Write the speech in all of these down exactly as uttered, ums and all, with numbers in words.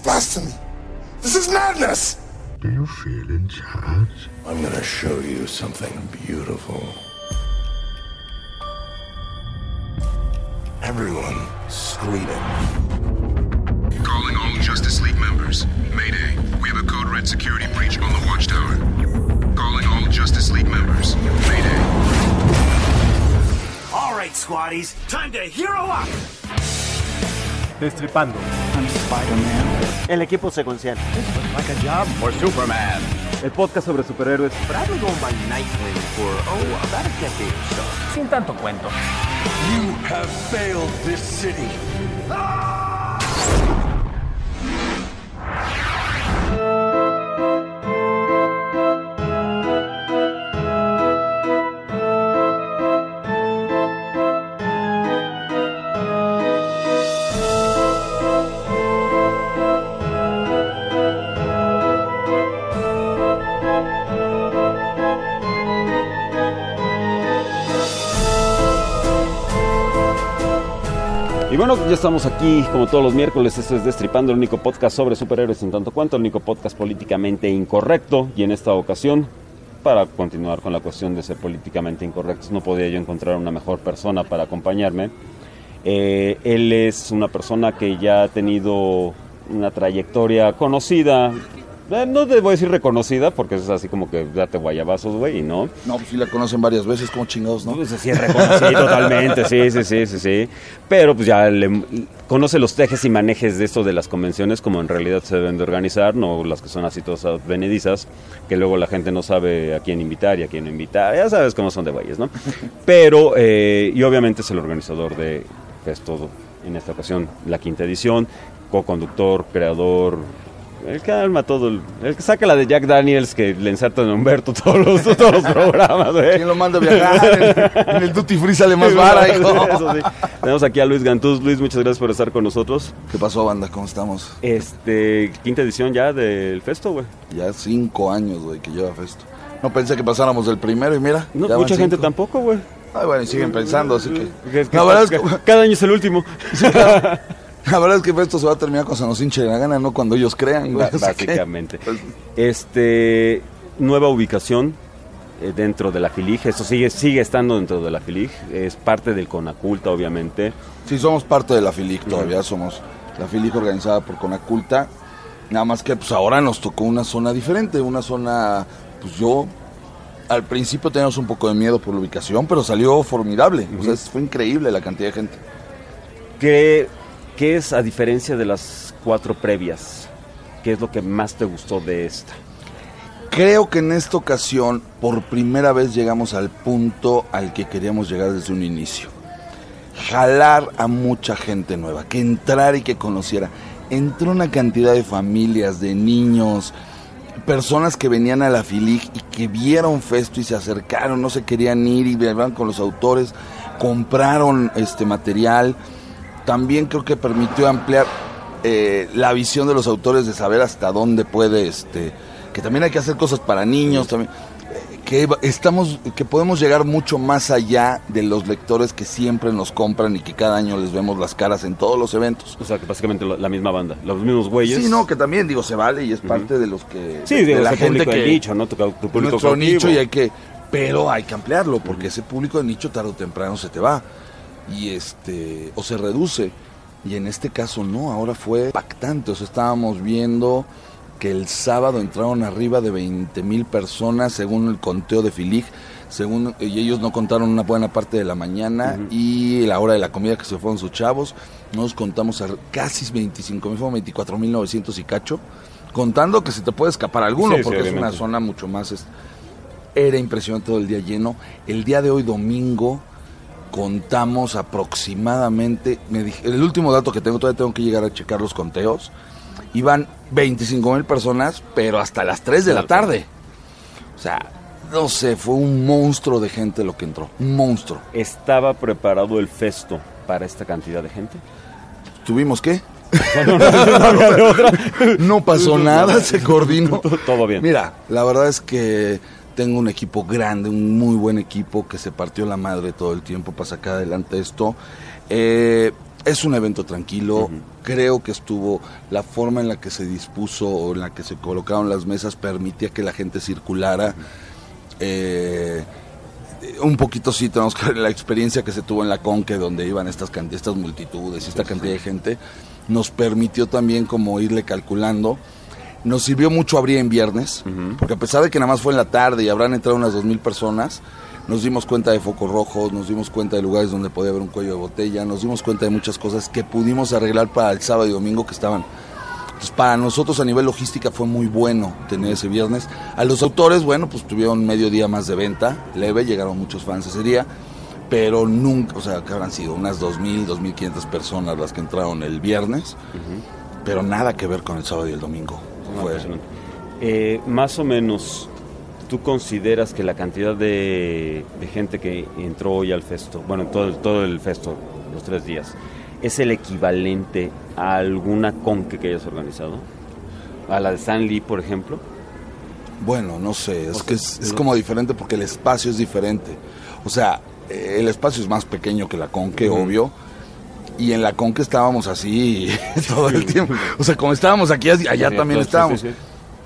blasphemy. This is madness. Do you feel in charge? I'm gonna show you something beautiful. Everyone screaming. Calling all Justice League members. Mayday. We have a code red security breach on the watchtower. Calling all Justice League members. Mayday. All right, squaddies. Time to hero up. Destripando. I'm Spider-Man. El equipo secuencial. This looks like a job for Superman. El podcast sobre superhéroes. Probably going by nicely for, oh, about a decade or so. Sin tanto cuento. You have failed this city. Y bueno, ya estamos aquí como todos los miércoles. Esto es Destripando, el único podcast sobre superhéroes en tanto cuanto, el único podcast políticamente incorrecto. Y en esta ocasión, para continuar con la cuestión de ser políticamente incorrectos, no podía yo encontrar una mejor persona para acompañarme. Eh, él es una persona que ya ha tenido una trayectoria conocida. Eh, no te voy a decir reconocida, porque es así como que date guayabazos, güey, y no. No, pues sí la conocen varias veces, como chingados, ¿no? Pues sí, es reconocido totalmente, sí, sí, sí, sí, sí. Pero pues ya le, conoce los tejes y manejes de esto de las convenciones, como en realidad se deben de organizar, no las que son así todas advenedizas, que luego la gente no sabe a quién invitar y a quién no invitar, ya sabes cómo son de güeyes, ¿no? Pero, eh, y obviamente es el organizador de, pues todo, en esta ocasión, la quinta edición, co-conductor, creador... El que arma todo, el, el que saca la de Jack Daniels, que le ensartan a Humberto todos los, todos los programas, güey. ¿Quién lo manda a viajar? En, en el Duty Free sale más vara, hijo. Eso sí. Tenemos aquí a Luis Gantús. Luis, muchas gracias por estar con nosotros. ¿Qué pasó, banda? ¿Cómo estamos? Este, quinta edición ya del Festo, güey. Ya cinco años, güey, que lleva Festo. No pensé que pasáramos del primero y mira. No, mucha gente tampoco, güey. Ay, bueno, y siguen pensando, así que... que, que la verdad que, es que... Cada año es el último. Sí, claro. La verdad es que esto se va a terminar cuando se nos hinche la gana, no cuando ellos crean. Güey. Básicamente. Este, nueva ubicación eh, dentro de la FILIG. Esto sigue sigue estando dentro de la FILIG. Es parte del Conaculta, obviamente. Sí, somos parte de la FILIG todavía. Uh-huh. Somos la FILIG organizada por Conaculta. Nada más que pues ahora nos tocó una zona diferente. Una zona, pues yo... Al principio teníamos un poco de miedo por la ubicación, pero salió formidable. Uh-huh. O sea, fue increíble la cantidad de gente. ¿Qué... ¿Qué es, a diferencia de las cuatro previas, qué es lo que más te gustó de esta? Creo que en esta ocasión, por primera vez llegamos al punto al que queríamos llegar desde un inicio. Jalar a mucha gente nueva, que entrara y que conociera. Entró una cantidad de familias, de niños, personas que venían a la FILIG y que vieron Festo y se acercaron, no se querían ir y hablaron con los autores, compraron este material. También creo que permitió ampliar eh, la visión de los autores de saber hasta dónde puede, este, que también hay que hacer cosas para niños, también, eh, que estamos, que podemos llegar mucho más allá de los lectores que siempre nos compran y que cada año les vemos las caras en todos los eventos. O sea, que básicamente la misma banda, los mismos güeyes. Sí, no, que también, digo, se vale y es parte uh-huh. de los que... Sí, de, digo, de la gente que... De nicho, ¿no? Tu, tu público nuestro cautivo. nicho y hay que... Pero hay que ampliarlo, porque uh-huh. ese público de nicho tarde o temprano se te va. Y este o se reduce y en este caso no, ahora fue impactante. O sea, estábamos viendo que el sábado entraron arriba de veinte mil personas según el conteo de FILIG, según y ellos no contaron una buena parte de la mañana uh-huh. y la hora de la comida que se fueron sus chavos, nos contamos a casi veinticinco mil, fueron veinticuatro mil novecientos y cacho, contando que se te puede escapar alguno, sí, porque sí, es una zona mucho más... Es, era impresionante todo el día lleno. El día de hoy, domingo, contamos aproximadamente, me dije, el último dato que tengo, todavía tengo que llegar a checar los conteos, iban veinticinco mil personas, pero hasta las tres de la tarde. O sea, no sé, fue un monstruo de gente lo que entró, un monstruo. ¿Estaba preparado el Festo para esta cantidad de gente? ¿Tuvimos qué? No, no, no, no pasó nada, se coordinó. Todo bien. Mira, la verdad es que tengo un equipo grande, un muy buen equipo que se partió la madre todo el tiempo para sacar adelante esto. Eh, Es un evento tranquilo, uh-huh. Creo que estuvo, la forma en la que se dispuso o en la que se colocaron las mesas permitía que la gente circulara. Uh-huh. Eh, un poquito sí tenemos que ver la experiencia que se tuvo en la Conque, donde iban estas, estas multitudes y esta cantidad de gente, nos permitió también como irle calculando. Nos sirvió mucho abrir en viernes, uh-huh. Porque a pesar de que nada más fue en la tarde y habrán entrado unas dos mil personas, nos dimos cuenta de focos rojos, nos dimos cuenta de lugares donde podía haber un cuello de botella, nos dimos cuenta de muchas cosas que pudimos arreglar para el sábado y domingo que estaban. Entonces, para nosotros a nivel logística fue muy bueno tener ese viernes. A los autores, bueno, pues tuvieron medio día más de venta, leve, llegaron muchos fans ese día, pero nunca, o sea, que habrán sido unas dos mil, dos mil quinientas personas las que entraron el viernes, uh-huh. Pero nada que ver con el sábado y el domingo. No, fue... eh, más o menos... ¿Tú consideras que la cantidad de, de gente que entró hoy al festo, bueno, todo el, todo el festo, los tres días, es el equivalente a alguna conque que hayas organizado? ¿A la de Stan Lee, por ejemplo? Bueno, no sé, es que es, es como diferente porque el espacio es diferente. O sea, el espacio es más pequeño que la conque, uh-huh. Obvio. Y en la conque estábamos así todo el tiempo. O sea, como estábamos aquí, allá sí, también estábamos. Sí, sí, sí.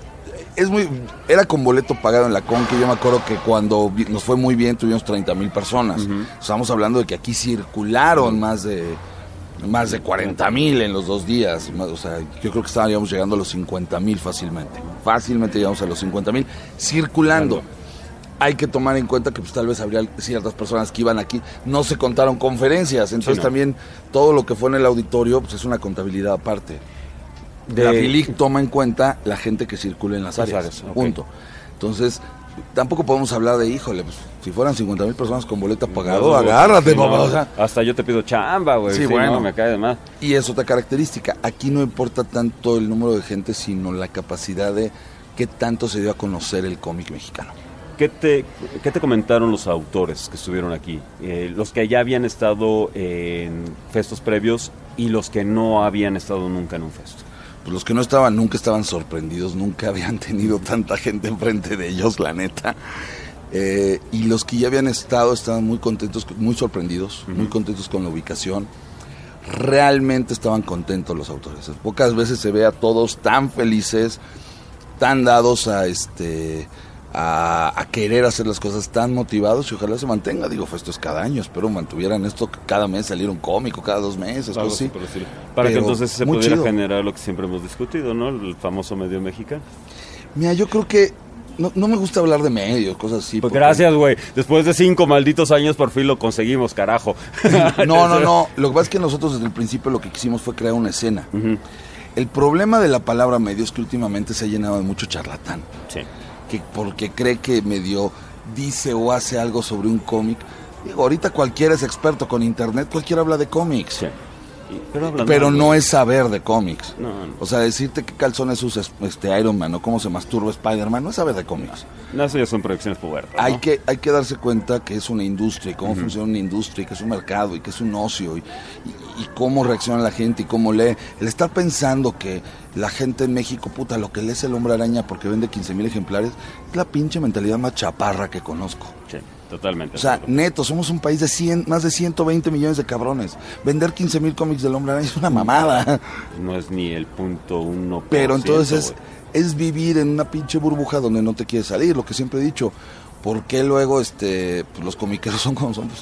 Es muy, era con boleto pagado en la Conque. Yo me acuerdo que cuando nos fue muy bien tuvimos treinta mil personas. Uh-huh. Estamos hablando de que aquí circularon uh-huh. más de más de cuarenta mil en los dos días. O sea, yo creo que estábamos llegando a los cincuenta mil fácilmente. Fácilmente llegamos a los cincuenta mil circulando. Claro. Hay que tomar en cuenta que pues tal vez habría ciertas personas que iban aquí. No se contaron conferencias. Entonces sí, no. También todo lo que fue en el auditorio pues es una contabilidad aparte. De... La FILIC toma en cuenta la gente que circula en las áreas, áreas okay. Punto. Entonces, tampoco podemos hablar de, híjole, pues, si fueran cincuenta mil personas con boleta pagado, no, agárrate, no, papá. O sea, hasta yo te pido chamba, güey. Sí, sí, bueno. No, me cae de más. Y es otra característica. Aquí no importa tanto el número de gente, sino la capacidad de qué tanto se dio a conocer el cómic mexicano. ¿Qué te, qué te comentaron los autores que estuvieron aquí? Eh, los que ya habían estado en festos previos y los que no habían estado nunca en un festo. Pues los que no estaban nunca estaban sorprendidos, nunca habían tenido tanta gente enfrente de ellos, la neta. Eh, y los que ya habían estado estaban muy contentos, muy sorprendidos, uh-huh. Muy contentos con la ubicación. Realmente estaban contentos los autores. Pocas veces se ve a todos tan felices, tan dados a este... A, a querer hacer las cosas, tan motivados, y ojalá se mantenga. Digo, esto es cada año, espero mantuvieran esto, cada mes saliera un cómico, cada dos meses, algo así. Para que entonces se pudiera chido. Generar lo que siempre hemos discutido, ¿no? El famoso medio mexicano. Mira, yo creo que no, no me gusta hablar de medios, cosas así. Pues porque... gracias, güey. Después de cinco malditos años por fin lo conseguimos, carajo. No, no, no. Lo que pasa es que nosotros desde el principio lo que quisimos fue crear una escena. Uh-huh. El problema de la palabra medio es que últimamente se ha llenado de mucho charlatán. Sí. Que porque cree que medio dice o hace algo sobre un cómic. Digo, ahorita cualquiera es experto con internet, cualquiera habla de cómics. Sí. Pero, pero no es saber de cómics. No, no. O sea, decirte qué calzones usa este Iron Man o cómo se masturba Spider-Man no es saber de cómics. No, eso ya son proyecciones pubertas, ¿no? Hay que, hay que darse cuenta que es una industria y cómo uh-huh. funciona una industria y que es un mercado y que es un ocio y, y, y cómo reacciona la gente y cómo lee. El estar pensando que la gente en México, puta, lo que lee es el Hombre Araña porque vende quince mil ejemplares, es la pinche mentalidad más chaparra que conozco. Sí. Totalmente. O sea, neto, somos un país de cien, más de ciento veinte millones de cabrones. Vender quince mil cómics del Hombre Araña es una mamada. No es ni el punto uno por ciento. Pero entonces es, es vivir en una pinche burbuja donde no te quieres salir, lo que siempre he dicho. ¿Por qué luego este, pues los comiqueros son como son? Pues,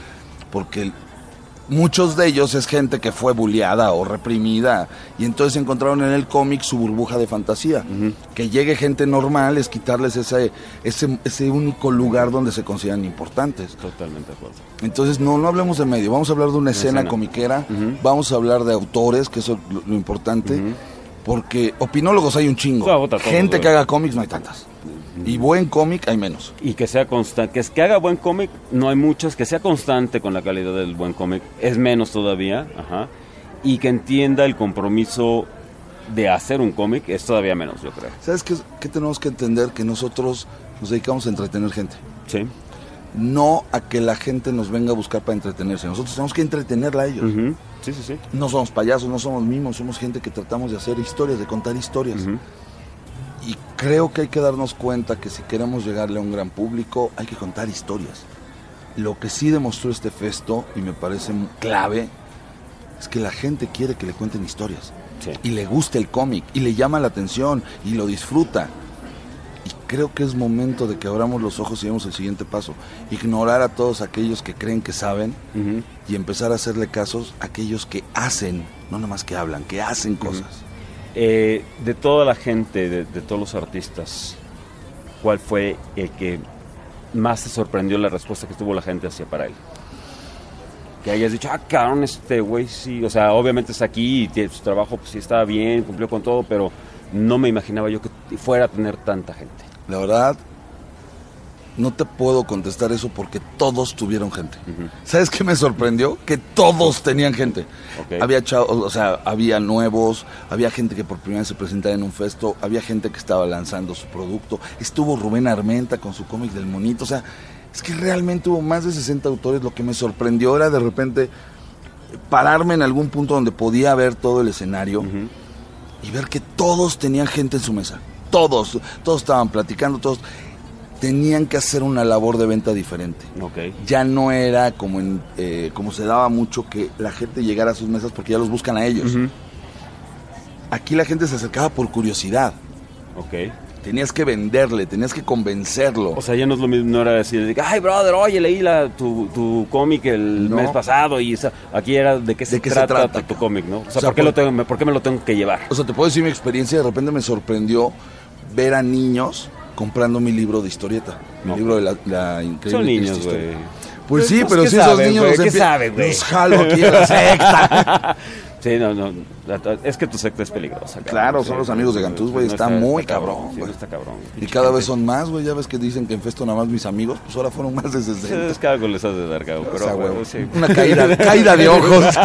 porque muchos de ellos es gente que fue bulleada o reprimida y entonces encontraron en el cómic su burbuja de fantasía. Uh-huh. Que llegue gente normal es quitarles ese, ese, ese único lugar donde se consideran importantes. Totalmente de acuerdo. Entonces no, no hablemos de medio, vamos a hablar de una, una escena, escena comiquera, uh-huh. Vamos a hablar de autores, que eso es lo, lo importante, uh-huh. Porque opinólogos hay un chingo, no, gente todos, que haga cómics no hay tantas. Y buen cómic hay menos. Y que sea constante, que, es, que haga buen cómic no hay muchos, que sea constante con la calidad del buen cómic es menos todavía, ajá. Y que entienda el compromiso de hacer un cómic es todavía menos, yo creo. ¿Sabes qué, qué tenemos que entender? Que nosotros nos dedicamos a entretener gente. Sí. No a que la gente nos venga a buscar para entretenerse, nosotros tenemos que entretenerla a ellos. Uh-huh. Sí, sí, sí. No somos payasos, no somos mimos, somos gente que tratamos de hacer historias, de contar historias. Uh-huh. Y creo que hay que darnos cuenta que si queremos llegarle a un gran público, hay que contar historias. Lo que sí demostró este festo, y me parece clave, es que la gente quiere que le cuenten historias. Sí. Y le gusta el cómic, y le llama la atención, y lo disfruta. Y creo que es momento de que abramos los ojos y demos el siguiente paso. Ignorar a todos aquellos que creen que saben, uh-huh. y empezar a hacerle casos a aquellos que hacen, no nada más que hablan, que hacen cosas. Uh-huh. eh, de toda la gente, de, de todos los artistas, ¿cuál fue el que más te sorprendió la respuesta que tuvo la gente hacia para él? Que hayas dicho, ah, cabrón, este güey sí, o sea, obviamente está aquí y tiene, su trabajo pues sí estaba bien, cumplió con todo, pero no me imaginaba yo que fuera a tener tanta gente. La verdad, no te puedo contestar eso porque todos tuvieron gente. Uh-huh. ¿Sabes qué me sorprendió? Que todos tenían gente. Okay. Había chavos, o sea, había nuevos, había gente que por primera vez se presentaba en un festo, había gente que estaba lanzando su producto, estuvo Rubén Armenta con su cómic del monito, o sea, es que realmente hubo más de sesenta autores. Lo que me sorprendió era de repente pararme en algún punto donde podía ver todo el escenario, uh-huh. y ver que todos tenían gente en su mesa. Todos, todos estaban platicando, todos tenían que hacer una labor de venta diferente. Okay. Ya no era como en, eh, como se daba mucho que la gente llegara a sus mesas porque ya los buscan a ellos. Uh-huh. Aquí la gente se acercaba por curiosidad. Okay. Tenías que venderle, tenías que convencerlo. O sea, ya no es lo mismo, no era decir, ay, brother, oye, leí la, tu, tu cómic el no. mes pasado, y esa, aquí era de qué, ¿De se, qué trata se trata tu, tu cómic, ¿no? O sea, o sea ¿por, qué por, lo tengo, ¿por qué me lo tengo que llevar? O sea, te puedo decir mi experiencia, de repente me sorprendió ver a niños comprando mi libro de historieta, mi no, libro de la, la increíble son niños, güey. Pues sí, pero si esos niños wey, los, ¿qué sabe, güey? Los jalo aquí a la secta. Sí, no, no, es que tu secta es peligrosa. Cabrón. Claro, sí, son los amigos de Gantús, güey, no está, está muy está cabrón, güey. Sí, no está cabrón. Y cada vez son más, güey, ya ves que dicen que en Festo nada más mis amigos, pues ahora fueron más de sesenta. Sí, es que algo les has de dar, cabrón, pero o sea, bueno, güey, sí. Una caída, caída de ojos.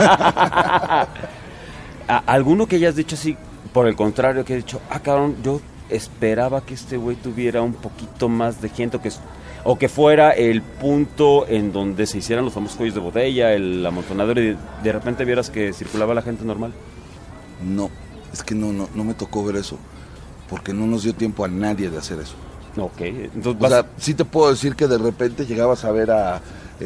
¿Alguno que hayas dicho así, por el contrario, que he dicho, ah, cabrón, yo esperaba que este güey tuviera un poquito más de gente, o que, o que fuera el punto en donde se hicieran los famosos cuellos de botella, el amontonador, y de, de repente vieras que circulaba la gente normal? No, es que no, no, no me tocó ver eso, porque no nos dio tiempo a nadie de hacer eso. Ok, entonces... O vas... sea, sí te puedo decir que de repente llegabas a ver a,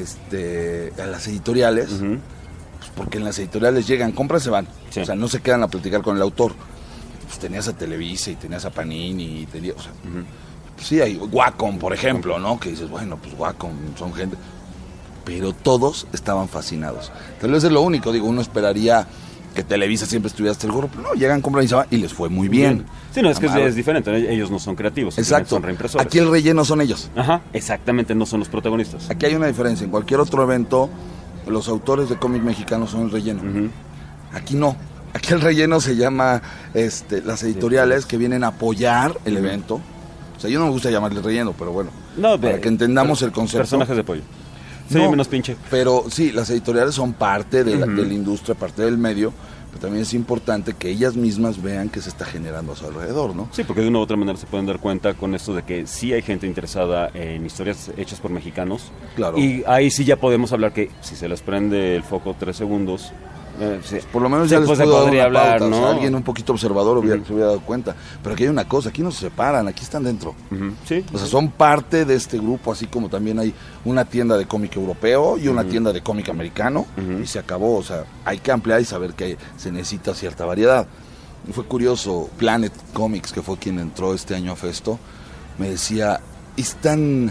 este, a las editoriales, uh-huh. pues porque en las editoriales llegan, compran, se van, sí. O sea, no se quedan a platicar con el autor. Pues tenías a Televisa y tenías a Panini, y tenías, o sea, uh-huh. pues sí, hay Wacom, por ejemplo, ¿no? Que dices, bueno, pues Wacom son gente, pero todos estaban fascinados. Tal vez es lo único, digo, uno esperaría que Televisa siempre estuviera hasta el gorro, pero no, llegan, compran y se van, y les fue muy bien. bien. Sí, no, es que es, es diferente, ellos no son creativos, exacto. Son reimpresores. Aquí el relleno son ellos. Ajá, exactamente, no son los protagonistas. Aquí hay una diferencia, en cualquier otro evento, los autores de cómic mexicanos son el relleno. Uh-huh. Aquí no, aquí el relleno se llama este, las editoriales sí, que vienen a apoyar el uh-huh. evento. O sea, yo no me gusta llamarle relleno, pero bueno, no, para que entendamos el concepto. Personajes de apoyo. Sí, no, menos pinche. Pero sí, las editoriales son parte de la, uh-huh. de la industria, parte del medio, pero también es importante que ellas mismas vean que se está generando a su alrededor, ¿no? Sí, porque de una u otra manera se pueden dar cuenta con esto de que sí hay gente interesada en historias hechas por mexicanos. Claro. Y ahí sí ya podemos hablar que si se les prende el foco tres segundos... Eh, sí. Por lo menos sí, ya les pues pudo podría dar una hablar, pauta, ¿no? O sea, alguien un poquito observador hubiera, uh-huh. se hubiera dado cuenta. Pero aquí hay una cosa, aquí no se separan, aquí están dentro. Uh-huh. Sí. O sea, son parte de este grupo, así como también hay una tienda de cómic europeo y una uh-huh. tienda de cómic americano, uh-huh. y se acabó. O sea, hay que ampliar y saber que se necesita cierta variedad. Y fue curioso, Planet Comics, que fue quien entró este año a Festo, me decía, es tan,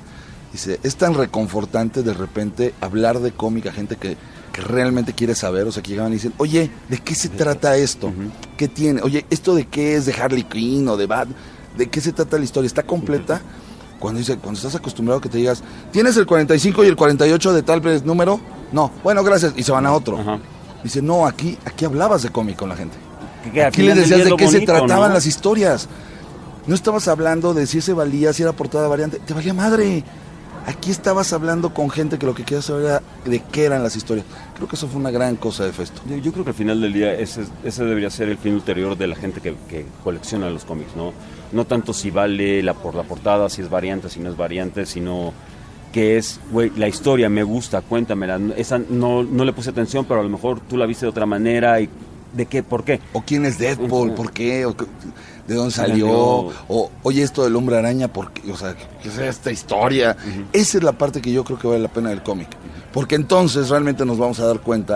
dice, es tan reconfortante de repente hablar de cómic a gente que que realmente quiere saber, o sea, que llegaban y dicen, oye, ¿de qué se trata esto? Uh-huh. ¿Qué tiene? Oye, ¿esto de qué es? ¿De Harley Quinn o de Batman? ¿De qué se trata la historia? ¿Está completa? Uh-huh. Cuando dice, cuando estás acostumbrado a que te digas, ¿tienes el cuarenta y cinco y el cuarenta y ocho de tal número? No, bueno, gracias, y se van a otro. Uh-huh. Dice, no, aquí, aquí hablabas de cómic con la gente. Que aquí les decías de qué bonito, se trataban, ¿no?, las historias. No estabas hablando de si ese valía, si era portada variante, te valía madre. Aquí estabas hablando con gente que lo que querías saber era de qué eran las historias. Creo que eso fue una gran cosa de Festo. Yo, yo creo que al final del día ese, ese debería ser el fin ulterior de la gente que, que colecciona los cómics, ¿no? No tanto si vale la por la portada, si es variante, si no es variante, sino que es, güey, la historia me gusta, cuéntamela. Esa no, no le puse atención, pero a lo mejor tú la viste de otra manera y ¿de qué? ¿Por qué? O quién es Deadpool, ¿por qué? O, ¿de dónde salió? O, oye, esto del Hombre Araña, ¿por qué? O sea, ¿qué es esta historia? Uh-huh. Esa es la parte que yo creo que vale la pena del cómic. Porque entonces realmente nos vamos a dar cuenta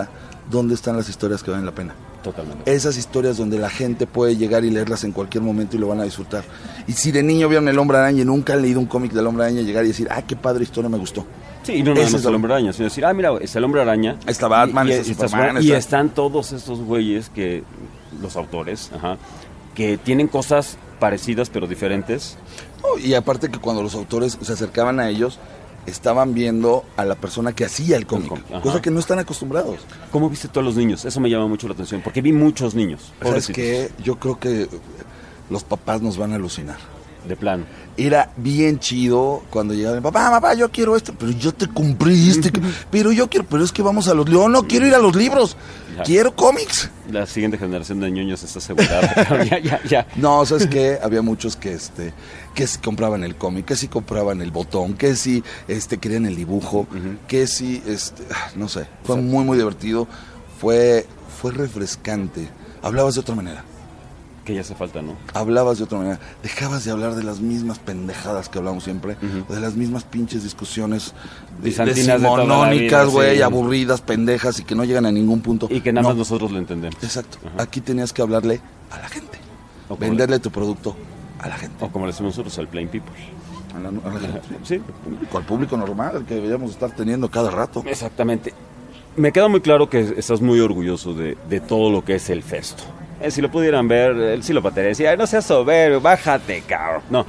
¿dónde están las historias que valen la pena? Totalmente. Esas historias donde la gente puede llegar y leerlas en cualquier momento y lo van a disfrutar. Y si de niño vieron El Hombre Araña y nunca han leído un cómic del Hombre Araña, llegar y decir, ah, qué padre historia, me gustó. Sí, y no nada Ese más es el lo- Hombre Araña, sino decir, ah, mira, está el Hombre Araña. Está Batman, y, y, está está Superman, y está- están todos estos güeyes que, los autores, ajá, que tienen cosas parecidas pero diferentes. No, y aparte que cuando los autores se acercaban a ellos, estaban viendo a la persona que hacía el cómic, cómic, ajá. cosa que no están acostumbrados. ¿Cómo viste tú a los niños? Eso me llama mucho la atención, porque vi muchos niños. ¿Sabes Pobrecitos. qué? Yo creo que los papás nos van a alucinar. De plano. Era bien chido cuando llegaban, papá, papá, yo quiero esto, pero yo te compré este, pero yo quiero, pero es que vamos a los, yo no quiero ir a los libros, Ya. quiero cómics. La siguiente generación de ñoños está asegurada. Pero ya, ya, ya. No, ¿sabes qué? Había muchos que este que si compraban el cómic, que si compraban el botón, que si este querían el dibujo, que si este, ah, no sé, fue muy muy divertido, fue fue refrescante. Hablabas de otra manera. Que ya hace falta, ¿no? Hablabas de otra manera, dejabas de hablar de las mismas pendejadas que hablamos siempre, Ujú. o de las mismas pinches discusiones de- Bizantinas de toda la decimonónicas, vida, güey, sí. aburridas, pendejas y que no llegan a ningún punto. Y que nada más No, nosotros lo entendemos. exacto. Ajá. Aquí tenías que hablarle a la gente, O como- venderle tu producto a la gente. O como le decimos nosotros, al plain people. A la, a la gente. Sí, Público, al público normal, el que deberíamos estar teniendo cada rato. exactamente. Me queda muy claro que estás muy orgulloso de, de todo lo que es el Festo. Eh, si lo pudieran ver, él sí lo patearía. Decía, "Ay, no seas soberbio, bájate, cabrón." No.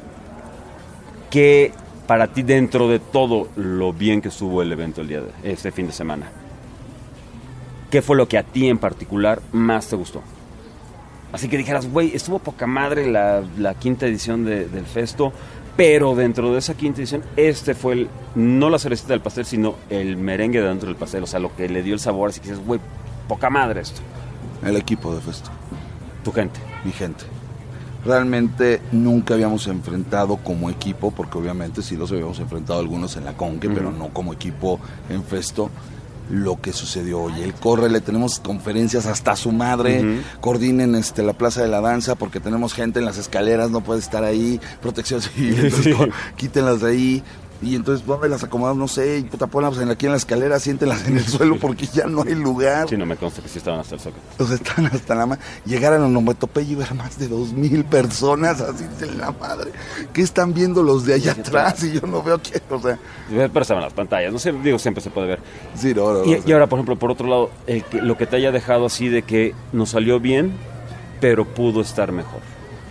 Que para ti, dentro de todo lo bien que estuvo el evento el día de este fin de semana, ¿qué fue lo que a ti en particular más te gustó? Así que dijeras, güey, estuvo poca madre la, la quinta edición de- del Festo, pero dentro de esa quinta edición, este fue el, no la cerecita del pastel, sino el merengue de dentro del pastel, o sea, lo que le dio el sabor, así que dices, güey, poca madre esto. El equipo de Festo, Tu gente. mi gente. Realmente nunca habíamos enfrentado como equipo, porque obviamente sí los habíamos enfrentado algunos en la Conque, Ujú. pero no como equipo en Festo, lo que sucedió hoy. El corre, le tenemos conferencias hasta su madre, Ujú. coordinen este, la Plaza de la Danza, porque tenemos gente en las escaleras, no puede estar ahí, protección civil, entonces, Sí. co- quítenlas de ahí. Y entonces, ¿dónde las acomodamos? No sé, y puta, ponlas en- aquí en la escalera, siéntenlas en el suelo porque ya no hay lugar. Sí, no me consta que sí estaban hasta el zócalo. O sea, están hasta la madre. Llegar a la onomatopeya y ver más de dos mil personas así de la madre. ¿Qué están viendo los de allá atrás? Y yo no veo quién, o sea. Pero estaban las pantallas, no sé, digo, siempre se puede ver. Sí, no, no, no, Y, o sea, y ahora, por ejemplo, por otro lado, el que- lo que te haya dejado así de que nos salió bien, pero pudo estar mejor.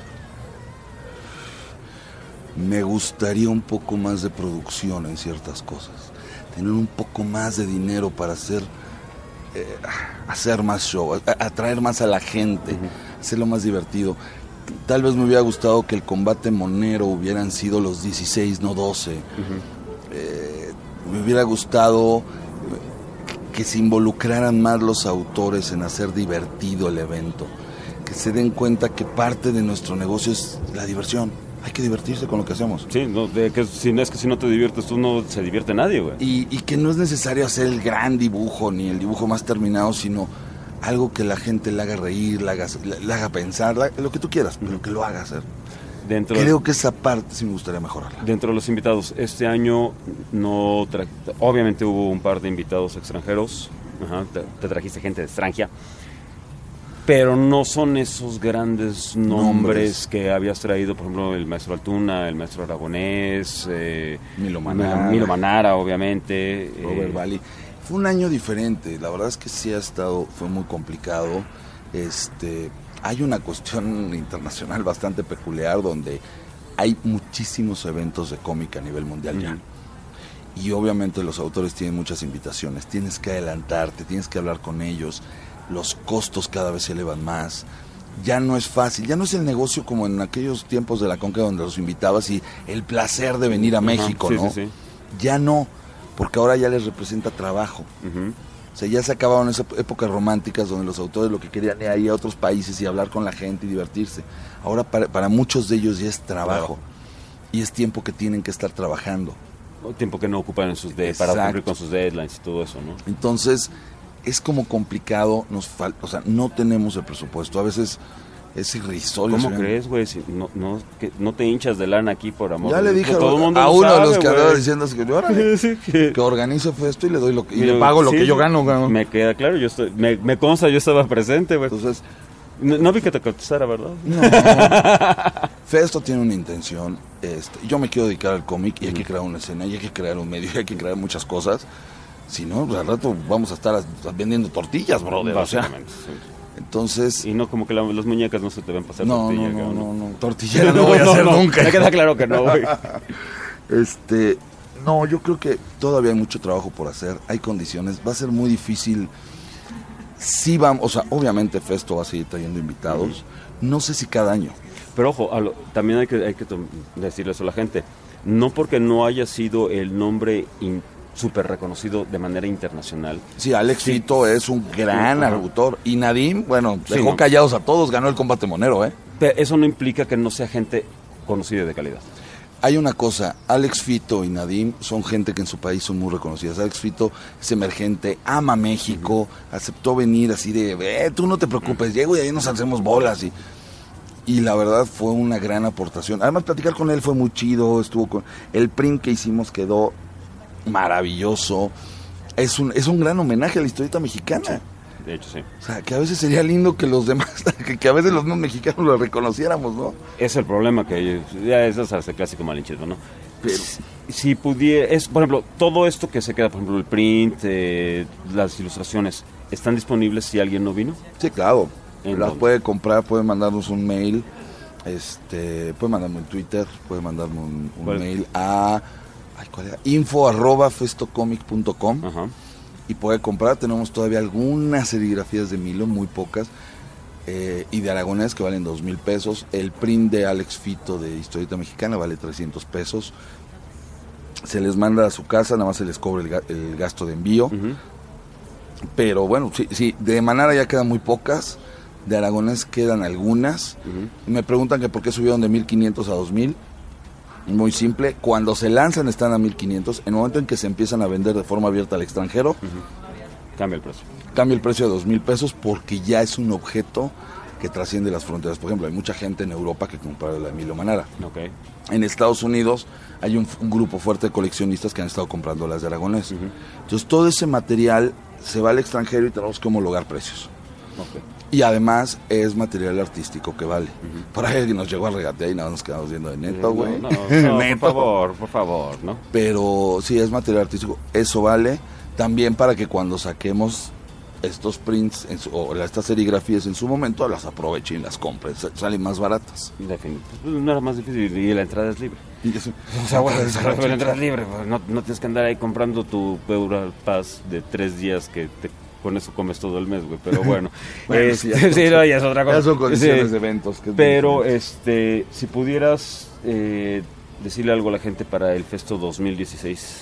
me gustaría un poco más de producción en ciertas cosas. Tener un poco más de dinero para hacer, eh, hacer más show, a- atraer más a la gente, hacerlo más divertido. Tal vez me hubiera gustado que el combate monero hubieran sido los dieciséis, no doce. Eh, me hubiera gustado que se involucraran más los autores en hacer divertido el evento. Que se den cuenta que parte de nuestro negocio es la diversión. Hay que divertirse con lo que hacemos. Sí, no, de que si no es que si no te diviertes tú, no se divierte nadie, güey. Y, y que no es necesario hacer el gran dibujo ni el dibujo más terminado, sino algo que la gente le haga reír, le haga, le, le haga pensar, la- lo que tú quieras, pero que lo haga hacer. Dentro, Creo que esa parte sí me gustaría mejorarla. dentro de los invitados, este año no tra- obviamente hubo un par de invitados extranjeros, ajá, te, te trajiste gente de extranjera, pero no son esos grandes nombres, Nombres. que habías traído, por ejemplo, el maestro Altuna, el maestro Aragonés, eh, Milo Manara. Milo, Milo Manara, obviamente. Robert eh, Valley. Fue un año diferente, la verdad es que sí ha estado, fue muy complicado. Este, hay una cuestión internacional bastante peculiar donde hay muchísimos eventos de cómic a nivel mundial ya. Ujú. Y obviamente los autores tienen muchas invitaciones, tienes que adelantarte, tienes que hablar con ellos, los costos cada vez se elevan más. Ya no es fácil, ya no es el negocio como en aquellos tiempos de la Conca donde los invitabas y el placer de venir a Ajá, México, sí, ¿no? sí, sí. Ya no, porque ahora ya les representa trabajo. Ujú. O sea, ya se acabaron esas épocas románticas donde los autores lo que querían era ir a otros países y hablar con la gente y divertirse. Ahora para, para muchos de ellos ya es trabajo. Claro. Y es tiempo que tienen que estar trabajando. Tiempo que no ocupan en sus de, para Exacto. cumplir con sus deadlines y todo eso, ¿no? Entonces, es como complicado, nos falta, o sea, no tenemos el presupuesto. A veces Es irrisorio. ¿Cómo señor. crees, güey? Si no, no, que no te hinchas de lana aquí por amor. Ya le dije a, todo el mundo a lo uno sabe, de los que güey. andaba diciendo que, órale, Sí, que- que organice Festo y le doy lo que, y Yo- le pago lo sí, que yo gano, güey. Me queda claro, yo estoy, me, me consta, yo estaba presente, güey. Entonces, No, no vi que te contestara, ¿verdad? no. Festo tiene una intención. Este, yo me quiero dedicar al cómic y hay que crear una escena y hay que crear un medio y hay que crear muchas cosas. Si no, pues al rato vamos a estar as- vendiendo tortillas, brother. O sea, Básicamente, sí. entonces, Y no como que la- las muñecas no se te ven pasar no, tortilla, no, no, cabrón. no, no, tortillera no voy a hacer nunca. Me queda claro que no, güey. Este, no, yo creo que todavía hay mucho trabajo por hacer, hay condiciones, va a ser muy difícil. Sí vamos, o sea, obviamente Festo va a seguir trayendo invitados, no sé si cada año. Pero ojo, a lo- también hay que, hay que to- decirle eso a la gente. No porque no haya sido el nombre in- súper reconocido de manera internacional. Sí, Alex Sí. Fito es un gran Ajá. autor y Nadim, bueno, Sí, dejó no. callados a todos, ganó el combate monero, ¿eh? Pero eso no implica que no sea gente conocida y de calidad. Hay una cosa, Alex Fito y Nadim son gente que en su país son muy reconocidas. Alex Fito es emergente, ama México, aceptó venir así de, eh, tú no te preocupes, llego y ahí nos hacemos bolas. Y, y la verdad fue una gran aportación. Además, platicar con él fue muy chido, estuvo con... El print que hicimos quedó maravilloso. Es un, es un gran homenaje a la historieta mexicana. De hecho, sí. O sea, que a veces sería lindo que los demás, que, que a veces los no mexicanos lo reconociéramos, ¿no? Es el problema que ya eso es el clásico malinchismo, ¿no? Pero- si, si pudiera, es, por ejemplo, todo esto que se queda, por ejemplo, el print, eh, las ilustraciones, ¿están disponibles si alguien no vino? Sí, claro. ¿En Las dónde? puede comprar, puede mandarnos un mail, este, puede mandarme un Twitter, puede mandarme un, un ¿Cuál? mail a ay, ¿cuál era? info arroba festocomic punto com Ajá. y puede comprar. Tenemos todavía algunas serigrafías de Milo, muy pocas, eh, y de Aragonés que valen dos mil pesos. El print de Alex Fito de Historieta Mexicana vale trescientos pesos. Se les manda a su casa, nada más se les cobra el, ga- el gasto de envío. Ujú. Pero bueno, sí, sí, de Manara ya quedan muy pocas, de Aragonés quedan algunas. Ujú. Y me preguntan que por qué subieron de mil quinientos a dos mil. Muy simple, cuando se lanzan están a mil quinientos, en el momento en que se empiezan a vender de forma abierta al extranjero, Cambia el precio. cambia el precio a dos mil pesos porque ya es un objeto que trasciende las fronteras. Por ejemplo, hay mucha gente en Europa que compra la Emilio Manara. Ok. En Estados Unidos hay un, un grupo fuerte de coleccionistas que han estado comprando las de Aragonés. Entonces todo ese material se va al extranjero y tenemos que homologar precios. Ok. Y además es material artístico que vale. Por ahí alguien nos llegó a regatear y nada nos quedamos viendo de neto, güey. No, no, no, por Neto. favor, por favor, ¿no? Pero sí, es material artístico. Eso vale también para que cuando saquemos estos prints en su- o estas serigrafías en su momento, las aproveche y las compre. Sa- Salen más baratas. Definitivamente. Pues no era más difícil y la entrada es libre. Y eso- O sea, bueno, la entrada es libre, pues, no, no tienes que andar ahí comprando tu Euro Pass de tres días que te, con eso comes todo el mes, güey, pero bueno. Bueno, Este, sí, ya- sí, no, ya es otra cosa. Ya son condiciones Sí. de eventos. que es Pero, diferente. este, si pudieras eh, decirle algo a la gente para el Festo dos mil dieciséis.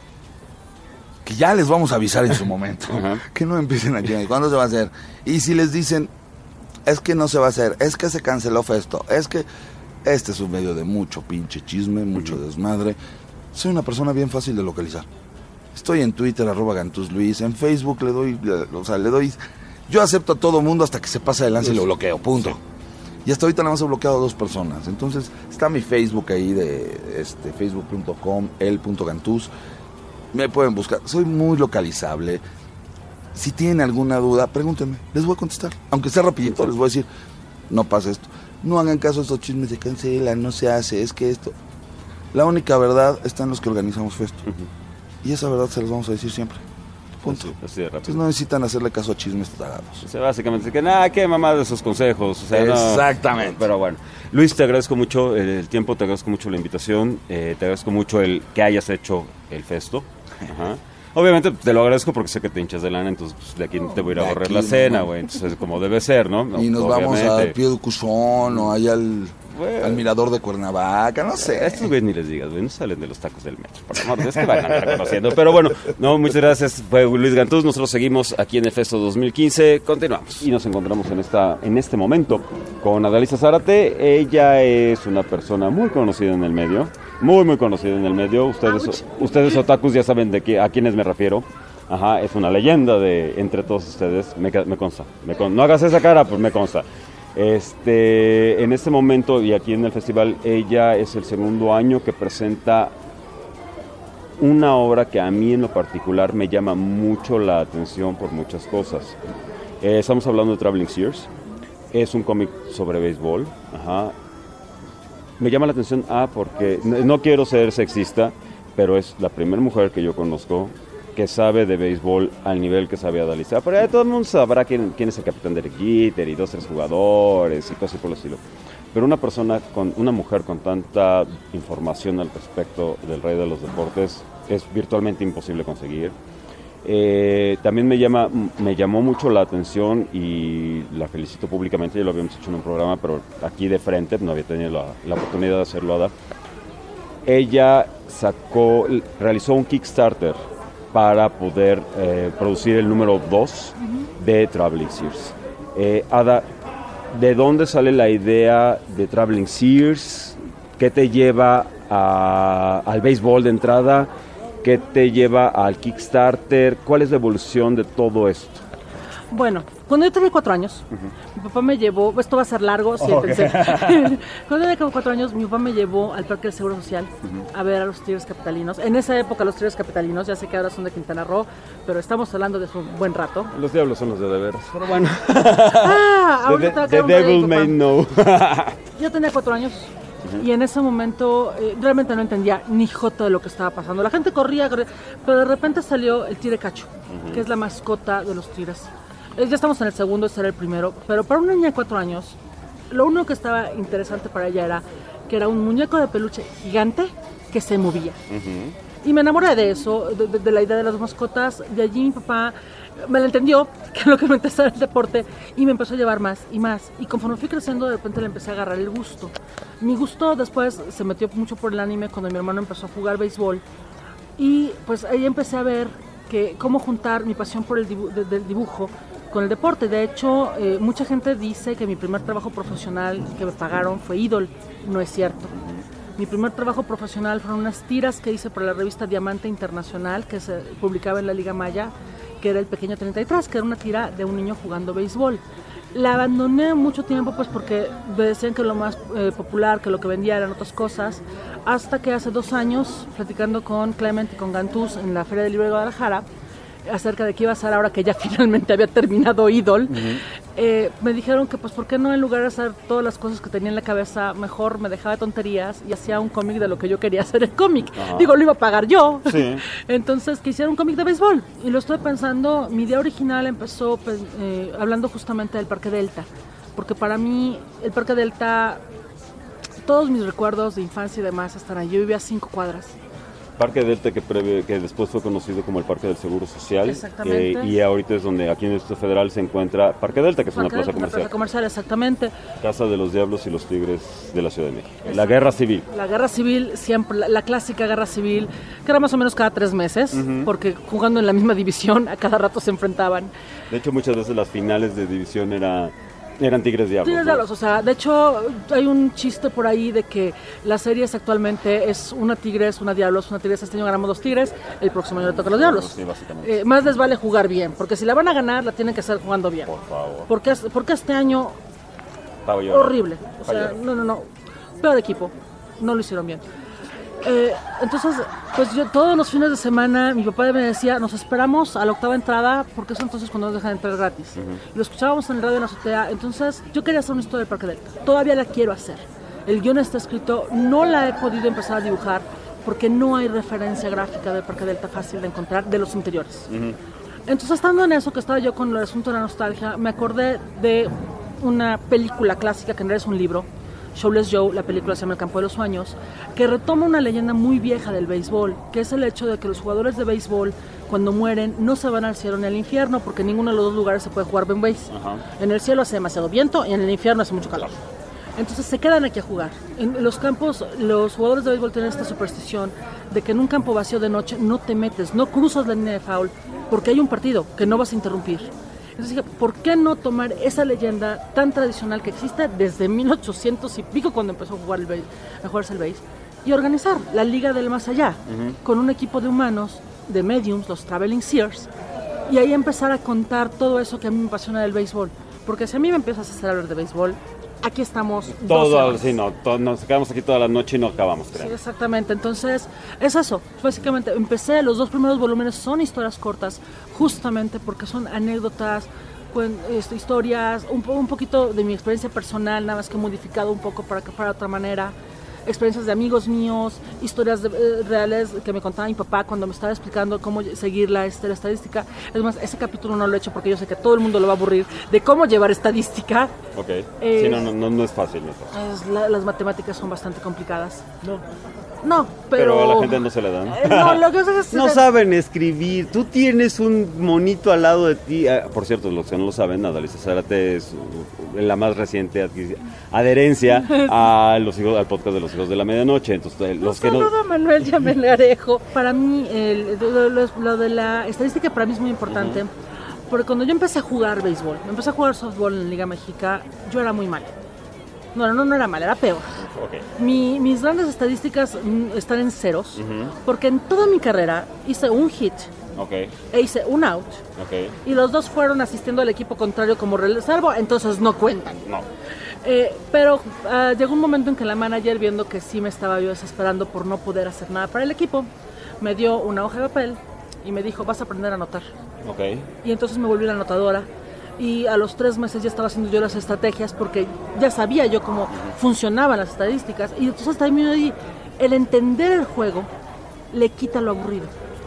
que ya les vamos a avisar en su momento. Ajá. Que no empiecen aquí. ¿Cuándo se va a hacer? Y si les dicen, es que no se va a hacer, es que se canceló Festo, es que este es un medio de mucho pinche chisme, mucho desmadre. Soy una persona bien fácil de localizar. Estoy en Twitter, arroba Gantus Luis, en Facebook le doy, le- o sea, le doy, yo acepto a todo mundo hasta que se pasa de lanza y lo bloqueo, punto. Y hasta ahorita nada más he bloqueado a dos personas. Entonces, está mi Facebook ahí de este, facebook punto com, el punto gantus. Me pueden buscar. Soy muy localizable. Si tienen alguna duda, pregúntenme. Les voy a contestar. Aunque sea rapidito, les voy a decir, no pasa esto. No hagan caso a estos chismes, se cancelan, no se hace, es que esto. La única verdad está en los que organizamos Festo. Y esa verdad se las vamos a decir siempre. Punto. Así, así de rápido. Entonces no necesitan hacerle caso a chismes tagados. O sea, básicamente, que nada, qué mamá de esos consejos. O sea, no. Exactamente. Pero bueno, Luis, te agradezco mucho el, el tiempo, te agradezco mucho la invitación, eh, te agradezco mucho el que hayas hecho el Festo. Ajá. Obviamente te lo agradezco porque sé que te hinchas de lana, entonces pues, de aquí te voy a ir a De borrar aquí, la no, cena, no. güey. Entonces, como debe ser, ¿no? Y nos vamos Obviamente. al pie del Cusón o allá al, Bueno. al mirador de Cuernavaca, no A sé. estos güeyes ni les digas, güey, no salen de los tacos del metro, por amor de Dios, que van a andar reconociendo. Pero bueno, no, muchas gracias, fue Luis Gantús, nosotros seguimos aquí en el Festo dos mil quince, continuamos. Y nos encontramos en esta en este momento con Adalisa Zárate, ella es una persona muy conocida en el medio, muy, muy conocida en el medio, ustedes, ustedes otakus ya saben de qué, a quiénes me refiero. Ajá, es una leyenda de entre todos ustedes, me, ca- me consta. Me con- no hagas esa cara, pues me consta. Este, en este momento y aquí en el festival, ella es el segundo año que presenta una obra que a mí en lo particular me llama mucho la atención por muchas cosas. Eh, estamos hablando de Traveling Sears, es un cómic sobre béisbol. Ajá. Me llama la atención, ah, porque no, no quiero ser sexista, pero es la primera mujer que yo conozco que sabe de béisbol al nivel que sabe Adalisa. Pero ya todo el mundo sabrá quién, quién es el capitán Derek Jeter y dos, tres jugadores y cosas por el estilo. Pero una persona, con una mujer con tanta información al respecto del rey de los deportes es virtualmente imposible conseguir. Eh, también me llama, me llamó mucho la atención y la felicito públicamente, ya lo habíamos hecho en un programa, pero aquí de frente, no había tenido la, la oportunidad de hacerlo, Ada. Ella sacó, realizó un Kickstarter para poder eh, producir el número dos uh-huh. de Traveling Sears. Eh, Ada, ¿de dónde sale la idea de Traveling Sears? ¿Qué te lleva a, al béisbol de entrada? ¿Qué te lleva al Kickstarter? ¿Cuál es la evolución de todo esto? Bueno, cuando yo tenía cuatro años, uh-huh. mi papá me llevó, esto va a ser largo, sí, okay. pensé. Cuando yo tenía cuatro años, mi papá me llevó al Parque del Seguro Social uh-huh. a ver a los Tigres Capitalinos. En esa época los Tigres Capitalinos, ya sé que ahora son de Quintana Roo, pero estamos hablando de un buen rato. Los diablos son los de de veras, pero bueno. Ah, ahorita the, the, the devil may know. Yo tenía cuatro años. Uh-huh. Y en ese momento eh, realmente no entendía ni jota de lo que estaba pasando. La gente corría, corría, pero de repente salió el Tigre Cacho, uh-huh. que es la mascota de los Tigres. Ya estamos en el segundo, este era el primero, pero para una niña de cuatro años, lo único que estaba interesante para ella era que era un muñeco de peluche gigante que se movía. Uh-huh. Y me enamoré de eso, de, de, de la idea de las mascotas. De allí mi papá me lo entendió, que lo que me interesaba era el deporte, y me empezó a llevar más y más. Y conforme fui creciendo, de repente le empecé a agarrar el gusto. Mi gusto después se metió mucho por el anime cuando mi hermano empezó a jugar béisbol. Y pues ahí empecé a ver que cómo juntar mi pasión por el dibu- de, del dibujo con el deporte. De hecho, eh, mucha gente dice que mi primer trabajo profesional que me pagaron fue Idol. No es cierto. Mi primer trabajo profesional fueron unas tiras que hice para la revista Diamante Internacional, que se publicaba en la Liga Maya, que era El Pequeño treinta y tres, que era una tira de un niño jugando béisbol. La abandoné mucho tiempo pues porque me decían que lo más eh, popular, que lo que vendía eran otras cosas, hasta que hace dos años, platicando con Clement y con Gantús en la Feria del Libro de Guadalajara, acerca de qué iba a hacer ahora que ya finalmente había terminado Idol, uh-huh. eh, me dijeron que pues por qué no, en lugar de hacer todas las cosas que tenía en la cabeza, mejor me dejaba de tonterías y hacía un cómic de lo que yo quería hacer el cómic. Uh-huh. Digo, lo iba a pagar yo. Sí. Entonces que hiciera un cómic de béisbol. Y lo estoy pensando, mi idea original empezó pues, eh, hablando justamente del Parque Delta, porque para mí el Parque Delta, todos mis recuerdos de infancia y demás están ahí. Yo vivía a cinco cuadras. Parque Delta, que, preve, que después fue conocido como el Parque del Seguro Social. Exactamente. Eh, y ahorita es donde aquí en el Distrito Federal se encuentra Parque Delta, que es Parque una plaza Delta, comercial. Una plaza comercial, exactamente. Casa de los Diablos y los Tigres de la Ciudad de México. Exacto. La Guerra Civil. La Guerra Civil, siempre, la, la clásica Guerra Civil, que era más o menos cada tres meses, uh-huh. porque jugando en la misma división, a cada rato se enfrentaban. De hecho, muchas veces las finales de división era... Eran Tigres Diablos. Tigres Diablos, ¿no? O sea, de hecho hay un chiste por ahí de que las series actualmente es una Tigres, una Diablos, una Tigres. Este año ganamos dos Tigres, el próximo año le toca a los Diablos. Sí, básicamente. Eh, más les vale jugar bien, porque si la van a ganar, la tienen que hacer jugando bien. Por favor. Porque, porque este año, horrible. O sea, no, no, no. Peor equipo. No lo hicieron bien. Eh, entonces, pues yo todos los fines de semana mi papá me decía, nos esperamos a la octava entrada, porque eso entonces cuando nos dejan entrar gratis. Uh-huh. Y lo escuchábamos en el radio en la azotea. Entonces yo quería hacer una historia del Parque Delta. Todavía la quiero hacer. El guión está escrito, no la he podido empezar a dibujar porque no hay referencia gráfica del Parque Delta fácil de encontrar de los interiores. Uh-huh. Entonces, estando en eso, que estaba yo con el asunto de la nostalgia, me acordé de una película clásica que en realidad es un libro, Showless Joe, la película se llama El Campo de los Sueños, que retoma una leyenda muy vieja del béisbol, que es el hecho de que los jugadores de béisbol, cuando mueren, no se van al cielo ni al infierno, porque en ninguno de los dos lugares se puede jugar bien béis. Uh-huh. En el cielo hace demasiado viento y en el infierno hace mucho calor. Entonces se quedan aquí a jugar. En los campos, los jugadores de béisbol tienen esta superstición de que en un campo vacío de noche no te metes, no cruzas la línea de foul, porque hay un partido que no vas a interrumpir. Entonces dije, ¿por qué no tomar esa leyenda tan tradicional que existe desde mil ochocientos y pico, cuando empezó a, jugar el béis, a jugarse el béis, y organizar la Liga del Más Allá, uh-huh. con un equipo de humanos, de mediums, los Traveling Sears, y ahí empezar a contar todo eso que a mí me apasiona del béisbol? Porque si a mí me empiezas a hacer hablar de béisbol, aquí estamos todo, sí, no, todo, nos quedamos aquí toda la noche y no acabamos, creo. Sí, exactamente, entonces es eso, básicamente empecé, los dos primeros volúmenes son historias cortas, justamente porque son anécdotas, cuen, este, historias, un, un poquito de mi experiencia personal, nada más que modificado un poco para que fuera de otra manera, experiencias de amigos míos, historias de, eh, reales que me contaba mi papá cuando me estaba explicando cómo seguir la, este, la estadística. Es más, ese capítulo no lo he hecho porque yo sé que todo el mundo lo va a aburrir de cómo llevar estadística. Ok, eh, sí, no, no, no, no es fácil. No es fácil. Es la, las matemáticas son bastante complicadas. No. No, pero... pero... a la gente no se le da, ¿no? Eh, no, lo que es, no saben escribir. Tú tienes un monito al lado de ti. Ah, por cierto, los que no lo saben, Adalisa Zárate es la más reciente adherencia a los hijos, al podcast de los hijos de la medianoche. Entonces, los un que saludo no... a Manuel Yamelarejo. Para mí, el, lo, lo, lo de la estadística para mí es muy importante. Uh-huh. Porque cuando yo empecé a jugar béisbol, empecé a jugar softball en Liga Méxica, yo era muy mal. No, no, no era mal, era peor. Okay. Mi, mis grandes estadísticas mm, están en ceros, uh-huh. porque en toda mi carrera hice un hit, okay. e hice un out, okay. y los dos fueron asistiendo al equipo contrario como reserva, entonces no cuentan. No. Eh, pero uh, llegó un momento en que la manager, viendo que sí me estaba yo desesperando por no poder hacer nada para el equipo, me dio una hoja de papel y me dijo, vas a aprender a anotar. Okay. Y entonces me volví la anotadora. Y a los tres meses ya estaba haciendo yo las estrategias porque ya sabía yo cómo funcionaban las estadísticas. Y entonces también ahí el entender el juego le quita lo aburrido.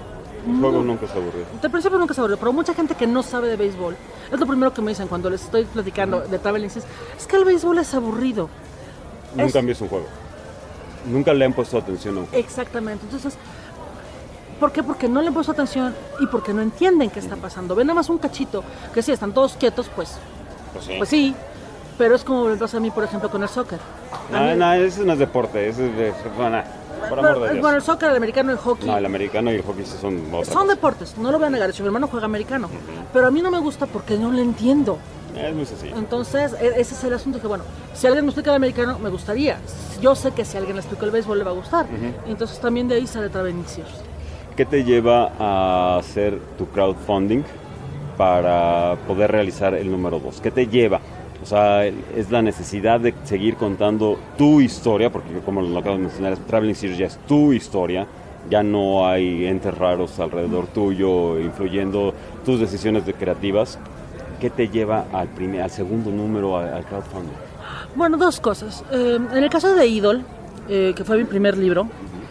El juego nunca es aburrido. De principio nunca es aburrido, pero mucha gente que no sabe de béisbol, es lo primero que me dicen cuando les estoy platicando de Traveling Seas, es que el béisbol es aburrido. Nunca es... es un juego. Nunca le han puesto atención a un juego. Exactamente, entonces... ¿Por qué? Porque no le han puesto atención y porque no entienden qué está pasando. Ven nada más un cachito, que sí, están todos quietos, pues, pues, sí. pues sí, pero es como me pasa a mí, por ejemplo, con el soccer. No, mí, no, eso no es deporte, eso es de... Bueno, por amor de Dios. Bueno, el soccer, el americano, el hockey. No, el americano y el hockey sí son otra Son cosa. deportes, no lo voy a negar, si mi hermano juega americano, uh-huh. pero a mí no me gusta porque no lo entiendo. Es muy sencillo. Entonces, ese es el asunto que, bueno, si alguien me explica el americano, me gustaría. Yo sé que si alguien le explica el béisbol, le va a gustar. Uh-huh. Entonces, también de ahí sale Traveling Seas. ¿Qué te lleva a hacer tu crowdfunding para poder realizar el número dos? ¿Qué te lleva? O sea, es la necesidad de seguir contando tu historia, porque como lo acabo de mencionar, Traveling Seas ya es tu historia, ya no hay entes raros alrededor tuyo influyendo tus decisiones de creativas. ¿Qué te lleva al, primer, al segundo número, al, al crowdfunding? Bueno, dos cosas. Eh, en el caso de Idol, eh, que fue mi primer libro,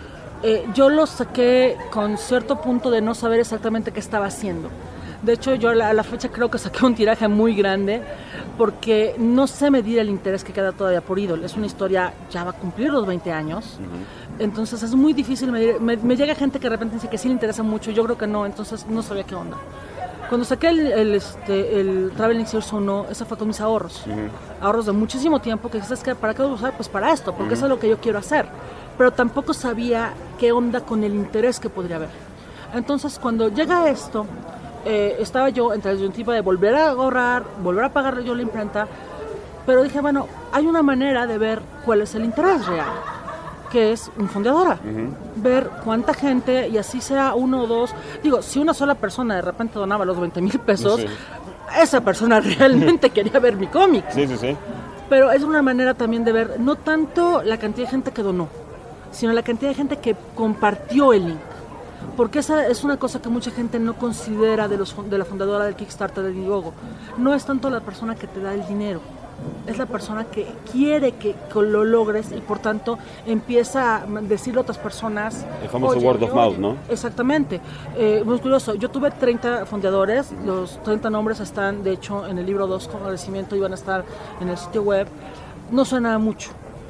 Eh, yo lo saqué con cierto punto de no saber exactamente qué estaba haciendo. De hecho, yo a la, a la fecha creo que saqué un tiraje muy grande porque no sé medir el interés que queda todavía por Idol. Es una historia, ya va a cumplir los veinte años, uh-huh. entonces es muy difícil medir. Me, me llega gente que de repente dice que sí le interesa mucho, yo creo que no, entonces no sabía qué onda. Cuando saqué el, el, este, el Traveling Seas uno, ese fue con mis ahorros. Uh-huh. Ahorros de muchísimo tiempo que dices, ¿para qué voy a usar? Pues para esto, porque uh-huh. eso es lo que yo quiero hacer. Pero tampoco sabía qué onda con el interés que podría haber. Entonces, cuando llega esto, eh, estaba yo entre la disyuntiva de volver a ahorrar, volver a pagar yo la imprenta, pero dije, bueno, hay una manera de ver cuál es el interés real, que es un fondeadora. Uh-huh. Ver cuánta gente, y así sea uno o dos, digo, si una sola persona de repente donaba los veinte mil pesos, sí. esa persona realmente quería ver mi cómic. Sí, sí, sí. Pero es una manera también de ver, no tanto la cantidad de gente que donó, sino la cantidad de gente que compartió el link. Porque esa es una cosa que mucha gente no considera de, los, de la fundadora del Kickstarter de Indiegogo. No es tanto la persona que te da el dinero, es la persona que quiere que, que lo logres y por tanto empieza a decirle a otras personas. El famoso word of mouth, ¿no? Exactamente. Eh, muy curioso, yo tuve treinta fondeadores, los treinta nombres están de hecho en el libro dos con agradecimiento y van a estar en el sitio web. No suena mucho.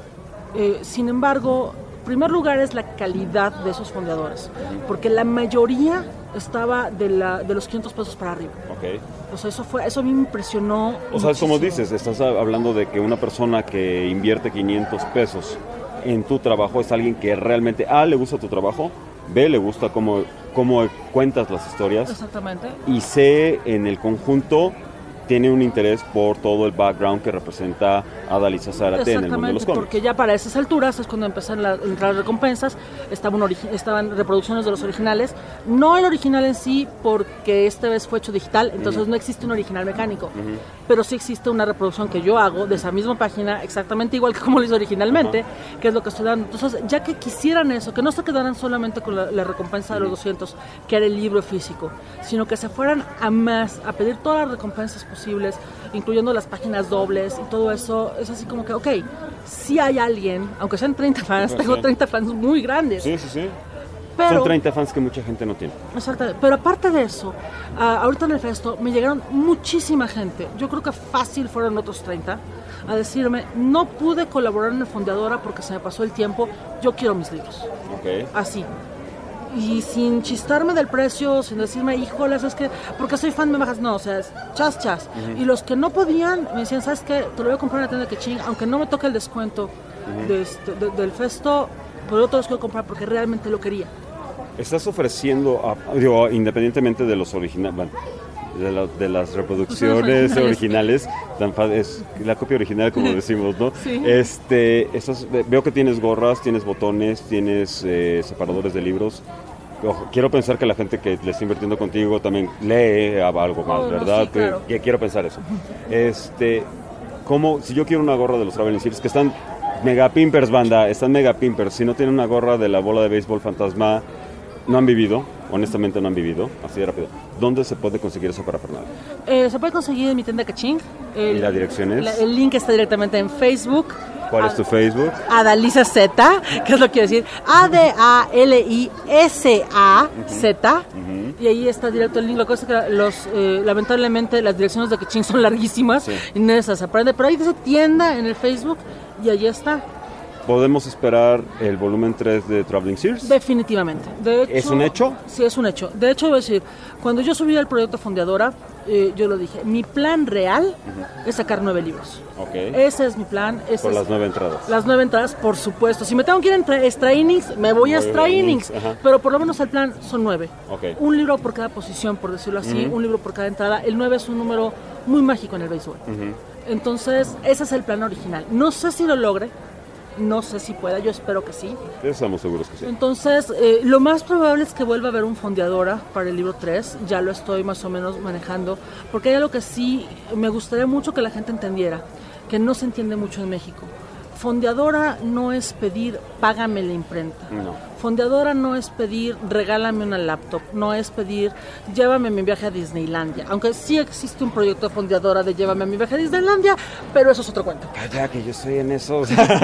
Eh, sin embargo, en primer lugar es la calidad de esos fondeadores, porque la mayoría estaba de, la, de los quinientos pesos para arriba. Okay. O sea, eso, fue, eso a mí me impresionó. O sea, es como dices, estás hablando de que una persona que invierte quinientos pesos en tu trabajo es alguien que realmente, A, le gusta tu trabajo, B, le gusta cómo, cómo cuentas las historias. Exactamente. Y C, en el conjunto, tiene un interés por todo el background que representa a Dalisa Zárate en el mundo de los cómics. Porque ya para esas alturas es cuando empezaron la, entrar las recompensas, estaban, origi- estaban reproducciones de los originales, no el original en sí, porque esta vez fue hecho digital, entonces uh-huh. no existe un original mecánico, uh-huh. pero sí existe una reproducción que yo hago de esa misma página, exactamente igual que como lo hice originalmente, uh-huh. que es lo que estoy dando. Entonces, ya que quisieran eso, que no se quedaran solamente con la, la recompensa de los doscientos, que era el libro físico, sino que se fueran a más, a pedir todas las recompensas posibles, incluyendo las páginas dobles y todo eso, es así como que, ok, si hay alguien, aunque sean treinta fans, sí, tengo treinta fans muy grandes. Sí, sí, sí. Pero, son treinta fans que mucha gente no tiene. Exactamente, pero aparte de eso, uh, ahorita en el festo me llegaron muchísima gente, yo creo que fácil fueron otros treinta, a decirme, no pude colaborar en el Fondeadora porque se me pasó el tiempo, yo quiero mis libros. Okay. Así. Y sin chistarme del precio, sin decirme, híjoles, es que, porque soy fan me bajas, no, o sea, es chas, chas. Uh-huh. Y los que no podían, me decían, ¿sabes qué? Te lo voy a comprar en la tienda de Kaching, aunque no me toque el descuento uh-huh. de este, de, del festo, pero yo te los quiero comprar porque realmente lo quería. Estás ofreciendo, a, digo, independientemente de los originales, bueno, de, la, de las reproducciones pues originales, tan fa- es la copia original como decimos, ¿no? Sí. Este, estás, veo que tienes gorras, tienes botones, tienes eh, separadores de libros. Ojo, quiero pensar que la gente que le está invirtiendo contigo también lee algo más, oh, ¿verdad? No, sí, claro. que, que quiero pensar eso. Este, ¿cómo, si yo quiero una gorra de los Traveling Series, que están mega pimpers, banda, están mega pimpers, si no tienen una gorra de la bola de béisbol fantasma, no han vivido, honestamente no han vivido, así de rápido. ¿Dónde se puede conseguir eso para Fernanda? Eh, se puede conseguir en mi tienda Kaching. ¿Y la dirección es? La, el link está directamente en Facebook. ¿Cuál es tu Facebook? Adalisa Z, que es lo que quiero decir. A D A L I S A Z. Uh-huh. Y ahí está directo el link. Lo que pasa es que los, eh, lamentablemente las direcciones de Kaching son larguísimas, sí. Y no se aprende. Pero ahí dice tienda en el Facebook y allí está. ¿Podemos esperar el volumen tres de Traveling Series? Definitivamente. De hecho, ¿Es un hecho? Sí, es un hecho. De hecho, voy a decir, cuando yo subí al proyecto Fondeadora, eh, yo lo dije, mi plan real uh-huh. es sacar nueve libros. Okay. Ese es mi plan. Ese por es, las nueve entradas. Las nueve entradas, por supuesto. Si me tengo que ir a entra- extra innings, me voy a extra innings. Pero por lo menos el plan son nueve. Okay. Un libro por cada posición, por decirlo así. Uh-huh. Un libro por cada entrada. El nueve es un número muy mágico en el béisbol. Uh-huh. Entonces, ese es el plan original. No sé si lo logre. No sé si pueda, yo espero que sí. Estamos seguros que sí. Entonces, eh, lo más probable es que vuelva a haber un Fondeadora para el libro tres. Ya lo estoy más o menos manejando. Porque hay algo que sí me gustaría mucho que la gente entendiera, que no se entiende mucho en México. Fondeadora no es pedir, págame la imprenta. No. Fondeadora no es pedir, regálame una laptop. No es pedir, llévame a mi viaje a Disneylandia. Aunque sí existe un proyecto de Fondeadora de llévame a mi viaje a Disneylandia, pero eso es otro cuento. Calla, que yo estoy en eso.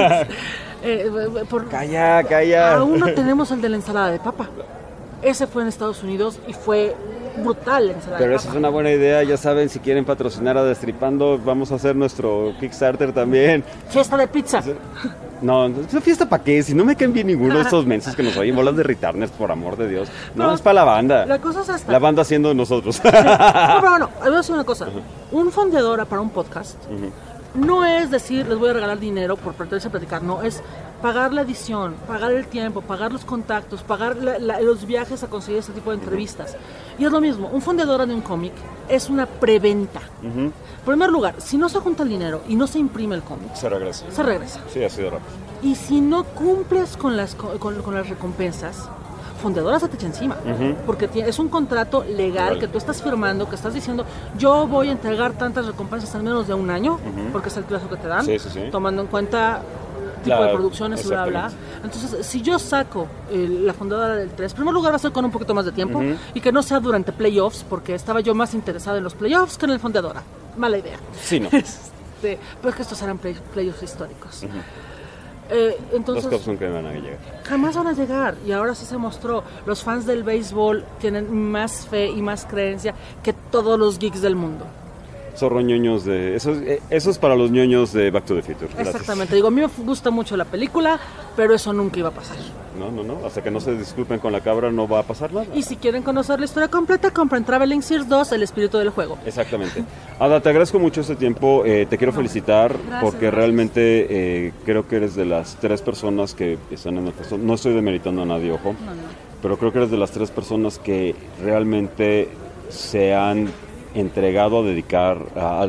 eh, por, calla, calla. Aún no tenemos el de la ensalada de papa. Ese fue en Estados Unidos y fue brutal la ensalada Pero de esa papa. es una buena idea, ya saben, si quieren patrocinar a Destripando, vamos a hacer nuestro Kickstarter también. Fiesta de pizza. No, ¿esa fiesta para qué? Si no me caen bien ninguno de estos mensos que nos oyen, bolas de retarners, por amor de Dios. No, no, es para la banda. La cosa es esta. La banda haciendo nosotros. Sí. No, pero bueno, voy a decir una cosa. Uh-huh. Un Fondeadora para un podcast uh-huh. no es decir, les voy a regalar dinero por pertenecer a platicar, no, es pagar la edición, pagar el tiempo, pagar los contactos, pagar la, la, los viajes a conseguir este tipo de entrevistas. Y es lo mismo, un Fondeadora de un cómic es una preventa. Uh-huh. En primer lugar, si no se junta el dinero y no se imprime el cómic, se regresa. Se regresa. Sí, así de rápido. Y si no cumples con las, con, con las recompensas, Fondeadora se te echa encima, uh-huh. porque es un contrato legal vale. que tú estás firmando, que estás diciendo, yo voy a entregar tantas recompensas en menos de un año, uh-huh. porque es el plazo que te dan, sí, sí, sí. tomando en cuenta tipo la, de producciones y bla, bla. Entonces, si yo saco eh, la Fondeadora del tres, en primer lugar va a ser con un poquito más de tiempo, uh-huh. y que no sea durante playoffs, porque estaba yo más interesado en los playoffs que en el Fondeadora. Mala idea. Sí, no. Este, pero es que estos eran play, playoffs históricos. Uh-huh. Eh, entonces, los Cubs nunca van a llegar. Jamás van a llegar, y ahora sí se mostró. Los fans del béisbol tienen más fe y más creencia que todos los geeks del mundo. Zorro ñoños de... Eso, eso es para los ñoños de Back to the Future. Gracias. Exactamente. Digo, a mí me gusta mucho la película, pero eso nunca iba a pasar. No, no, no. Hasta que no se disculpen con la cabra no va a pasar nada. Y si quieren conocer la historia completa, compren Traveling Series dos, El espíritu del juego. Exactamente. Ada, te agradezco mucho este tiempo. Eh, te quiero felicitar gracias, porque gracias. realmente eh, creo que eres de las tres personas que están en el festival. No estoy demeritando a nadie, ojo. No, no. Pero creo que eres de las tres personas que realmente se han entregado a dedicar, a, a,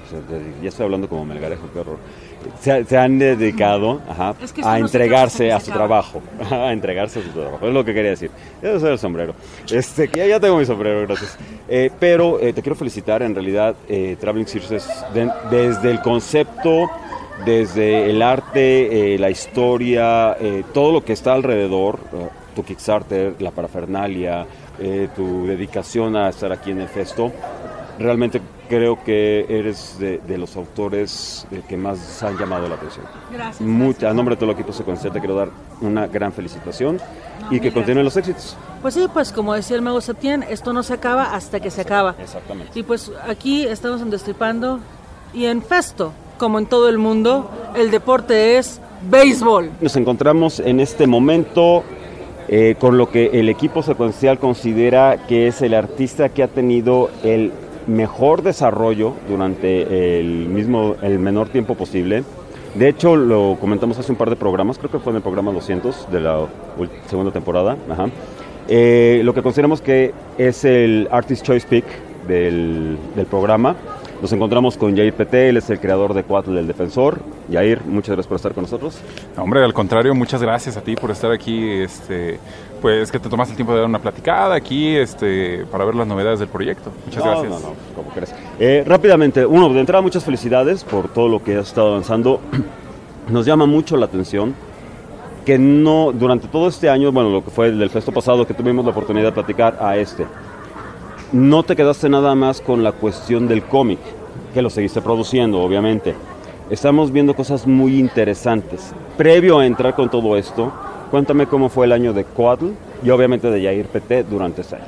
ya estoy hablando como Melgarejo, qué horror, se, se han dedicado ajá, es que a no entregarse a su acaba. trabajo, a entregarse a su trabajo, es lo que quería decir. Eso es el sombrero, este, ya, ya tengo mi sombrero, gracias. Eh, pero eh, te quiero felicitar, en realidad, eh, Traveling Circus, de, desde el concepto, desde el arte, eh, la historia, eh, todo lo que está alrededor, eh, tu Kickstarter, la parafernalia, eh, tu dedicación a estar aquí en el Festo, realmente creo que eres de, de los autores eh, que más han llamado la atención. Gracias. Mucha, gracias. a nombre de todo el equipo Secuencial te quiero dar una gran felicitación No, y que gracias. continúen los éxitos. Pues sí, pues como decía el mago Septién, esto no se acaba hasta que se acaba. Exactamente. Y pues aquí estamos en Destripando y en Festo, como en todo el mundo, el deporte es béisbol. Nos encontramos en este momento eh, con lo que el equipo Secuencial considera que es el artista que ha tenido el mejor desarrollo durante el mismo, el menor tiempo posible. De hecho, lo comentamos hace un par de programas, creo que fue en el programa doscientos de la ult- segunda temporada. Ajá. Eh, lo que consideramos que es el Artist Choice Pick del, del programa. Nos encontramos con Yair Peté, él es el creador de Coatl, el Defensor. Yair, muchas gracias por estar con nosotros. Hombre, al contrario, muchas gracias a ti por estar aquí, este, pues que te tomaste el tiempo de dar una platicada aquí, este, para ver las novedades del proyecto. Muchas no, gracias. No, no, como crees. Eh, rápidamente, uno, de entrada, muchas felicidades por todo lo que has estado avanzando. Nos llama mucho la atención que no, durante todo este año, bueno, lo que fue el del festo pasado, que tuvimos la oportunidad de platicar a este, no te quedaste nada más con la cuestión del cómic, que lo seguiste produciendo, obviamente. Estamos viendo cosas muy interesantes. Previo a entrar con todo esto, cuéntame cómo fue el año de Coatl y obviamente de Yair Peté durante este año.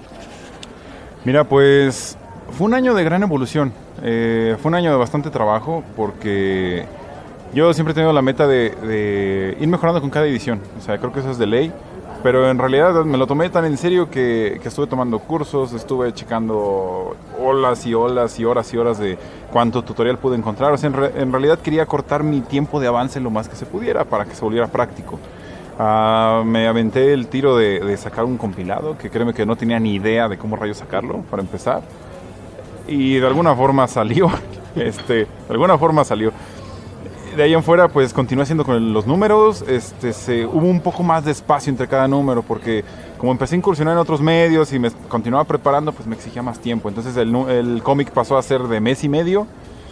Mira, pues fue un año de gran evolución, eh, fue un año de bastante trabajo porque yo siempre he tenido la meta de, de ir mejorando con cada edición, o sea, creo que eso es de ley, pero en realidad me lo tomé tan en serio que, que estuve tomando cursos, estuve checando horas y horas y horas y horas de cuánto tutorial pude encontrar, o sea, en, re, en realidad quería cortar mi tiempo de avance lo más que se pudiera para que se volviera práctico. Uh, me aventé el tiro de, de sacar un compilado, que créeme que no tenía ni idea de cómo rayos sacarlo, para empezar. Y de alguna forma salió, este, de alguna forma salió. De ahí en fuera, pues continué haciendo con los números, este, se, hubo un poco más de espacio entre cada número, porque como empecé a incursionar en otros medios y me continuaba preparando, pues me exigía más tiempo. Entonces el, el cómic pasó a ser de mes y medio.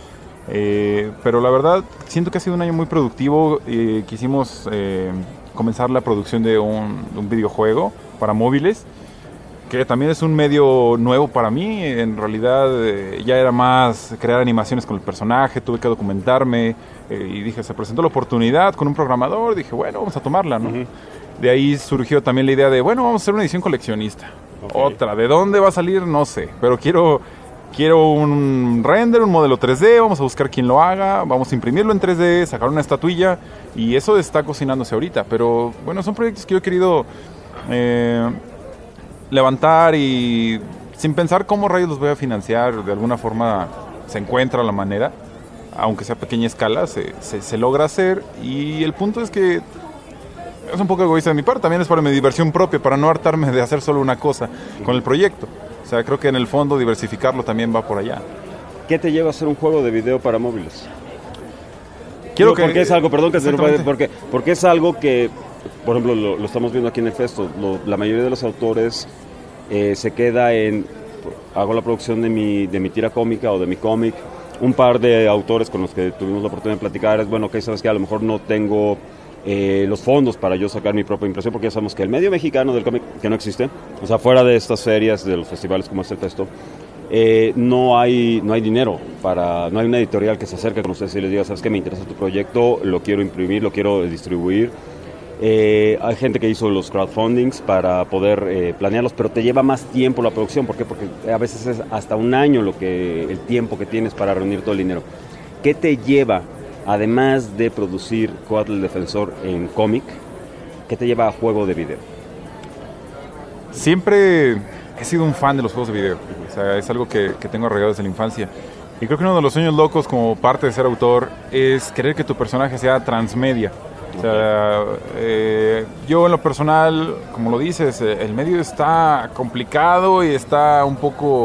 Eh, pero la verdad, siento que ha sido un año muy productivo. Eh, quisimos eh, comenzar la producción de un, de un videojuego para móviles, que también es un medio nuevo para mí. En realidad eh, ya era más crear animaciones con el personaje, tuve que documentarme eh, y dije, se presentó la oportunidad con un programador, dije, bueno, vamos a tomarla, ¿no? Uh-huh. De ahí surgió también la idea de, bueno, vamos a hacer una edición coleccionista. Okay. Otra, ¿de dónde va a salir? No sé, pero quiero... Quiero un render, un modelo tres D, vamos a buscar quién lo haga, vamos a imprimirlo en tres D, sacar una estatuilla, y eso está cocinándose ahorita. Pero bueno, son proyectos que yo he querido eh, levantar y sin pensar cómo rayos los voy a financiar, de alguna forma se encuentra la manera, aunque sea a pequeña escala, se, se, se logra hacer. Y el punto es que es un poco egoísta de mi parte, también es para mi diversión propia, para no hartarme de hacer solo una cosa con el proyecto. O sea, creo que en el fondo diversificarlo también va por allá. ¿Qué te lleva a hacer un juego de video para móviles? Quiero Digo, que... Porque es algo, perdón que se porque, porque es algo que, por ejemplo, lo, lo estamos viendo aquí en el Festo, lo, la mayoría de los autores eh, se queda en, hago la producción de mi, de mi tira cómica o de mi cómic. Un par de autores con los que tuvimos la oportunidad de platicar es, bueno, que sabes que a lo mejor no tengo... Eh, los fondos para yo sacar mi propia impresión, porque ya sabemos que el medio mexicano del cómic, que no existe, o sea, fuera de estas ferias, de los festivales como es el Festo, eh, no hay no hay dinero para, no hay una editorial que se acerque con ustedes y les diga, sabes que me interesa tu proyecto, lo quiero imprimir, lo quiero distribuir. Eh, hay gente que hizo los crowdfundings para poder eh, planearlos, pero te lleva más tiempo la producción. ¿Por qué? Porque a veces es hasta un año lo que el tiempo que tienes para reunir todo el dinero. ¿Qué te lleva, además de producir Coatl el Defensor en cómic, qué te lleva a juego de video? Siempre he sido un fan de los juegos de video. O sea, es algo que, que tengo arraigado desde la infancia. Y creo que uno de los sueños locos como parte de ser autor es querer que tu personaje sea transmedia. O sea, eh, yo en lo personal, como lo dices, el medio está complicado y está un poco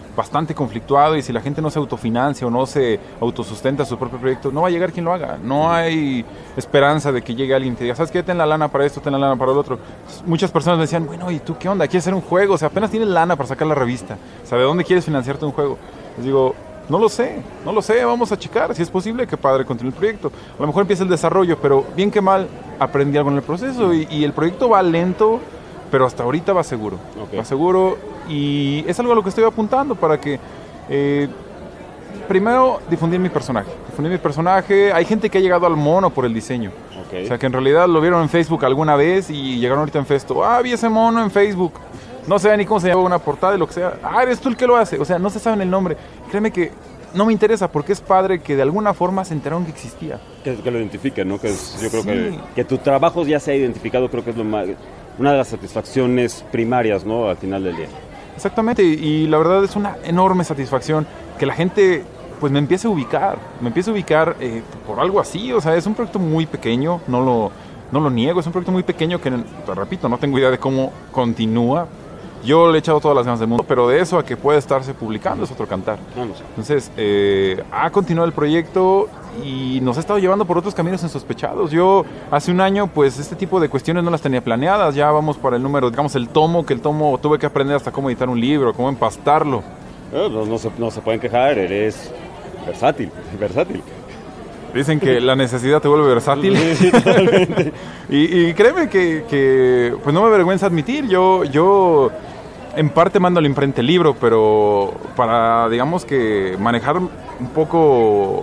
bastante conflictuado, y si la gente no se autofinancia o no se autosustenta su propio proyecto, no va a llegar quien lo haga. No hay esperanza de que llegue alguien y te diga, ¿sabes qué? Ten la lana para esto, ten la lana para lo otro. Muchas personas me decían, bueno, ¿y tú qué onda? ¿Quieres hacer un juego? O sea, apenas tienes lana para sacar la revista. O sea, ¿de dónde quieres financiarte un juego? Les digo, no lo sé, no lo sé, vamos a checar. Si es posible, que padre continúe el proyecto. A lo mejor empieza el desarrollo, pero bien que mal aprendí algo en el proceso, y, y el proyecto va lento, pero hasta ahorita va seguro. Okay. Va seguro, y es algo a lo que estoy apuntando para que, eh, primero, difundir mi personaje. Difundir mi personaje. Hay gente que ha llegado al mono por el diseño. Okay. O sea, que en realidad lo vieron en Facebook alguna vez y llegaron ahorita en Festo. Ah, vi ese mono en Facebook. No sé ni cómo se llama, una portada y lo que sea. Ah, eres tú el que lo hace. O sea, no se saben el nombre. Créeme que no me interesa, porque es padre que de alguna forma se enteraron que existía. Que, que lo identifiquen, ¿no? Que es, yo creo sí. que, que tu trabajo ya se ha identificado, creo que es lo más, una de las satisfacciones primarias, ¿no? Al final del día. Exactamente, y la verdad es una enorme satisfacción que la gente pues me empiece a ubicar, me empiece a ubicar eh, por algo así. O sea, es un proyecto muy pequeño, no lo, no lo niego, es un proyecto muy pequeño que, te repito, no tengo idea de cómo continúa. Yo le he echado todas las ganas del mundo, pero de eso a que pueda estarse publicando es otro cantar. Entonces, eh, ha continuado el proyecto y nos ha estado llevando por otros caminos insospechados. Yo hace un año, pues, este tipo de cuestiones no las tenía planeadas. Ya vamos para el número, digamos, el tomo, que el tomo tuve que aprender hasta cómo editar un libro, cómo empastarlo. Eh, no, no, se, no se pueden quejar, eres versátil, versátil. Dicen que la necesidad te vuelve versátil. Sí, totalmente. y, y créeme que, que, pues no me avergüenza admitir, yo, yo en parte mando a la imprenta el libro, pero para, digamos que manejar un poco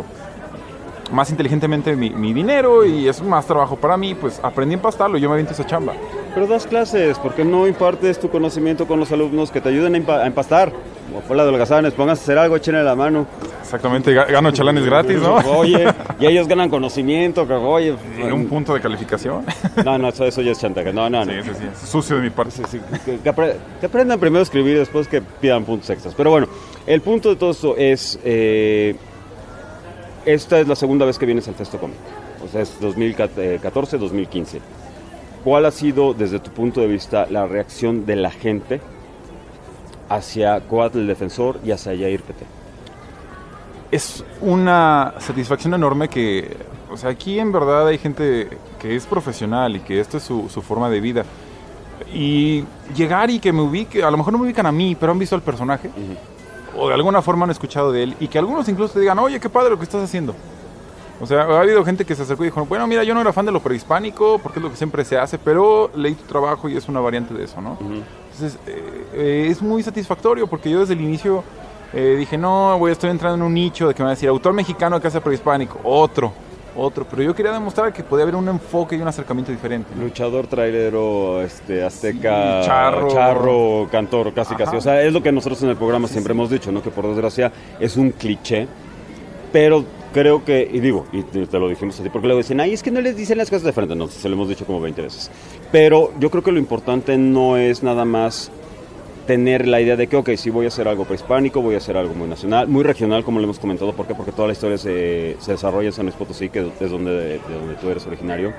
más inteligentemente mi, mi dinero, y es más trabajo para mí, pues aprendí a empastarlo y yo me aviento esa chamba. Pero das clases, ¿por qué no impartes tu conocimiento con los alumnos que te ayuden a, impa- a empastar? Como fue la de los holgazanes, pónganse a hacer algo, échenle la mano. Exactamente, gano chalanes gratis, ¿no? Oye, y ellos ganan conocimiento, que oye... ¿En un punto de calificación? No, no, eso, eso ya es chantaje, no, no, no. Sí, sí, sí, es sucio de mi parte. Sí, sí, que, que, apre- que aprendan primero a escribir y después que pidan puntos extras. Pero bueno, el punto de todo esto es... Eh, esta es la segunda vez que vienes al Festo Cómic, o sea, es dos mil catorce dos mil quince. ¿Cuál ha sido, desde tu punto de vista, la reacción de la gente hacia Coatl el Defensor y hacia Yair P T? Es una satisfacción enorme que, o sea, aquí en verdad hay gente que es profesional y que esto es su, su forma de vida. Y llegar y que me ubique, a lo mejor no me ubican a mí, pero han visto al personaje, uh-huh. o de alguna forma han escuchado de él, y que algunos incluso te digan, oye, qué padre lo que estás haciendo. O sea, ha habido gente que se acercó y dijo, bueno, mira, yo no era fan de lo prehispánico, porque es lo que siempre se hace, pero leí tu trabajo y es una variante de eso, ¿no? Uh-huh. Entonces, eh, eh, es muy satisfactorio, porque yo desde el inicio eh, dije, no, voy a estar entrando en un nicho de que me van a decir, autor mexicano que hace prehispánico, otro, otro, pero yo quería demostrar que podía haber un enfoque y un acercamiento diferente, ¿no? Luchador, trailero, este, azteca, sí, charro. charro, cantor, casi Ajá. casi. O sea, es lo que nosotros en el programa sí, siempre sí. hemos dicho, ¿no? Que por desgracia es un cliché, pero creo que, y digo, y te, te lo dijimos así, porque luego dicen, ay, es que no les dicen las cosas de frente, no, se lo hemos dicho como veinte veces. Pero yo creo que lo importante no es nada más tener la idea de que, ok, sí voy a hacer algo prehispánico, voy a hacer algo muy nacional, muy regional, como lo hemos comentado. ¿Por qué? Porque toda la historia se, se desarrolla en San Luis Potosí, que es donde, de, de donde tú eres originario.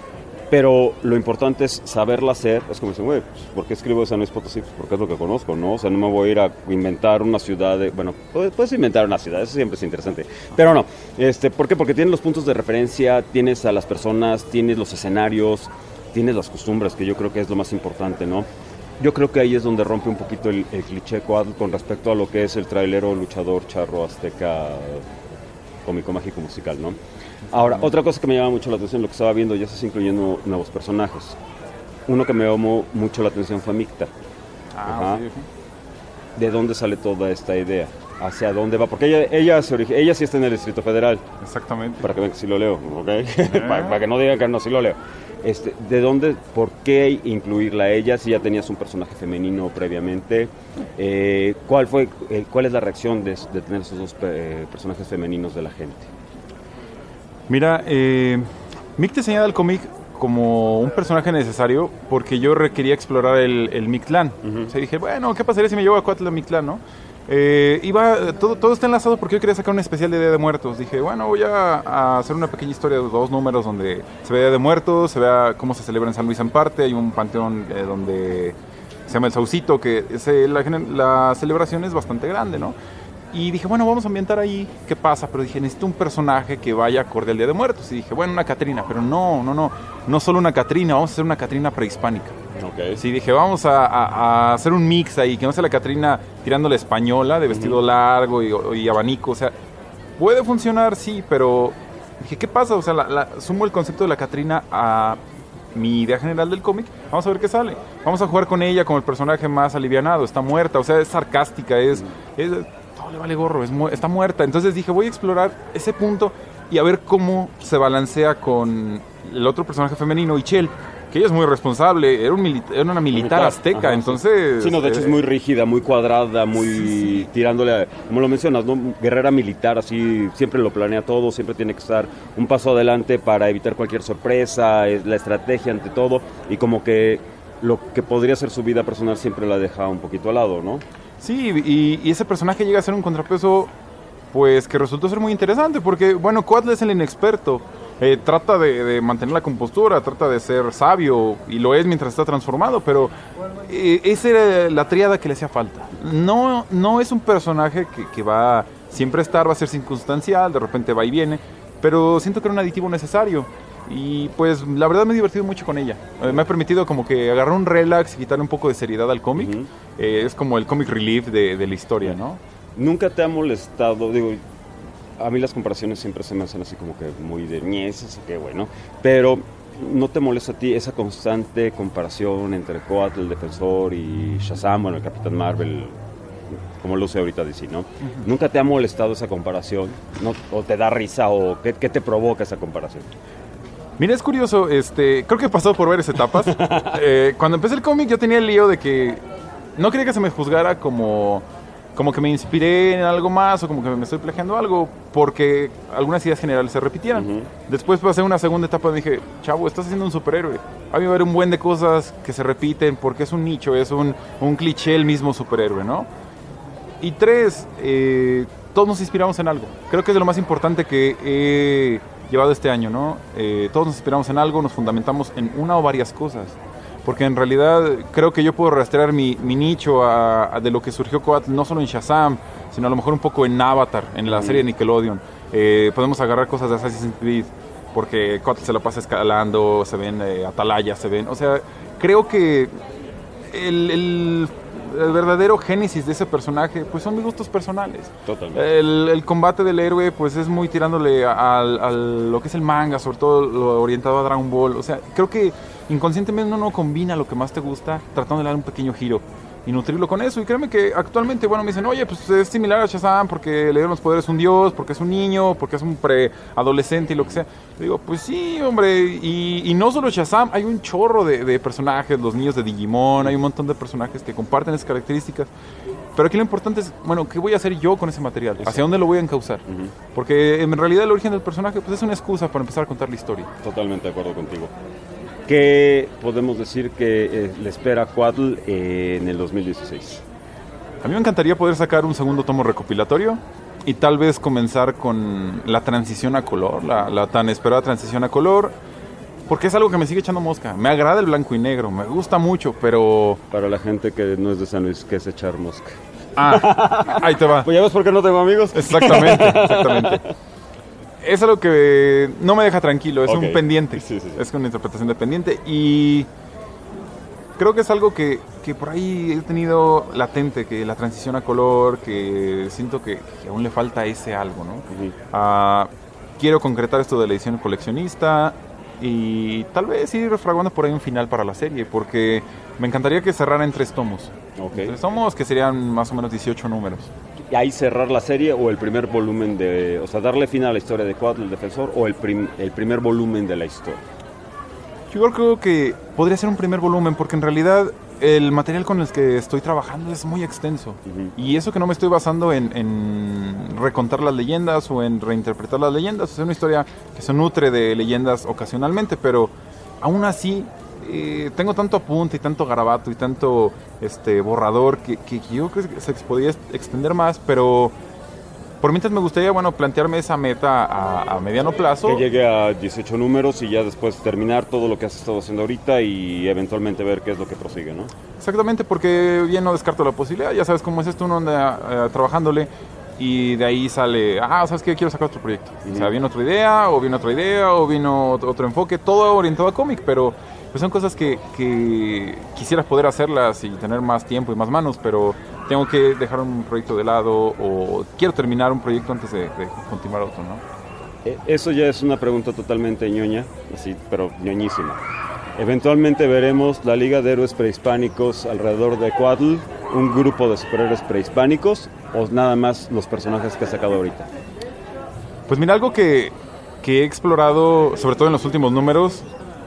Pero lo importante es saberla hacer. Es como dicen, güey, pues, ¿por qué escribo de San Luis Potosí? Pues porque es lo que conozco, ¿no? O sea, no me voy a ir a inventar una ciudad. De, bueno, puedes inventar una ciudad, eso siempre es interesante. Pero no, este, ¿por qué? Porque tienes los puntos de referencia, tienes a las personas, tienes los escenarios, tienes las costumbres, que yo creo que es lo más importante, ¿no? Yo creo que ahí es donde rompe un poquito el, el cliché Coatl con respecto a lo que es el trailero, luchador, charro, azteca, cómico, mágico, musical, ¿no? Ahora, otra cosa que me llama mucho la atención, lo que estaba viendo, ya se está incluyendo nuevos personajes. Uno que me llamó mucho la atención fue Micta. Ah, sí, sí. ¿De dónde sale toda esta idea? ¿Hacia dónde va? Porque ella, ella, se origi- ella sí está en el Distrito Federal. Exactamente. Para que vean que sí lo leo, ¿ok? Eh. para, para que no digan que no, sí lo leo. Este, ¿De dónde, por qué incluirla a ella si ya tenías un personaje femenino previamente? Eh, ¿cuál fue, eh, cuál es la reacción de, de tener esos dos eh, personajes femeninos de la gente? Mira, eh, Mick te señala el cómic como un personaje necesario porque yo requería explorar el, el Mictlán. Uh-huh. O sea, dije, bueno, ¿qué pasaría si me llevo a Coatl a Mictlán, no? Eh, iba, todo, todo está enlazado porque yo quería sacar un especial de Día de Muertos. Dije, bueno, voy a, a hacer una pequeña historia de dos números donde se ve Día de Muertos, se vea cómo se celebra en San Luis en parte, hay un panteón eh, donde se llama El Saucito, que es, eh, la, la celebración es bastante grande, ¿no? Y dije, bueno, vamos a ambientar ahí, ¿qué pasa? Pero dije, necesito un personaje que vaya acorde al Día de Muertos. Y dije, bueno, una Catrina, pero no, no, no, no solo una Catrina, vamos a hacer una Catrina prehispánica. Okay. Sí, dije, vamos a, a, a hacer un mix ahí, que no sea la Catrina tirando la española, de vestido uh-huh. largo y, y abanico, o sea, puede funcionar, sí, pero dije, ¿qué pasa? O sea, la, la, sumo el concepto de la Catrina a mi idea general del cómic, vamos a ver qué sale. Vamos a jugar con ella como el personaje más alivianado, está muerta, o sea, es sarcástica, es... es le vale gorro, es mu- está muerta. Entonces dije, voy a explorar ese punto y a ver cómo se balancea con el otro personaje femenino, Ichel, que ella es muy responsable, era, un mili- era una militar, militar azteca, ajá, entonces... Sí, no, de hecho eh, es muy rígida, muy cuadrada, muy sí, sí. tirándole, a, como lo mencionas, ¿no? Guerrera militar, así, siempre lo planea todo, siempre tiene que estar un paso adelante para evitar cualquier sorpresa, es la estrategia ante todo, y como que lo que podría ser su vida personal siempre la deja un poquito al lado, ¿no? Sí, y, y ese personaje llega a ser un contrapeso, pues, que resultó ser muy interesante, porque, bueno, Coatl es el inexperto, eh, trata de, de mantener la compostura, trata de ser sabio, y lo es mientras está transformado, pero eh, esa era la tríada que le hacía falta. No, no es un personaje que, que va siempre a estar, va a ser circunstancial, de repente va y viene, pero siento que era un aditivo necesario. Y pues la verdad me he divertido mucho con ella. Eh, me ha permitido como que agarrar un relax y quitarle un poco de seriedad al cómic. Uh-huh. Eh, es como el comic relief de, de la historia, ¿no? ¿Nunca te ha molestado? Digo, a mí las comparaciones siempre se me hacen así como que muy de ñes, así que bueno. Pero ¿no te molesta a ti esa constante comparación entre Coatl, el Defensor, y Shazam, bueno, el Capitán Marvel, como lo sé ahorita D C, ¿no? Uh-huh. ¿Nunca te ha molestado esa comparación? ¿No? ¿O te da risa? ¿O qué, qué te provoca esa comparación? Mira, es curioso, este, creo que he pasado por varias etapas. eh, cuando empecé el cómic yo tenía el lío de que no quería que se me juzgara como, como que me inspiré en algo más o como que me estoy plagiando algo, porque algunas ideas generales se repitieran. Uh-huh. Después pasé una segunda etapa y dije, chavo, estás haciendo un superhéroe. Va a haber un buen de cosas que se repiten porque es un nicho, es un, un cliché el mismo superhéroe, ¿no? Y tres, eh, todos nos inspiramos en algo. Creo que es de lo más importante que he llevado este año, ¿no? Eh, todos nos inspiramos en algo, nos fundamentamos en una o varias cosas. Porque en realidad creo que yo puedo rastrear mi, mi nicho a, a de lo que surgió Coatl, no solo en Shazam, sino a lo mejor un poco en Avatar, en la mm. serie de Nickelodeon. Eh, podemos agarrar cosas de Assassin's Creed, porque Coatl se la pasa escalando, se ven eh, atalayas, se ven... O sea, creo que el... el el verdadero génesis de ese personaje pues son mis gustos personales. Totalmente. El, el combate del héroe pues es muy tirándole al, al lo que es el manga, sobre todo lo orientado a Dragon Ball. O sea, creo que inconscientemente uno combina lo que más te gusta tratando de dar un pequeño giro y nutrirlo con eso. Y créeme que actualmente, bueno, me dicen, oye, pues es similar a Shazam porque le dieron los poderes a un dios, porque es un niño, porque es un preadolescente y lo que sea. Le digo, pues sí, hombre, y, y no solo Shazam, hay un chorro de, de personajes, los niños de Digimon, hay un montón de personajes que comparten esas características. Pero aquí lo importante es, bueno, ¿qué voy a hacer yo con ese material? ¿Hacia dónde lo voy a encauzar? Uh-huh. Porque en realidad el origen del personaje pues es una excusa para empezar a contar la historia. Totalmente de acuerdo contigo. ¿Qué podemos decir que eh, le espera a Coatl eh, en el dos mil dieciséis? A mí me encantaría poder sacar un segundo tomo recopilatorio y tal vez comenzar con la transición a color, la, la tan esperada transición a color, porque es algo que me sigue echando mosca. Me agrada el blanco y negro, me gusta mucho, pero... Para la gente que no es de San Luis, ¿qué es echar mosca? Ah, ahí te va. Pues ya ves por qué no tengo amigos. Exactamente, exactamente. Es algo que no me deja tranquilo, es okay. un pendiente, sí, sí, sí. Es una interpretación de pendiente y creo que es algo que, que por ahí he tenido latente, que la transición a color, que siento que, que aún le falta ese algo, ¿no? Uh-huh. Uh, quiero concretar esto de la edición coleccionista y tal vez ir refraguando por ahí un final para la serie, porque me encantaría que cerrara en tres tomos. Okay. Tres tomos que serían más o menos dieciocho números. ¿Y ahí cerrar la serie o el primer volumen de... O sea, darle fin a la historia de Coatl, el Defensor, o el, prim, el primer volumen de la historia? Yo creo que podría ser un primer volumen, porque en realidad el material con el que estoy trabajando es muy extenso. Uh-huh. Y eso que no me estoy basando en, en recontar las leyendas o en reinterpretar las leyendas. Es una historia que se nutre de leyendas ocasionalmente, pero aún así... Eh, tengo tanto apunte y tanto garabato y tanto este borrador que, que, que yo creo que se podía extender más, pero Por mientras me gustaría, bueno, plantearme esa meta a, a mediano plazo. Que llegue a dieciocho números y ya después terminar todo lo que has estado haciendo ahorita y eventualmente ver qué es lo que prosigue, ¿no? Exactamente, porque bien no descarto la posibilidad. Ya sabes cómo es esto, uno anda uh, trabajándole y de ahí sale, ah, ¿sabes qué? Quiero sacar otro proyecto. Uh-huh. O sea, viene otra idea, o viene otra idea, o vino otro, otro enfoque, todo orientado a cómic, pero pues son cosas que, que quisieras poder hacerlas y tener más tiempo y más manos, pero tengo que dejar un proyecto de lado o quiero terminar un proyecto antes de, de continuar otro, ¿no? Eso ya es una pregunta totalmente ñoña, así, pero ñoñísima. Eventualmente veremos la Liga de Héroes Prehispánicos alrededor de Coatl, un grupo de superhéroes prehispánicos, o nada más los personajes que has sacado ahorita. Pues mira, algo que, que he explorado, sobre todo en los últimos números,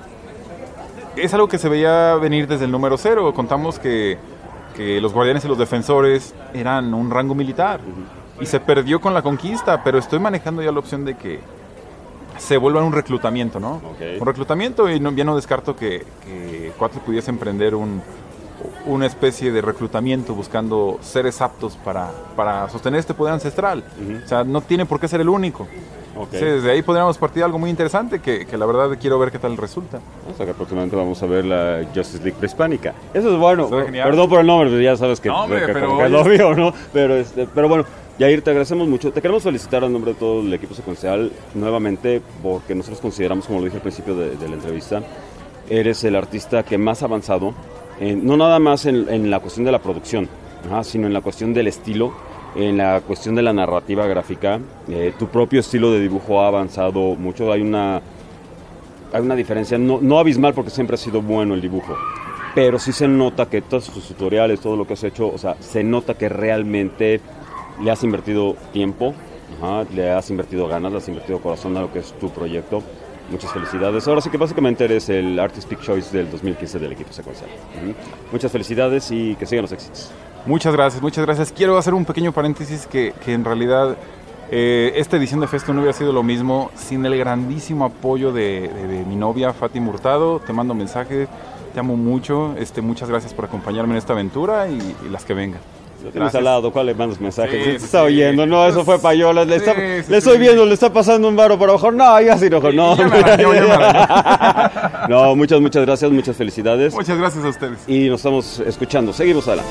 es algo que se veía venir desde el número cero. Contamos que, que los guardianes y los defensores eran un rango militar, uh-huh. y se perdió con la conquista, pero estoy manejando ya la opción de que se vuelva un reclutamiento, ¿no? Okay. Un reclutamiento, y no, ya no descarto que, que Coatl pudiese emprender un, una especie de reclutamiento buscando seres aptos para, para sostener este poder ancestral. Uh-huh. O sea, no tiene por qué ser el único. Okay. Sí, desde ahí podríamos partir de algo muy interesante que, que la verdad quiero ver qué tal resulta. O sea, que próximamente vamos a ver la Justice League prehispánica. Eso es bueno. Perdón por el nombre, ya sabes que, no, hombre, que, pero que es obvio, ¿no? Pero, este, pero bueno, Yair, te agradecemos mucho. Te queremos felicitar a nombre de todo el equipo secuencial nuevamente porque nosotros consideramos, como lo dije al principio de, de la entrevista, eres el artista que más ha avanzado, en, no nada más en, en la cuestión de la producción, ajá, sino en la cuestión del estilo, en la cuestión de la narrativa gráfica. Eh, tu propio estilo de dibujo ha avanzado mucho. Hay una, hay una diferencia, no, no abismal porque siempre ha sido bueno el dibujo, pero sí se nota que todos tus tutoriales, todo lo que has hecho, o sea, se nota que realmente le has invertido tiempo, ajá, le has invertido ganas, le has invertido corazón a lo que es tu proyecto. Muchas felicidades. Ahora sí que básicamente eres el Artist Pick Choice del dos mil quince del equipo secuencial. Uh-huh. Muchas felicidades y que sigan los éxitos. Muchas gracias, muchas gracias. Quiero hacer un pequeño paréntesis que, que en realidad eh, esta edición de Festo no hubiera sido lo mismo sin el grandísimo apoyo de, de, de mi novia Fátima Hurtado. Te mando mensajes, te amo mucho. Este, muchas gracias por acompañarme en esta aventura y, y las que vengan. Lo tienes al lado, ¿cuál le mandas mensajes? Sí, ¿Se sí, está oyendo? No, eso fue payola. Le, está, sí, sí, le sí, estoy sí. viendo, le está pasando un varo por abajo. No, ya sí, no, no. Ya me arañó, ya me arañó. No, muchas, muchas gracias, muchas felicidades. Muchas gracias a ustedes. Y nos estamos escuchando. Seguimos adelante.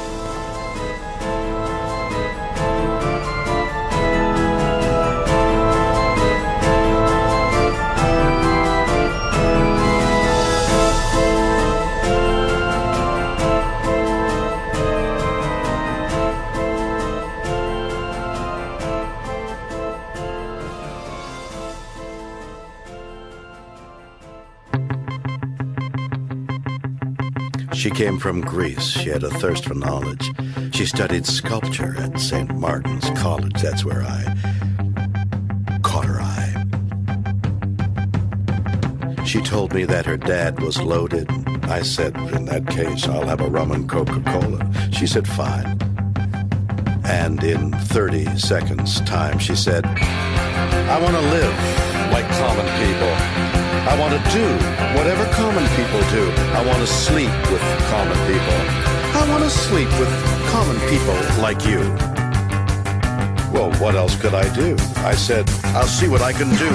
She came from Greece. She had a thirst for knowledge. She studied sculpture at Saint Martin's College. That's where I caught her eye. She told me that her dad was loaded. I said, in that case, I'll have a rum and Coca-Cola. She said, fine. And in thirty seconds time, she said, I want to live like common people. I want to do whatever common people do. I want to sleep with common people. I want to sleep with common people like you. Well, what else could I do? I said, I'll see what I can do.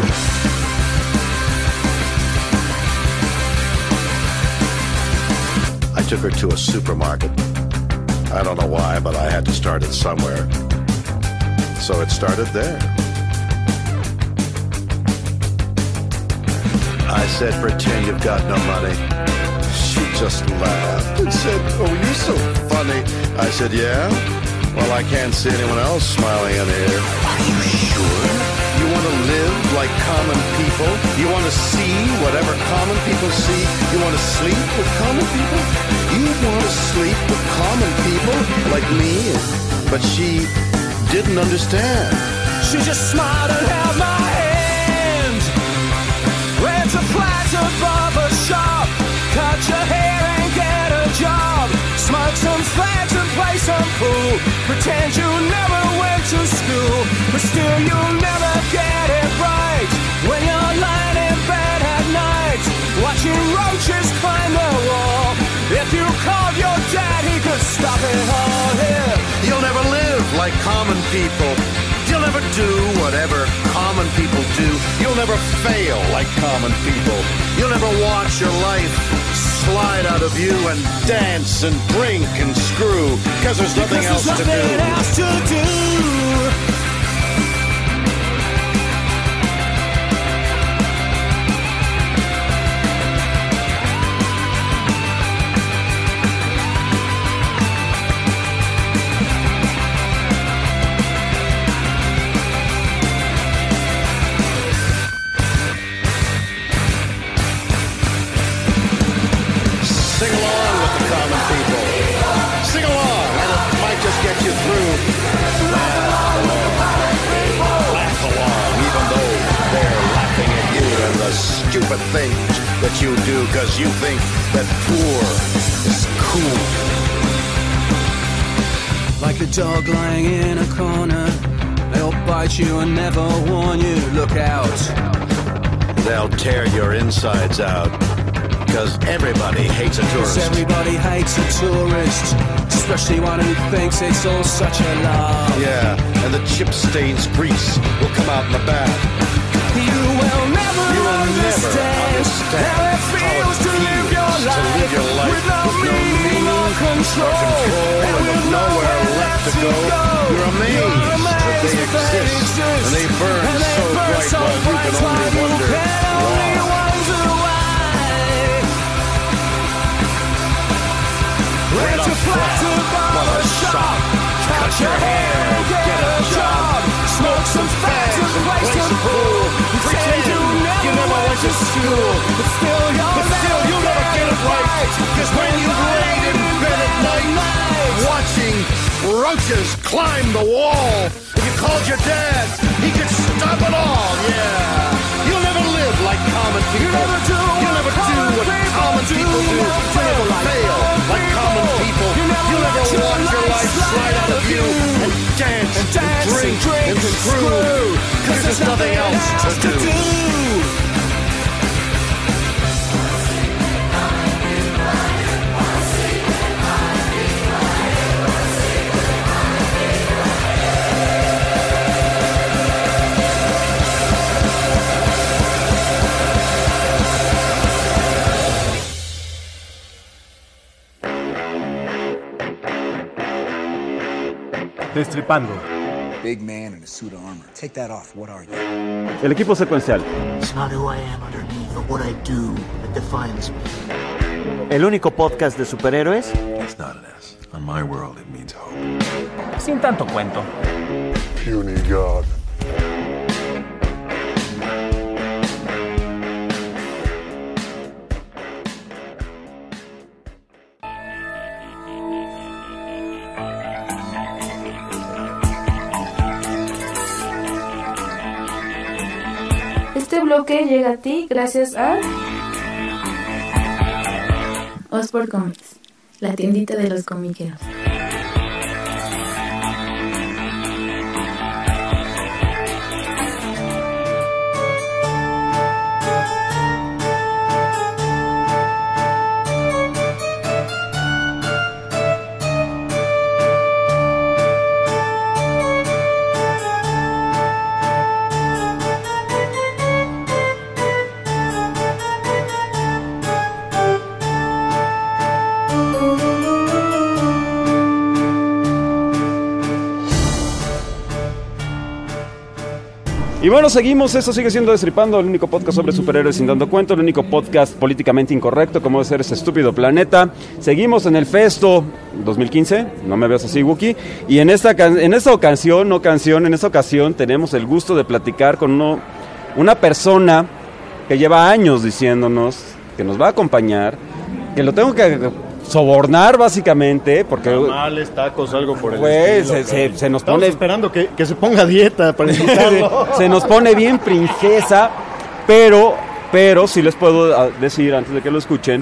I took her to a supermarket. I don't know why, but I had to start it somewhere. So it started there. I said, pretend you've got no money. She just laughed and said, oh, you're so funny. I said, yeah? Well, I can't see anyone else smiling in here. Are you sure? You want to live like common people? You want to see whatever common people see? You want to sleep with common people? You want to sleep with common people like me? But she didn't understand. She just smiled and held my hand. Rent a flat above a shop. Cut your hair and get a job. Smoke some fags and play some pool. Pretend you never went to school, but still you'll never get it right. When you're lying in bed at night, watching roaches climb the wall. If you called your dad, he could stop it all here. You'll never live like common people. You'll never never do whatever common people do. You'll never fail like common people. You'll never watch your life slide out of you and dance and drink and screw, because there's nothing else to do. Nothing else to do. Stupid things that you do because you think that poor is cool. Like a dog lying in a corner, they'll bite you and never warn you. Look out. They'll tear your insides out because everybody hates a tourist. 'Cause everybody hates a tourist, especially one who thinks it's all such a laugh. Yeah, and the chip stains grease will come out in the bath. You will never You will understand, never understand how it feels how it to live your feels life, to live your life with no with no meaning or meaning control, control and with nowhere left to go. You're amazed that they exist, and they burn and they so burn bright so while you bright can while only you wonder can only why. wonder why. Rent a flat to barber shop, cut your hair, get a job, smoke some fags and play some pool. Pretend you never went to school, but still you'll But still, you'll never get it right, because when you laid in bed at night, watching roaches climb the wall, if you called your dad, he could stop it all, yeah. You'll never live like common people. You'll never do You'll never do what common people do. You'll never fail like common people. You'll never watch your life slide out of you and dance and drink and screw, because there's nothing else to do. Destripando. Big man in a suit of armor. Take that off. What are you? El equipo secuencial. It's not who I am underneath, but what I do that defines me. El único podcast de superhéroes. It's not an S. On my world, it means hope. Sin tanto cuento. Puny God. Este bloque llega a ti gracias a Oxford Comics, la tiendita de los comiqueros. Y bueno, seguimos, esto sigue siendo Destripando, el único podcast sobre superhéroes sin dando cuento, el único podcast políticamente incorrecto como debe ser este estúpido planeta. Seguimos en el Festo dos mil quince, no me veas así, Wookie, y en esta, en esta ocasión, no canción, en esta ocasión tenemos el gusto de platicar con uno, una persona que lleva años diciéndonos que nos va a acompañar, que lo tengo que sobornar básicamente, porque tamales, tacos, algo por el pues, estilo. Se, se, se nos Estamos pone esperando que, que se ponga a dieta para invitarlo. se nos pone bien princesa, pero pero sí les puedo decir antes de que lo escuchen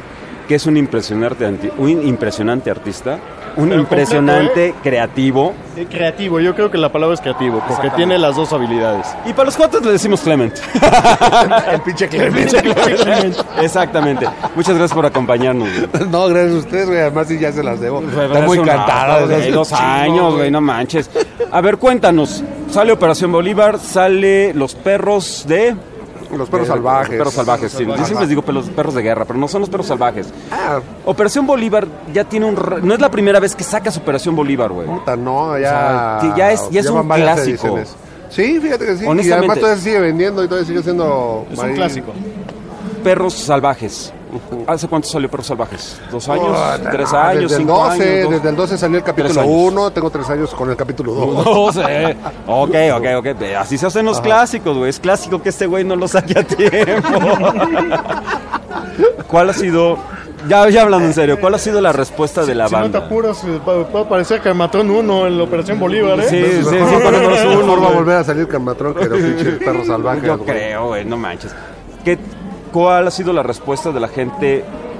que es un impresionante, anti- un impresionante artista, un Pero impresionante completo, creativo. Eh, creativo, yo creo que la palabra es creativo, porque tiene las dos habilidades. Y para los cuates le decimos Clement. El pinche Clement. El pinche Clement. Exactamente. Muchas gracias por acompañarnos, güey. No, gracias a ustedes, güey. Además, sí, ya se las debo. Fue- Está muy hace un cantada. rato, güey, dos años, güey, no manches. A ver, cuéntanos. Sale Operación Bolívar, sale Los Perros de... Los perros de- salvajes. Los perros salvajes, sí. Yo siempre les digo pelos- perros de guerra, pero no son los perros salvajes. Ah, Operación Bolívar ya tiene un... re- No es la primera vez que sacas Operación Bolívar, güey. puta, no, ya. O sea, que ya es- ya es llevan un varias clásico. ediciones. Sí, fíjate que sí. Y Honestamente. además todavía sigue vendiendo y todavía sigue siendo. Es un clásico. Perros salvajes. ¿Hace cuánto salió Perros Salvajes? ¿Dos años? Oh, ¿Tres no, años? Desde el ¿Cinco doce, años? dos- desde el doce salió el capítulo Tres años. uno, tengo tres años con el capítulo dos. doce. Ok, ok, ok. Así se hacen los Ajá. clásicos, güey. Es clásico que este güey no lo saque a tiempo. ¿Cuál ha sido, ya, ya hablando en serio, cuál ha sido la respuesta de la Si no te banda? apuras, eh, va- puede parecer que Matón uno en la Operación Bolívar, ¿eh? Sí, sí, sí, Mejor ponemos uno, mejor va a güey. volver a salir Carmatrón que los pinches perros salvajes. Yo güey. creo, güey, no manches. ¿Qué, ¿Cuál ha sido la respuesta de la gente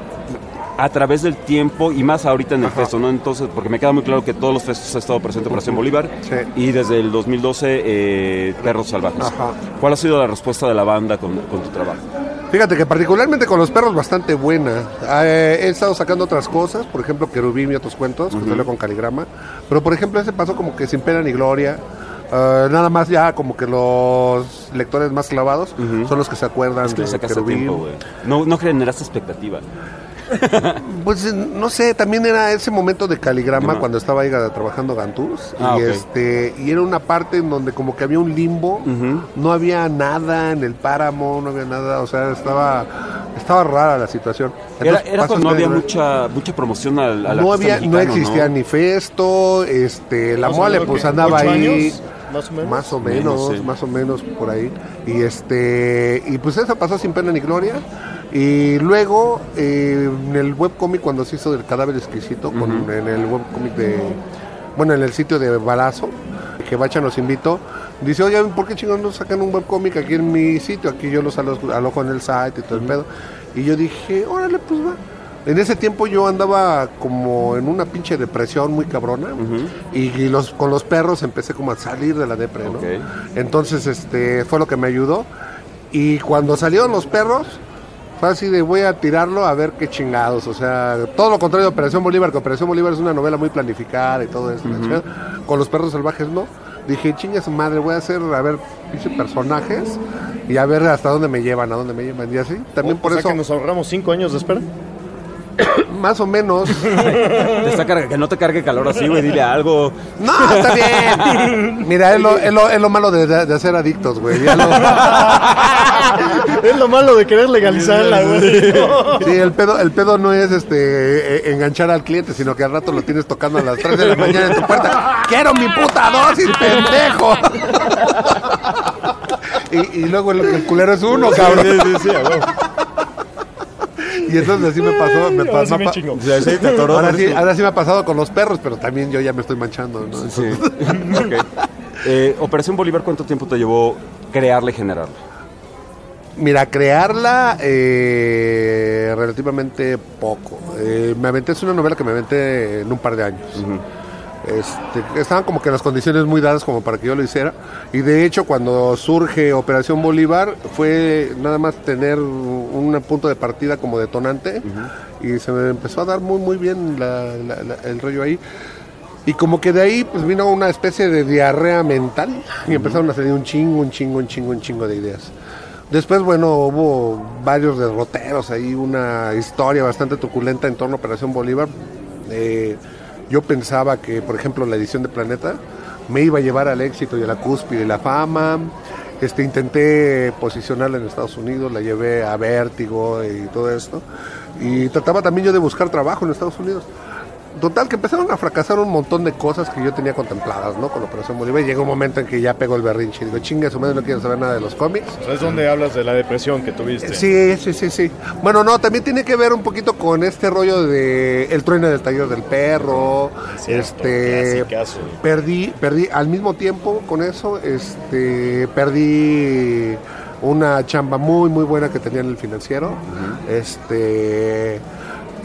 a través del tiempo y más ahorita en el festo, ¿no? Entonces, porque me queda muy claro que todos los festos ha estado presente Operación Bolívar y desde el dos mil doce eh, Perros Salvajes. Ajá. ¿Cuál ha sido la respuesta de la banda con, con tu trabajo? Fíjate que particularmente con los perros bastante buena. Eh, he estado sacando otras cosas, por ejemplo Querubín y otros cuentos, que Ujú. salió con Caligrama. Pero por ejemplo ese pasó como que sin pena ni gloria. Eh, nada más ya como que los lectores más clavados son los que se acuerdan Es que lo de sacaste a Querubín. tiempo, güey. No, no generaste expectativa. Pues eh, no sé, también era ese momento de Caligrama Ajá. cuando estaba ahí trabajando Gantús Ah, y ok. este y era una parte en donde como que había un limbo, no había nada en el páramo, no había nada, o sea, estaba estaba rara la situación. Era, Entonces, era pasó cuando no este- había mucha mucha promoción al, al no artista había, no mexicano, existía ni festo, este, la Más o mole menos, pues ¿qué? andaba ¿Ocho ahí, años? Más o menos. más o menos, Menos, sí. más o menos por ahí, y este, y pues eso pasó sin pena ni gloria, y luego eh, en el webcomic cuando se hizo del Cadáver Exquisito, con, Ujú. en el webcomic de, bueno, en el sitio de Balazo, que Bacha nos invitó, dice, oye, ¿por qué chingados no sacan un webcomic aquí en mi sitio? Aquí yo los alo- alojo en el site y todo el pedo, y yo dije, órale, pues va. En ese tiempo yo andaba como en una pinche depresión muy cabrona y, y los con los perros empecé como a salir de la depre, ¿no? Ok. Entonces este fue lo que me ayudó y cuando salieron los perros fue así de voy a tirarlo a ver qué chingados, o sea, todo lo contrario de Operación Bolívar, que Operación Bolívar es una novela muy planificada y todo eso, la chingada. Con los perros salvajes no. Dije, chinga su madre, voy a hacer, a ver, pinche personajes y a ver hasta dónde me llevan, a dónde me llevan y así. También O por sea eso que nos ahorramos cinco años de espera. más o menos. Te está carga- que no te cargue calor así, güey, dile algo. No, está bien. Mira, es lo, es lo, es lo malo de, de, de ser adictos, güey. Ya lo- Es lo malo de querer legalizarla, güey. Sí, el pedo, el pedo no es este eh, enganchar al cliente, sino que al rato lo tienes tocando a las tres de la mañana en tu puerta. ¡Quiero mi puta dosis, pendejo! y, y luego el, el culero es uno, cabrón. Sí, sí, sí, a huevo. Y entonces así me pasó. Me Ahora pasó sí me chingo. O sea, sí, te atoró, ahora, por sí, eso. ahora sí me ha pasado con los perros, pero también yo ya me estoy manchando, ¿no? Sí. Ok. Eh, Operación Bolívar, ¿cuánto tiempo te llevó crearla y generarla? Mira, crearla eh, relativamente poco. Eh, me aventé, es una novela que me aventé en un par de años. Este, estaban como que las condiciones muy dadas como para que yo lo hiciera. Y de hecho, cuando surge Operación Bolívar, fue nada más tener un punto de partida como detonante. Y se me empezó a dar muy, muy bien la- la- la- el rollo ahí. Y como que de ahí pues vino una especie de diarrea mental. Y empezaron a salir un chingo, un chingo, un chingo, un chingo de ideas. Después, bueno, hubo varios derroteros ahí, una historia bastante truculenta en torno a Operación Bolívar. Eh, yo pensaba que, por ejemplo, la edición de Planeta me iba a llevar al éxito y a la cúspide y la fama. Este, intenté posicionarla en Estados Unidos, la llevé a Vértigo y todo esto. Y trataba también yo de buscar trabajo en Estados Unidos. Total, que empezaron a fracasar un montón de cosas que yo tenía contempladas, ¿no? Con Operación Bolívar. Y llegó un momento en que ya pegó el berrinche. Y digo, chinga, su madre, no quiero saber nada de los cómics. O sea, es donde hablas de la depresión que tuviste. Sí, sí, sí, sí. Bueno, no, también tiene que ver un poquito con este rollo de el trueno del taller del perro. Cierto, este clasicazo. perdí, perdí al mismo tiempo con eso, este perdí una chamba muy muy buena que tenía en el financiero. Este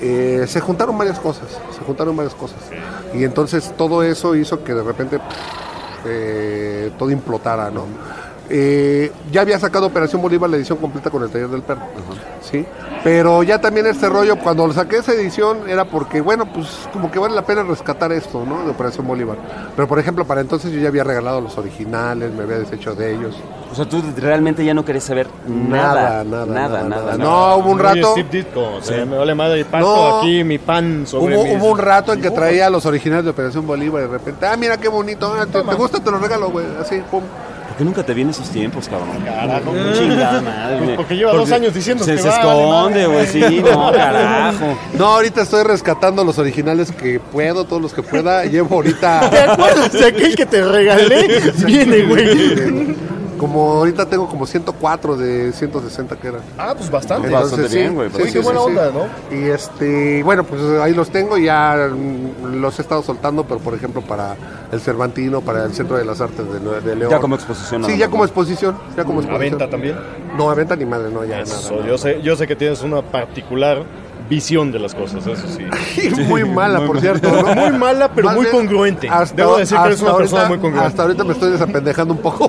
eh, se juntaron varias cosas, se juntaron varias cosas. Y entonces todo eso hizo que de repente eh, todo implotara, ¿no? Eh, ya había sacado Operación Bolívar la edición completa con el Taller del Perro, uh-huh. ¿sí? Pero ya también este rollo, cuando saqué esa edición era porque, bueno, pues como que vale la pena rescatar esto, ¿no? De Operación Bolívar. Pero por ejemplo, para entonces yo ya había regalado los originales, me había deshecho de ellos. O sea, tú realmente ya no querés saber nada, nada, nada, nada, nada. nada, nada. No, hubo un rato. Steve Ditko, o sea, sí. Me vale madre y paso No. aquí mi pan sobre Hubo, mis... hubo un rato en que traía los originales de Operación Bolívar y de repente, ah, mira qué bonito, ah, ¿te, ¿te gusta? Te lo regalo, güey, así, pum. ¿Por qué nunca te vienen esos tiempos, cabrón? Carajo, mm. chingada madre. Porque lleva Porque dos años diciendo se, que se va, esconde, güey, sí, no, carajo. No, ahorita estoy rescatando los originales que puedo, todos los que pueda. Llevo ahorita... ¿Te acuerdas de aquel que te regalé? Viene, güey. Como ahorita tengo como ciento cuatro de ciento sesenta que eran. Ah, pues bastante. Entonces, bastante sí, bien, güey. Sí, Uy, sí, qué sí, buena sí. onda, ¿no? Y este, bueno, pues ahí los tengo y ya mm, los he estado soltando, pero por ejemplo para el Cervantino, para el Centro de las Artes de, Nue- de León. Ya como exposición. Sí, nada ya más, como ¿no? exposición, ya como ¿A exposición. venta también? No, a venta ni madre, no, ya Eso, nada. yo sé, yo sé que tienes una particular visión de las cosas, eso sí. Y muy mala, muy por mal. cierto, ¿no? Muy mala, pero Más muy bien, congruente. hasta- Debo decir que eres hasta una persona ahorita- muy congruente. Hasta ahorita me estoy desapendejando un poco.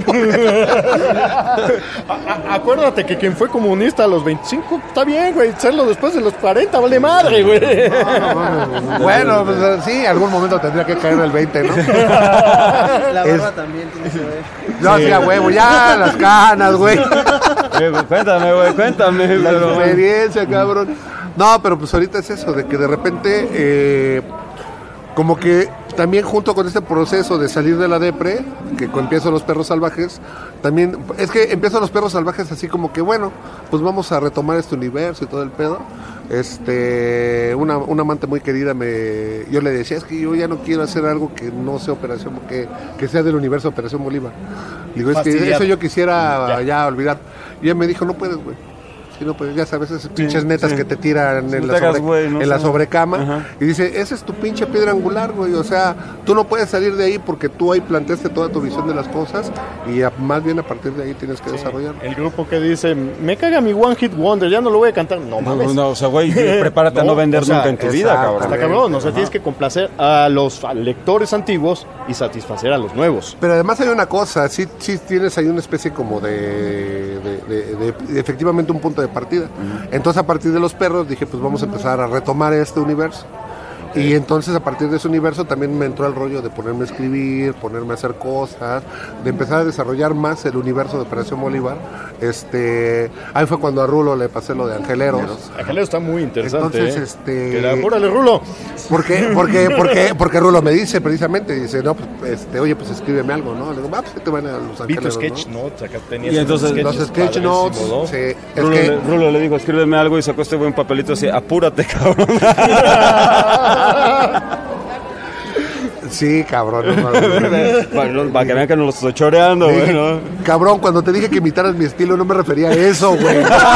A- a- acuérdate que quien fue comunista a los veinticinco, está bien, güey. Serlo después de los cuarenta, vale madre, güey. Bueno, pues sí, algún momento tendría que caer el veinte, ¿no? La barba Es- también tiene que ver. No, sí, a huevo, ya, las canas, güey. Eh, güey, cuéntame, güey, cuéntame. La pero- experiencia, cabrón. No, pero pues ahorita es eso, de que de repente, eh, como que también junto con este proceso de salir de la depre, que con- empiezan los perros salvajes, también, es que empiezan los perros salvajes así como que, bueno, pues vamos a retomar este universo y todo el pedo. Este, una, una amante muy querida me, yo le decía, es que yo ya no quiero hacer algo que no sea Operación, que, que sea del universo Operación Bolívar. Digo, es que Fastidiar. eso yo quisiera Ya. ya olvidar. Y ella me dijo, no puedes, güey. Sí, no, pues ya sabes, esas pinches netas sí. que te tiran Sí, en, no la, te hagas sobre- güey, no en la sé. sobrecama. Ajá. Y dice, esa es tu pinche piedra angular, güey. O sea, tú no puedes salir de ahí porque tú ahí planteaste toda tu visión de las cosas y a- más bien a partir de ahí tienes que desarrollar. El grupo que dice, me caga mi One Hit Wonder, ya no lo voy a cantar. No No, mames. no, o sea, güey, prepárate a no vender o sea, nunca en tu vida, exacto. cabrón. Está cabrón, o sea, tienes que complacer a los lectores antiguos y satisfacer a los nuevos. Pero además hay una cosa, sí, sí tienes ahí una especie como de, de, de- de- de- efectivamente un punto de partida. Entonces a partir de los perros dije, pues vamos a empezar a retomar este universo. Y entonces a partir de ese universo también me entró el rollo de ponerme a escribir, ponerme a hacer cosas, de empezar a desarrollar más el universo de Operación Bolívar. Este, ahí fue cuando a Rulo le pasé lo de Angeleros. Angelero está muy interesante. Entonces, ¿eh? este... Que la- ¡Órale, Rulo! ¿Por qué? Porque, porque, porque Rulo me dice precisamente, dice, no, pues, este, oye, pues escríbeme algo, ¿no? Le digo, ah, pues que te van a los Vi tu Angeleros, sketch ¿no? notes, acá tenías Y entonces, unos Los sketches sketch notes, padrísimos, ¿no? sí, es Rulo, que... le, Rulo le dijo, escríbeme algo y sacó este buen papelito así, apúrate, cabrón. Sí, cabrón. No, mames. para, para que vean que no lo estoy choreando, Le güey, dije, ¿no? cabrón, cuando te dije que imitaras mi estilo no me refería a eso, güey.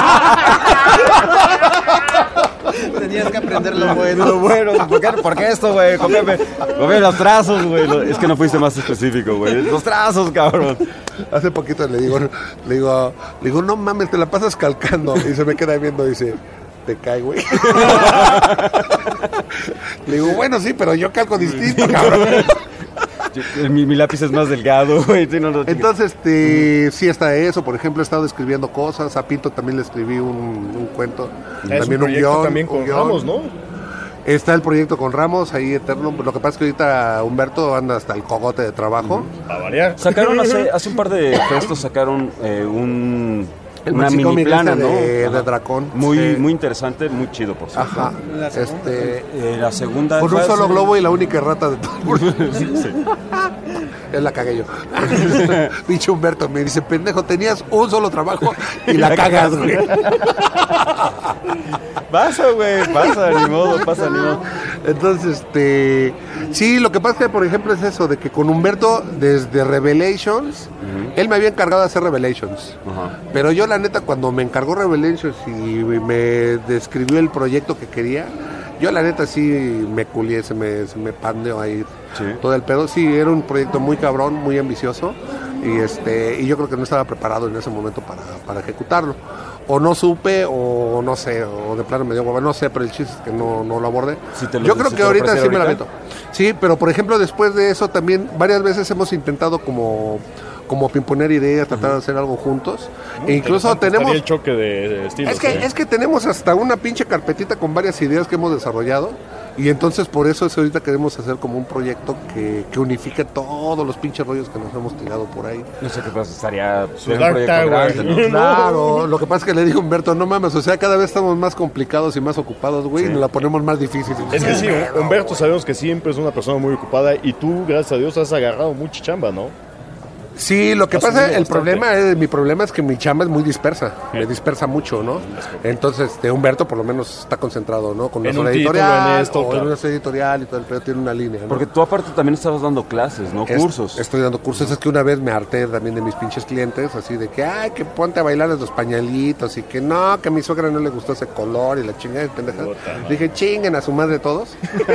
Tenías que aprender lo bueno. Lo bueno, ¿por qué, por qué esto, güey? Cópiame, cópiame los trazos, güey. Lo- Es que no fuiste más específico, güey. Los trazos, cabrón. Hace poquito le digo, le digo, le digo, no mames, te la pasas calcando. Y se me queda viendo y dice, te cae, güey. Le digo, bueno, sí, pero yo calco distinto, cabrón. Yo- Mi, mi lápiz es más delgado, güey. Sí, no, no, Entonces, este, sí está eso. Por ejemplo, he estado escribiendo cosas. A Pinto también le escribí un, un cuento. Es también un proyecto guión, también con un guión. Ramos, ¿no? Está el proyecto con Ramos, ahí eterno. Lo que pasa es que ahorita Humberto anda hasta el cogote de trabajo. A variar. Sacaron hace, hace un par de festos, sacaron eh, un... El una mini Mexicómic plana, este ¿no? de- Ajá. de Dracón. Muy, Sí. muy interesante, muy chido, por cierto. Ajá. Este, Eh, la segunda... con un fue solo hace- globo y la única rata de todo el mundo. Sí, sí. Es la cagué yo. Pinche Humberto me dice, pendejo, tenías un solo trabajo y la cagas, güey. Pasa, güey, pasa, ni modo, pasa, ni modo. Entonces, este... Sí, lo que pasa es que, por ejemplo, es eso, de que con Humberto, desde Revelations, él me había encargado de hacer Revelations. Ajá. Pero yo, la neta, cuando me encargó Revelations y me describió el proyecto que quería, yo, la neta, sí me culié, se me, se me pandeó ahí Sí. todo el pedo. Sí, era un proyecto muy cabrón, muy ambicioso. Y, este, y yo creo que no estaba preparado en ese momento para, para ejecutarlo. o no supe, o no sé, o de plano me dio hueva, no sé, pero el chiste es que no, no lo abordé. Si te lo- Yo si creo te que lo ahorita sí ofreciera me la ahorita. meto. Sí, pero por ejemplo, después de eso también varias veces hemos intentado como, como pimponer ideas, tratar de hacer algo juntos. E incluso Interesante, tenemos... estaría el choque de, de estilos. Es que, ¿eh? es que tenemos hasta una pinche carpetita con varias ideas que hemos desarrollado y entonces por eso es ahorita queremos hacer como un proyecto que, que unifique todos los pinches rollos que nos hemos tirado por ahí. No sé qué pasa, estaría Su un Dark proyecto Tower. grande, ¿no? Claro, lo que pasa es que le digo a Humberto, no mames, o sea, cada vez estamos más complicados y más ocupados, güey, y nos la ponemos más difícil. Es que sí, Humberto sabemos que siempre es una persona muy ocupada y tú, gracias a Dios, has agarrado mucha chamba, ¿no? Sí, lo que Has pasa, subido el bastante. problema es, mi problema es que mi chamba es muy dispersa, me dispersa mucho, ¿no? Entonces, este, Humberto por lo menos está concentrado, ¿no? Con una En sola un título, editorial, en esto, o claro. en una sola editorial y todo el pedo tiene una línea, ¿no? Porque tú aparte también estabas dando clases, ¿no? Es- Cursos. Estoy dando cursos. Es que una vez me harté también de mis pinches clientes, así de que, ay, que ponte a bailar los pañalitos y que no, que a mi suegra no le gustó ese color y la chingada de pendejas. Dije, chinguen a su madre todos.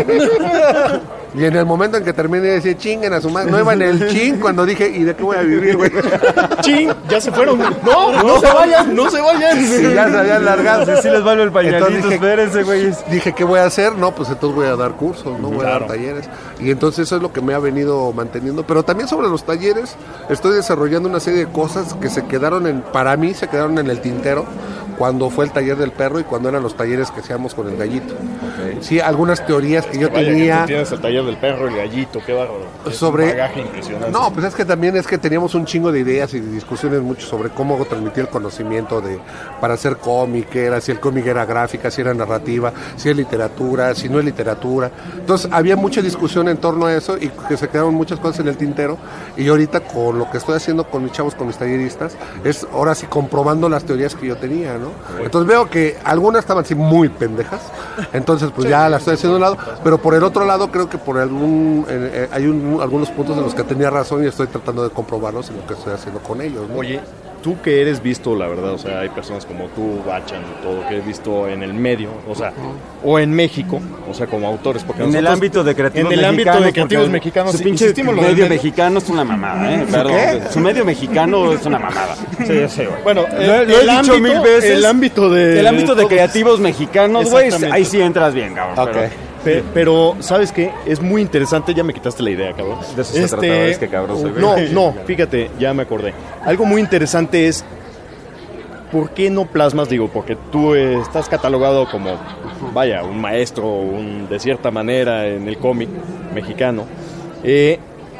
Y en el momento en que terminé, decía, chinguen a su madre. No iba en el ching cuando dije, ¿y de qué voy a vivir, güey? ¡Chin! ¡Ya se fueron! ¡No! ¡No se vayan! ¡No se vayan! Y ya se habían largado. Sí, sí les vale el pañalito, Entonces dije, espérense, güeyes. Dije, ¿qué voy a hacer? No, pues entonces voy a dar cursos, no voy a Claro. dar talleres. Y entonces eso es lo que me ha venido manteniendo. Pero también sobre los talleres, estoy desarrollando una serie de cosas que se quedaron en, para mí se quedaron en el tintero cuando fue el taller del perro y cuando eran los talleres que hacíamos con el gallito. Sí, algunas teorías que yo Vaya, que tenía. tú tienes el taller del perro, el gallito, qué bárbaro. Es Sobre- un bagaje impresionante. No, pues es que también es que teníamos un chingo de ideas y de discusiones mucho sobre cómo transmitir el conocimiento de para hacer cómic, qué era, si el cómic era gráfica, si era narrativa, si es literatura, si no es literatura. Entonces había mucha discusión en torno a eso y que se quedaron muchas cosas en el tintero. Y ahorita con lo que estoy haciendo con mis chavos, con mis talleristas, es ahora sí comprobando las teorías que yo tenía, ¿no? Entonces veo que algunas estaban así muy pendejas, entonces pues ya las estoy haciendo a un lado, pero por el otro lado creo que por algún eh, eh, hay un- algunos puntos en los que tenía razón y estoy tratando de comprobarlos en lo que estoy haciendo con ellos, ¿no? Oye, tú que eres visto, la verdad, o sea, hay personas como tú, Bachan y todo, que he visto en el medio, o sea, o en México, o sea, como autores, porque En el nosotros- ámbito de creativos En el ámbito mexicanos, de creativos porque mexicanos, su pinche insistimos lo del medio mexicano es una mamada, ¿eh? ¿Su Perdón, qué? su medio mexicano es una mamada. Sí, sí, güey. Bueno, Lo, el- lo he el dicho ámbito- mil veces. el ámbito de- El ámbito de todos- creativos mexicanos, güey, Exactamente. ahí sí entras bien, cabrón. Ok. pero- Pe- Pero, ¿sabes qué? Es muy interesante, ya me quitaste la idea, cabrón. De eso se trataba, es que cabrón soy, No, güey. no, fíjate, ya me acordé. Algo muy interesante es, ¿por qué no plasmas? Digo, porque tú eh, estás catalogado como, vaya, un maestro, un, de cierta manera, en el cómic mexicano. Eh,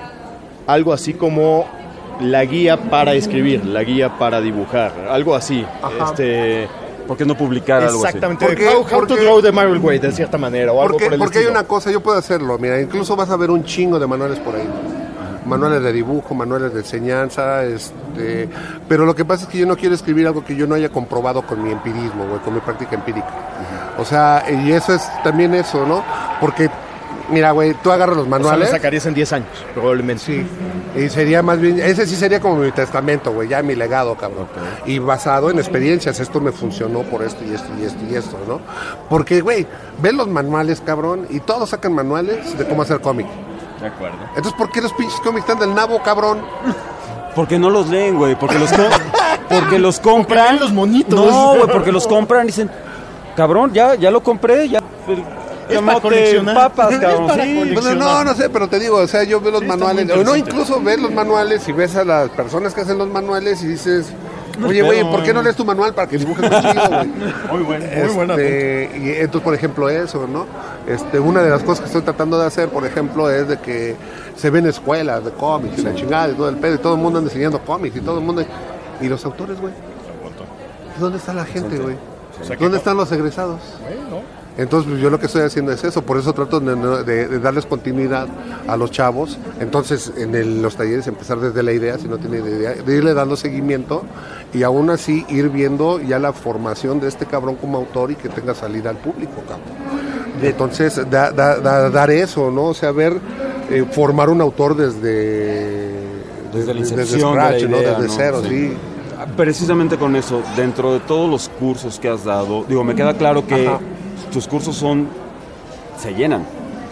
algo así como la guía para escribir, la guía para dibujar, algo así. Ajá. Este... ¿Por qué no publicar algo así? Exactamente. ¿Por qué? How, how to Porque- draw the Marvel Way, de cierta manera, o algo Porque, por el porque hay estilo. una cosa, yo puedo hacerlo, mira, incluso vas a ver un chingo de manuales por ahí, ¿no? Manuales de dibujo, manuales de enseñanza, este, pero lo que pasa es que yo no quiero escribir algo que yo no haya comprobado con mi empirismo, güey, con mi práctica empírica. O sea, y eso es también eso, ¿no? Porque, mira, güey, tú agarras los O sea, lo manuales. sacarías en diez años, probablemente. Sí. Y sería más bien, ese sí sería como mi testamento, güey, ya mi legado, cabrón. Y basado en experiencias, esto me funcionó por esto y esto y esto y esto, ¿no? Porque, güey, ven los manuales, cabrón, y todos sacan manuales de cómo hacer cómic. De acuerdo. Entonces, ¿por qué los pinches cómics están del nabo, cabrón? Porque no los leen, güey, porque los, com- porque los compran. Porque ven los monitos. No, güey, porque los compran y dicen, cabrón, ya, ya lo compré, ya. Es para camote, coleccionar. papas, Es cabrón, para sí. coleccionar. Bueno, no, no sé, pero te digo, o sea, yo veo los Sí, está manuales, muy o no, interesante. incluso ves los manuales y ves a las personas que hacen los manuales y dices, No oye, güey, espero, ¿por qué no lees tu manual para que dibujes más chido, güey? Muy bueno, muy buena. Este, y entonces, por ejemplo, eso, ¿no? Este, una de las cosas que estoy tratando de hacer, por ejemplo, es de que se ven escuelas de cómics y la chingada y todo el pedo, y todo el mundo anda enseñando cómics y todo el mundo... ¿Y los autores, güey? ¿Dónde está la gente, güey? O sea, que ¿Dónde no- están los egresados? Bueno, Entonces, pues, yo lo que estoy haciendo es eso, por eso trato de, de- de darles continuidad a los chavos. Entonces, en el- los talleres empezar desde la idea, si no tiene idea, de irle dando seguimiento y aún así ir viendo ya la formación de este cabrón como autor y que tenga salida al público, cabrón. Entonces, da- da- da- dar eso, ¿no? O sea, ver, eh, formar un autor desde... Desde la desde incepción de la scratch, ¿no? idea, Desde ¿no? cero, Sí. sí. Precisamente con eso, dentro de todos los cursos que has dado, digo, me queda claro que Ajá. tus cursos son, se llenan.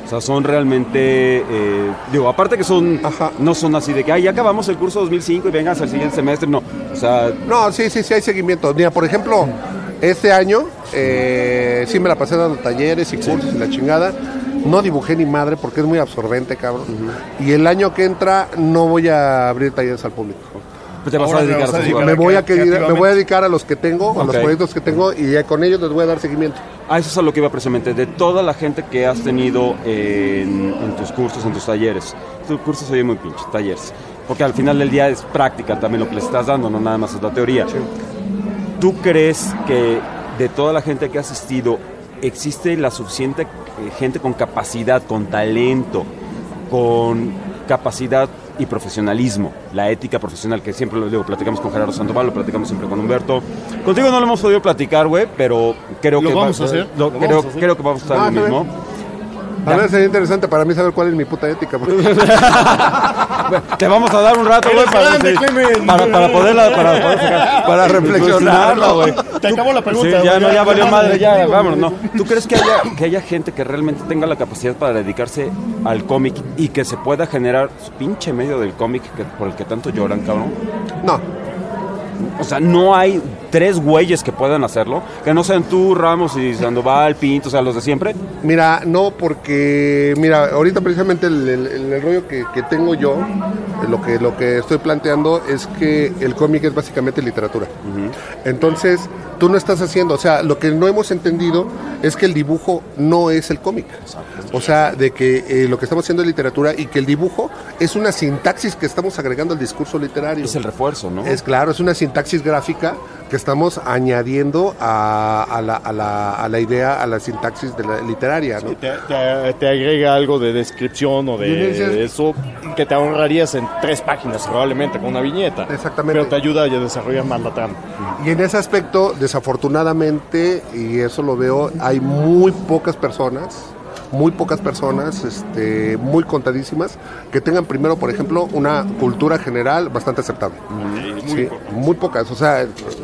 O sea, son realmente, eh, digo, aparte que son, Ajá. no son así de que, ay, ya acabamos el curso dos mil cinco y vengas al siguiente semestre, no. O sea... No, sí, sí, sí hay seguimiento. Mira, por ejemplo, este año eh, sí me la pasé dando talleres y cursos sí. y la chingada. No dibujé ni madre porque es muy absorbente, cabrón. Uh-huh. Y el año que entra no voy a abrir talleres al público. Pues te vas a dedicar, vas a dedicar me, voy a querer, me voy a dedicar a los que tengo, okay. a los proyectos que tengo y ya con ellos les voy a dar seguimiento. Ah, eso es a lo que iba precisamente. De toda la gente que has tenido en, en tus cursos, en tus talleres. Tus cursos se oye muy pinche, talleres. Porque al final del día es práctica también lo que le estás dando, no nada más es la teoría. Sí. ¿Tú crees que de toda la gente que ha asistido existe la suficiente gente con capacidad, con talento, con capacidad y profesionalismo, la ética profesional, que siempre lo digo, platicamos con Gerardo Sandoval, lo platicamos siempre con Humberto. Contigo no lo hemos podido platicar, güey, pero creo ¿Lo que vamos va, a hacer? Lo, ¿Lo creo, vamos a hacer? creo que vamos a estar ah, lo mismo. A ver, sería interesante para mí saber cuál es mi puta ética. Te vamos a dar un rato, güey, para, sí, para, para poderla, para, poder, para reflexionarla, güey. Te acabó la pregunta. Sí, ya, no, ya valió madre, ya, vámonos, no. ¿Tú crees que haya, que haya gente que realmente tenga la capacidad para dedicarse al cómic y que se pueda generar su pinche medio del cómic que, por el que tanto lloran, cabrón? No. O sea, no hay tres güeyes que puedan hacerlo, que no sean tú, Ramos y Sandoval, Pinto, o sea, los de siempre. Mira, no, porque, mira, ahorita precisamente el, el, el rollo que, que tengo yo, lo que, lo que estoy planteando es que el cómic es básicamente literatura. Uh-huh. Entonces, tú no estás haciendo, o sea, lo que no hemos entendido es que el dibujo no es el cómic. O sea, de que eh, lo que estamos haciendo es literatura y que el dibujo es una sintaxis que estamos agregando al discurso literario. Es el refuerzo, ¿no? Es claro, es una sintaxis gráfica que estamos añadiendo a, a, la, a, la, a la idea, a la sintaxis de la literaria, ¿no? Sí, te, te, te agrega algo de descripción o de, de eso que te ahorrarías en tres páginas probablemente con una viñeta. Exactamente. Pero te ayuda a desarrollar más la trama. Y en ese aspecto, desafortunadamente, y eso lo veo, hay muy pocas personas muy pocas personas, este, muy contadísimas, que tengan primero, por ejemplo, una cultura general bastante aceptable. Sí, sí, muy pocas, o sea,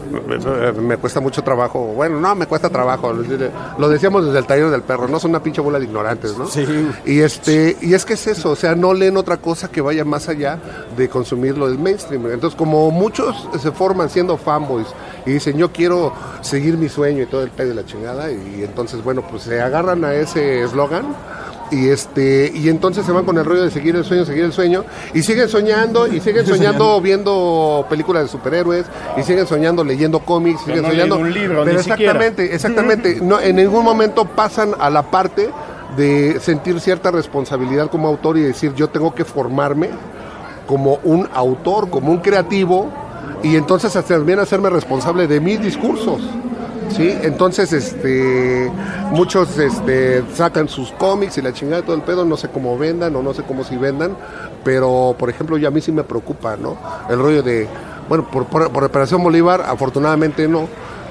me cuesta mucho trabajo, bueno, no, me cuesta trabajo, lo decíamos desde el taller del perro, no son una pinche bola de ignorantes, ¿no? Sí. Y, este, y es que es eso, o sea, no leen otra cosa que vaya más allá de consumir lo del mainstream. Entonces, como muchos se forman siendo fanboys y dicen, yo quiero seguir mi sueño y todo el pedo de la chingada, y entonces, bueno, pues se agarran a ese eslogan y este y entonces se van con el rollo de seguir el sueño, seguir el sueño y siguen soñando y siguen soñando viendo películas de superhéroes y siguen soñando leyendo cómics, siguen no soñando un libro, pero ni exactamente, siquiera. exactamente, no, en ningún momento pasan a la parte de sentir cierta responsabilidad como autor y decir yo tengo que formarme como un autor, como un creativo y entonces también hacerme responsable de mis discursos. Sí, entonces este muchos este sacan sus cómics y la chingada de todo el pedo, no sé cómo vendan o no sé cómo si vendan, pero por ejemplo ya a mí sí me preocupa, ¿no? El rollo de, bueno, por, por, por Operación Bolívar afortunadamente no,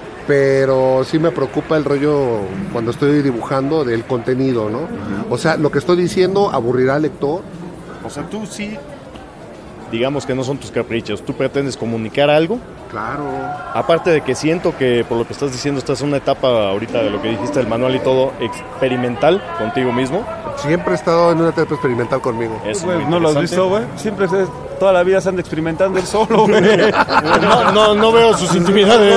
pero sí me preocupa el rollo cuando estoy dibujando del contenido, ¿no? O sea, lo que estoy diciendo aburrirá al lector. O sea, tú sí, digamos que no son tus caprichos, tú pretendes comunicar algo. Claro. Aparte de que siento que por lo que estás diciendo estás en una etapa ahorita de lo que dijiste del manual y todo experimental contigo mismo. Siempre he estado en una etapa experimental conmigo. Eso, güey, ¿no lo has visto, güey? Siempre se, toda la vida se anda experimentando él solo, güey. no, no, no veo sus intimidades.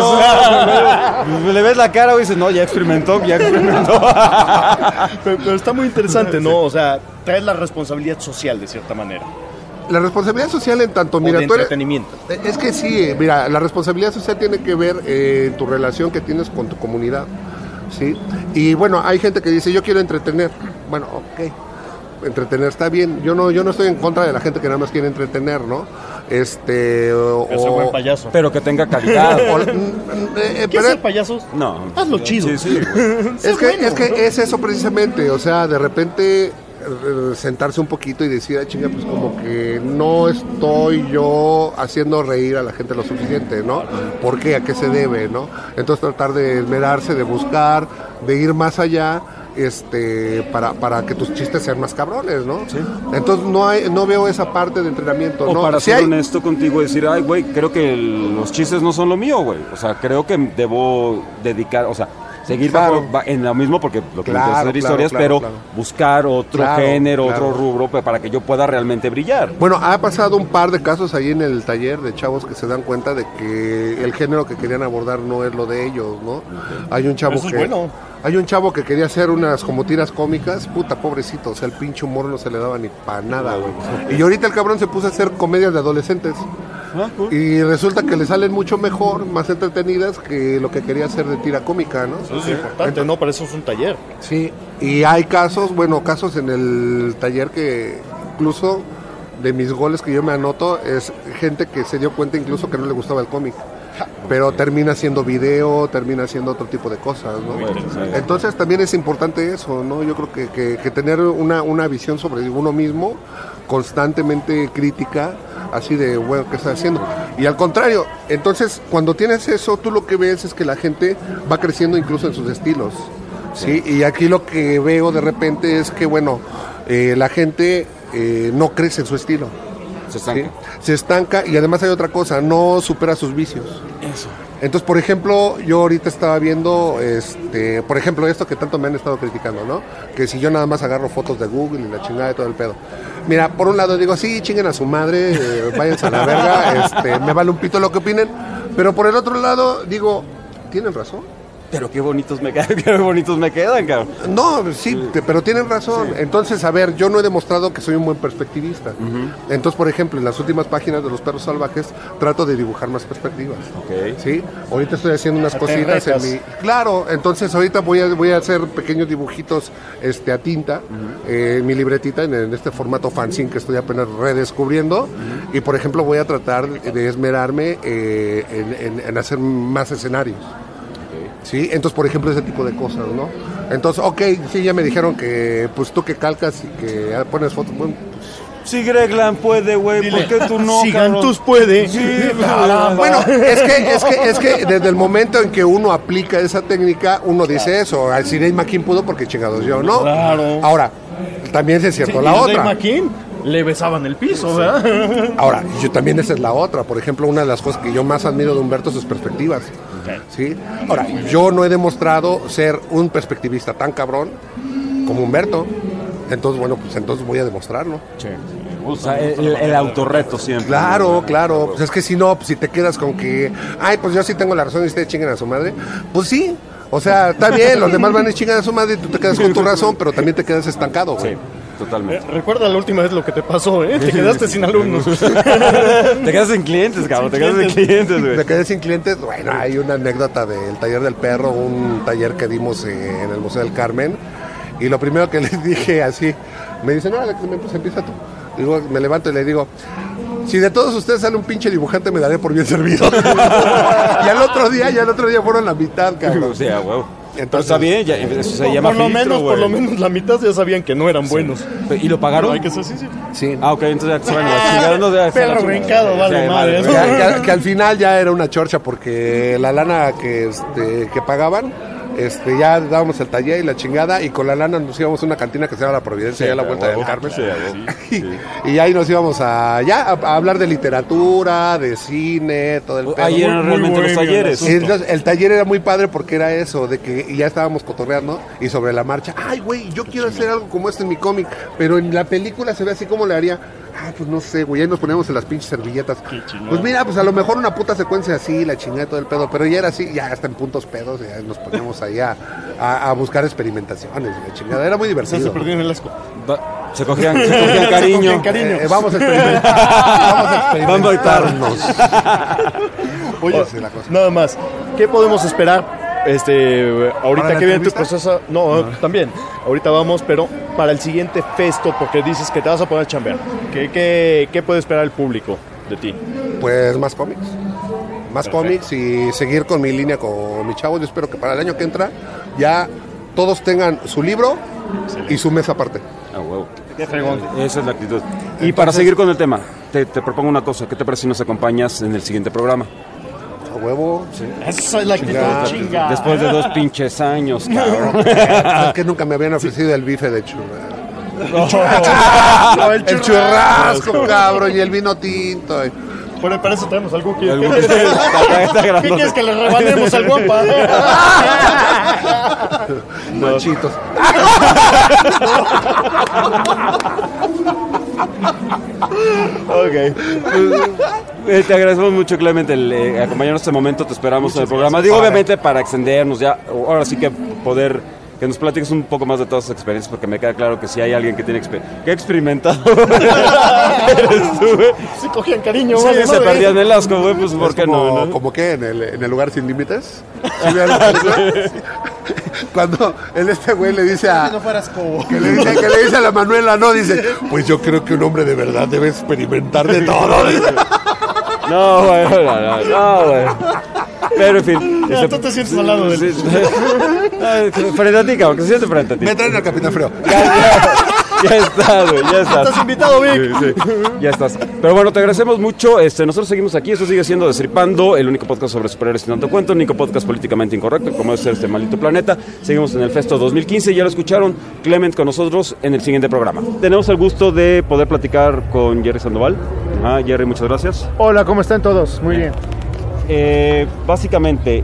No, le ves la cara, güey, y dices, no, ya experimentó, ya experimentó. pero, pero está muy interesante, ¿no? O sea, traes la responsabilidad social de cierta manera. La responsabilidad social en tanto, mira, o de tú eres, entretenimiento. Es que sí, mira, la responsabilidad social tiene que ver eh, en tu relación que tienes con tu comunidad, ¿sí? Y bueno, hay gente que dice, yo quiero entretener. Bueno, ok, entretener está bien. Yo no, yo no estoy en contra de la gente que nada más quiere entretener, ¿no? Este, o, que sea buen payaso. Pero que tenga calidad. O, eh, ¿Quieres pero, ser payasos? No. Hazlo chido. Sí, sí, es, que, bueno. es que es eso precisamente, o sea, de repente sentarse un poquito y decir, ay chinga, pues como que no estoy yo haciendo reír a la gente lo suficiente, ¿no? ¿Por qué? ¿A qué se debe, no? Entonces tratar de esmerarse, de buscar, de ir más allá, este, para, para que tus chistes sean más cabrones, ¿no? Sí. Entonces no hay, no veo esa parte de entrenamiento, o ¿no? para sí ser hay... honesto contigo y decir, ay, güey, creo que el, los chistes no son lo mío, güey. O sea, creo que debo dedicar, o sea, Seguir Claro. bajo- ba- en lo mismo, porque lo que me Claro, interesa es hacer claro, historias, claro, pero claro. buscar otro Claro, género, claro. otro rubro, pa- para que yo pueda realmente brillar. Bueno, ha pasado un par de casos ahí en el taller de chavos que se dan cuenta de que el género que querían abordar no es lo de ellos, ¿no? Hay un chavo Eso es que bueno. hay un chavo que quería hacer unas como tiras cómicas, puta pobrecito, o sea, el pinche humor no se le daba ni para nada, güey. Y ahorita el cabrón se puso a hacer comedias de adolescentes. Y resulta que le salen mucho mejor, más entretenidas que lo que quería hacer de tira cómica, ¿no? Eso es importante, ¿no? Para eso es un taller. Sí, y hay casos, bueno, casos en el taller que incluso de mis goles que yo me anoto es gente que se dio cuenta incluso que no le gustaba el cómic, pero termina haciendo video, termina haciendo otro tipo de cosas, ¿no? Entonces también es importante eso, ¿no? Yo creo que, que, que tener una, una visión sobre uno mismo constantemente crítica, así de, bueno, ¿qué está haciendo? Y al contrario, entonces cuando tienes eso, tú lo que ves es que la gente va creciendo incluso en sus estilos, ¿sí? Y aquí lo que veo de repente es que, bueno, eh, la gente eh, no crece en su estilo. Se estanca. ¿Sí? Se estanca y además hay otra cosa, no supera sus vicios. Eso. Entonces, por ejemplo, yo ahorita estaba viendo, este, por ejemplo, esto que tanto me han estado criticando, ¿no? Que si yo nada más agarro fotos de Google y la chingada y todo el pedo. Mira, por un lado digo, sí, chinguen a su madre, eh, váyanse a la verga, este, me vale un pito lo que opinen. Pero por el otro lado digo, tienen razón. Pero qué bonitos me quedan, qué bonitos me quedan, cabrón. No, sí, te- pero tienen razón. Entonces, a ver, yo no he demostrado que soy un buen perspectivista. Entonces, por ejemplo, en las últimas páginas de Los Perros Salvajes trato de dibujar más perspectivas. ¿Sí? Ahorita estoy haciendo unas Te cositas en retas. mi... Claro, entonces ahorita voy a, voy a hacer pequeños dibujitos este, a tinta eh, en mi libretita, en, en este formato fanzine que estoy apenas redescubriendo. Y, por ejemplo, voy a tratar de esmerarme eh, en, en- en hacer más escenarios. ¿Sí? Entonces, por ejemplo, ese tipo de cosas, ¿no? Entonces, ok, sí, ya me dijeron que, pues tú que calcas y que pones fotos, bueno, pues... Si Greglan puede, güey, ¿por qué tú no, Si cabrón? Gantus puede. Sí, Ah, bueno, es que, es que, es que desde el momento en que uno aplica esa técnica, uno dice eso, al si Dave McKean pudo porque chingados yo, ¿no? Claro. Ahora, también sí es cierto Sí, la y otra. Dave McKean le besaban el piso, ¿verdad? Ahora, yo también esa es la otra. Por ejemplo, una de las cosas que yo más admiro de Humberto es sus perspectivas. ¿Sí? Ahora, yo no he demostrado ser un perspectivista tan cabrón como Humberto. Entonces, bueno, pues entonces voy a demostrarlo. O sea, el, el autorreto siempre. Claro, claro. Pues es que si no, pues si te quedas con que, ay, pues yo sí tengo la razón y ustedes chingan a su madre, pues sí. O sea, está bien, los demás van y chingan a su madre y tú te quedas con tu razón, pero también te quedas estancado, güey. Sí, totalmente. Eh, recuerda la última vez lo que te pasó, ¿eh? Te quedaste sin alumnos. Te quedas sin clientes, cabrón, te quedas sin clientes, güey. Me quedé sin clientes. Bueno, hay una anécdota del taller del perro, un taller que dimos eh, en el Museo del Carmen. Y lo primero que les dije así, me dicen, no, pues empieza tú. Digo, me levanto y le digo, si de todos ustedes sale un pinche dibujante, me daré por bien servido. Y al otro día, ya al otro día fueron la mitad, cabrón. O sea, güey. Entonces, Pero está bien, ya, eso se Por- llama por lo filtro, menos, por güey. lo menos la mitad ya sabían que no eran buenos. ¿Y lo pagaron? Pero hay que ser, sí, sí. Sí. Ah, ok, entonces ya se van a la chingada, no, ya se van a la Perro chingada. brincado, vale Sí, madre. Que, que- que al final ya era una chorcha porque la lana que, este, que pagaban, este, ya dábamos el taller y la chingada y con la lana nos íbamos a una cantina que se llama La Providencia, Sí, ya a la pero vuelta huevo. del Carmen. Sí, huevo. Sí. Y ahí nos íbamos a, ya, a, a hablar de literatura, de cine, todo el pedo. Ahí eran muy realmente los bohemio el talleres. asunto. Entonces, el taller era muy padre porque era eso, de que ya estábamos cotorreando y sobre la marcha, ay, güey, yo quiero hacer algo como esto en mi cómic, pero en la película se ve así como le haría. Ah, pues no sé, güey, ahí nos poníamos en las pinches servilletas. Pues mira, pues a lo mejor una puta secuencia así, la chingada y todo el pedo, pero ya era así, ya hasta en puntos pedos, ya nos poníamos ahí a, a- a buscar experimentaciones, la chingada, era muy O sea, divertido. se perdían el asco. Va- Se cogían, se cogían Se cariño. cogían cariño. Eh, eh, vamos a experimentar, vamos a Vamos a experimentarnos. Oye, Esa es la cosa. nada más. ¿Qué podemos esperar? Este, ahorita ¿Para la que viene tu entrevista? proceso, no, también, ahorita vamos, pero para el siguiente festo, porque dices que te vas a poner a chambear, ¿qué, qué, qué puede esperar el público de ti? Pues más cómics. Más Perfecto. cómics y seguir con mi línea con mi chavo. Yo espero que para el año que entra ya todos tengan su libro y su mes aparte. Ah, huevo. Qué fregón. Esa es la actitud. Y para seguir con el tema, te, te propongo una cosa. ¿Qué te parece si nos acompañas en el siguiente programa? A huevo. Esa es la actitud, Chingada. chinga. Después de dos pinches años, cabrón. Es que nunca me habían ofrecido el bife de churrasco. No, El churrasco, cabrón, y el vino tinto. Por para eso tenemos al Wookiee. El Wookiee. Está- está ¿Qué grandote. quieres que le rebanemos al guapa? Machitos. Ok. Eh, te agradecemos mucho, Clement, el eh, acompañarnos este momento. Te esperamos en el programa. Digo, obviamente, para extendernos ya, ahora sí que poder que nos platiques un poco más de todas tus experiencias, porque me queda claro que si hay alguien que tiene exper- que ha experimentado. Eres tú, güey. Sí cogían cariño, Sí, vale, se madre. perdían el asco, güey, pues ¿por Es qué como, no? no? ¿Como qué? ¿En el, en el lugar sin límites? ¿Sí vean la película? Cuando el este güey le dice a... Si no fueras como... Que le, dice, que le dice a la Manuela, no, dice, pues yo creo que un hombre de verdad debe experimentar de todo. Dice. No, güey, no, no, no, güey. Pero en fin. Ya, este- tú te sientes al lado de él. sí, sí. Ay, frente a ti, cabrón, que se siente frente a ti. Me traen al Capitán Frío. Ya, ya, ya estás, güey, ya estás. Estás invitado, Vic. Sí, sí, ya estás. Pero bueno, te agradecemos mucho. Este, nosotros seguimos aquí. Esto sigue siendo Destripando, el único podcast sobre superhéroes sin tanto cuento, el único podcast políticamente incorrecto, como es este maldito planeta. Seguimos en el Festo dos mil quince. Ya lo escucharon, Clement con nosotros en el siguiente programa. Tenemos el gusto de poder platicar con Jerry Sandoval. Ah, Jerry, muchas gracias. Hola, ¿cómo están todos? Muy bien. Eh, básicamente,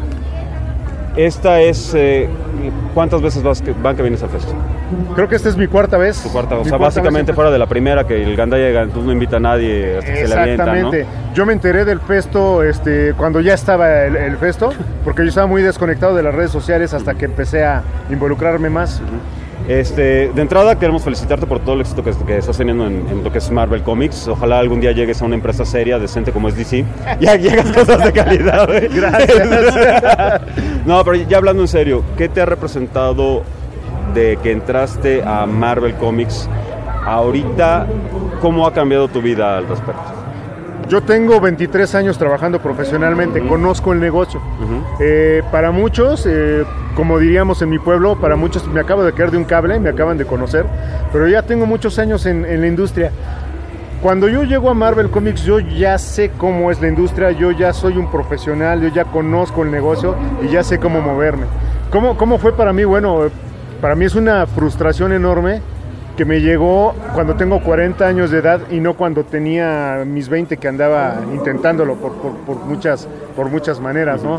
esta es... eh, ¿cuántas veces vas que, van que vienes al Festo? Creo que esta es mi cuarta vez. Tu cuarta, o Mi sea, cuarta básicamente vez. fuera de la primera, que el Gandaya llega, tú no invita a nadie hasta que se le avientan, ¿no? Exactamente. Yo me enteré del Festo este, cuando ya estaba el, el Festo, porque yo estaba muy desconectado de las redes sociales hasta que empecé a involucrarme más. Este, de entrada queremos felicitarte por todo el éxito que, que estás teniendo en, en lo que es Marvel Comics. Ojalá algún día llegues a una empresa seria, decente como es D C. Ya llegas cosas de calidad, güey. Gracias. No, pero ya hablando en serio, ¿qué te ha representado de que entraste a Marvel Comics ahorita? ¿Cómo ha cambiado tu vida al respecto? Yo tengo veintitrés años trabajando profesionalmente, uh-huh. Conozco el negocio. Uh-huh. Eh, para muchos, eh, como diríamos en mi pueblo, para muchos me acabo de caer de un cable, me acaban de conocer, pero ya tengo muchos años en, en la industria. Cuando yo llego a Marvel Comics, yo ya sé cómo es la industria, yo ya soy un profesional, yo ya conozco el negocio y ya sé cómo moverme. ¿Cómo, cómo fue para mí? Bueno, para mí es una frustración enorme que me llegó cuando tengo cuarenta años de edad y no cuando tenía mis veinte, que andaba intentándolo por, por, por, muchas, por muchas maneras, ¿no?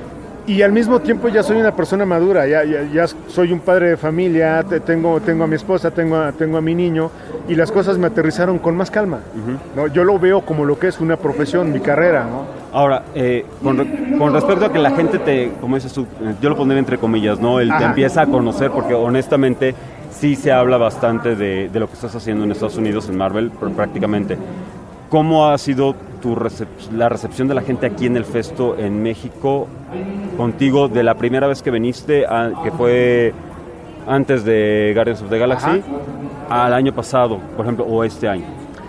Y al mismo tiempo ya soy una persona madura, ya, ya, ya soy un padre de familia, tengo, tengo a mi esposa, tengo a, tengo a mi niño, y las cosas me aterrizaron con más calma, uh-huh. ¿no? Yo lo veo como lo que es una profesión, mi carrera, ¿no? Ahora, eh, con, re- con respecto a que la gente te, como dices tú, yo lo pondré entre comillas, ¿no? Él te empieza a conocer, porque honestamente sí se habla bastante de, de lo que estás haciendo en Estados Unidos, en Marvel, prácticamente. ¿Cómo ha sido tu recep- la recepción de la gente aquí en el Festo en México contigo de la primera vez que viniste, a, que fue antes de Guardians of the Galaxy, Ajá. al año pasado, por ejemplo, o este año?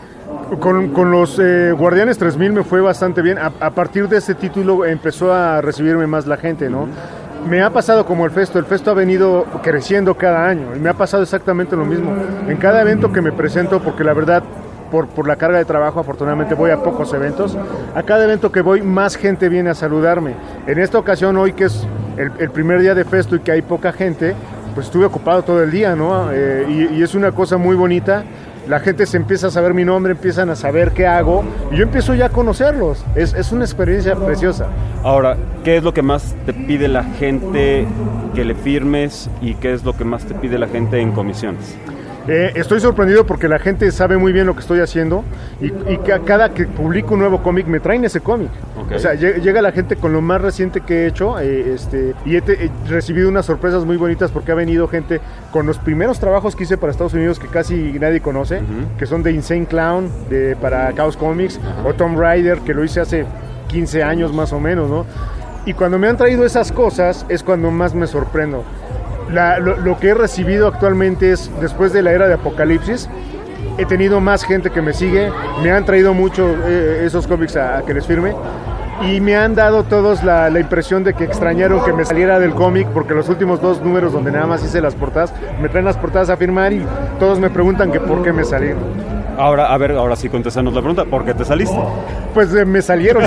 Con, con los eh, Guardianes tres mil me fue bastante bien. A, a partir de ese título empezó a recibirme más la gente, ¿no? Uh-huh. Me ha pasado como el Festo, el Festo ha venido creciendo cada año y me ha pasado exactamente lo mismo. En cada evento que me presento, porque la verdad, por, por la carga de trabajo, afortunadamente voy a pocos eventos, a cada evento que voy más gente viene a saludarme. En esta ocasión, hoy que es el, el primer día de Festo y que hay poca gente, pues estuve ocupado todo el día, ¿no? Eh, y, y es una cosa muy bonita. La gente se empieza a saber mi nombre, empiezan a saber qué hago y yo empiezo ya a conocerlos. Es, es una experiencia preciosa. Ahora, ¿qué es lo que más te pide la gente que le firmes y qué es lo que más te pide la gente en comisiones? Eh, estoy sorprendido porque la gente sabe muy bien lo que estoy haciendo y, y cada que publico un nuevo cómic me traen ese cómic. Okay. O sea, llega la gente con lo más reciente que he hecho eh, este, y he, te, he recibido unas sorpresas muy bonitas porque ha venido gente con los primeros trabajos que hice para Estados Unidos que casi nadie conoce, uh-huh. que son de Insane Clown de, para Chaos Comics, uh-huh. o Tomb Raider, que lo hice hace quince años más o menos, ¿no? Y cuando me han traído esas cosas es cuando más me sorprendo. La, lo, lo que he recibido actualmente es, después de la era de Apocalipsis, he tenido más gente que me sigue, me han traído mucho eh, esos cómics a, a que les firme y me han dado todos la, la impresión de que extrañaron que me saliera del cómic porque los últimos dos números donde nada más hice las portadas, me traen las portadas a firmar y todos me preguntan que por qué me salí. Ahora, a ver, ahora sí contéstanos la pregunta, ¿por qué te saliste? Pues eh, me salieron.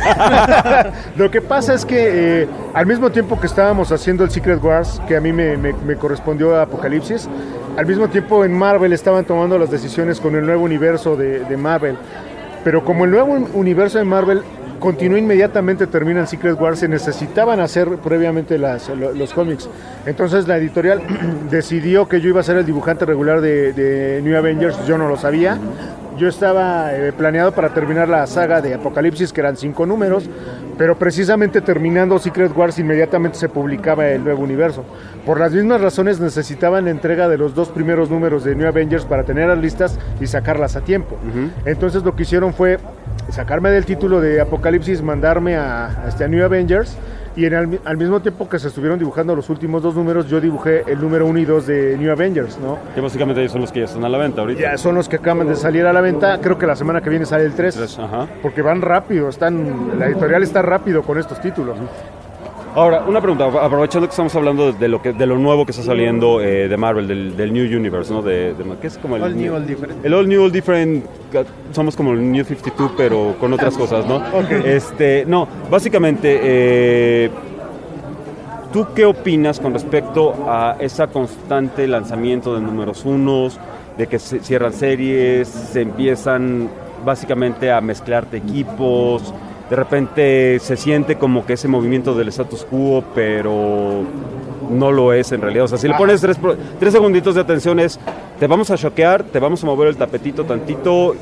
Lo que pasa es que eh, al mismo tiempo que estábamos haciendo el Secret Wars, que a mí me, me, me correspondió a Apocalipsis, al mismo tiempo en Marvel estaban tomando las decisiones con el nuevo universo de, de Marvel. pero como el nuevo universo de Marvel continuó inmediatamente, termina en Secret Wars, se necesitaban hacer previamente las, los, los cómics. Entonces la editorial decidió que yo iba a ser el dibujante regular de, de New Avengers, yo no lo sabía. Yo estaba eh, planeado para terminar la saga de Apocalipsis, que eran cinco números, pero precisamente terminando Secret Wars inmediatamente se publicaba el nuevo universo. Por las mismas razones necesitaban la entrega de los dos primeros números de New Avengers para tenerlas listas y sacarlas a tiempo. Uh-huh. Entonces lo que hicieron fue sacarme del título de Apocalipsis, mandarme a, a, este, a New Avengers, y en el, al mismo tiempo que se estuvieron dibujando los últimos dos números, yo dibujé el número uno y dos de New Avengers, ¿no? Que básicamente ellos son los que ya están a la venta ahorita. Ya son los que acaban de salir a la venta, creo que la semana que viene sale el tres, tres ajá. Porque van rápido, están, la editorial está rápido con estos títulos. Ahora, una pregunta, aprovechando que estamos hablando de lo que de lo nuevo que está saliendo eh, de Marvel, del, del New Universe, ¿no? De, de, ¿qué es como el All New, All Different. El All New, All Different, somos como el New cincuenta y dos, pero con otras cosas, ¿no? Okay. Este, no, básicamente, eh, ¿tú qué opinas con respecto a ese constante lanzamiento de números unos, de que se cierran series, se empiezan básicamente a mezclarte equipos? De repente se siente como que ese movimiento del status quo, pero no lo es en realidad. O sea, si le pones tres, tres segunditos de atención es, te vamos a choquear, te vamos a mover el tapetito tantito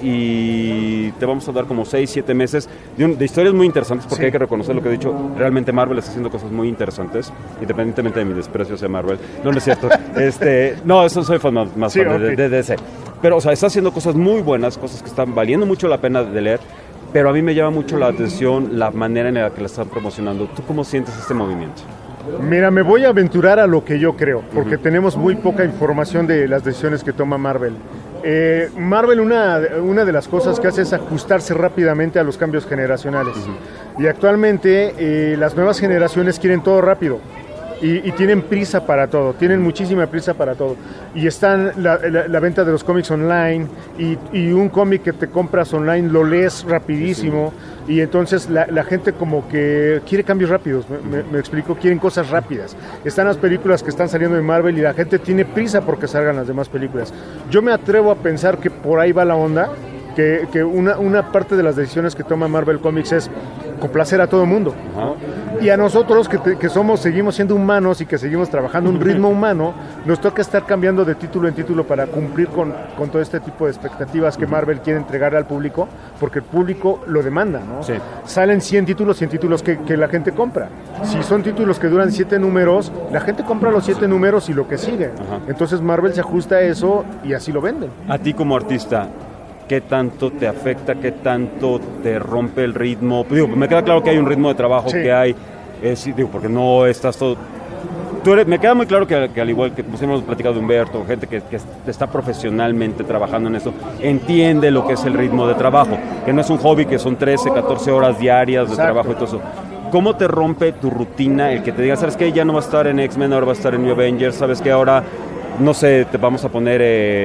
y te vamos a dar como seis, siete meses de, un, de historias muy interesantes, porque sí. Hay que reconocer lo que he dicho, realmente Marvel está haciendo cosas muy interesantes, independientemente de mi desprecio hacia Marvel. No, no es cierto. este, no, eso soy fan más, más sí, fan okay. de, de D C. Pero, o sea, está haciendo cosas muy buenas, cosas que están valiendo mucho la pena de leer. Pero a mí me llama mucho la atención la manera en la que la están promocionando. ¿Tú cómo sientes este movimiento? Mira, me voy a aventurar a lo que yo creo, porque uh-huh. tenemos muy poca información de las decisiones que toma Marvel. Eh, Marvel, una, una de las cosas que hace es ajustarse rápidamente a los cambios generacionales. Uh-huh. Y actualmente eh, las nuevas generaciones quieren todo rápido. Y, y tienen prisa para todo, tienen muchísima prisa para todo. Y están la, la, la venta de los cómics online, y, y un cómic que te compras online lo lees rapidísimo, sí. Y entonces la, la gente como que quiere cambios rápidos, me, me, me explico, quieren cosas rápidas. Están las películas que están saliendo de Marvel y la gente tiene prisa porque salgan las demás películas. Yo me atrevo a pensar que por ahí va la onda, que, que una, una parte de las decisiones que toma Marvel Comics es complacer a todo el mundo, ¿no? Y a nosotros que, te, que somos, seguimos siendo humanos y que seguimos trabajando un ritmo humano, nos toca estar cambiando de título en título para cumplir con, con todo este tipo de expectativas que Marvel quiere entregar al público, porque el público lo demanda, ¿no? Sí. Salen cien títulos, cien títulos que, que la gente compra. Si son títulos que duran siete números, la gente compra los siete números y lo que sigue. Ajá. Entonces Marvel se ajusta a eso y así lo venden. A ti como artista, ¿qué tanto te afecta? ¿Qué tanto te rompe el ritmo? Digo, me queda claro que hay un ritmo de trabajo, sí. que hay, eh, sí, digo, porque no estás todo... Tú eres, me queda muy claro que, que al igual que pues, hemos platicado de Humberto, gente que, que está profesionalmente trabajando en esto, entiende lo que es el ritmo de trabajo, que no es un hobby, que son trece, catorce horas diarias de Exacto. trabajo y todo eso. ¿Cómo te rompe tu rutina el que te diga, sabes qué, ya no va a estar en X-Men, ahora va a estar en New Avengers, sabes que ahora, no sé, te vamos a poner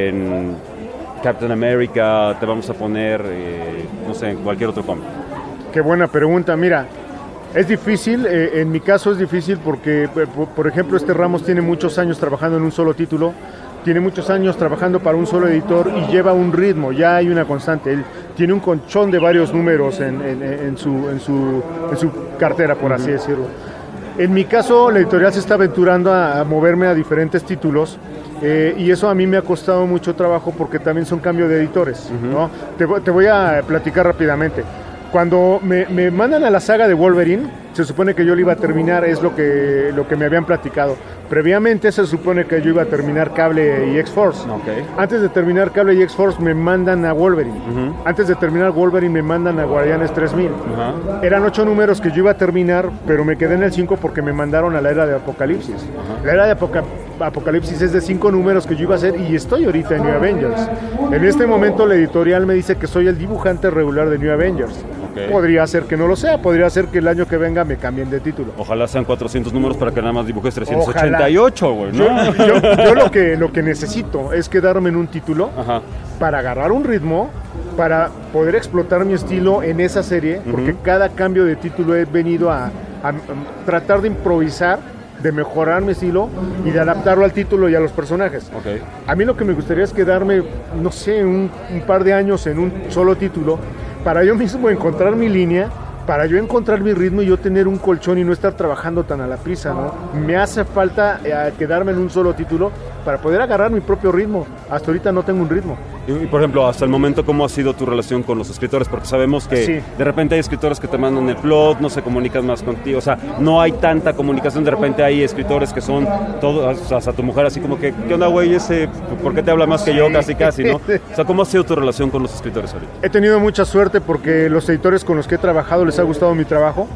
en Captain America, te vamos a poner, eh, no sé, en cualquier otro cómic? Qué buena pregunta, mira. Es difícil, eh, en mi caso es difícil porque, por, por ejemplo, este Ramos tiene muchos años trabajando en un solo título, tiene muchos años trabajando para un solo editor y lleva un ritmo, ya hay una constante. Él tiene un colchón de varios números en, en, en, su, en, su, en su cartera, por así decirlo. En mi caso, la editorial se está aventurando a, a moverme a diferentes títulos. Eh, y eso a mí me ha costado mucho trabajo porque también son cambio de editores, uh-huh. ¿no? Te, te voy a platicar rápidamente. Cuando me, me mandan a la saga de Wolverine, se supone que yo lo iba a terminar, es lo que, lo que me habían platicado. Previamente se supone que yo iba a terminar Cable y X-Force. Okay. Antes de terminar Cable y X-Force me mandan a Wolverine. Uh-huh. Antes de terminar Wolverine me mandan a Guardianes tres mil. Uh-huh. Eran ocho números que yo iba a terminar, pero me quedé en el cinco porque me mandaron a la Era de Apocalipsis. Uh-huh. La Era de Apoca- Apocalipsis es de cinco números que yo iba a hacer y estoy ahorita en New Avengers. En este momento la editorial me dice que soy el dibujante regular de New Avengers. Okay. Podría ser que no lo sea, podría ser que el año que venga me cambien de título. Ojalá sean cuatrocientos números para que nada más dibujes trescientos ochenta y ocho, güey, ¿no? Yo, yo, yo lo, que, lo que necesito es quedarme en un título Ajá. para agarrar un ritmo, para poder explotar mi estilo en esa serie, porque uh-huh. cada cambio de título he venido a, a, a tratar de improvisar, de mejorar mi estilo y de adaptarlo al título y a los personajes. Okay. A mí lo que me gustaría es quedarme, no sé, un, un par de años en un solo título para yo mismo encontrar mi línea, para yo encontrar mi ritmo y yo tener un colchón y no estar trabajando tan a la prisa, ¿no? Me hace falta eh, quedarme en un solo título para poder agarrar mi propio ritmo. Hasta ahorita no tengo un ritmo. Y, y, por ejemplo, hasta el momento, ¿cómo ha sido tu relación con los escritores? Porque sabemos que Sí. de repente hay escritores que te mandan el plot, no se comunican más contigo, o sea, no hay tanta comunicación, de repente hay escritores que son todos, hasta tu mujer así como que, ¿qué onda, güey? Ese, ¿por qué te habla más que yo? Casi, casi, ¿no? O sea, ¿cómo ha sido tu relación con los escritores ahorita? He tenido mucha suerte porque los editores con los que he trabajado les ha gustado mi trabajo.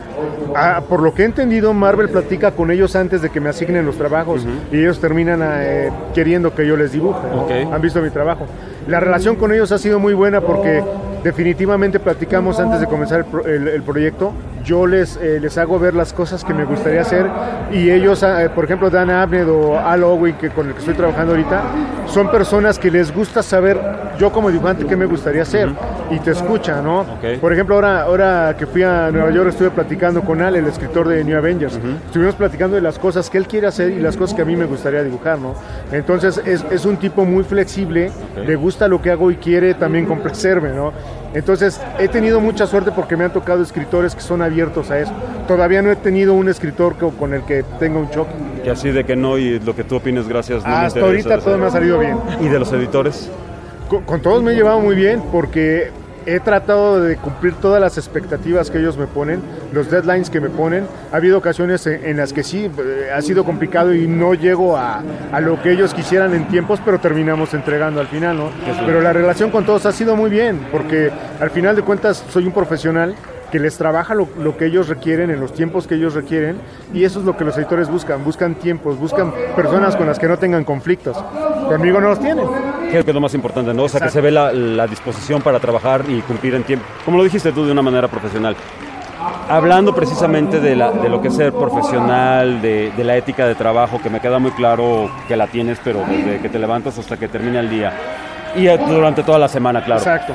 Ah, por lo que he entendido, Marvel platica con ellos antes de que me asignen los trabajos uh-huh. y ellos terminan eh, queriendo que yo les dibuje. Okay. Han visto mi trabajo. La relación con ellos ha sido muy buena porque definitivamente platicamos antes de comenzar el, pro, el, el proyecto. Yo les, eh, les hago ver las cosas que me gustaría hacer y ellos, eh, por ejemplo, Dan Abnett o Al Owen, que con el que estoy trabajando ahorita, son personas que les gusta saber yo como dibujante qué me gustaría hacer uh-huh. y te escuchan, ¿no? Okay. Por ejemplo, ahora, ahora que fui a Nueva York estuve platicando con Al, el escritor de New Avengers. Uh-huh. Estuvimos platicando de las cosas que él quiere hacer y las cosas que a mí me gustaría dibujar, ¿no? Entonces es, es un tipo muy flexible, okay. le gusta lo que hago y quiere también complacerme, ¿no? Entonces he tenido mucha suerte porque me han tocado escritores que son abiertos a eso. Todavía no he tenido un escritor que, con el que tenga un choque. Que así de que no y lo que tú opines, gracias. No Hasta ahorita todo me ha salido bien. ¿Y de los editores? Con, con todos me he llevado muy bien porque he tratado de cumplir todas las expectativas que ellos me ponen, los deadlines que me ponen. Ha habido ocasiones en, en las que sí, eh, ha sido complicado y no llego a, a lo que ellos quisieran en tiempos, pero terminamos entregando al final, ¿no? Pero la relación con todos ha sido muy bien, porque al final de cuentas soy un profesional que les trabaja lo, lo que ellos requieren en los tiempos que ellos requieren y eso es lo que los editores buscan, buscan tiempos, buscan personas con las que no tengan conflictos. Conmigo no los tienen. Que es lo más importante, ¿no? O sea, que se ve la, la disposición para trabajar y cumplir en tiempo, como lo dijiste tú, de una manera profesional. Hablando precisamente de, la, de lo que es ser profesional, de, de la ética de trabajo, que me queda muy claro que la tienes, pero desde que te levantas hasta que termina el día y durante toda la semana, claro. Exacto.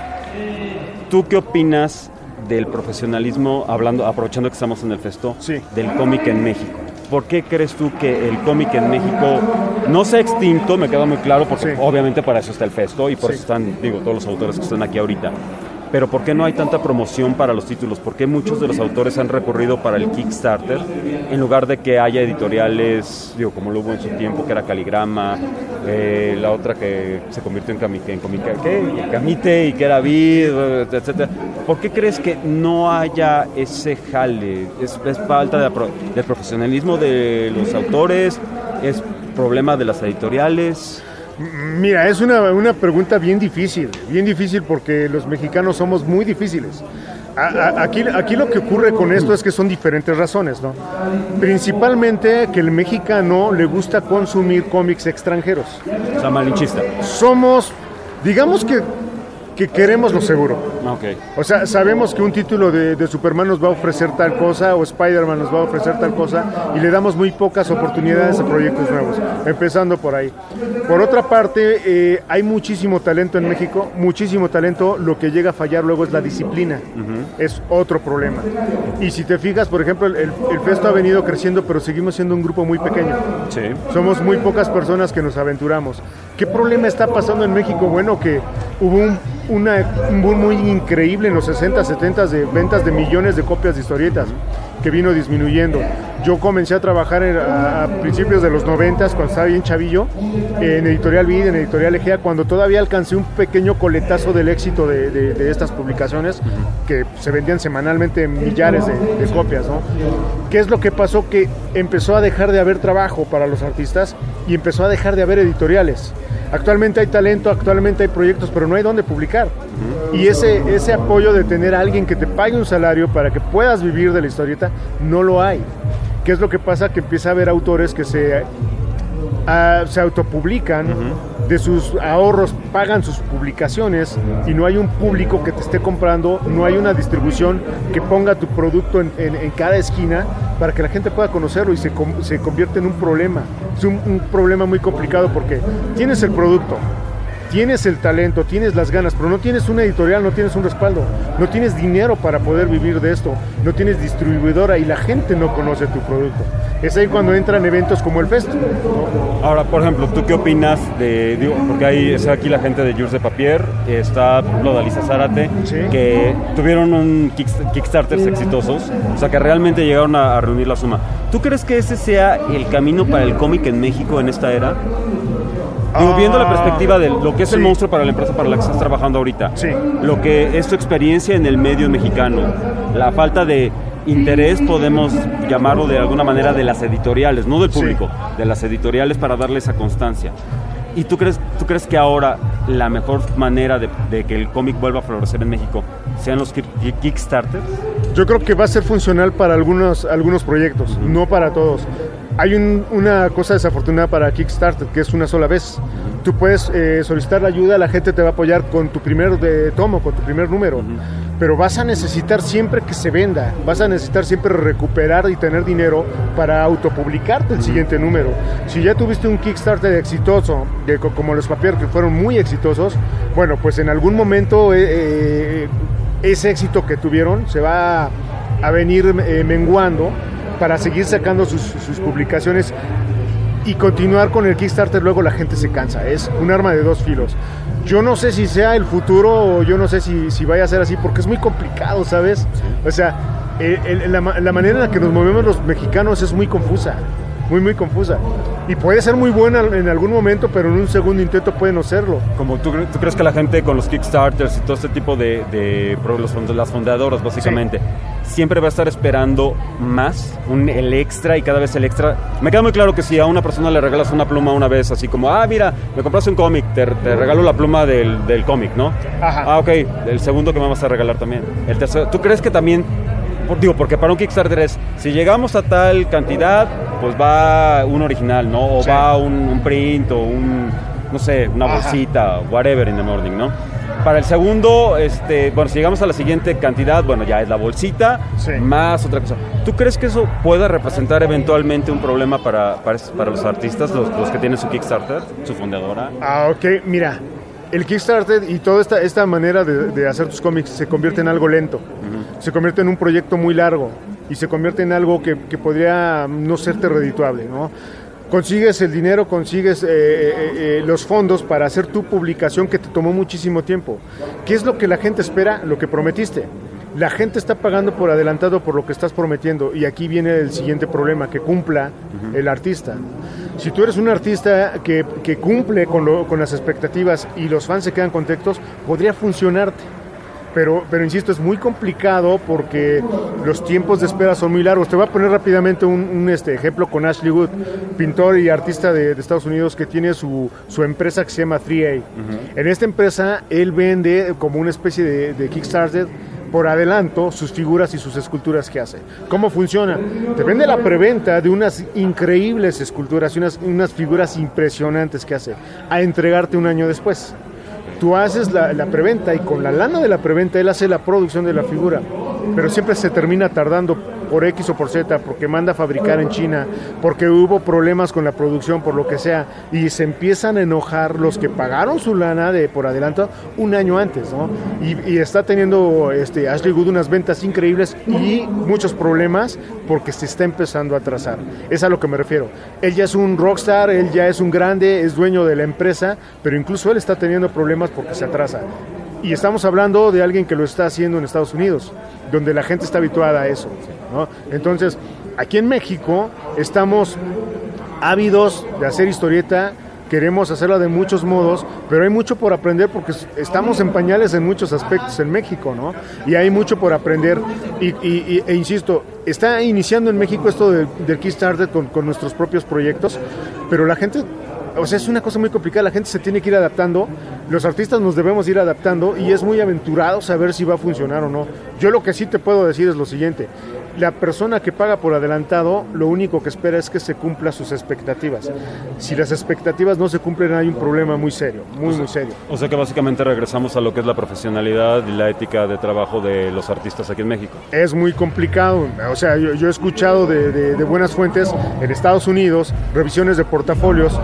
¿Tú qué opinas del profesionalismo, hablando, aprovechando que estamos en el Festo, sí. del cómic en México? ¿Por qué crees tú que el cómic en México no se ha extinto? Me queda muy claro, porque sí. obviamente para eso está el Festo y por sí. eso están, digo, todos los autores que están aquí ahorita. Pero ¿por qué no hay tanta promoción para los títulos? ¿Por qué muchos de los autores han recurrido para el Kickstarter en lugar de que haya editoriales, digo, como lo hubo en su tiempo, que era Caligrama, eh, la otra que se convirtió en, Cami, en Comica, ¿qué? Camite y que era Vid, etcétera? ¿Por qué crees que no haya ese jale? ¿Es, es falta de, de profesionalismo de los autores? ¿Es problema de las editoriales? Mira, es una, una pregunta bien difícil, bien difícil porque los mexicanos somos muy difíciles. A, a, aquí, aquí lo que ocurre con esto es que son diferentes razones, ¿no? Principalmente que el mexicano le gusta consumir cómics extranjeros. O sea, malinchista. Somos, digamos que, que queremos lo seguro. Okay. O sea, sabemos que un título de, de Superman nos va a ofrecer tal cosa o Spider-Man nos va a ofrecer tal cosa y le damos muy pocas oportunidades a proyectos nuevos, empezando por ahí. Por otra parte, eh, hay muchísimo talento en México, muchísimo talento, lo que llega a fallar luego es la disciplina, uh-huh. es otro problema. Y si te fijas, por ejemplo, el, el Festo ha venido creciendo, pero seguimos siendo un grupo muy pequeño. Sí. Somos muy pocas personas que nos aventuramos. ¿Qué problema está pasando en México? Bueno, que hubo un, una, un boom muy increíble en los sesenta, setenta de ventas de millones de copias de historietas, que vino disminuyendo. Yo comencé a trabajar en, a, a principios de los noventas, cuando estaba bien chavillo, en Editorial Vid, en Editorial Egea, cuando todavía alcancé un pequeño coletazo del éxito de, de, de estas publicaciones, que se vendían semanalmente millares de, de copias, ¿no? ¿Qué es lo que pasó? Que empezó a dejar de haber trabajo para los artistas y empezó a dejar de haber editoriales. Actualmente hay talento, actualmente hay proyectos, pero no hay dónde publicar. Uh-huh. Y ese, ese apoyo de tener a alguien que te pague un salario para que puedas vivir de la historieta, no lo hay. ¿Qué es lo que pasa? Que empieza a haber autores que se, uh, se autopublican, uh-huh. de sus ahorros pagan sus publicaciones y no hay un público que te esté comprando, no hay una distribución que ponga tu producto en, en, en cada esquina para que la gente pueda conocerlo y se, se convierte en un problema. Es un, un problema muy complicado porque tienes el producto, tienes el talento, tienes las ganas, pero no tienes una editorial, no tienes un respaldo, no tienes dinero para poder vivir de esto, no tienes distribuidora y la gente no conoce tu producto. Es ahí cuando entran eventos como el Fest. Ahora, por ejemplo, ¿tú qué opinas de, digo, porque hay está aquí la gente de Jules de Papier, está por ejemplo Dalisa Zárate, ¿sí? Que tuvieron un kick, Kickstarters exitosos, o sea que realmente llegaron a, a reunir la suma. ¿Tú crees que ese sea el camino para el cómic en México en esta era? Digo, viendo la perspectiva de lo que es sí. el monstruo para la empresa para la que estás trabajando ahorita, sí. lo que es tu experiencia en el medio mexicano, la falta de interés, podemos llamarlo de alguna manera, de las editoriales, no del público, sí. de las editoriales para darle esa constancia. ¿Y tú crees, tú crees que ahora la mejor manera de, de que el cómic vuelva a florecer en México sean los Kickstarters? Yo creo que va a ser funcional para algunos, algunos proyectos, uh-huh. no para todos. Hay un, una cosa desafortunada para Kickstarter, que es una sola vez. Uh-huh. Tú puedes eh, solicitar la ayuda, la gente te va a apoyar con tu primer de tomo, con tu primer número, uh-huh. pero vas a necesitar siempre que se venda, vas a necesitar siempre recuperar y tener dinero para autopublicarte el uh-huh. siguiente número. Si ya tuviste un Kickstarter exitoso, de, como los Papier, que fueron muy exitosos, bueno, pues en algún momento eh, eh, ese éxito que tuvieron se va a venir eh, menguando para seguir sacando sus, sus publicaciones y continuar con el Kickstarter. Luego la gente se cansa, es un arma de dos filos. Yo no sé si sea el futuro o yo no sé si, si vaya a ser así, porque es muy complicado, ¿sabes? O sea, el, el, la, la manera en la que nos movemos los mexicanos es muy confusa, muy muy confusa, y puede ser muy buena en algún momento, pero en un segundo intento puede no serlo. Como tú, ¿tú crees que la gente con los Kickstarters y todo este tipo de, de los, las fundadoras básicamente sí. siempre va a estar esperando más, un, el extra, y cada vez el extra? Me queda muy claro que si a una persona le regalas una pluma una vez, así como, ah, mira, me compraste un cómic, te, te regalo la pluma del, del cómic, ¿no? Ajá. Ah, ok, el segundo que me vas a regalar también. El tercero, ¿tú crees que también, por, digo, porque para un Kickstarter es, si llegamos a tal cantidad, pues va un original, ¿no? O sí. va un, un print o un, no sé, una Ajá. bolsita, whatever in the morning, ¿no? Para el segundo, este, bueno, si llegamos a la siguiente cantidad, bueno, ya es la bolsita, sí. más otra cosa. ¿Tú crees que eso pueda representar eventualmente un problema para, para, para los artistas, los, los que tienen su Kickstarter, su fundadora? Ah, ok, mira, el Kickstarter y toda esta, esta manera de, de hacer tus cómics se convierte en algo lento, uh-huh. se convierte en un proyecto muy largo y se convierte en algo que, que podría no serte redituable, ¿no? Consigues el dinero, consigues eh, eh, eh, los fondos para hacer tu publicación que te tomó muchísimo tiempo. ¿Qué es lo que la gente espera? Lo que prometiste. La gente está pagando por adelantado por lo que estás prometiendo, y aquí viene el siguiente problema, que cumpla uh-huh. el artista. Si tú eres un artista que, que cumple con, lo, con las expectativas y los fans se quedan contentos, podría funcionarte. Pero, pero insisto, es muy complicado porque los tiempos de espera son muy largos. Te voy a poner rápidamente un, un este, ejemplo con Ashley Wood, pintor y artista de, de Estados Unidos, que tiene su, su empresa que se llama tres A. Uh-huh. En esta empresa él vende como una especie de, de Kickstarter por adelanto sus figuras y sus esculturas que hace. ¿Cómo funciona? Te vende la preventa de unas increíbles esculturas y unas, unas figuras impresionantes que hace, a entregarte un año después. Tú haces la, la preventa y con la lana de la preventa él hace la producción de la figura, pero siempre se termina tardando por X o por Z, porque manda a fabricar en China, porque hubo problemas con la producción, por lo que sea, y se empiezan a enojar los que pagaron su lana de por adelanto un año antes, ¿no? Y, y está teniendo este, Ashley Wood unas ventas increíbles y muchos problemas porque se está empezando a atrasar. Es a lo que me refiero. Él ya es un rockstar, él ya es un grande, es dueño de la empresa, pero incluso él está teniendo problemas porque se atrasa. Y estamos hablando de alguien que lo está haciendo en Estados Unidos, donde la gente está habituada a eso, ¿no? Entonces, aquí en México estamos ávidos de hacer historieta, queremos hacerla de muchos modos, pero hay mucho por aprender porque estamos en pañales en muchos aspectos en México, ¿no? Y hay mucho por aprender y, y, e insisto, está iniciando en México esto de, del Kickstarter con, con nuestros propios proyectos, pero la gente... O sea, es una cosa muy complicada, la gente se tiene que ir adaptando, los artistas nos debemos ir adaptando y es muy aventurado saber si va a funcionar o no. Yo lo que sí te puedo decir es lo siguiente, la persona que paga por adelantado lo único que espera es que se cumpla sus expectativas. Si las expectativas no se cumplen hay un problema muy serio, muy o sea, muy serio. O sea que básicamente regresamos a lo que es la profesionalidad y la ética de trabajo de los artistas aquí en México. Es muy complicado, o sea, yo, yo he escuchado de, de, de buenas fuentes en Estados Unidos, revisiones de portafolios,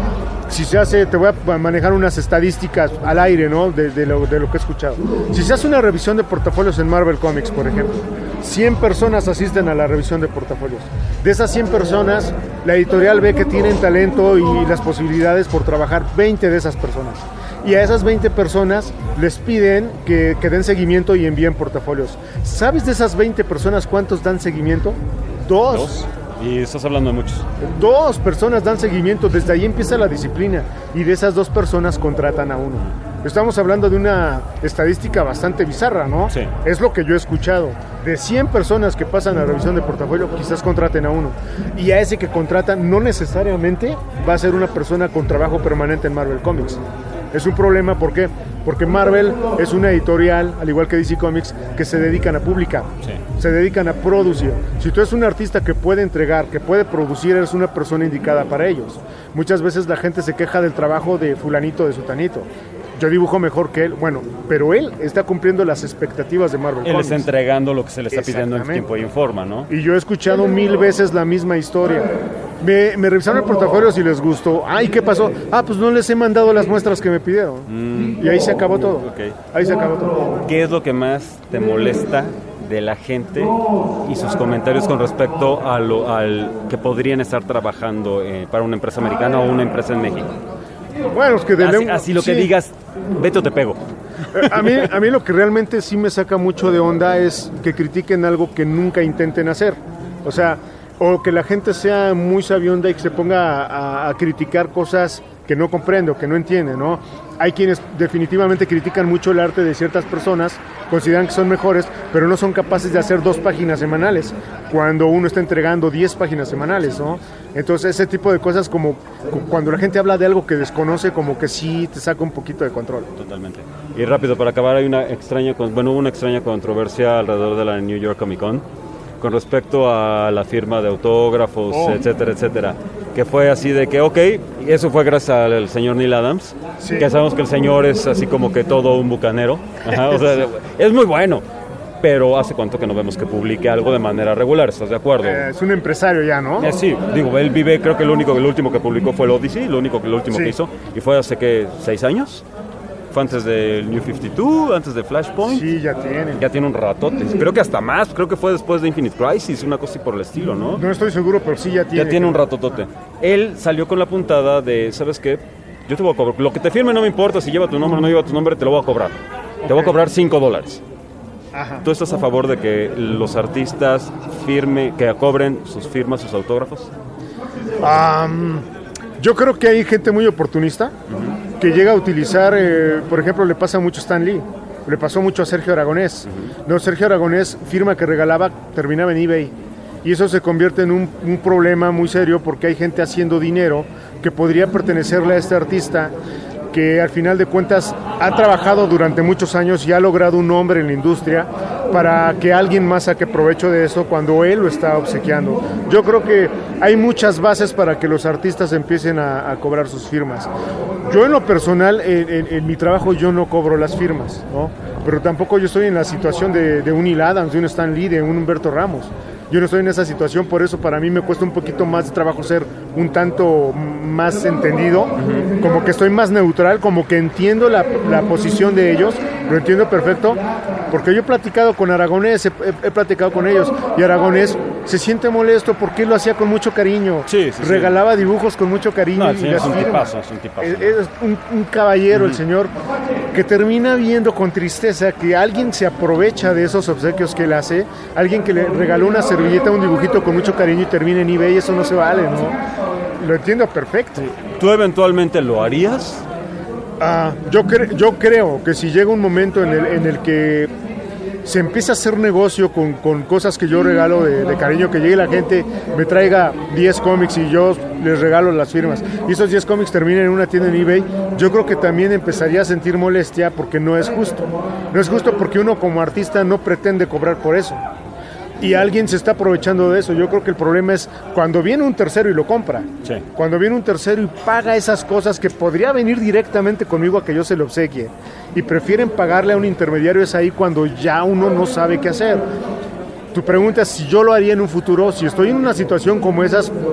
si se hace, te voy a manejar unas estadísticas al aire, ¿no? De, de, lo, de lo que he escuchado. Si se hace una revisión de portafolios en Marvel Comics, por ejemplo, cien personas asisten a la revisión de portafolios. De esas cien personas, la editorial ve que tienen talento y las posibilidades por trabajar veinte de esas personas. Y a esas veinte personas les piden que, que den seguimiento y envíen portafolios. ¿Sabes de esas veinte personas cuántos dan seguimiento? Dos. Dos. Y estás hablando de muchos. Dos personas dan seguimiento, desde ahí empieza la disciplina y de esas dos personas contratan a uno. Estamos hablando de una estadística bastante bizarra, ¿no? Sí. Es lo que yo he escuchado. De cien personas que pasan la revisión de portafolio, quizás contraten a uno. Y a ese que contratan no necesariamente va a ser una persona con trabajo permanente en Marvel Comics. Es un problema, ¿por qué? Porque Marvel es una editorial, al igual que D C Comics, que se dedican a publicar, sí. se dedican a producir. Si tú eres un artista que puede entregar, que puede producir, eres una persona indicada para ellos. Muchas veces la gente se queja del trabajo de fulanito, de sutanito. Yo dibujo mejor que él, bueno, pero él está cumpliendo las expectativas de Marvel Él Comics. está entregando lo que se le está pidiendo en tiempo y en forma, ¿no? Y yo he escuchado mil veces la misma historia. Me, me revisaron el portafolio si les gustó. Ay, ¿qué pasó? Ah, pues no les he mandado las muestras que me pidieron. Mm. Y ahí se acabó todo. Okay. Ahí se acabó todo. ¿Qué es lo que más te molesta de la gente y sus comentarios con respecto a lo, al que podrían estar trabajando eh, para una empresa americana o una empresa en México? Bueno, es que de así, lengua, así lo que sí. digas, vete o te pego. A mí, a mí lo que realmente sí me saca mucho de onda es que critiquen algo que nunca intenten hacer. O sea, o que la gente sea muy sabionda y que se ponga a, a criticar cosas que no comprende o que no entiende, ¿no? Hay quienes definitivamente critican mucho el arte de ciertas personas, consideran que son mejores, pero no son capaces de hacer dos páginas semanales, cuando uno está entregando diez páginas semanales, ¿no? Entonces ese tipo de cosas, como cuando la gente habla de algo que desconoce, como que sí te saca un poquito de control. Totalmente. Y rápido, para acabar, hay una extraña, bueno, hubo una extraña controversia alrededor de la New York Comic Con con respecto a la firma de autógrafos, oh. etcétera, etcétera, que fue así de que, ok, y eso fue gracias al señor Neil Adams, sí. que sabemos que el señor es así como que todo un bucanero, ajá, o sea, es muy bueno, pero ¿hace cuánto que no vemos que publique algo de manera regular? ¿Estás de acuerdo? Eh, es un empresario ya, ¿no? Eh, sí, digo, él vive, creo que el único, el último que publicó fue el Odyssey, lo único, lo último sí. que hizo, y fue hace, ¿qué? ¿Seis años? Fue antes del New cincuenta y dos, antes de Flashpoint. Sí, ya tiene. Ya tiene un ratote. Creo que hasta más. Creo que fue después de Infinite Crisis, una cosa así por el estilo, ¿no? No estoy seguro, pero sí ya tiene. Ya tiene un ratotote. Él salió con la puntada de, ¿sabes qué? Yo te voy a cobrar. Lo que te firme no me importa si lleva tu nombre o no lleva tu nombre, te lo voy a cobrar. Okay. Te voy a cobrar cinco dólares. Ajá. ¿Tú estás a favor de que los artistas firme, que cobren sus firmas, sus autógrafos? Um, yo creo que hay gente muy oportunista. Uh-huh. Que llega a utilizar, eh, por ejemplo, le pasa mucho a Stan Lee, le pasó mucho a Sergio Aragonés. Uh-huh. No, Sergio Aragonés, firma que regalaba, terminaba en eBay. Y eso se convierte en un, un problema muy serio porque hay gente haciendo dinero que podría pertenecerle a este artista que al final de cuentas ha trabajado durante muchos años y ha logrado un nombre en la industria para que alguien más saque provecho de eso cuando él lo está obsequiando. Yo creo que hay muchas bases para que los artistas empiecen a, a cobrar sus firmas. Yo en lo personal, en, en, en mi trabajo yo no cobro las firmas, ¿no? Pero tampoco yo estoy en la situación de, de un Neil Adams, de un Stan Lee, de un Humberto Ramos. Yo no estoy en esa situación, por eso para mí me cuesta un poquito más de trabajo ser un tanto más entendido, uh-huh. como que estoy más neutral, como que entiendo la, la posición de ellos, lo entiendo perfecto, porque yo he platicado con Aragonés, he, he, he platicado con ellos, y Aragonés se siente molesto porque él lo hacía con mucho cariño, sí, sí, regalaba sí. dibujos con mucho cariño. No, y es un tipazo, es un tipazo. Es, es un, un caballero, uh-huh. el señor, que termina viendo con tristeza que alguien se aprovecha de esos obsequios que él hace, alguien que le regaló una servilleta, un dibujito con mucho cariño y termina en eBay, eso no se vale, ¿no? Lo entiendo perfecto. ¿Tú eventualmente lo harías? Ah, yo, cre- yo creo que si llega un momento en el, en el que se empieza a hacer negocio con, con cosas que yo regalo de, de cariño, que llegue la gente, me traiga diez cómics y yo les regalo las firmas, y esos diez cómics terminen en una tienda en eBay, yo creo que también empezaría a sentir molestia porque no es justo. No es justo porque uno como artista no pretende cobrar por eso. Y alguien se está aprovechando de eso. Yo creo que el problema es cuando viene un tercero y lo compra. Sí. Cuando viene un tercero y paga esas cosas que podría venir directamente conmigo a que yo se lo obsequie. Y prefieren pagarle a un intermediario, es ahí cuando ya uno no sabe qué hacer. Tu pregunta es si yo lo haría en un futuro. Si estoy en una situación como esas,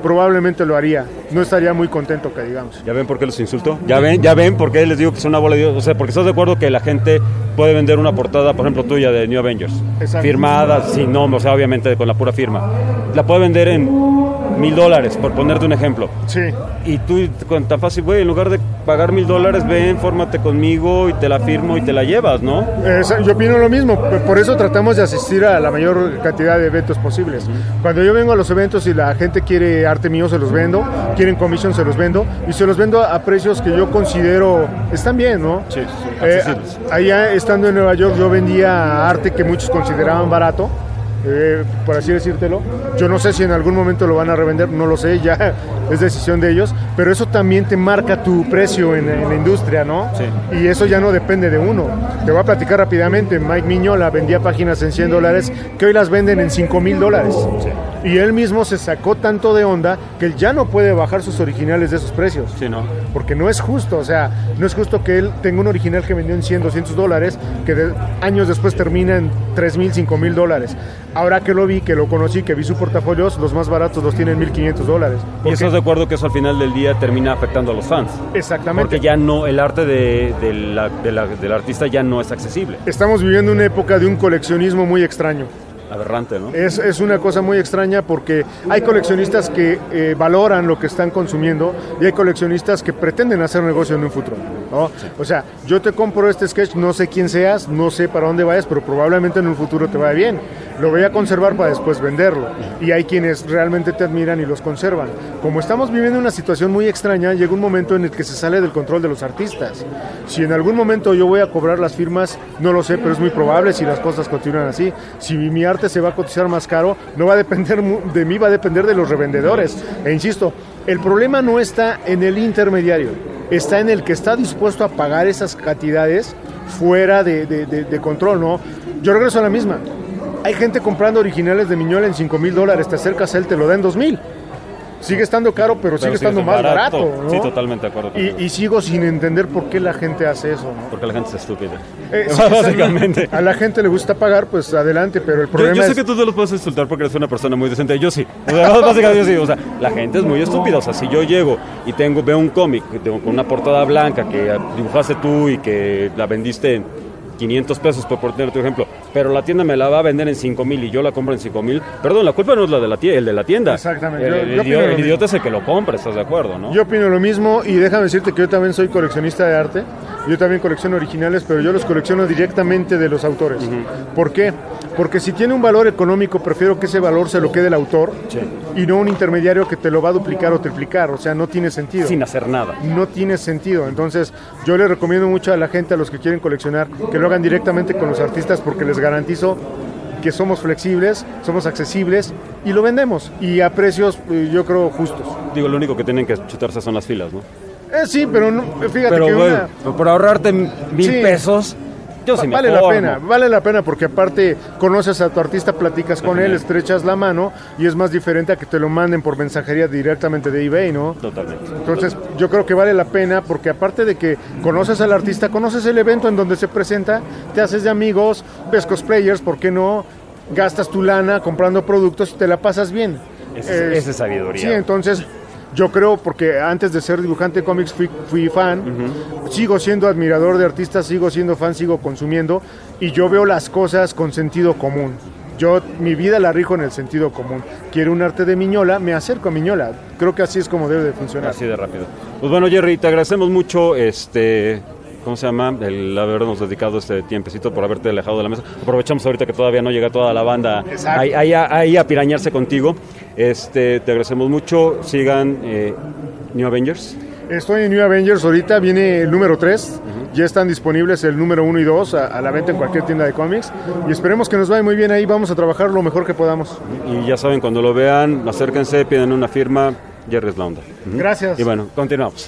probablemente lo haría. No estaría muy contento, que digamos. ¿Ya ven por qué los insulto? ¿Ya ven? ¿Ya ven por qué les digo que es una bola de Dios? O sea, porque estás de acuerdo que la gente puede vender una portada, por ejemplo, tuya de New Avengers. Exacto. Firmada, sin nombre, o sea, obviamente con la pura firma. La puede vender en mil dólares, por ponerte un ejemplo. Sí. Y tú, con tan fácil, güey, en lugar de pagar mil dólares, ven, fórmate conmigo y te la firmo y te la llevas, ¿no? Esa, yo opino lo mismo, por eso tratamos de asistir a la mayor cantidad de eventos posibles. Cuando yo vengo a los eventos y la gente quiere arte mío, se los vendo, quieren commission, se los vendo, y se los vendo a precios que yo considero están bien, ¿no? Sí, sí, eh, allá estando en Nueva York yo vendía arte que muchos consideraban barato, eh, por así decírtelo. Yo no sé si en algún momento lo van a revender, no lo sé, ya es decisión de ellos, pero eso también te marca tu precio en, en la industria, ¿no? Sí. Y eso ya no depende de uno. Te voy a platicar rápidamente. Mike Mignola vendía páginas en cien dólares que hoy las venden en cinco mil dólares. Sí. Y él mismo se sacó tanto de onda que él ya no puede bajar sus originales de esos precios. Sí, ¿no? Porque no es justo, o sea, no es justo que él tenga un original que vendió en cien, doscientos dólares, que de, años después termina en tres mil, cinco mil dólares. Ahora que lo vi, que lo conocí, que vi su portafolio, los más baratos los tienen en mil quinientos dólares. Y estás de acuerdo que eso al final del día termina afectando a los fans. Exactamente. Porque ya no, el arte de, de la, de la, del artista ya no es accesible. Estamos viviendo una época de un coleccionismo muy extraño. Aberrante, ¿no? Es, es una cosa muy extraña porque hay coleccionistas que eh, valoran lo que están consumiendo y hay coleccionistas que pretenden hacer negocio en un futuro, ¿no? Sí. O sea, yo te compro este sketch, no sé quién seas, no sé para dónde vayas, pero probablemente en un futuro te vaya bien. Lo voy a conservar para después venderlo. Y hay quienes realmente te admiran y los conservan. Como estamos viviendo una situación muy extraña, llega un momento en el que se sale del control de los artistas. Si en algún momento yo voy a cobrar las firmas, no lo sé, pero es muy probable si las cosas continúan así. Si mi arte se va a cotizar más caro, no va a depender de mí, va a depender de los revendedores. E insisto, el problema no está en el intermediario, está en el que está dispuesto a pagar esas cantidades fuera de, de, de, de control, ¿no? Yo regreso a la misma. Hay gente comprando originales de Mignola en cinco mil dólares, te acercas a él, te lo da en dos mil. Sigue estando caro, pero, pero sigue estando más barato, barato, ¿no? Sí, totalmente de acuerdo. Y, y sigo sin entender por qué la gente hace eso, ¿no? Porque la gente es estúpida. Eh, sí, básicamente. A la gente le gusta pagar, pues adelante, pero el problema yo, yo sé es... que tú te los puedes insultar porque eres una persona muy decente. Yo sí. O sea, básicamente yo sí. O sea, la gente es muy estúpida. O sea, si yo llego y tengo veo un cómic con una portada blanca que dibujaste tú y que la vendiste en quinientos pesos, por poner tu ejemplo, pero la tienda me la va a vender en cinco mil y yo la compro en cinco mil, perdón, la culpa no es la de la tienda, el de la tienda. Exactamente. El, Yo- el yo idiota, opino lo el idiota es el que lo compra, ¿estás de acuerdo, no? Yo opino lo mismo y déjame decirte que yo también soy coleccionista de arte. Yo también colecciono originales, pero yo los colecciono directamente de los autores. ¿Por qué? Porque si tiene un valor económico, prefiero que ese valor se lo quede el autor Sí. y no un intermediario que te lo va a duplicar o triplicar. O sea, no tiene sentido. Sin hacer nada. No tiene sentido. Entonces, yo le recomiendo mucho a la gente, a los que quieren coleccionar, que lo hagan directamente con los artistas porque les garantizo que somos flexibles, somos accesibles y lo vendemos. Y a precios, eh, yo creo, justos. Digo, lo único que tienen que chutarse son las filas, ¿no? Eh, sí, pero no, fíjate Pero, que güey, una... por ahorrarte mil Sí. pesos, yo sí me vale la formo. pena, vale la pena porque aparte conoces a tu artista, platicas con él, estrechas la mano y es más diferente a que te lo manden por mensajería directamente de eBay, ¿no? Totalmente. Entonces yo creo que vale la pena porque aparte de que conoces al artista, conoces el evento en donde se presenta, te haces de amigos, ves cosplayers, ¿por qué no? Gastas tu lana comprando productos y te la pasas bien. Ese es- esa es sabiduría. Sí, entonces yo creo, porque antes de ser dibujante de cómics fui, fui fan, sigo siendo admirador de artistas, sigo siendo fan, sigo consumiendo y yo veo las cosas con sentido común. Yo mi vida la rijo en el sentido común. Quiero un arte de Mignola, me acerco a Mignola. Creo que así es como debe de funcionar. Así de rápido. Pues bueno, Jerry, te agradecemos mucho, este, ¿cómo se llama? El habernos dedicado este tiempecito por haberte alejado de la mesa. Aprovechamos ahorita que todavía no llega toda la banda Exacto. ahí, ahí a, ahí a pirañarse contigo. Este, te agradecemos mucho. Sigan eh, New Avengers. Estoy en New Avengers ahorita, viene el número tres, ya están disponibles el número uno y dos a, a la venta en cualquier tienda de cómics y esperemos que nos vaya muy bien ahí, vamos a trabajar lo mejor que podamos. Y ya saben, cuando lo vean, acérquense, piden una firma. Jerry es la onda. Ujú. Gracias. Y bueno, continuamos.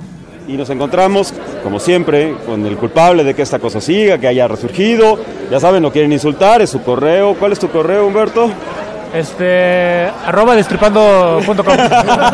Y nos encontramos, como siempre, con el culpable de que esta cosa siga, que haya resurgido. Ya saben, lo quieren insultar, es su correo. ¿Cuál es tu correo, Humberto? Este, arroba destripando punto com.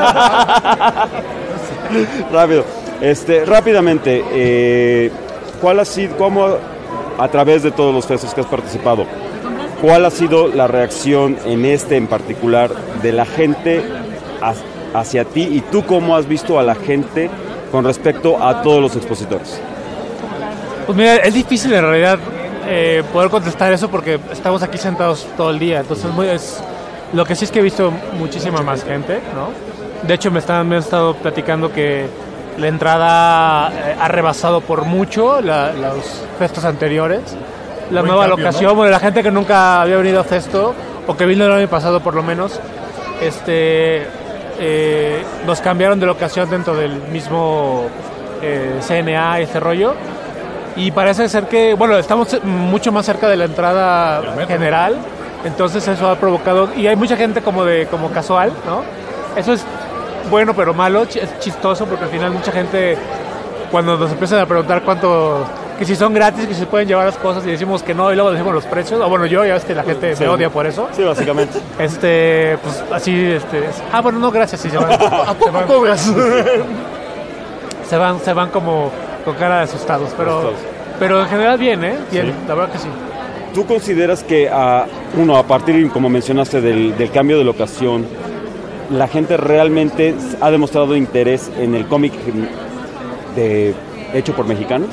Rápido. Este, rápidamente, eh, ¿cuál ha sido, cómo, a través de todos los festivales que has participado, cuál ha sido la reacción en este en particular de la gente hacia ti y tú cómo has visto a la gente con respecto a todos los expositores? Pues mira, es difícil en realidad eh, poder contestar eso porque estamos aquí sentados todo el día, entonces muy, es, lo que sí es que he visto muchísima más gente, ¿no? De hecho me, están, me han estado platicando que la entrada eh, ha rebasado por mucho la, los festos anteriores, la Buen nueva cambio, locación, ¿no? bueno, la gente que nunca había venido a Festo o que vino el año pasado por lo menos, este, eh, nos cambiaron de locación dentro del mismo eh, C N A y este rollo. Y parece ser que, bueno, estamos mucho más cerca de la entrada general, entonces eso ha provocado, y hay mucha gente como de como casual, ¿no? Eso es bueno pero malo, es chistoso porque al final mucha gente, cuando nos empiezan a preguntar cuánto, que si son gratis, que si se pueden llevar las cosas y decimos que no y luego decimos los precios, o bueno, yo ya ves que la gente Sí. me odia por eso. Sí, básicamente. Este, pues así, este, ah, bueno, no, gracias, sí, se van. ¿A poco se van, cobras? se van, se van como con cara de asustados, pero, pero en general bien, ¿eh? Bien, Sí. la verdad que sí. ¿Tú consideras que, a, uno, a partir, como mencionaste, del, del cambio de locación, la gente realmente ha demostrado interés en el cómic de, hecho por mexicanos?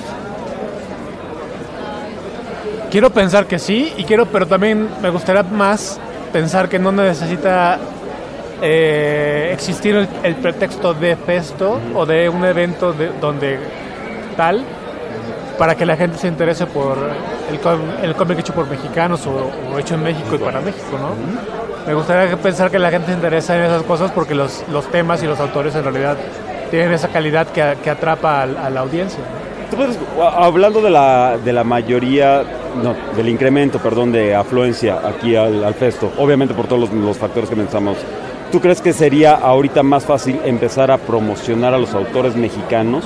Quiero pensar que sí, y quiero, pero también me gustaría más pensar que no necesita eh, existir el, el pretexto de Festo o de un evento de, donde tal para que la gente se interese por el, com- el cómic hecho por mexicanos o, o hecho en México y para México, ¿no? Me gustaría que- pensar que la gente se interesa en esas cosas porque los, los temas y los autores en realidad tienen esa calidad que, que atrapa a, a la audiencia, ¿no? Tú puedes- hablando de la, de la mayoría, no, del incremento, perdón, de afluencia aquí al, al Festo, obviamente por todos los, los factores que mencionamos, ¿tú crees que sería ahorita más fácil empezar a promocionar a los autores mexicanos?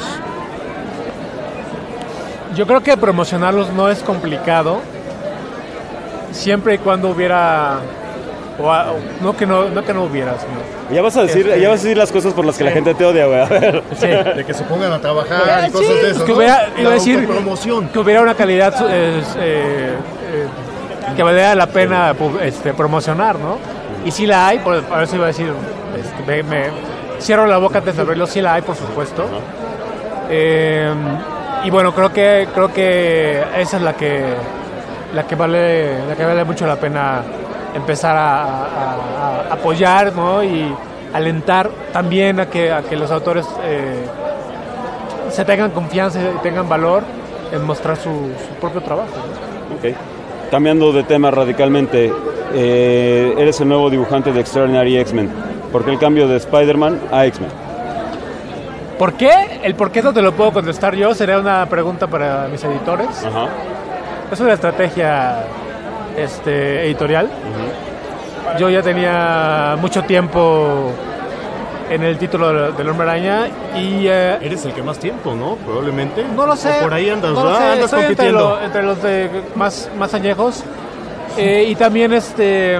Yo creo que promocionarlos no es complicado, siempre y cuando hubiera, o a- o no que no, no que no hubiera, sino, Ya vas a decir, Este, ya vas a decir las cosas por las que la sí. gente te odia, güey. A ver. Sí. De que se pongan a trabajar Ah, y cosas sí, de eso, que ¿no? hubiera, iba La a decir, autopromoción. que hubiera una calidad eh, eh, eh, que valiera la pena pu- este, promocionar, ¿no? Y sí la hay, por, por eso iba a decir, este, me, me cierro la boca antes de abrirlo, sí la hay, por supuesto. Eh, y bueno, creo que creo que esa es la que la que vale la que vale mucho la pena empezar a, a- a apoyar, ¿no? Y alentar también a que a que los autores eh, se tengan confianza y tengan valor en mostrar su, su propio trabajo, ¿no? Ok. Cambiando de tema radicalmente, eh, eres el nuevo dibujante de Extraordinary X-Men. ¿Por qué el cambio de Spider-Man a X-Men? ¿Por qué? El por qué no te lo puedo contestar yo, sería una pregunta para mis editores. Ajá. Es una estrategia este, editorial. Yo ya tenía mucho tiempo en el título de- del Hombre Araña y... eh, Eres el que más tiempo, ¿no? Probablemente. no lo sé. O por ahí andas, no lo ¿verdad? sé, Andas estoy entre, compitiendo. lo- entre los de más, más añejos. Eh, y también este...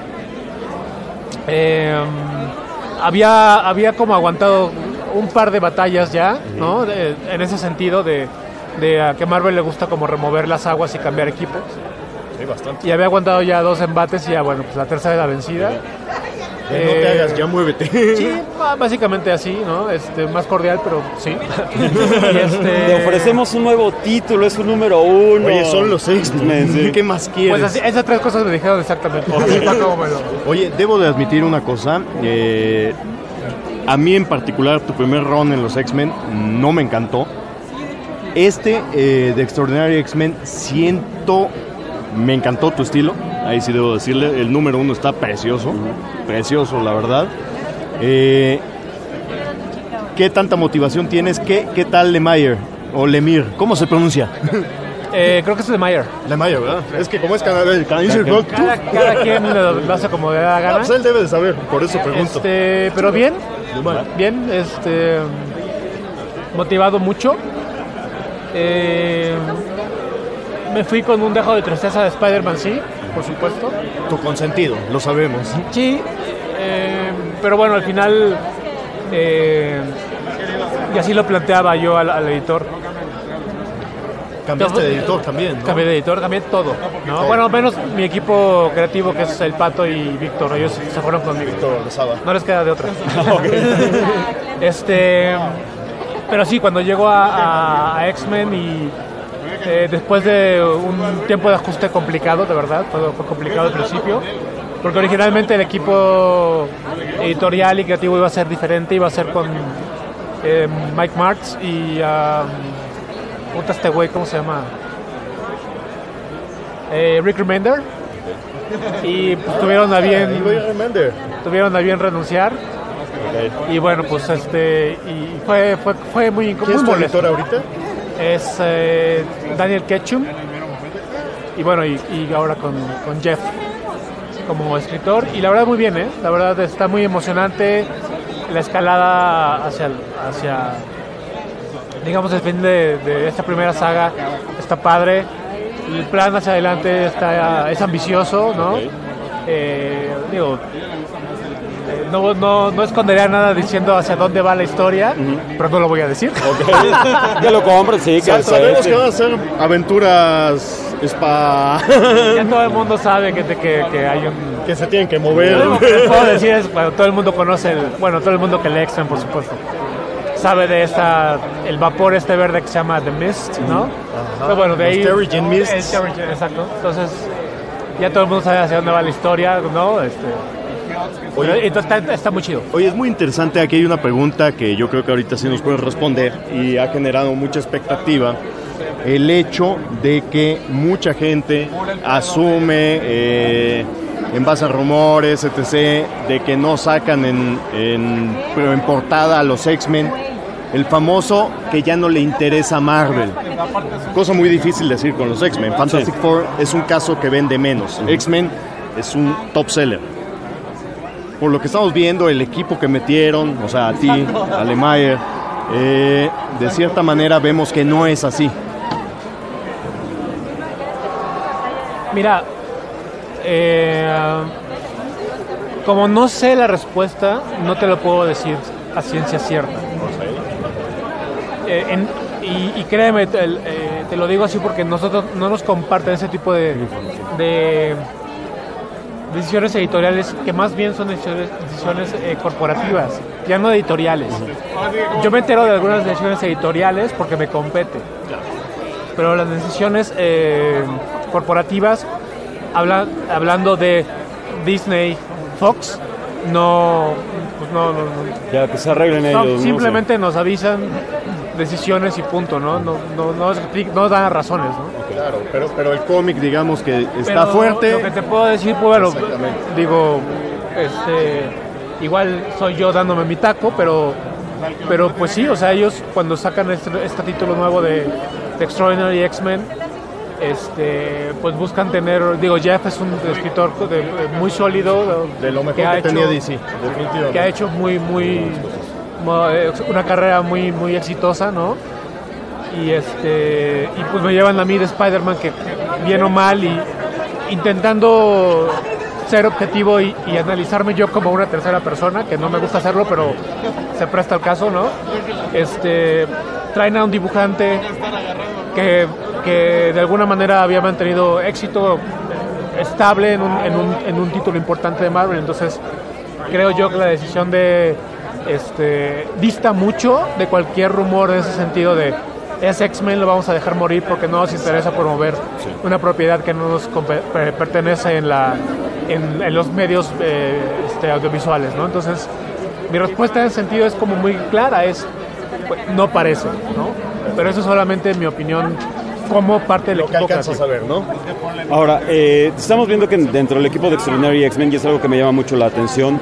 eh, había, había como aguantado un par de batallas ya, ¿no? De- en ese sentido de, de a que Marvel le gusta como remover las aguas y cambiar equipos. Sí, bastante. Y había aguantado ya dos embates y ya, bueno, pues la tercera era vencida. Eh, no te hagas, ya muévete. Sí, ba- básicamente así, ¿no? Este, más cordial, pero sí. Y este- Te ofrecemos un nuevo título, es un número uno. Oye, son los X-Men. Sí. ¿Qué más quieres? Pues así, esas tres cosas me dijeron exactamente. Así fue como me lo- Oye, debo de admitir una cosa. eh, a mí en particular, tu primer run en los X-Men no me encantó. Este eh, de Extraordinary X-Men siento... Me encantó tu estilo. Ahí sí debo decirle. El número uno está precioso. Precioso, la verdad. Eh, ¿Qué tanta motivación tienes? ¿Qué, qué tal Lemire? O Lemire. ¿Cómo se pronuncia? Eh, creo que es de Mayer. Lemire, ¿verdad? Es que como es canadiense, canadiense, ¿no? Cada, cada quien lo, lo hace como le da la No, gana. pues él debe de saber, por eso pregunto. Este, pero bien, bien, este, motivado mucho. Eh, me fui con un dejo de tristeza de Spider-Man, sí, por supuesto. Tu consentido, lo sabemos. Sí, eh, pero bueno, al final, eh, y así lo planteaba yo al, al editor. cambiaste de editor también, ¿no? Cambié de editor, cambié todo, ¿no? Sí. Bueno, menos mi equipo creativo, que es el Pato y Víctor, ellos se fueron conmigo. Víctor Lozada. No les queda de otra. este, pero sí, cuando llego a, a, a X-Men y eh, después de un tiempo de ajuste complicado, de verdad, todo fue complicado al principio, porque originalmente el equipo editorial y creativo iba a ser diferente, iba a ser con eh, Mike Martz y um, puta este güey, ¿cómo se llama? Eh, Rick Remender. Y pues, tuvieron a bien tuvieron a bien renunciar. Okay. Y bueno, pues este y fue fue fue muy ¿Quién es tu editor ahorita? Es eh, Daniel Ketchum. Y bueno, y, y ahora con, con Jeff como escritor, y la verdad muy bien, ¿eh? La verdad está muy emocionante la escalada hacia hacia digamos el fin de, de esta primera saga. Está padre, el plan hacia adelante está es ambicioso, ¿no? Okay. Eh, digo, eh, no, no, no escondería nada diciendo hacia dónde va la historia, uh-huh. pero no lo voy a decir. Okay. Que lo compren, sí, que o sea, sabemos que van a ser aventuras spa. Ya todo el mundo sabe que, te, que, que hay un... Que se tienen que mover. Lo que les puedo decir es, bueno, todo el mundo conoce, el, bueno, todo el mundo que lee X-Men, por supuesto, sabe de esta, el vapor este verde que se llama The Mist, ¿no? Pero bueno, de ahí... Terrigen Mist. Es Terrigen, exacto. Entonces, ya todo el mundo sabe hacia dónde va la historia, ¿no? Este... Oye, está, está muy chido. Oye, es muy interesante. Aquí hay una pregunta que yo creo que ahorita sí nos pueden responder y ha generado mucha expectativa. El hecho de que mucha gente asume, eh, en base a rumores, etcétera, de que no sacan en, en, pero en portada a los X-Men, el famoso que ya no le interesa a Marvel. Cosa muy difícil de decir con los X-Men. Fantastic sí. Four es un caso que vende menos. Uh-huh. X-Men es un top seller. Por lo que estamos viendo, el equipo que metieron, o sea, a ti, a Lemire, eh, de cierta manera vemos que no es así. Mira, eh, como no sé la respuesta, no te lo puedo decir a ciencia cierta. Eh, en, y, y créeme, te, eh, te lo digo así porque nosotros no nos comparten ese tipo de... de decisiones editoriales que más bien son decisiones, decisiones eh, corporativas, ya no editoriales. Yo me entero de algunas decisiones editoriales porque me compete, pero las decisiones eh, corporativas, habla, hablando de Disney, Fox, no, pues no, no, no. Ya que se arreglen no, ellos. Simplemente no sé. Nos avisan decisiones y punto, ¿no? No, no, no, no dan razones, ¿no? Claro, pero, pero el cómic, digamos que está pero fuerte. Lo que te puedo decir, pues bueno, digo, este, igual soy yo dándome mi taco, pero, pero pues sí, o sea, ellos cuando sacan este, este título nuevo de, de Extraordinary X-Men, este, pues buscan tener, digo, Jeff es un escritor de, de, muy sólido, de lo mejor que, que ha tenía hecho, D C, definitivamente. Que ha hecho muy, muy, una carrera muy, muy exitosa, ¿no? Y este y pues me llevan a mí de Spider-Man, que bien o mal, y intentando ser objetivo y, y analizarme yo como una tercera persona, que no me gusta hacerlo, pero se presta el caso, ¿no? Este, traen a un dibujante que, que de alguna manera había mantenido éxito estable en un, en un, en un título importante de Marvel, entonces creo yo que la decisión de este dista mucho de cualquier rumor en ese sentido de es X-Men, lo vamos a dejar morir porque no nos interesa promover sí. una propiedad que no nos comp- pertenece en la en, en los medios eh, este, audiovisuales, ¿no? Entonces, mi respuesta en ese sentido es como muy clara, es pues, no parece, ¿no? Pero eso es solamente mi opinión como parte del lo equipo. Lo que alcanzas a ver, ¿no? Ahora, eh, estamos viendo que dentro del equipo de Extraordinary X-Men, y es algo que me llama mucho la atención,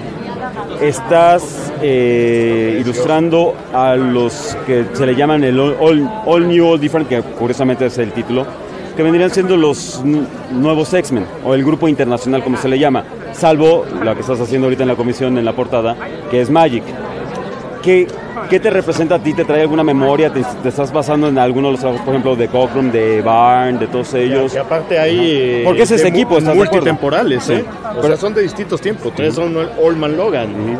estás eh, ilustrando a los que se le llaman el all, all New, All Different, que curiosamente es el título, que vendrían siendo los n- nuevos X-Men, o el grupo internacional como se le llama, salvo la que estás haciendo ahorita en la comisión, en la portada, que es Magic. ¿Qué, qué te representa a ti? ¿Te trae alguna memoria? ¿Te, te estás basando en alguno de los trabajos, por ejemplo, de Cockrum, de Byrne, de todos ellos? Y, y aparte hay... Porque es ese equipo, ¿estás de acuerdo? Multitemporales, ¿eh? Sí. O Pero, sea, son de distintos tiempos. Tres son Old Man Logan. Uh-huh.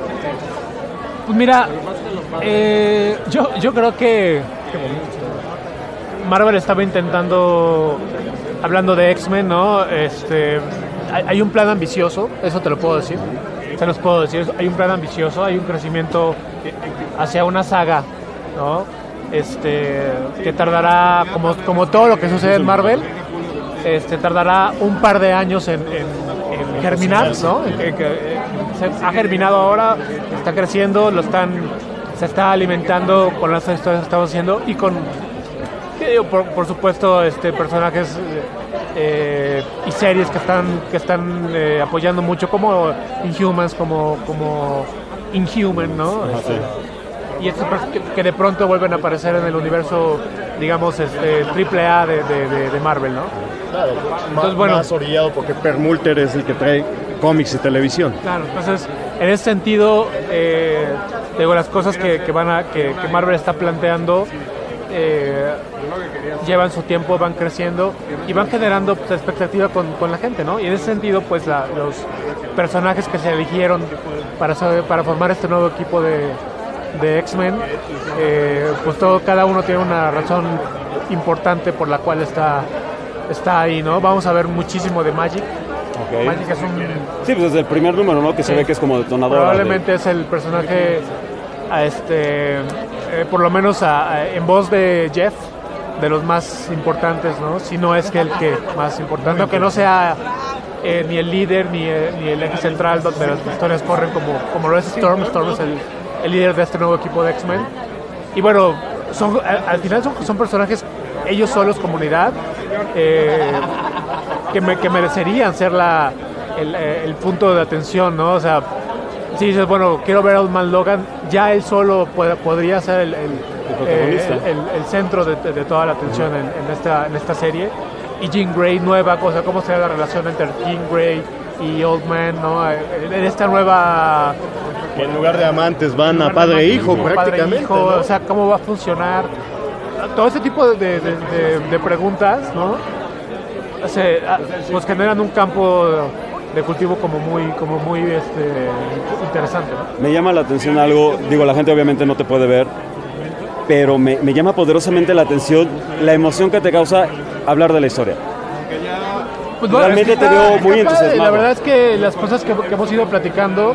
Pues mira, eh, yo, yo creo que Marvel estaba intentando, hablando de X-Men, ¿no? Este, hay, hay un plan ambicioso, eso te lo puedo decir. Se los puedo decir, hay un plan ambicioso, hay un crecimiento hacia una saga, ¿no? Este, que tardará, como, como todo lo que sucede en Marvel, este, tardará un par de años en, en, en germinar, ¿no? En, en, en, se ha germinado ahora, está creciendo, lo están, se está alimentando con las historias que estamos haciendo y con, por, por supuesto, este, personajes eh, y series que están, que están eh, apoyando mucho, como Inhumans, como, como Inhuman, ¿no? Este, y estos que, que de pronto vuelven a aparecer en el universo, digamos, este, triple A de, de, de, de Marvel, ¿no? Claro, entonces, más, bueno, más orillado porque Perlmutter es el que trae cómics y televisión. Claro, entonces, en ese sentido, eh, digo, las cosas que, que, van a, que, que Marvel está planteando eh, llevan su tiempo, van creciendo y van generando pues, expectativa con, con la gente, ¿no? Y en ese sentido, pues la, los personajes que se eligieron para, para formar este nuevo equipo de, de X-Men, eh, pues todo, cada uno tiene una razón importante por la cual está, está ahí, ¿no? Vamos a ver muchísimo de Magic. Okay. Magic es un... Sí, pues desde el primer número, ¿no? Que sí. Se ve que es como detonador. Probablemente de... es el personaje, a este, eh, por lo menos a, a, en voz de Jeff, de los más importantes, ¿no? Si no es que el que más importante, aunque no sea eh, ni el líder ni el, ni el eje central donde las historias corren como, como lo es Storm. Storm es el, el líder de este nuevo equipo de X-Men. Y bueno, son, al, al final son, son personajes ellos solos, comunidad, eh, que, me, que merecerían ser la, el, el punto de atención, ¿no? O sea, si dices, bueno, quiero ver a Old Man Logan, ya él solo puede, podría ser el, el, el, eh, el, el, el centro de, de toda la atención en, en, esta, en esta serie. Y Jean Grey nueva, o sea, cómo será la relación entre Jean Grey y Old Man, ¿no? En esta nueva... Que en lugar de amantes van a padre e hijo, prácticamente. Padre, hijo, ¿no? O sea, cómo va a funcionar. Todo ese tipo de, de, de, de preguntas, ¿no? Se, pues generan un campo de cultivo como muy, como muy este, interesante, ¿no? Me llama la atención algo, digo, la gente obviamente no te puede ver, pero me, me llama poderosamente la atención la emoción que te causa hablar de la historia. Pues bueno, realmente es que te está, veo muy está entusiasmado. La verdad es que las cosas que, que hemos ido platicando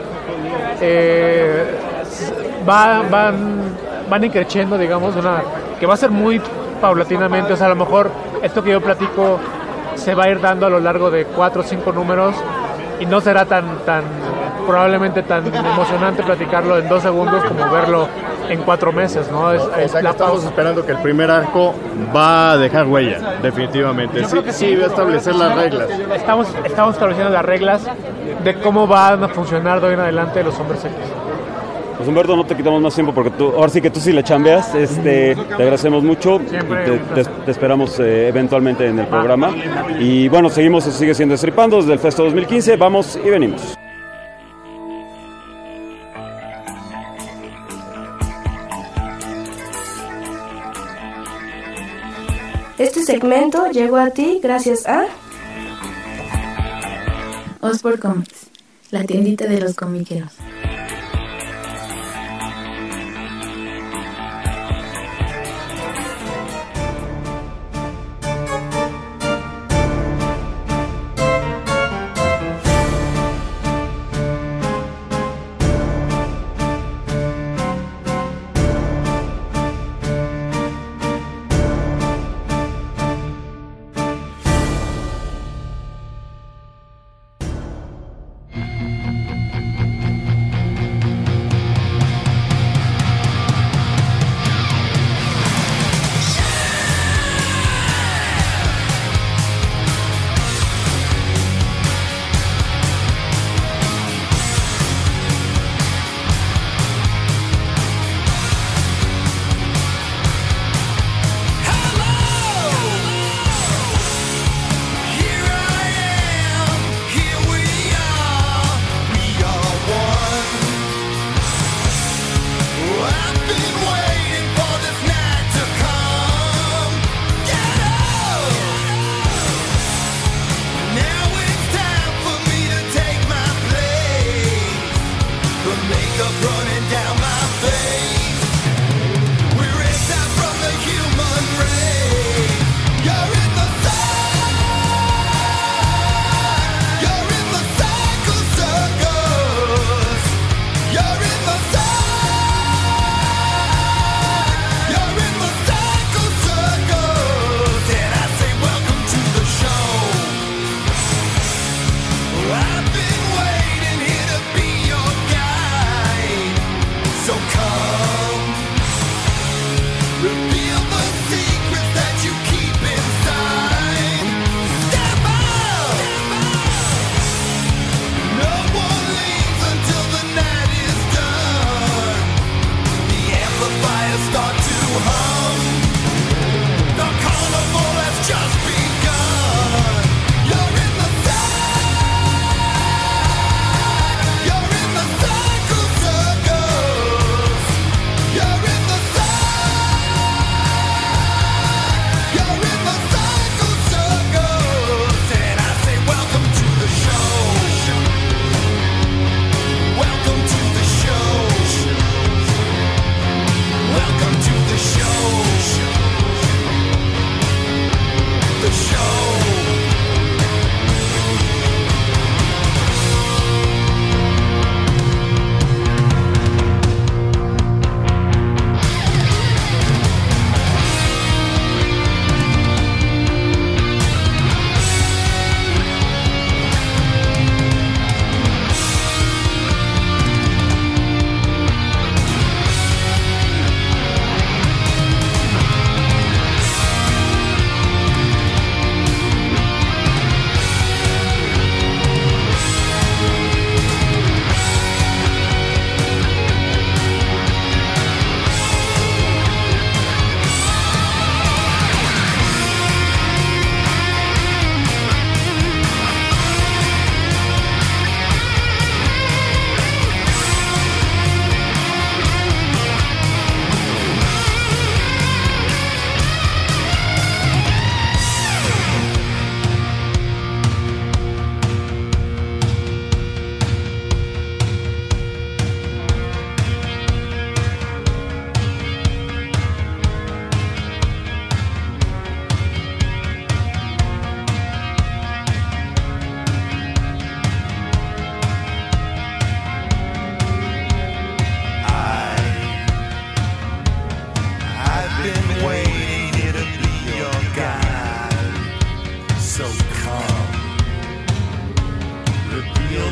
eh, van, van, van increciendo, digamos, una, que va a ser muy paulatinamente. O sea, a lo mejor esto que yo platico se va a ir dando a lo largo de cuatro o cinco números y no será tan, tan probablemente tan emocionante platicarlo en dos segundos como verlo en cuatro meses, ¿no? Es, O sea, es que la estamos pausa. esperando que el primer arco va a dejar huella, definitivamente. Yo Sí, creo que sí, va a establecer las reglas. Estamos, estamos estableciendo las reglas de cómo van a funcionar de hoy en adelante los hombres X. Pues Humberto, no te quitamos más tiempo porque tú, ahora sí que tú sí le chambeas, este, te agradecemos mucho, Siempre te, un te, placer. te esperamos eh, eventualmente en el programa y bueno, seguimos, sigue siendo Destripando desde el Festo dos mil quince, vamos y venimos. Este segmento llegó a ti gracias a Oxford Comics, la tiendita de los comiqueros.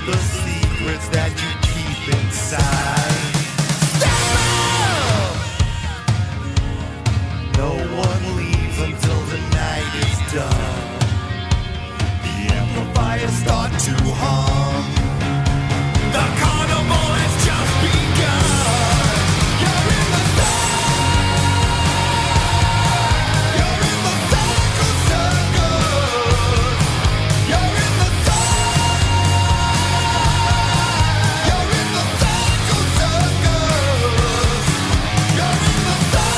the secrets that you keep inside. Step up! No one leaves until the night is done. The amplifiers start to hum. The carnival has just begun. You're in the You're in the circle, circle. You're in the You're in the circle, circle. You're in the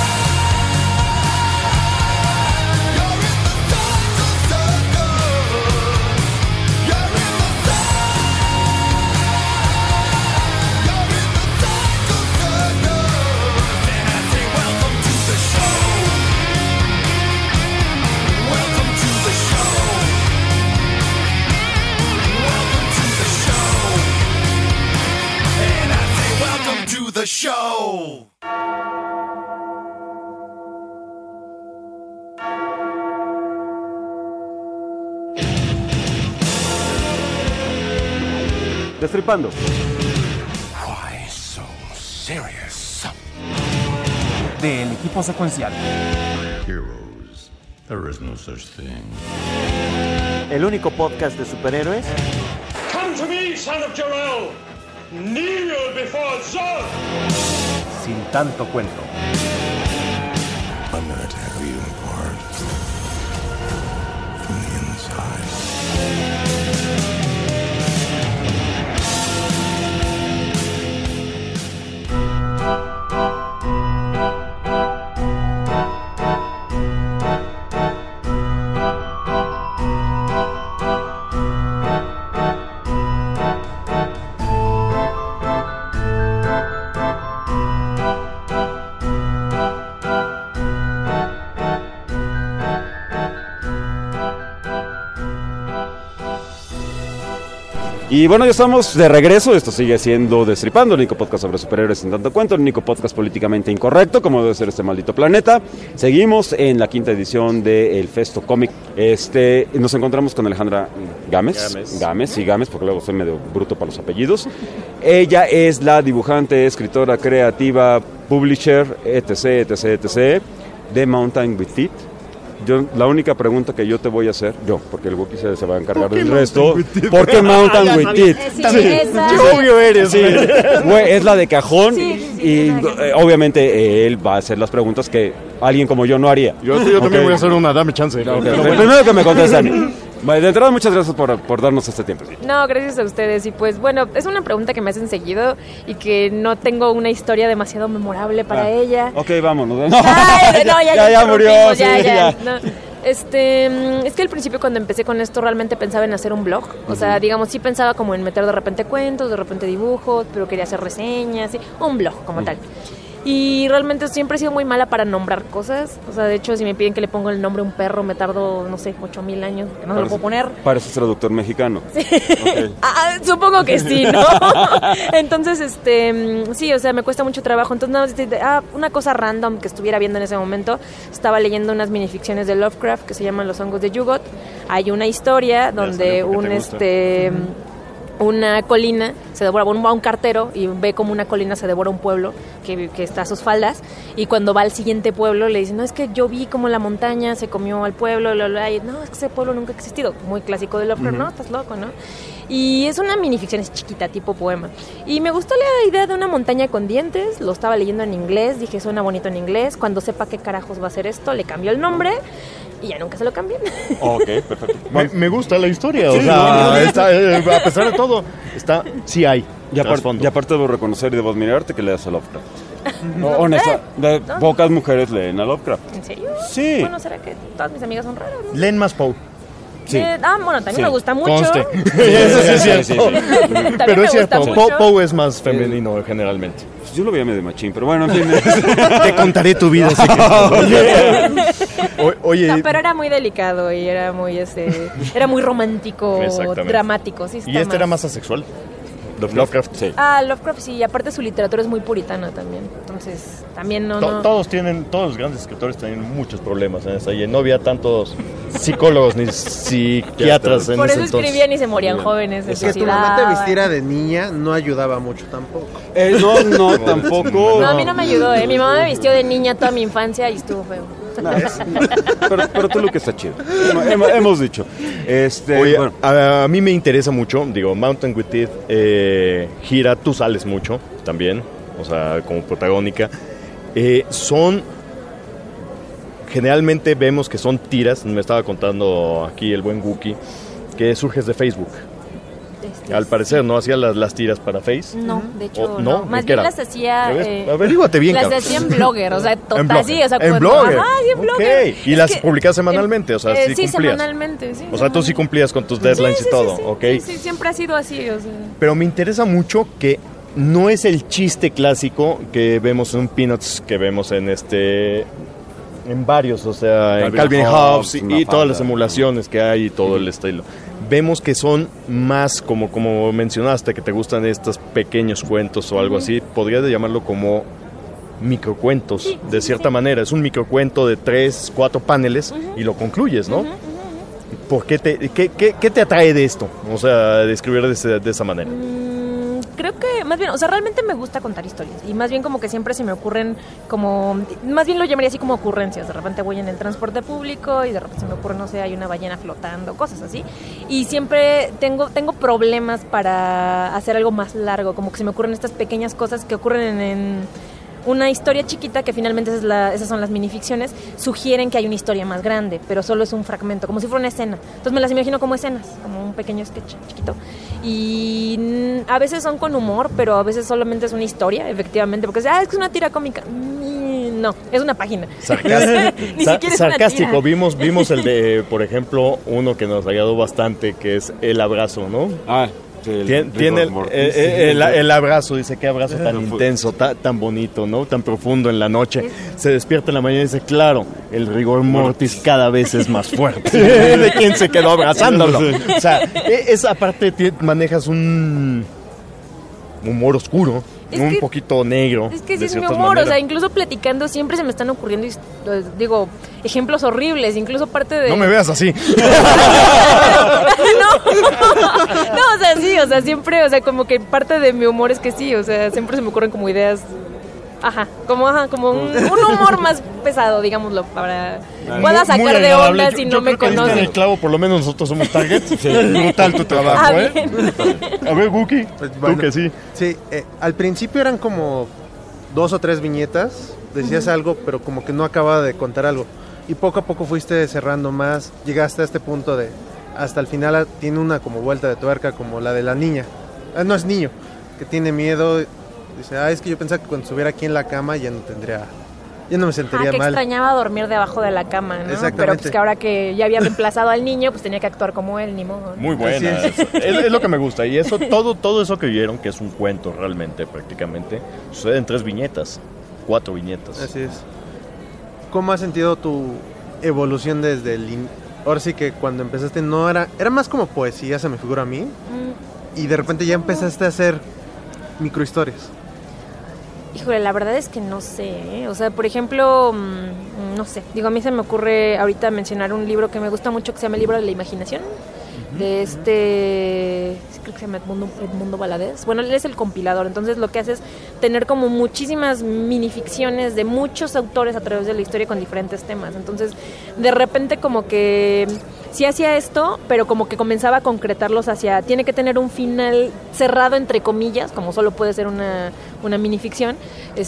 You're in the circle, circle. You're in the You're in the circle, circle. And I say welcome to the show. Welcome to the show. Welcome to the show. And I say welcome to the show. Destripando. Why so serious? Del equipo secuencial. Heroes. There is no such thing. El único podcast de superhéroes. Come to me, son of Jor-El. Kneel before Zod. Sin tanto cuento. I'm gonna tear you apart from the inside. Y bueno, ya estamos de regreso. Esto sigue siendo Destripando, el único podcast sobre superhéroes sin tanto cuento, el único podcast políticamente incorrecto, como debe ser este maldito planeta. Seguimos en la quinta edición del Festo Cómic. Este, nos encontramos con Alejandra Gámez. Gámez. Gámez, sí, Gámez, porque luego soy medio bruto para los apellidos. Ella es la dibujante, escritora, creativa, publisher, etc, etc, etc, de Mountain with Teeth. Yo, la única pregunta que yo te voy a hacer, yo, porque el Wookiee se, se va a encargar del resto. ¿Por qué Mountain with Teeth? Sí, esa. Qué obvio eres, Sí, güey, es la de cajón. Sí, sí, sí, y exacto. eh, obviamente eh, él va a hacer las preguntas que alguien como yo no haría. Yo, yo también Ok. voy a hacer una, dame chance. Ok, Pero bueno. primero que me contestan. Vale, de entrada, muchas gracias por, por darnos este tiempo. No, gracias a ustedes. Y pues bueno, es una pregunta que me hacen seguido y que no tengo una historia demasiado memorable para Ah, ella. Ok, vámonos. No, Ay, no, ya, ya, ya murió. interrumpimos, Sí, ya, ya, ya. no. Este, mm, es que al principio cuando empecé con esto realmente pensaba en hacer un blog. O sea, digamos, sí pensaba como en meter de repente cuentos, de repente dibujos, pero quería hacer reseñas, ¿sí? Un blog como tal. Y realmente siempre he sido muy mala para nombrar cosas. O sea, de hecho, si me piden que le ponga el nombre a un perro, me tardo, no sé, ocho mil años, que no se lo puedo poner. Pareces traductor mexicano. Sí. Ok. Ah, supongo que sí, ¿no? Entonces, este, mm, sí, o sea, me cuesta mucho trabajo. Entonces, nada más, este, ah, una cosa random que estuviera viendo en ese momento, estaba leyendo unas minificciones de Lovecraft que se llaman Los hongos de Yugot. Hay una historia donde salió porque un, te gusta. este... una colina se devora, va un cartero y ve como una colina se devora un pueblo que, que está a sus faldas, y cuando va al siguiente pueblo le dice, no, es que yo vi como la montaña se comió al pueblo, bla, bla, bla, y, no, es que ese pueblo nunca ha existido, muy clásico de Lovecraft, Ujú. no, estás loco, ¿no? Y es una minificción, es chiquita, tipo poema. Y me gustó la idea de una montaña con dientes, lo estaba leyendo en inglés, dije, suena bonito en inglés, cuando sepa qué carajos va a ser esto, le cambió el nombre y ya nunca se lo cambié. Ok, perfecto. Me, me gusta la historia, o Sí, sea, no, no, está, eh, a pesar de todo, está, sí hay. Y aparte, trasfondo. y aparte debo reconocer y debo admirarte que leas a Lovecraft. No, honesta, de no. pocas mujeres leen a Lovecraft. ¿En serio? Sí. Bueno, ¿será que todas mis amigas son raras, no? Leen más Poe. Sí. Eh, ah, bueno, también Sí. me gusta mucho. Conste. Eso sí es Sí, cierto. sí, sí. También Pero me es cierto, gusta Poe mucho. Poe es más femenino generalmente. Pues yo lo veía medio machín, pero bueno, en fin. Te contaré tu vida secreta. O- Oye, No, pero era muy delicado y era muy, este, era muy romántico, Exactamente. dramático. Sí, ¿y está este era más asexual? Lovecraft. Sí. Ah, Lovecraft sí, y aparte su literatura es muy puritana también. Entonces, también no, To- no. Todos tienen, todos los grandes escritores tienen muchos problemas en esa, y no había tantos psicólogos ni psiquiatras en Por ese eso entonces. escribían y se morían jóvenes. Es que tu mamá te vistiera de niña no ayudaba mucho tampoco. Eh, no, no, tampoco. No, a mí no me ayudó, ¿eh? Mi mamá me vistió de niña toda mi infancia y estuvo feo. No, es- pero, pero tú lo que está chido. Hemos, hemos dicho. Este, Oye, bueno, a, a mí me interesa mucho, digo, Mountain with Teeth eh, gira, tú sales mucho también, o sea, como protagónica. Eh, son, generalmente vemos que son tiras, me estaba contando aquí el buen Wookie, que surges de Facebook. Este, Al parecer, ¿no? Hacía las, las tiras para Face. No, de hecho ¿O no. no? Más ¿En qué bien era? las hacía... A ver, eh, averíguate bien, Las cabrón. hacía en Blogger, o sea, En total, Blogger. sí, o sea, En cuando- Blogger. Ajá, sí, en Ok. Blogger. Y Es las que- publicas semanalmente, o sea, eh, sí sí, cumplías. semanalmente, sí. O sea, tú sí cumplías con tus deadlines Sí, sí, y todo, sí, sí. ¿ok? Sí, sí, siempre ha sido así, o sea... Pero me interesa mucho que no es el chiste clásico que vemos en Peanuts, que vemos en este... En varios, o sea, en Calvin Calvin Hobbes, Hobbes y, una y todas falda. las emulaciones que hay y todo el estilo. Vemos que son más, como, como mencionaste, que te gustan estos pequeños cuentos o algo así. Podrías de llamarlo como microcuentos, de cierta manera. Es un microcuento de tres, cuatro paneles y lo concluyes, ¿no? ¿Por qué te, qué, qué, qué te atrae de esto? O sea, de escribir de, ese- de esa manera. Mm, creo que más bien, o sea, realmente me gusta contar historias y más bien como que siempre se me ocurren como, más bien lo llamaría así como ocurrencias. De repente voy en el transporte público y de repente se me ocurre, no sé, hay una ballena flotando, cosas así. Y siempre tengo, tengo problemas para hacer algo más largo, como que se me ocurren estas pequeñas cosas que ocurren en... en una historia chiquita, que finalmente esa es la, esas son las minificciones, sugieren que hay una historia más grande, pero solo es un fragmento, como si fuera una escena. Entonces me las imagino como escenas, como un pequeño sketch chiquito. Y mm, a veces son con humor, pero a veces solamente es una historia, efectivamente, porque ah, es que es una tira cómica. Mm, no, es una página. Sarcástico, Ni Sa- siquiera es una sarcástico. tira. Vimos, vimos el de, por ejemplo, uno que nos agradó bastante, que es El Abrazo, ¿no? Ah, sí, el Tien- Tiene el, rigor mortis. eh, eh, el- el abrazo, dice, qué abrazo tan No fue- intenso, ta- tan bonito, ¿no? Tan profundo en la noche. Se despierta en la mañana y dice, claro, el rigor mortis cada vez es más fuerte. ¿De quién se quedó abrazándolo? O sea, e- esa parte ti- manejas un humor oscuro, Es un que- poquito negro. Es que sí de es mi cierta humor, manera. o sea, incluso platicando siempre se me están ocurriendo, his- eh, digo, ejemplos horribles, incluso parte de... No me veas así. No, o sea, sí, o sea, siempre, o sea, como que parte de mi humor es que sí, o sea, siempre se me ocurren como ideas, ajá, como, ajá, como un, un humor más pesado, digámoslo, para pueda Muy- sacar muy de agradable. onda Yo- si yo no me creo que diste en conocen. el clavo, por lo menos nosotros somos target. Brutal tu trabajo, Ah, ¿eh? bien. A ver, Wookie, Pues, tú bueno, que sí. Sí, eh, al principio eran como dos o tres viñetas, decías Ujú. algo, pero como que no acababa de contar algo. Y poco a poco fuiste cerrando más, llegaste a este punto de, hasta el final ah, tiene una como vuelta de tuerca, como la de la niña. Ah, no es niño, que tiene miedo, dice, ah, es que yo pensaba que cuando estuviera aquí en la cama ya no tendría, ya no me Ah, sentiría que mal. extrañaba dormir debajo de la cama, ¿no? Exactamente. Pero pues que ahora que ya había reemplazado al niño, pues tenía que actuar como él, ni modo, ¿no? Muy buena. Así Es. Es, es lo que me gusta. Y eso, todo, todo eso que vieron, que es un cuento realmente, prácticamente, sucede en tres viñetas, cuatro viñetas. Así es. ¿Cómo has sentido tu evolución desde el... in- Ahora sí que cuando empezaste no era... Era más como poesía, se me figura a mí. Mm, Y de repente ya empezaste a hacer microhistorias. Híjole, la verdad es que no sé, ¿eh? O sea, por ejemplo, mm, no sé, digo, a mí se me ocurre ahorita mencionar un libro que me gusta mucho que se llama El libro de la imaginación, de este, sí, creo que se llama Edmundo, Edmundo Valadez. Bueno, él es el compilador, entonces lo que hace es tener como muchísimas minificciones de muchos autores a través de la historia con diferentes temas. Entonces, de repente como que sí hacía esto, pero como que comenzaba a concretarlos hacia, tiene que tener un final cerrado entre comillas, como solo puede ser una, una minificción,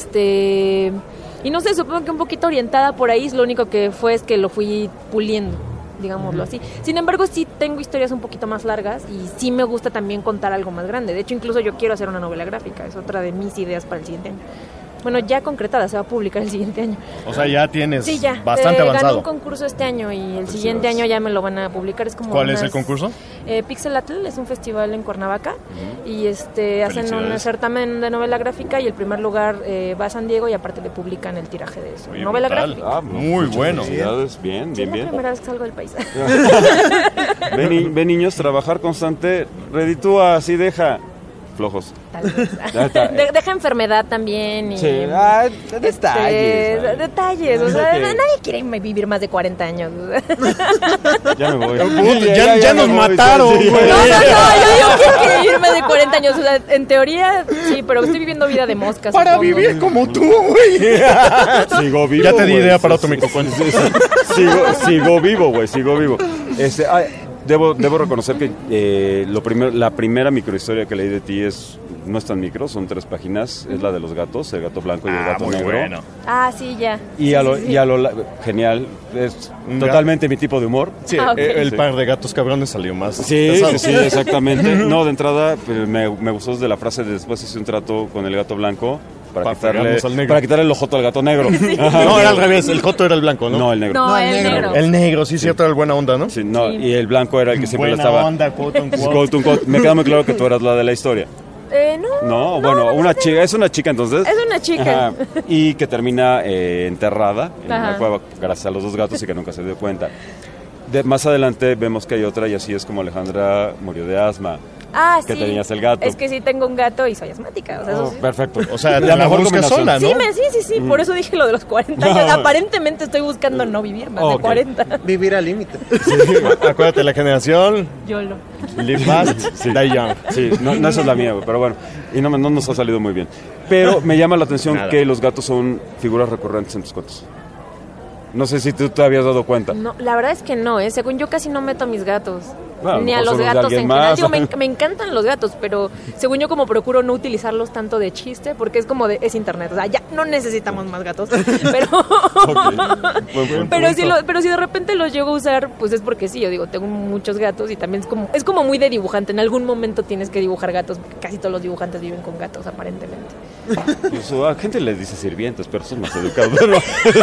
este, y no sé, supongo que un poquito orientada por ahí, lo único que fue es que lo fui puliendo, digámoslo así. Sin embargo, sí tengo historias un poquito más largas y sí me gusta también contar algo más grande. De hecho, incluso yo quiero hacer una novela gráfica, es otra de mis ideas para el siguiente año. Bueno, ya concretada, se va a publicar el siguiente año. O sea, ya tienes Sí, ya. bastante Eh, Gané avanzado. un concurso este año y el siguiente año ya me lo van a publicar. Es como ¿Cuál es unas- el concurso? Eh, Pixelatl es un festival en Cuernavaca y este hacen un Felicidades. certamen de novela gráfica y el primer lugar eh, va a San Diego y aparte le publican el tiraje de su Oye, novela brutal. gráfica. Ah, Muy muchas bueno. felicidades. Bien, Sí, es bien, la bien. primera vez que salgo del país. Ven, ni- ven, niños, trabajar constante reditúa, así deja. flojos. Tal vez. De- deja enfermedad también. Y, Sí, ah, este, detalles. de- detalles. O Eso sea, que- nadie quiere vivir más de cuarenta años. Ya me voy. Puta, ya- ya nos me voy, mataron, sí. güey. No, no, no, yo, yo quiero vivir más de cuarenta años. O sea, en teoría, sí, pero estoy viviendo vida de moscas. Para supongo. vivir como tú, güey. Sigo vivo. Ya te di güey. idea para Sí, otro sí, microfonio. sí, sí. Sigo, sigo vivo, güey, sigo vivo. Este, ay, debo, debo reconocer que eh, lo primer, la primera microhistoria que leí de ti es no es tan micro, son tres páginas. Es la de los gatos, el gato blanco y el Ah, gato muy negro. bueno. Ah, sí, ya. Y Sí, a lo, sí, sí. y a lo la- genial, es Un totalmente mi tipo de humor. Sí, Ah, ok. eh, el Sí. par de gatos cabrones salió más. Sí, pesado. sí, sí, exactamente. No, de entrada pues, me, me gustó desde la frase de después hice un trato con el gato blanco para, Para quitarle, pegarnos al negro. para quitarle el ojoto al gato negro. Ajá. No, era al revés, el joto era el blanco, ¿no? No, el negro. No, el negro. El negro, sí, cierto, era el buena onda, ¿no? Sí, no, y el blanco era el que siempre Buena le estaba... onda, quote unquote. Quote unquote. Me queda muy claro que tú eras la de la historia. Eh, no. No, bueno, una chica, es una chica entonces. Es una chica. Ajá, y que termina eh, enterrada en Ajá. la cueva gracias a los dos gatos y que nunca se dio cuenta. De, más adelante vemos que hay otra y así es como Alejandra murió de asma. Ah, Que sí. tenías el gato. Es que sí tengo un gato y soy asmática. O sea, eso Oh, sí. perfecto. O sea, La te la mejor buscas combinación. sola, ¿no? Sí, me, sí, sí, sí, Mm. por eso dije lo de los cuarenta años. Aparentemente estoy buscando no vivir más Ok. de cuarenta. Vivir al límite. Sí, acuérdate, la generación Yolo. Live Fast, Die Young. Sí, no, no esa es la mía, güey, pero bueno, y no, me- no nos ha salido muy bien. Pero me llama la atención Nada. que los gatos son figuras recurrentes en tus cuentos. No sé si tú te habías dado cuenta. No, la verdad es que no, ¿eh? Según yo casi no meto a mis gatos. Bueno, a lo Ni a mejor los son los de gatos alguien en general. más. Digo, me, en- me encantan los gatos, pero según yo como procuro no utilizarlos tanto de chiste, porque es como de, es internet. O sea, ya no necesitamos más gatos. Pero, Buen punto. pero, si lo- pero si de repente los llego a usar, pues es porque sí, yo digo, tengo muchos gatos y también es como, es como muy de dibujante. En algún momento tienes que dibujar gatos, porque casi todos los dibujantes viven con gatos, aparentemente. Incluso a gente les dice sirvientes, pero son más educados. Pero,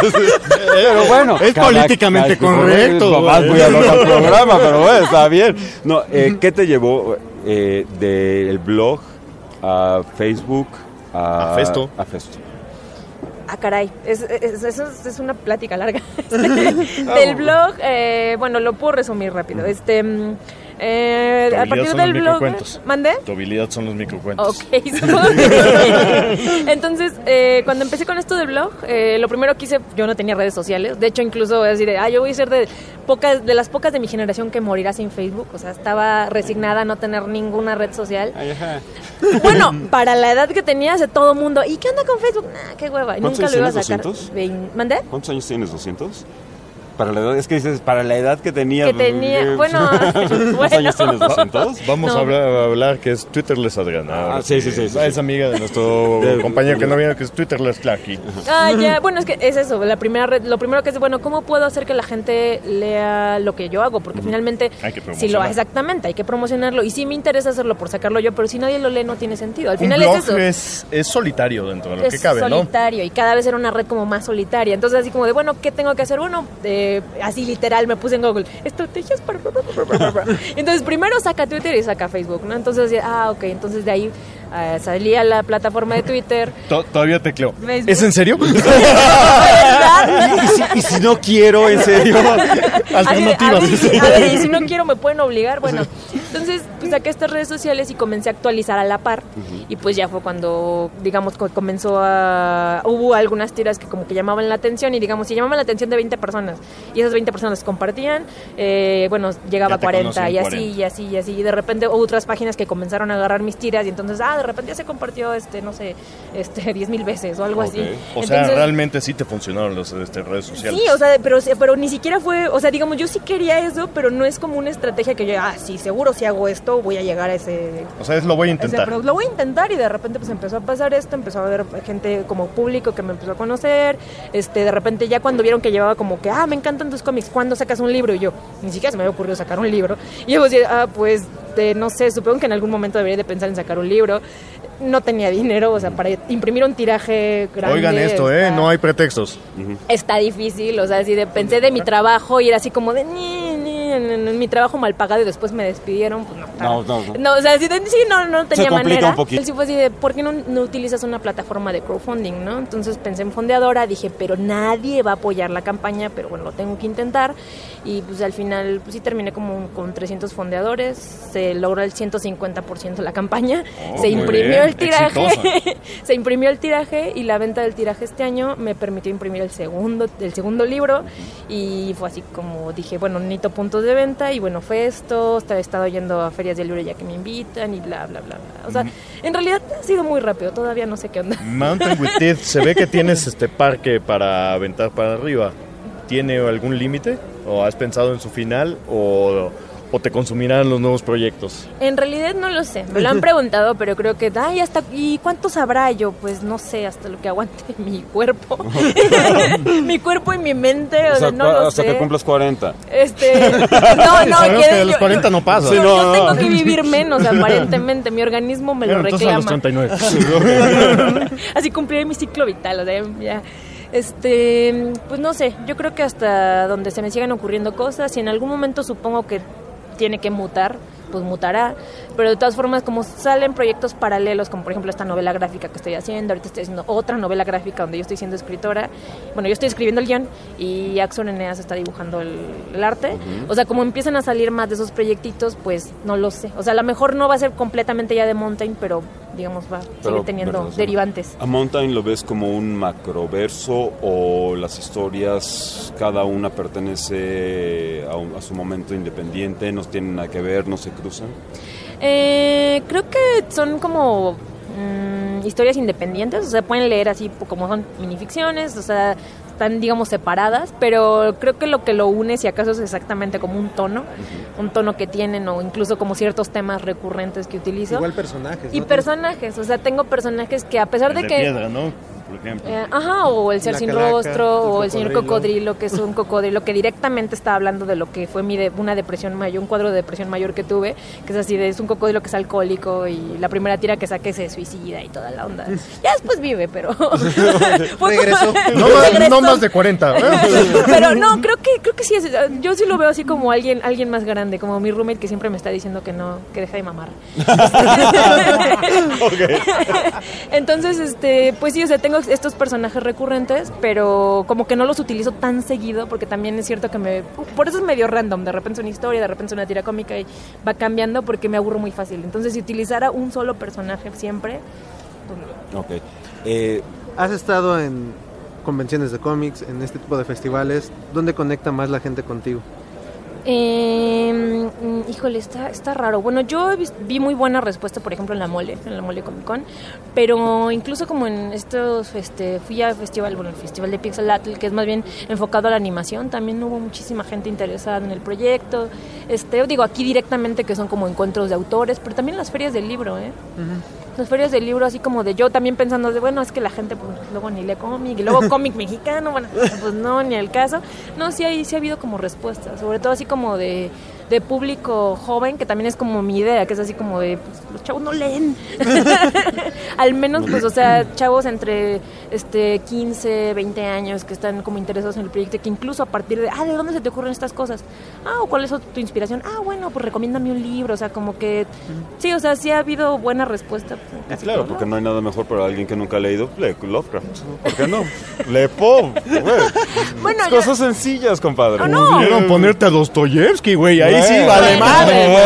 pero bueno. Es cada- políticamente cada- correcto, Mamás, güey. voy a hablar al programa, pero bueno, está bien. No, eh, ¿qué te llevó eh, del blog a Facebook a, A Festo? A Festo. Ah, caray, es, es, es, es una plática larga. Del blog, eh, bueno, lo puedo resumir rápido. Este, mm, eh, Tu a habilidad partir son del los blog, microcuentos. ¿mandé? Tu habilidad son los microcuentos. Ok, supongo que sí. Entonces, eh, cuando empecé con esto del blog, eh, lo primero que hice, yo no tenía redes sociales. De hecho, incluso así de, ah, yo voy a ser de pocas, de las pocas de mi generación que morirá sin Facebook. O sea, estaba resignada a no tener ninguna red social. Ay, ajá. Bueno, para la edad que tenía, hace todo mundo, ¿y qué onda con Facebook? Nah, qué hueva. Y ¿Cuántos nunca lo iba a años sacar. tienes? ¿doscientos? Vein- ¿Mandé? ¿Cuántos años tienes? ¿doscientos? Para la edad, es que dices, para la edad que tenía. Que tenía, bueno, ¿Cuántos bueno. años tienes? ¿doscientos? Vamos No. a, hablar, a hablar que es Twitterless Adriana. Ah, sí, sí, sí, sí, Es sí. amiga de nuestro De- compañero que no viene, que es Twitterless Clarky. Ah, ya, bueno, es que es eso, la primera red, lo primero que es, bueno, ¿cómo puedo hacer que la gente lea lo que yo hago? Porque finalmente, Hay que si lo promocionar. exactamente, hay que promocionarlo. Y sí me interesa hacerlo por sacarlo yo, pero si nadie lo lee no tiene sentido. Al Un final blog es eso. es, es solitario dentro de lo que Es cabe, ¿no? solitario y cada vez era una red como más solitaria. Entonces así como de, bueno, ¿qué tengo que hacer? Bueno, eh, así literal me puse en Google, estrategias para... Entonces primero saca Twitter y saca Facebook, ¿no? Entonces, ah, ok, entonces de ahí eh, salía la plataforma de Twitter. To- Todavía tecleo. Facebook. ¿Es en serio? ¿Y si, y si no quiero, en serio? Alternativas. Así de, a, ver, a ver, y si no quiero me pueden obligar, bueno. Entonces, pues saqué estas redes sociales y comencé a actualizar a la par. Y pues ya fue cuando, digamos, co- comenzó a... Hubo algunas tiras que como que llamaban la atención y digamos, si llamaban la atención de veinte personas y esas veinte personas compartían, eh, bueno, llegaba Ya a te cuarenta conocían y así, cuarenta. y así, y así. Y de repente hubo otras páginas que comenzaron a agarrar mis tiras y entonces, ah, de repente ya se compartió, este, no sé, este, diez mil veces o algo Ok. así. O sea, Entonces, realmente sí te funcionaron las este, redes sociales. sí, o sea, pero, pero ni siquiera fue, o sea, digamos, yo sí quería eso, pero no es como una estrategia que yo, ah, sí, seguro si hago esto voy a llegar a ese... O sea, es lo voy a ese intentar. pro- lo voy a intentar y de repente pues empezó a pasar esto, empezó a haber gente como público que me empezó a conocer, este, de repente ya cuando vieron que llevaba como que, ah, me encantan tus cómics, ¿cuándo sacas un libro? Y yo, ni siquiera se me había ocurrido sacar un libro. Y yo decía, ah, pues, de, no sé, supongo que en algún momento debería de pensar en sacar un libro. No tenía dinero, o sea, para imprimir un tiraje grande. Oigan esto, ¿eh? está- No hay pretextos. Está difícil, o sea, así de, pensé de mi trabajo y era así como de, ni, ni, en, en mi trabajo mal pagado y después me despidieron, pues no. No, no, no. No, o sea, sí, sí no, no tenía Se complica manera. un poquito. Él sí fue así de, ¿por qué no, no utilizas una plataforma de crowdfunding, no? Entonces pensé en Fondeadora, dije, pero nadie va a apoyar la campaña, pero bueno, lo tengo que intentar. Y pues al final, pues sí terminé como con trescientos fondeadores, se logró el ciento cincuenta por ciento de la campaña, Oh, se muy imprimió bien, el tiraje, exitosa. se imprimió el tiraje y la venta del tiraje este año me permitió imprimir el segundo, el segundo libro y fue así como dije, bueno, necesito puntos de venta y bueno, fue esto, he estado yendo a ferias del libro ya que me invitan y bla, bla, bla, bla. O sea, en realidad ha sido muy rápido, todavía no sé qué onda. Mountain with Teeth, se ve que tienes este parque para aventar para arriba. ¿Tiene algún límite? ¿O has pensado en su final? ¿O, o te consumirán los nuevos proyectos? En realidad no lo sé, me lo han preguntado, pero creo que, ay, hasta, ¿y cuánto sabrá yo? Pues no sé, hasta lo que aguante mi cuerpo, mi cuerpo y mi mente, o, O sea, sea, no lo hasta sé. que cumplas cuarenta. Este, no, no, Sabemos que que de los yo- cuarenta no pasa. Yo, Sí, yo no, tengo no. que vivir menos, aparentemente, mi organismo me lo Bueno, entonces a los reclama. treinta y nueve. Así cumpliré mi ciclo vital, o sea, ya. Este, pues no sé, yo creo que hasta donde se me sigan ocurriendo cosas, y en algún momento supongo que tiene que mutar, pues mutará, pero de todas formas como salen proyectos paralelos, como por ejemplo esta novela gráfica que estoy haciendo, ahorita estoy haciendo otra novela gráfica donde yo estoy siendo escritora, bueno, yo estoy escribiendo el guión y Axon Eneas está dibujando el, el arte, Ujú. o sea, como empiezan a salir más de esos proyectitos, pues no lo sé, o sea, a lo mejor no va a ser completamente ya de Mountain, pero digamos va a Pero, seguir teniendo ¿verdad? derivantes. ¿A Mountain lo ves como un macroverso o las historias, cada una pertenece a, un- a su momento independiente, no tienen nada que ver, no se cruzan? Eh, creo que son como mm, historias independientes, o sea, pueden leer así como son minificciones, o sea, están digamos separadas, pero creo que lo que lo une si acaso es exactamente como un tono, un tono que tienen o incluso como ciertos temas recurrentes que utilizo. Igual personajes, Y ¿no? personajes, o sea, tengo personajes que a pesar El de de que... piedra, ¿no? Por ejemplo. Eh, ajá, o el ser La sin calaca, rostro, el o el señor cocodrilo. cocodrilo, que es un cocodrilo que directamente está hablando de lo que fue mi de, una depresión mayor, un cuadro de depresión mayor que tuve, que es así de, es un cocodrilo que es alcohólico y la primera tira que saque se suicida y toda la onda. Ya después vive, pero... Fue- Regresó. No más, Regresó. no más de cuarenta. ¿eh? Pero no, creo que creo que sí es, yo sí lo veo así como alguien alguien más grande, como mi roommate que siempre me está diciendo que no, que deja de mamar. Entonces, este, pues sí, o sea, tengo estos personajes recurrentes, pero como que no los utilizo tan seguido, porque también es cierto que me, por eso es medio random, de repente es una historia, de repente es una tira cómica y va cambiando porque me aburro muy fácil. Entonces, si utilizara un solo personaje siempre, pues no. Ok. Eh, ¿Has estado en convenciones de cómics, en este tipo de festivales? ¿Dónde conecta más la gente contigo? Eh, mm, híjole, está, está raro. Bueno, yo he vis- vi muy buena respuesta, por ejemplo, en la Mole, en la Mole Comic Con, pero incluso como en estos, este, fui al festival, bueno, el festival de Pixelatl, que es más bien enfocado a la animación, también hubo muchísima gente interesada en el proyecto. Este, digo, aquí directamente que son como encuentros de autores, pero también las ferias del libro, ¿eh? Las ferias del libro, así como de yo también pensando de, bueno, es que la gente pues luego ni lee cómic, y luego cómic mexicano, bueno, pues no, ni el caso. No, sí, hay, sí ha habido como respuestas, sobre todo así como de, de público joven, que también es como mi idea, que es así como de, pues los chavos no leen. Al menos, pues, o sea, chavos entre este quince, veinte años que están como interesados en el proyecto, que incluso a partir de, ah, ¿de dónde se te ocurren estas cosas? Ah, ¿o cuál es tu inspiración? Ah, bueno, pues recomiéndame un libro, o sea, como que, sí, o sea, sí ha habido buena respuesta. Y claro, porque no hay nada mejor para alguien que nunca ha leído. Lee Lovecraft. ¿Por qué no? Lee Poe. Bueno, Es cosas sencillas, compadre. Ah, no. Pudieron ponerte a Dostoyevsky, güey. Ahí sí, Bueno, vale bueno,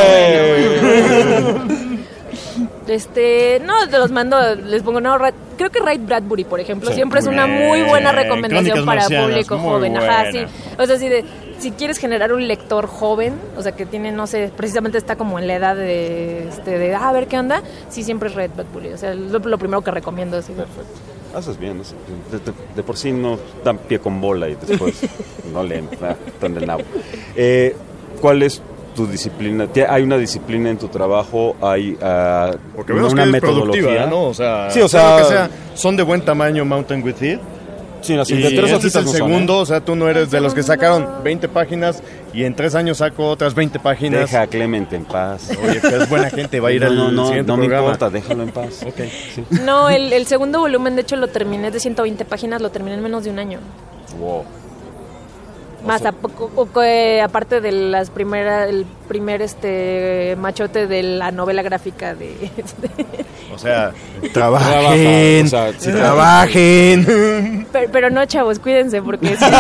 madre. Este, no, te los mando, les pongo, no, Ra- creo que Ray Bradbury, por ejemplo, Sí. siempre es una muy buena recomendación Crónicas para marcianas, público muy joven, ajá, sí. buena. O sea, si, de, si quieres generar un lector joven, o sea, que tiene, no sé, precisamente está como en la edad de, este, de ah, a ver qué onda, sí, siempre es Ray Bradbury, o sea, lo, lo primero que recomiendo. Así. Perfecto. Haces bien, haces bien. De, de- de por sí no dan pie con bola y después no leen, ah, están del nabo. Eh, ¿Cuál es tu disciplina? ¿Tie- ¿Hay una disciplina en tu trabajo? ¿Hay ah, Porque una, vemos una que es metodología? productiva, ¿no? O sea, sí, o sea sea, lo que sea, son de buen tamaño Mountain with Teeth. Sí, no, sí, y de tres este es hojitas el no son, segundo, ¿eh? o sea, tú no eres de los que sacaron veinte páginas y en tres años saco otras veinte páginas. Deja a Clemente en paz. Oye, que es buena gente, va a ir no, al no, no, siguiente no me programa. importa, déjalo en paz. Ok. Sí. No, el, el segundo volumen, de hecho, lo terminé de ciento veinte páginas, lo terminé en menos de un año. Wow. Más, a poco, o que, aparte de las primeras, el primer este machote de la novela gráfica de... O sea, trabajen, o sea, sí, trabajen. Pero, pero no, chavos, cuídense porque... sí,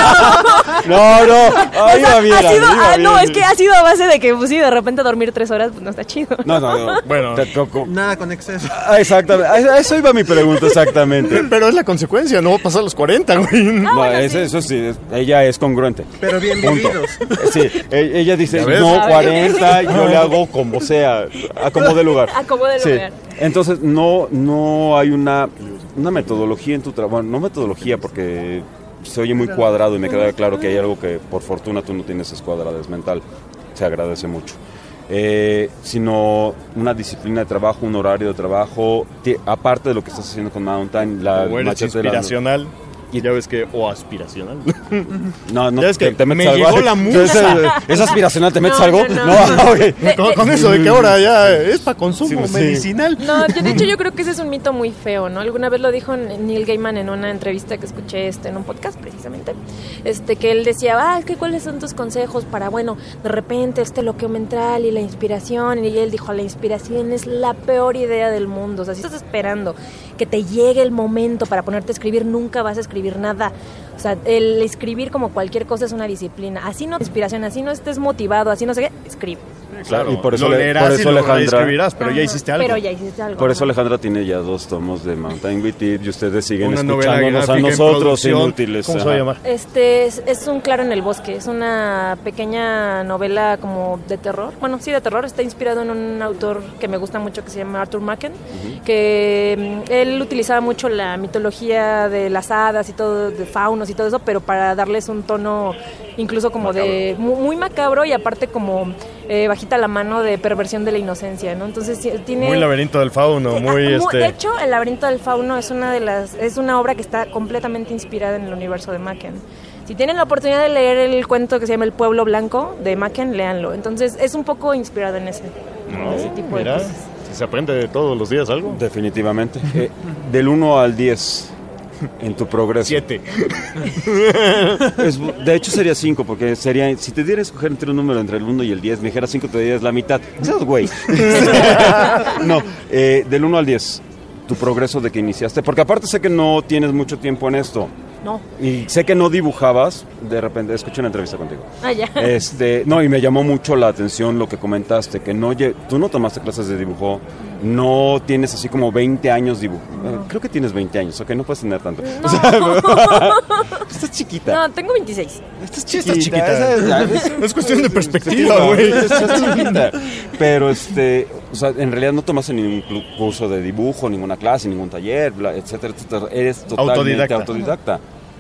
No, no, ahí va bien. ha sido, ahí va ah, no, bien. es que ha sido a base de que, pues sí, de repente dormir tres horas, pues no está chido. No, no, no. Bueno, Te toco. Nada con exceso. Ah, exactamente. A eso iba mi pregunta, exactamente. pero es la consecuencia, no pasar los cuarenta, güey. No, bueno, eso, sí. eso sí, es- ella es congruente. Pero bien Punto. vividos. Sí, e- ella dice, ¿Ya ves? no, A ver. cuarenta, yo le hago como sea, a como de lugar. A como de Sí. lugar. Entonces, no, no hay una, una metodología en tu trabajo, bueno, no metodología porque se oye muy cuadrado y me queda claro que hay algo que por fortuna tú no tienes, es cuadradez mental, se agradece mucho. Eh, sino una disciplina de trabajo, un horario de trabajo, ti- aparte de lo que estás haciendo con Mountain, la O eres machete de la- inspiracional. Y ya ves que, o aspiracional. No, no, Ya ves que te, te metes me algo. llegó la musa. ¿Es, eh, ¿Es aspiracional? ¿Te metes No, algo? no, no. ok. con, con eso de que ahora ya es para consumo Sí, sí. medicinal. No, yo, de hecho yo creo que ese es un mito muy feo, ¿no? Alguna vez lo dijo Neil Gaiman en una entrevista que escuché este, en un podcast precisamente, este que él decía, ah, ¿qué, ¿cuáles son tus consejos para, bueno, de repente este bloqueo mental y la inspiración? Y él dijo, la inspiración es la peor idea del mundo, o sea, si estás esperando que te llegue el momento para ponerte a escribir, nunca vas a escribir nada. O sea, el escribir como cualquier cosa es una disciplina. Así no inspiración, así no estés motivado, así no sé qué, escribe. Claro, Y por eso lo le- leerás por y eso lo Alejandra- escribirás, pero ya hiciste algo. Pero ya hiciste algo. Por eso ¿no? Alejandra tiene ya dos tomos de Mountain with It y ustedes siguen Una novela escuchándonos a gráfica en nosotros producción. inútiles. ¿Cómo se va a Ajá. llamar? Este es, es un claro en el bosque, es una pequeña novela como de terror, bueno sí de terror, está inspirado en un autor que me gusta mucho que se llama Arthur Machen, que mm, él utilizaba mucho la mitología de las hadas y todo, de faunos y todo eso, pero para darles un tono incluso como de muy, muy macabro y aparte como eh, bajita la mano de perversión de la inocencia, ¿no? Entonces sí, tiene... Muy laberinto del fauno, muy Ah, este... De hecho, El laberinto del fauno es una de las es una obra que está completamente inspirada en el universo de Machen. Si tienen la oportunidad de leer el cuento que se llama El pueblo blanco de Machen, léanlo. Entonces, es un poco inspirado en ese, No, ese tipo mira, de cosas. si se aprende de todos los días algo. Definitivamente. Eh, del uno al diez en tu progreso. Siete. Es, de hecho sería cinco, porque sería, si te diera a escoger entre un número entre el uno y el diez, me dijeras cinco, te dirías la mitad. Esas güey. No, eh, del uno al diez, tu progreso de que iniciaste, porque aparte sé que no tienes mucho tiempo en esto. No. Y sé que no dibujabas, de repente escuché una entrevista contigo. Ah, ya. Este, no, y me llamó mucho la atención lo que comentaste, que no lle- tú no tomaste clases de dibujo, no tienes así como veinte años dibujo. Eh, creo que tienes veinte años, ok, no puedes tener tanto. O sea, estás chiquita. No, tengo veintiséis. Estás Sí, estás chiquita. esa es, Es cuestión de perspectiva, güey. Estás chiquita. Pero, este, o sea, en realidad no tomaste ningún clu- curso de dibujo, ninguna clase, ningún taller, bla, etcétera, etcétera. Eres totalmente Autodidacta. autodidacta.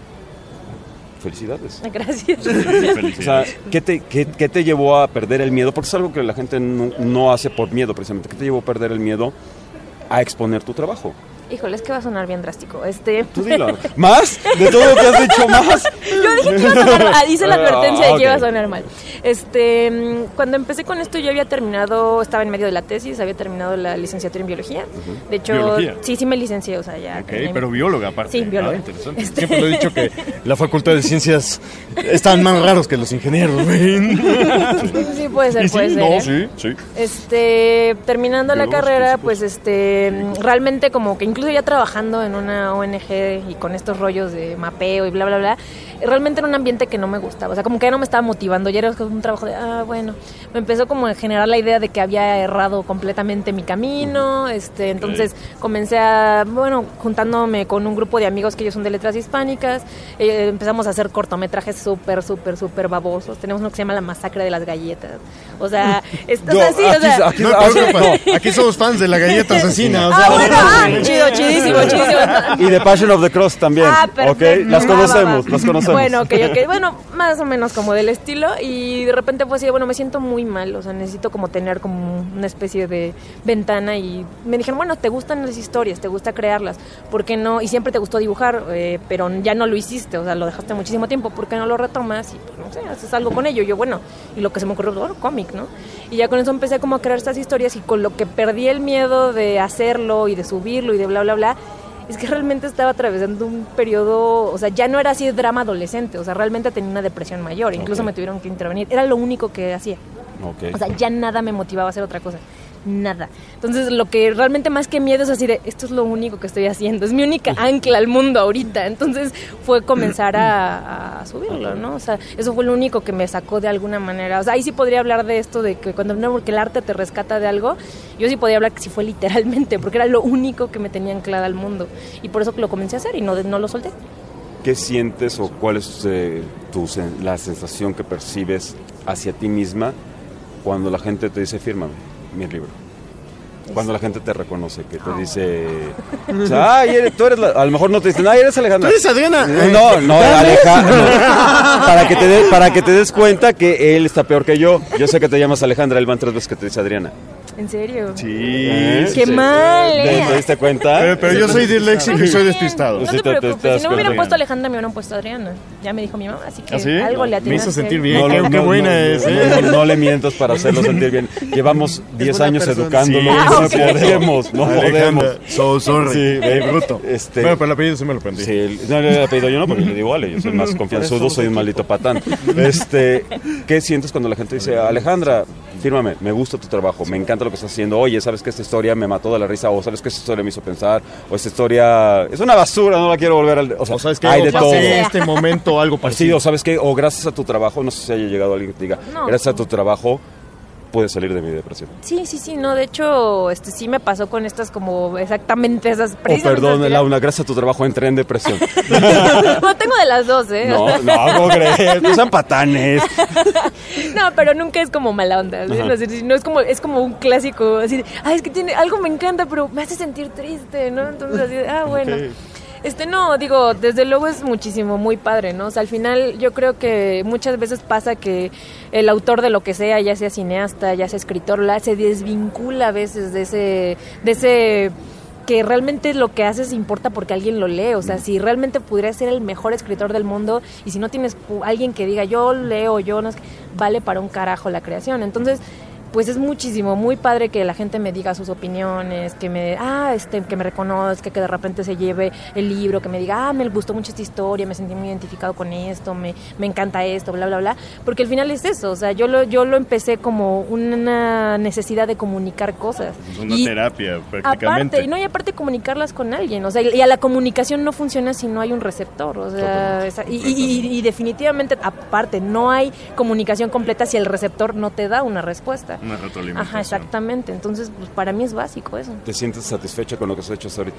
Felicidades. Gracias. O sea, ¿qué te, qué, qué te llevó a perder el miedo? Porque es algo que la gente no, no hace por miedo, precisamente. ¿Qué te llevó a perder el miedo a exponer tu trabajo? Híjole, es que va a sonar bien drástico. Este... Tú dilo. ¿Más? ¿De todo lo que has dicho más? Yo dije que iba a sonar mal, hice la advertencia Ah, de que iba a ok. sonar mal. Este, mm, cuando empecé con esto yo había terminado, estaba en medio de la tesis, había terminado la licenciatura en biología. De hecho, ¿Biología? sí, sí me licencié, o sea, ya. Ok, terminé mi- pero bióloga aparte. Sí, bióloga. Ah, interesante. Este- Siempre lo he dicho que la facultad de ciencias están más raros que los ingenieros, güey. Sí, puede ser, Y sí, puede ser. no, ¿eh? sí, sí. Este, terminando la Biólogos, carrera, pues este, realmente como que incluso ya trabajando en una O N G y con estos rollos de mapeo y bla, bla, bla, realmente era un ambiente que no me gustaba, o sea, como que ya no me estaba motivando, ya era un trabajo de, ah, bueno, me empezó como a generar la idea de que había errado completamente mi camino, este, entonces comencé a, bueno, juntándome con un grupo de amigos que ellos son de letras hispánicas, eh, empezamos a hacer cortometrajes súper, súper, súper babosos, tenemos uno que se llama La masacre de las galletas, o sea, es, o sea, sí, o sea, No te preocupes, aquí somos fans de la galleta asesina. O sea, ah, bueno, ah, chido, chidísimo, chidísimo. Y de Passion of the Cross también. Ah, ¿Ok? perfecto. Las Va, va, conocemos, va. las conocemos. Bueno, ok, ok. Bueno, más o menos como del estilo. Y de repente fue así, de, bueno, me siento muy mal. O sea, necesito como tener como una especie de ventana. Y me dijeron, bueno, ¿te gustan las historias? ¿Te gusta crearlas? ¿Por qué no? Y siempre te gustó dibujar, eh, pero ya no lo hiciste. O sea, lo dejaste muchísimo tiempo. ¿Por qué no lo retomas? Y pues, no sé, haces algo con ello. Yo, bueno, y lo que se me ocurrió, bueno, cómic, ¿no? Y ya con eso empecé como a crear estas historias. Y con lo que perdí el miedo de hacerlo y de subirlo y de bla, bla, bla, es que realmente estaba atravesando un periodo, o sea, ya no era así de drama adolescente, o sea, realmente tenía una depresión mayor, incluso Ok. me tuvieron que intervenir, era lo único que hacía. Okay. O sea, ya nada me motivaba a hacer otra cosa. Nada. Entonces, lo que realmente más que miedo es así de, esto es lo único que estoy haciendo, es mi única ancla al mundo ahorita. Entonces, fue comenzar a, a subirlo, ¿no? O sea, eso fue lo único que me sacó de alguna manera. O sea, ahí sí podría hablar de esto, de que cuando no, que el arte te rescata de algo, yo sí podría hablar que sí fue literalmente, porque era lo único que me tenía anclada al mundo. Y por eso lo comencé a hacer y no, no lo solté. ¿Qué sientes o cuál es eh, tu, la sensación que percibes hacia ti misma cuando la gente te dice, fírmame mi libro? Cuando la gente te reconoce, que te dice, o sea, ay, eres, tú eres la, a lo mejor no te dicen, ay, eres Alejandra. ¿Tú eres Adriana? No, no, Alejandra. No. Para que te de, para que te des cuenta que él está peor que yo. Yo sé que te llamas Alejandra, él van tres veces que te dice Adriana. ¿En serio? Sí. ¿Eh? ¡Qué sí. mal! ¿Eh? ¿Te diste cuenta? Pero, pero yo soy disléxico y soy despistado. No te preocupes, si no me hubieran puesto Alejandra, me hubieran puesto Adriana. Ya me dijo mi mamá, así que ¿Ah, sí? algo le atinaste. Me hizo sentir bien, no, qué, no, qué no, buena no, es. No, ¿eh? no, no le mientas para hacerlo sentir bien. Llevamos diez años persona. educándolo Sí, y no okay. podemos, no Alejandra, podemos. So sorry. Sí, eh, bruto. Este, bueno, pero el apellido sí me lo aprendí. Sí, no, el apellido yo no, porque le digo Ale, yo soy más confianzudo, soy un maldito patán. Este, ¿qué sientes cuando la gente dice, Alejandra, fírmame, me gusta tu trabajo, me encanta lo que estás haciendo, oye, ¿sabes que esta historia me mató de la risa? O ¿sabes que esta historia me hizo pensar? O esta historia es una basura, no la quiero volver a... O sea, o sabes que hay de todo. este momento algo parecido. Sí, o ¿sabes qué? O gracias a tu trabajo, no sé si haya llegado alguien que te diga, no. gracias a tu trabajo puedes salir de mi depresión. Sí, sí, sí, no, de hecho, este sí me pasó con estas como exactamente esas... Oh, perdón, Laura, gracias a tu trabajo entré en depresión. No, tengo de las dos, ¿eh? No, no, no crees, no sean patanes. No, pero nunca es como mala onda, ¿sí? Es decir, no es como, es como un clásico, así de, ay, es que tiene, algo me encanta, pero me hace sentir triste, ¿no? Entonces así de, ah, bueno... Okay. Este, no, digo, desde luego es muchísimo, muy padre, ¿no? O sea, al final yo creo que muchas veces pasa que el autor de lo que sea, ya sea cineasta, ya sea escritor, la, se desvincula a veces de ese, de ese, que realmente lo que haces importa porque alguien lo lee, o sea, si realmente pudiera ser el mejor escritor del mundo y si no tienes alguien que diga yo leo, yo no, vale para un carajo la creación, entonces... pues es muchísimo, muy padre que la gente me diga sus opiniones, que me, ah, este, que me reconozca, que de repente se lleve el libro, que me diga, ah, me gustó mucho esta historia, me sentí muy identificado con esto, me, me encanta esto, bla, bla, bla, porque al final es eso, o sea, yo lo, yo lo empecé como una necesidad de comunicar cosas. Es una y terapia, prácticamente. Aparte, no, y aparte comunicarlas con alguien, o sea, y a la comunicación no funciona si no hay un receptor, o sea, esa, y, y, y definitivamente, aparte, no hay comunicación completa si el receptor no te da una respuesta. Una retroalimentación. Ajá, exactamente. Entonces, pues para mí es básico eso. ¿Te sientes satisfecha con lo que has hecho hasta ahorita?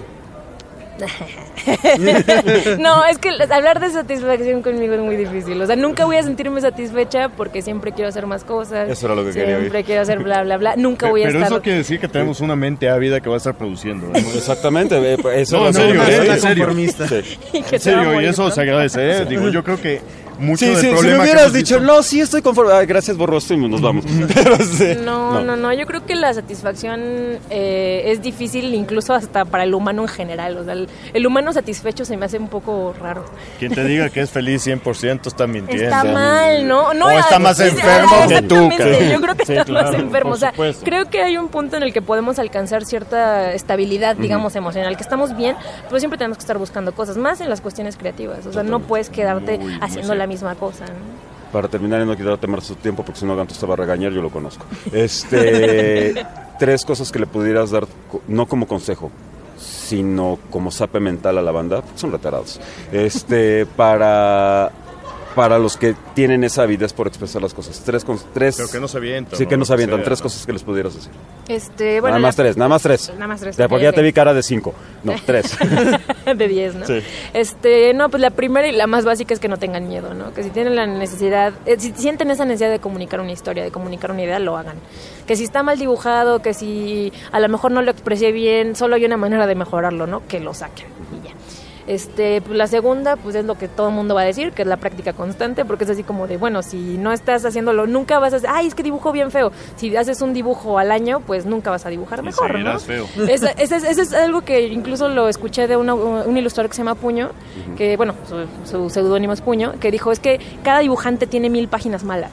No, es que hablar de satisfacción conmigo es muy difícil. O sea, nunca voy a sentirme satisfecha porque siempre quiero hacer más cosas. Eso era lo que quería oír. Siempre quiero hacer bla, bla, bla. Nunca voy a Pero estar... eso quiere decir que tenemos una mente ávida que va a estar produciendo, ¿no? Exactamente. Eso no, en serio, ¿eh? En serio. Sí. Y en serio, y eso se agradece, ¿eh? Digo, yo creo que mucho sí, del sí, problema si me hubieras que dicho, visto... no, sí estoy conforme, ay, gracias, borroso y nos vamos. Pero sí, no, no, no, no, yo creo que la satisfacción eh, es difícil incluso hasta para el humano en general, o sea, el, el humano satisfecho se me hace un poco raro. Quien te diga que es feliz cien por ciento está mintiendo. Está mal, ¿no? no o está más enfermo que tú. Yo creo que sí, está claro, más enfermo, o sea, supuesto. creo que hay un punto en el que podemos alcanzar cierta estabilidad, digamos, uh-huh. emocional, que estamos bien, pero siempre tenemos que estar buscando cosas, más en las cuestiones creativas, o sea, Total. no puedes quedarte Uy, haciendo la misma cosa, ¿no? Para terminar y no quitarte más su tiempo, porque si no Gantos te va a regañar, yo lo conozco. Este, tres cosas que le pudieras dar, no como consejo, sino como zape mental a la banda, porque son retardados. Este, para, para los que tienen esa avidez por expresar las cosas. Tres, tres Pero que no se avientan. Sí, ¿no? que no se avientan. Sea, tres ¿no? cosas que les pudieras decir. Este, bueno, nada más la... tres, nada más tres. Nada más tres. O sea, porque okay, ya te vi cara de cinco. No, tres. De diez, ¿no? Sí. Este, no, pues la primera y la más básica es que no tengan miedo, ¿no? Que si tienen la necesidad, eh, si sienten esa necesidad de comunicar una historia, de comunicar una idea, lo hagan. Que si está mal dibujado, que si a lo mejor no lo expresé bien, solo hay una manera de mejorarlo, ¿no? Que lo saquen y ya. Este, pues la segunda, pues es lo que todo el mundo va a decir, que es la práctica constante, porque es así como de, bueno, si no estás haciéndolo, nunca vas a hacer, ay, es que dibujo bien feo. Si haces un dibujo al año, pues nunca vas a dibujar mejor, ¿no? Feo. Ese, ese, ese es algo que incluso lo escuché de una, un ilustrador que se llama Puño, uh-huh. que, bueno, su, su seudónimo es Puño, que dijo, es que cada dibujante tiene mil páginas malas.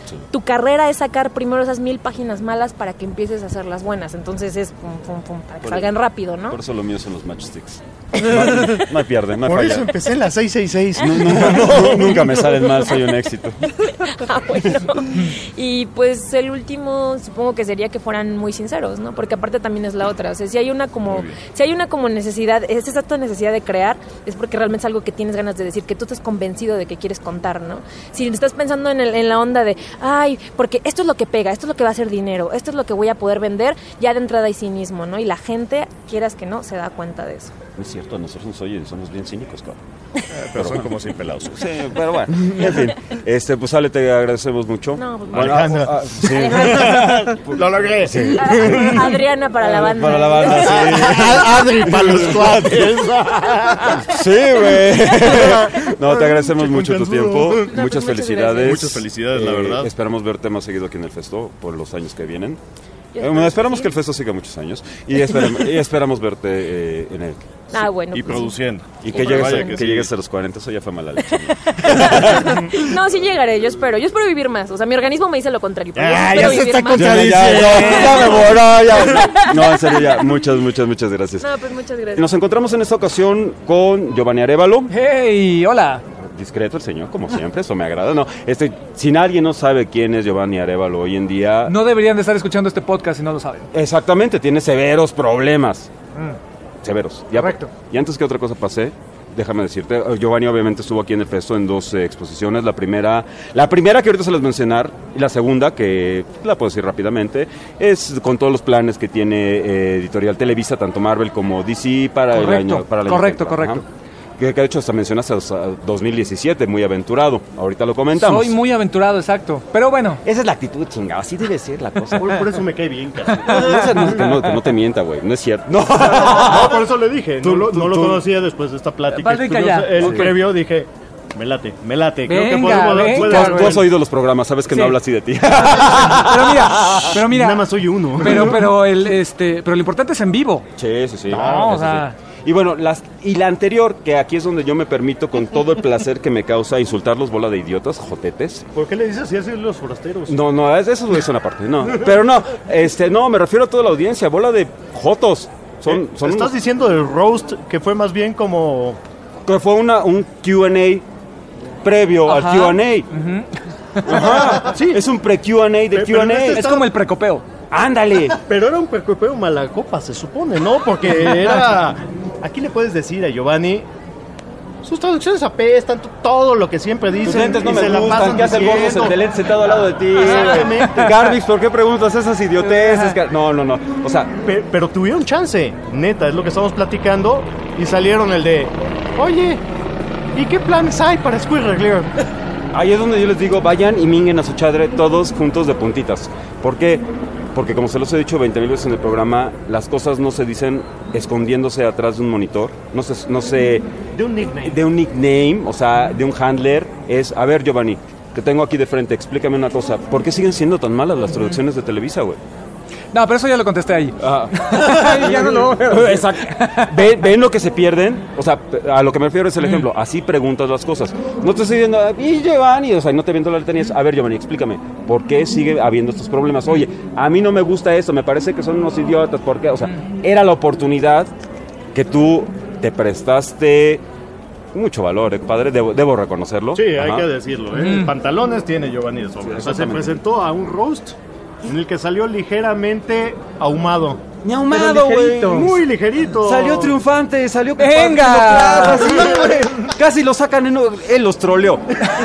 tu carrera es sacar primero esas mil páginas malas para que empieces a hacer las buenas. Entonces es pum, pum, pum, para que Por salgan el- rápido, ¿no? Por eso lo mío son los matchsticks. No, no hay pierde, no hay Por falla. eso empecé en la seis seis seis. No, nunca, no, nunca me salen mal, soy un éxito. Ah, bueno. Y pues el último supongo que sería que fueran muy sinceros, ¿no? Porque aparte también es la otra. O sea, si hay una como, si hay una como necesidad, es esa tu necesidad de crear, es porque realmente es algo que tienes ganas de decir, que tú estás convencido de que quieres contar, ¿no? Si estás pensando en, el, en la onda de, ay, porque esto es lo que pega, esto es lo que va a hacer dinero, esto es lo que voy a poder vender, ya de entrada hay cinismo, ¿no? Y la gente, quieras que no, se da cuenta de eso. No es cierto, nosotros nos oyen, somos bien cínicos, cabrón. Pero son como sin pelados. Sí, pero bueno, en fin. Este, pues Ale, te agradecemos mucho. No, pues, Bueno, Alejandra. ah, ah, sí. Alejandra. Lo logré. Sí. A- Adriana para la banda. Para la banda, sí. Adri para los cuates. Sí, güey. No, te agradecemos mucho tu tiempo. No, muchas pues, muchas felicidades. gracias. Muchas felicidades, la verdad. Esperamos verte más seguido aquí en el Festo por los años que vienen. Yo Eh, espero bueno, que esperamos sí. que el Festo siga muchos años. Y esperamos, y esperamos verte eh, en él. Ah, bueno. Y pues, produciendo. Y que Hombre, llegues, vaya a, que que sí. llegues a los cuarenta, eso ya fue mala leche. No, sí llegaré, yo espero. Yo espero vivir más. O sea, mi organismo me dice lo contrario. Pero yo Ah, espero ya se vivir está más. Ya, ya, ya, ya, ya me voy, no, ya. No, en serio, ya. Muchas, muchas, muchas gracias. No, pues muchas Y gracias. nos encontramos en esta ocasión con Giovanni Arevalo. ¡Hey! ¡Hola! Discreto el señor, como siempre, eso me agrada. No, este, si nadie no sabe quién es Giovanni Arevalo hoy en día, No deberían de estar escuchando este podcast si no lo saben. exactamente, tiene severos problemas. Mm. Severos. Ya, Correcto. Y antes que otra cosa pase, déjame decirte, Giovanni obviamente estuvo aquí en el Festo en dos eh, exposiciones. La primera, la primera que ahorita se les voy a mencionar, y la segunda, que la puedo decir rápidamente, es con todos los planes que tiene eh, Editorial Televisa, tanto Marvel como D C, para el Correcto, año. Para el año correcto, que entra. correcto. Ajá. Que, que de hecho hasta mencionaste a dos mil diecisiete, muy aventurado. Ahorita lo comentamos. Soy muy aventurado, exacto. Pero bueno. Esa es la actitud, chingada, así debe ser la cosa. Por, por eso me cae bien, casi. No, no, que, no, que no te mienta, güey, no es cierto. No. No, por eso le dije. Tú- no lo, tú- no lo tú- conocía después de esta plática. Vale, Estuvimos calla. El Ok. previo dije, me late, me late. Creo que Venga, podemos venga. puede Tú has, haber- tú has oído los programas, sabes que Sí. no habla así de ti. Pero mira, pero mira. Nada más soy uno. Pero, pero el, este, pero lo importante es en vivo. Sí, sí, sí. No, o Eso sea. sí. Y bueno, las, y la anterior, que aquí es donde yo me permito con todo el placer que me causa insultarlos, bola de idiotas, jotetes. ¿Por qué le dices así a los forasteros? No, no, es- eso es una parte, no. Pero no, este, no, me refiero a toda la audiencia, bola de jotos. Son, son ¿Estás unos- diciendo del roast que fue más bien como... que fue una, un Q and A previo Ajá. al Q and A. Ujú. Ajá, sí. Es un pre-Q and A de Pero- Q and pero este A. Es como el precopeo. Ándale. Pero era un percopeo malacopa, se supone, ¿no? Porque era... Aquí le puedes decir a Giovanni... Sus traducciones apestan, t- todo lo que siempre dicen. Tus lentes no y me se la gustan, pasan ¿qué hace el gordo diciendo. el de lente sentado al lado de ti? Exactamente. Garbix, ¿por qué preguntas esas idioteces? Gar- No, no, no. O sea, Pe- Pero tuvieron chance, neta, es lo que estamos platicando. Y salieron el de, oye, ¿y qué planes hay para Squirrel? ahí es donde yo les digo, vayan y minguen a su chadre todos juntos de puntitas. ¿Por qué? Porque como se los he dicho veinte mil veces en el programa, las cosas no se dicen escondiéndose atrás de un monitor, no se, no se, De un nickname. de un nickname, o sea, de un handler, es, a ver Giovanni, te tengo aquí de frente, explícame una cosa, ¿por qué siguen siendo tan malas las traducciones de Televisa, güey? No, pero eso ya lo contesté ahí. Ah. Ya no lo veo. Exacto. ¿Ven, ven lo que se pierden? O sea, a lo que me refiero es el ejemplo. Así preguntas las cosas. No te estoy diciendo, y Giovanni, o sea, no te viendo la letanía. A ver, Giovanni, explícame, ¿por qué sigue habiendo estos problemas? Oye, a mí no me gusta esto, me parece que son unos idiotas, ¿por qué? O sea, era la oportunidad que tú te prestaste mucho valor, eh, padre, debo, debo reconocerlo. Sí, hay Ajá. que decirlo, ¿eh? Mm. Pantalones tiene Giovanni de sobra. O sea, se exactamente. presentó a un roast en el que salió ligeramente ahumado. Ni ahumado, Pero güey. ligerito, muy ligerito. Salió triunfante, salió con ¡Venga! partiendo plazas, sí, güey. Casi lo sacan en un- él los troleó.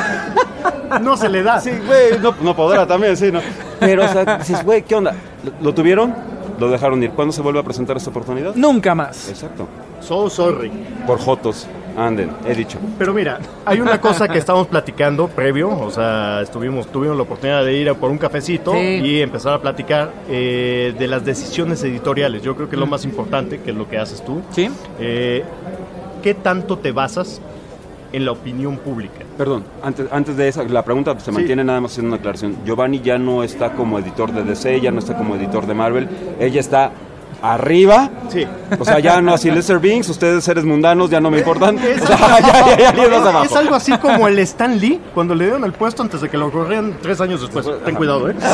No se le da. Sí, güey, no, no podrá también, sí, ¿no? Pero, o sea, dices, güey, ¿qué onda? ¿Lo, lo tuvieron? Lo dejaron ir. ¿Cuándo se vuelve a presentar esta oportunidad? Nunca más. Exacto. So sorry. Por jotos. Anden, he dicho. Pero mira, hay una cosa que estábamos platicando previo, o sea, estuvimos, tuvimos la oportunidad de ir a por un cafecito Sí. y empezar a platicar eh, de las decisiones editoriales. Yo creo que es lo Mm. más importante, que es lo que haces tú. Sí. Eh, ¿Qué tanto te basas en la opinión pública? Perdón, antes, antes de esa, la pregunta se Sí. mantiene nada más haciendo una aclaración. Giovanni ya no está como editor de D C, ya no está como editor de Marvel. Ella está arriba. Sí. O sea, ya no así Lester Binks, ustedes seres mundanos ya no me importan. Es, o sea, ya, ya, ya, ya, es, más abajo. es algo así como el Stan Lee cuando le dieron el puesto antes de que lo corrieran tres años después. Ten cuidado, ¿eh?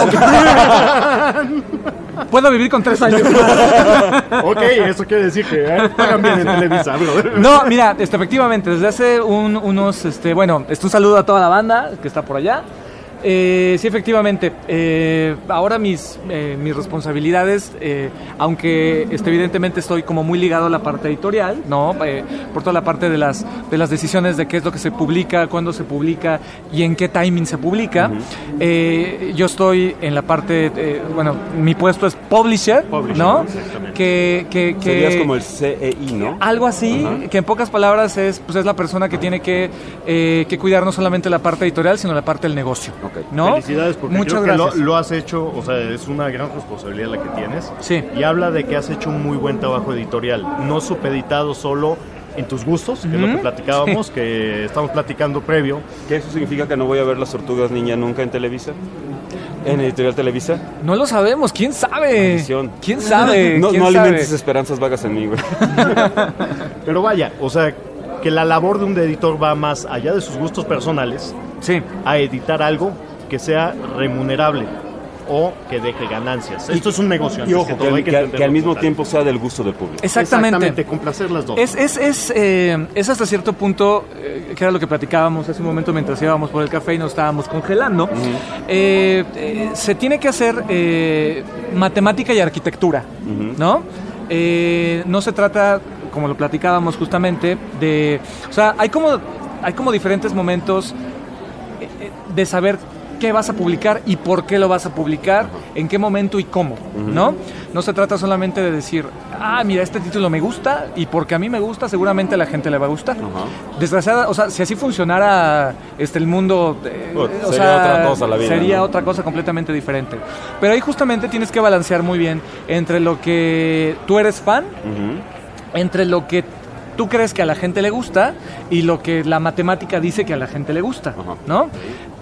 Puedo vivir con tres años. Ok, eso quiere decir que eh, pagan bien en Televisa, bro. No, mira, este, efectivamente, desde hace un, unos, este, bueno, este, un saludo a toda la banda que está por allá. Eh, sí, efectivamente, eh, ahora mis, eh, mis responsabilidades, eh, aunque este, evidentemente estoy como muy ligado a la parte editorial, ¿no? Eh, por toda la parte de las, de las decisiones de qué es lo que se publica, cuándo se publica y en qué timing se publica. Uh-huh. eh, yo estoy en la parte, eh, bueno, mi puesto es publisher, publisher ¿no? Que, que, que serías como el C E I, ¿no? Algo así, uh-huh. que en pocas palabras es, pues es la persona que tiene que, eh, que cuidar no solamente la parte editorial, sino la parte del negocio. Okay. ¿No? Felicidades, porque Muchas creo gracias. que lo, lo has hecho, o sea, es una gran responsabilidad la que tienes. Sí. Y habla de que has hecho un muy buen trabajo editorial, no supeditado solo en tus gustos, que uh-huh. es lo que platicábamos, sí. que estamos platicando previo. ¿Que eso significa que no voy a ver las Tortugas Ninja nunca en Televisa? ¿En Editorial Televisa? No lo sabemos, ¿quién sabe? Maldición. ¿Quién sabe? No, ¿Quién no sabe? alimentes esperanzas vagas en mí, güey. Pero vaya, o sea, que la labor de un editor va más allá de sus gustos personales, sí. a editar algo que sea remunerable o que deje ganancias. Esto es un negocio. Y ojo, que, que, que, que, que al mismo tiempo sea del gusto del público. Exactamente. Exactamente, complacer las dos. Es, es, es, eh, es hasta cierto punto, eh, que era lo que platicábamos hace un momento mientras íbamos por el café y nos estábamos congelando. Uh-huh. eh, eh, se tiene que hacer eh, matemática y arquitectura, uh-huh. ¿no? Eh, no se trata, como lo platicábamos justamente, de... O sea, hay como, hay como diferentes momentos de saber qué vas a publicar y por qué lo vas a publicar, uh-huh. en qué momento y cómo, uh-huh. ¿no? No se trata solamente de decir, ah, mira, este título me gusta y porque a mí me gusta, seguramente a la gente le va a gustar. Uh-huh. Desgraciada, o sea, si así funcionara este el mundo, eh, pues, o sería sea, otra cosa la vida, sería ¿no? otra cosa completamente diferente. Pero ahí justamente tienes que balancear muy bien entre lo que tú eres fan, uh-huh. entre lo que tú crees que a la gente le gusta y lo que la matemática dice que a la gente le gusta, uh-huh. ¿no?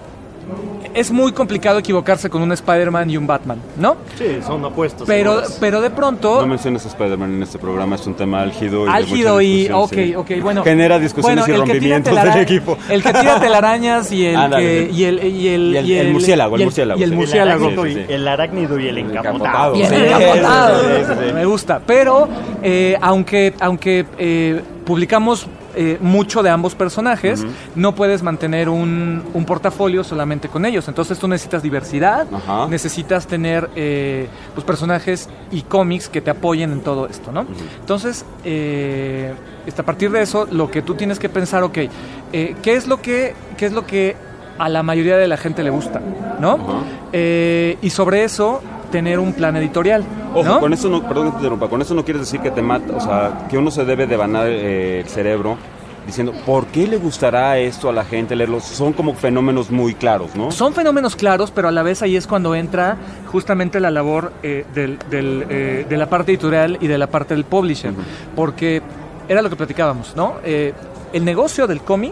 Es muy complicado equivocarse con un Spider-Man y un Batman, ¿no? Sí, son apuestas. Pero, pero de pronto... No menciones a Spider-Man en este programa, es un tema álgido y álgido de y... mucha Ok, sí. ok, bueno. Genera discusiones bueno, y rompimientos telara- del equipo. El que tira telarañas y el Ándale, que... Y el, y el, y el, y el, el murciélago, el y el, murciélago. Y el sí. murciélago. El arácnido, sí, sí. el arácnido y el encapotado. Y el encapotado. Sí, sí, sí. Me gusta. Pero, eh, aunque, aunque eh, publicamos... Eh, mucho de ambos personajes, uh-huh. no puedes mantener un, un portafolio solamente con ellos. Entonces tú necesitas diversidad, uh-huh. necesitas tener eh, pues, personajes y cómics que te apoyen en todo esto, ¿no? Uh-huh. Entonces, eh, a partir de eso, lo que tú tienes que pensar, ok, eh, ¿qué es lo que, qué es lo que a la mayoría de la gente le gusta, ¿no? Uh-huh. Eh, y sobre eso tener un plan editorial. Ojo, ¿no? con eso no, perdón que te interrumpa, con eso no quieres decir que te mata, o sea, que uno se debe de banar eh, el cerebro diciendo, ¿por qué le gustará esto a la gente leerlos? Son como fenómenos muy claros, ¿no? Son fenómenos claros, pero a la vez ahí es cuando entra justamente la labor eh, del, del, eh, de la parte editorial y de la parte del publisher, uh-huh. porque era lo que platicábamos, ¿no? Eh, el negocio del cómic,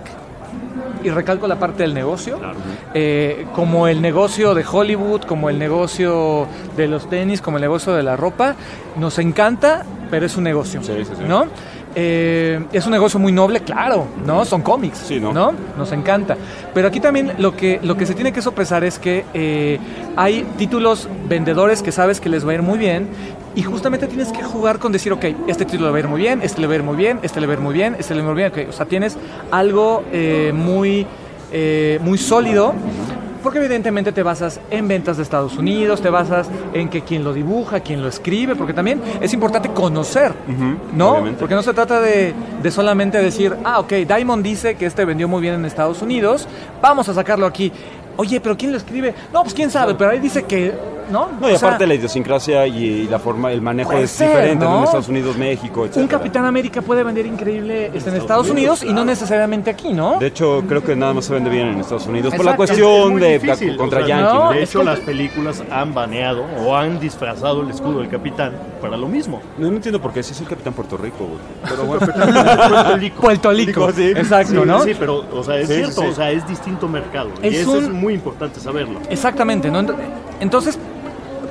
y recalco la parte del negocio, claro. eh, como el negocio de Hollywood, como el negocio de los tenis, como el negocio de la ropa, nos encanta, pero es un negocio, sí, sí, sí. ¿no? Eh, es un negocio muy noble, claro, ¿no? Son cómics, sí, ¿no? ¿no? Nos encanta. Pero aquí también lo que, lo que se tiene que sopesar es que eh, hay títulos vendedores que sabes que les va a ir muy bien y justamente tienes que jugar con decir, ok, este título le va a ir muy bien, este le va a ir muy bien, este le va a ir muy bien, este le va a ir muy bien. Okay. O sea, tienes algo eh, muy, eh, muy sólido. Porque evidentemente te basas en ventas de Estados Unidos, te basas en que quién lo dibuja, quién lo escribe, porque también es importante conocer, uh-huh, ¿no? Obviamente. Porque no se trata de, de solamente decir, ah, ok, Diamond dice que este vendió muy bien en Estados Unidos, vamos a sacarlo aquí. Oye, ¿pero quién lo escribe? No, pues quién sabe, pero ahí dice que... ¿no? No, y o aparte sea, la idiosincrasia y la forma, el manejo es ser, diferente, ¿no? En Estados Unidos, México, etcétera. Un Capitán América puede vender increíble este, en Estados Unidos, Unidos y no necesariamente aquí, ¿no? De hecho, creo que nada más se vende bien en Estados Unidos. Exacto. Por la cuestión de difícil, contra o sea, Yankee. No, de hecho, las películas han baneado o han disfrazado el escudo del Capitán para lo mismo. No, no entiendo por qué, si es el Capitán Puerto Rico, güey. Pero bueno, Puerto Rico, sí. Exacto, sí, ¿no? Sí, pero, o sea, es sí, cierto, sí. o sea, es distinto mercado. Es y eso un... es muy importante saberlo. Exactamente, ¿no? Entonces...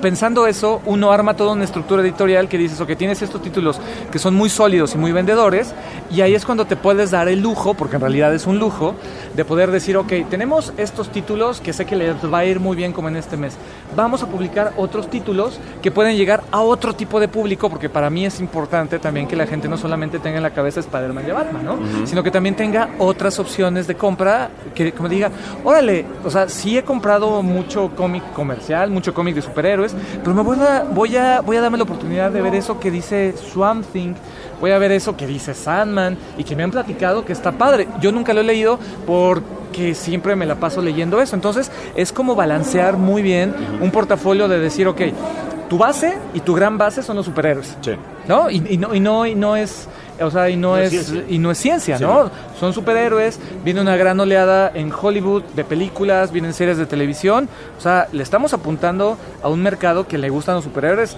pensando eso, uno arma toda una estructura editorial que dices, ok, tienes estos títulos que son muy sólidos y muy vendedores, y ahí es cuando te puedes dar el lujo, porque en realidad es un lujo, de poder decir, ok, tenemos estos títulos que sé que les va a ir muy bien como en este mes. Vamos a publicar otros títulos que pueden llegar a otro tipo de público, porque para mí es importante también que la gente no solamente tenga en la cabeza Spider-Man y Batman, ¿no? Uh-huh. Sino que también tenga otras opciones de compra, que como diga, órale, o sea, sí he comprado mucho cómic comercial, mucho cómic de superhéroes, pero me voy a, voy a, voy a darme la oportunidad de ver eso que dice Swamp Thing, voy a ver eso que dice Sandman, y que me han platicado que está padre. Yo nunca lo he leído porque siempre me la paso leyendo eso. Entonces es como balancear muy bien un portafolio de decir, ok, tu base y tu gran base son los superhéroes, sí. ¿no? Y, y no y no y no es, o sea, y no, no es, es y no es ciencia, sí. ¿no? Son superhéroes, viene una gran oleada en Hollywood de películas, vienen series de televisión, o sea, le estamos apuntando a un mercado que le gustan los superhéroes.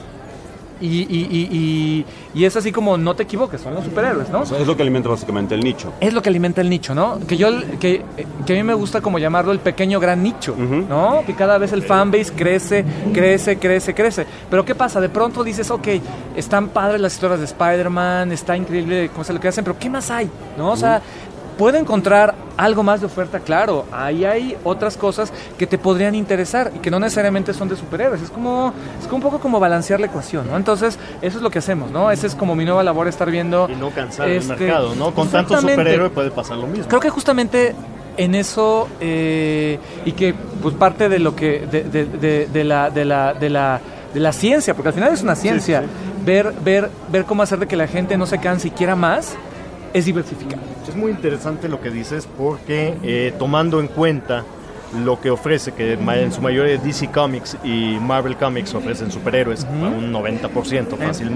Y, y, y, y, y es así como, no te equivoques, son los superhéroes, ¿no? O sea, es lo que alimenta básicamente el nicho. Es lo que alimenta el nicho, ¿no? Que yo, que, que a mí me gusta como llamarlo el pequeño gran nicho, uh-huh. ¿no? Que cada vez el fanbase crece, crece, crece, crece. Pero ¿qué pasa? De pronto dices, ok, están padres las historias de Spider-Man, está increíble cómo se lo que hacen, pero ¿qué más hay? ¿No? O uh-huh. sea, puedo encontrar algo más de oferta, claro. Ahí hay otras cosas que te podrían interesar y que no necesariamente son de superhéroes. Es como, es como un poco como balancear la ecuación, ¿no? Entonces, eso es lo que hacemos, ¿no? Esa es como mi nueva labor, estar viendo... Y no cansar este, el mercado, ¿no? Con tanto superhéroe puede pasar lo mismo. Creo que justamente en eso, eh, y que pues parte de lo que... de, de, de, de la... de la, de la de la ciencia, porque al final es una ciencia, sí, sí. Ver, ver, ver cómo hacer de que la gente no se canse y quiera más, es diversificar. Es muy interesante lo que dices porque eh, tomando en cuenta lo que ofrece, que en su mayoría D C Comics y Marvel Comics ofrecen superhéroes, uh-huh. un noventa por ciento fácil,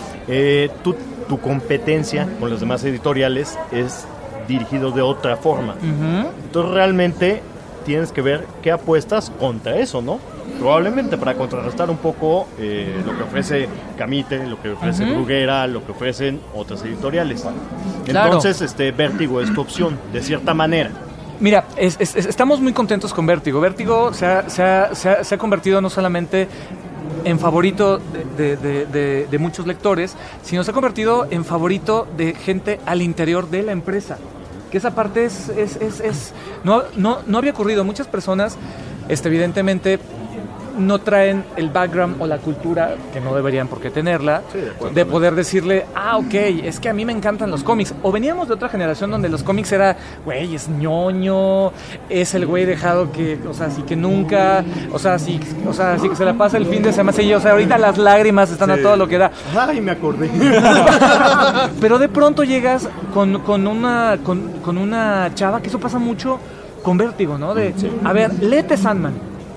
eh, tu, tu competencia con los demás editoriales es dirigido de otra forma. Uh-huh. Entonces realmente tienes que ver qué apuestas contra eso, ¿no? Probablemente para contrarrestar un poco eh, lo que ofrece Camite, lo que ofrece uh-huh. Bruguera, lo que ofrecen otras editoriales. Claro. Entonces, este Vértigo es tu opción, de cierta manera. Mira, es, es, es, estamos muy contentos con Vértigo. Vértigo se ha, se ha, se ha, se ha convertido no solamente en favorito de, de, de, de muchos lectores, sino se ha convertido en favorito de gente al interior de la empresa. Que esa parte es, es, es, es no, no, no había ocurrido. Muchas personas, este, evidentemente, no traen el background o la cultura, que no deberían por qué tenerla, sí, de, de poder decirle, ah, ok, es que a mí me encantan los cómics. O veníamos de otra generación donde los cómics era, güey, es ñoño, es el güey dejado que, o sea, así que nunca, o sea, así, o sea, así que se la pasa el fin de semana, sí, o sea, ahorita las lágrimas están sí. a todo lo que da. Ay, me acordé. Pero de pronto llegas con, con, una, con, con una chava, que eso pasa mucho con Vértigo, ¿no? De, sí. a ver, léete Sandman.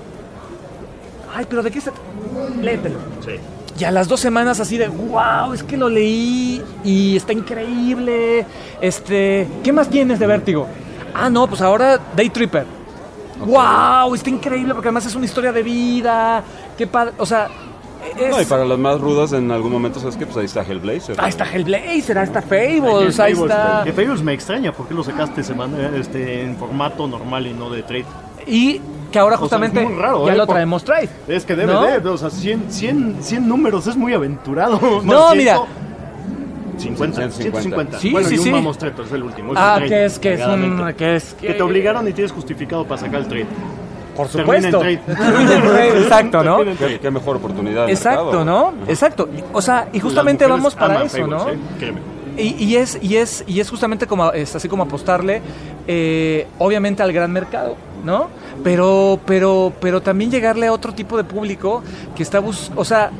Ay, pero ¿de qué se...? Léetelo. Sí. Y a las dos semanas así de, wow, es que lo leí y está increíble. Este, ¿qué más tienes de Vértigo? Ah, no, pues ahora Day Tripper. Okay. Wow, está increíble porque además es una historia de vida. Qué padre, o sea... Es... No, y para las más rudas en algún momento, ¿sabes qué? Pues ahí está Hellblazer. Ahí está Hellblazer, ahí está Fables, ahí está... Que Fables me extraña, ¿por qué lo sacaste semana, este, en formato normal y no de trade? Y... que ahora justamente o sea, raro, ya eh, lo traemos trade. Es que debe ¿no? de, o sea, cien, cien, cien números es muy aventurado. No, ciento, mira. cincuenta, ciento cincuenta. Sí, bueno, sí, y un sí. Mamostreto es el último. Es ah, el que es que es un... Que, es, que te obligaron y tienes justificado para sacar el trade. Por supuesto. Termina el trade. Exacto, ¿no? Qué, qué mejor oportunidad. Exacto, mercado. ¿no? Uh-huh. Exacto. O sea, y justamente vamos para eso, Fables, ¿no? ¿eh? Créeme. Y, y, es, y, es, y es justamente como, es así como apostarle, eh, obviamente al gran mercado, ¿no? Pero, pero, pero también llegarle a otro tipo de público que está bus- o sea,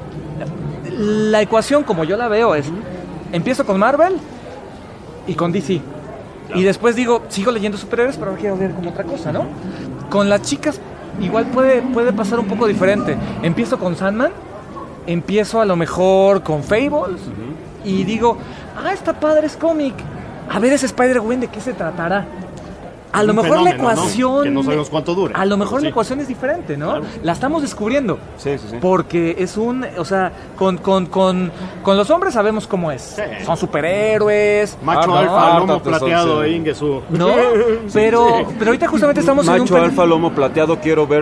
la ecuación como yo la veo es, empiezo con Marvel y con D C. Claro. Y después digo, sigo leyendo superhéroes, pero ahora quiero ver como otra cosa, ¿no? Con las chicas igual puede, puede pasar un poco diferente. Empiezo con Sandman, empiezo a lo mejor con Fables, uh-huh. y digo, ah, está padre, es cómic. A ver ese Spider-Gwen, ¿de qué se tratará? A lo un mejor fenómeno, la ecuación... ¿no? Que no sabemos cuánto dure. A lo mejor sí. la ecuación es diferente, ¿no? Claro. La estamos descubriendo. Sí, sí, sí. Porque es un... O sea, con, con, con, con los hombres sabemos cómo es. Sí. Son superhéroes. Macho ah, alfa, no, lomo plateado, Ingesu. No, pero, sí. pero ahorita justamente estamos Macho en un... Macho alfa, lomo plateado, quiero ver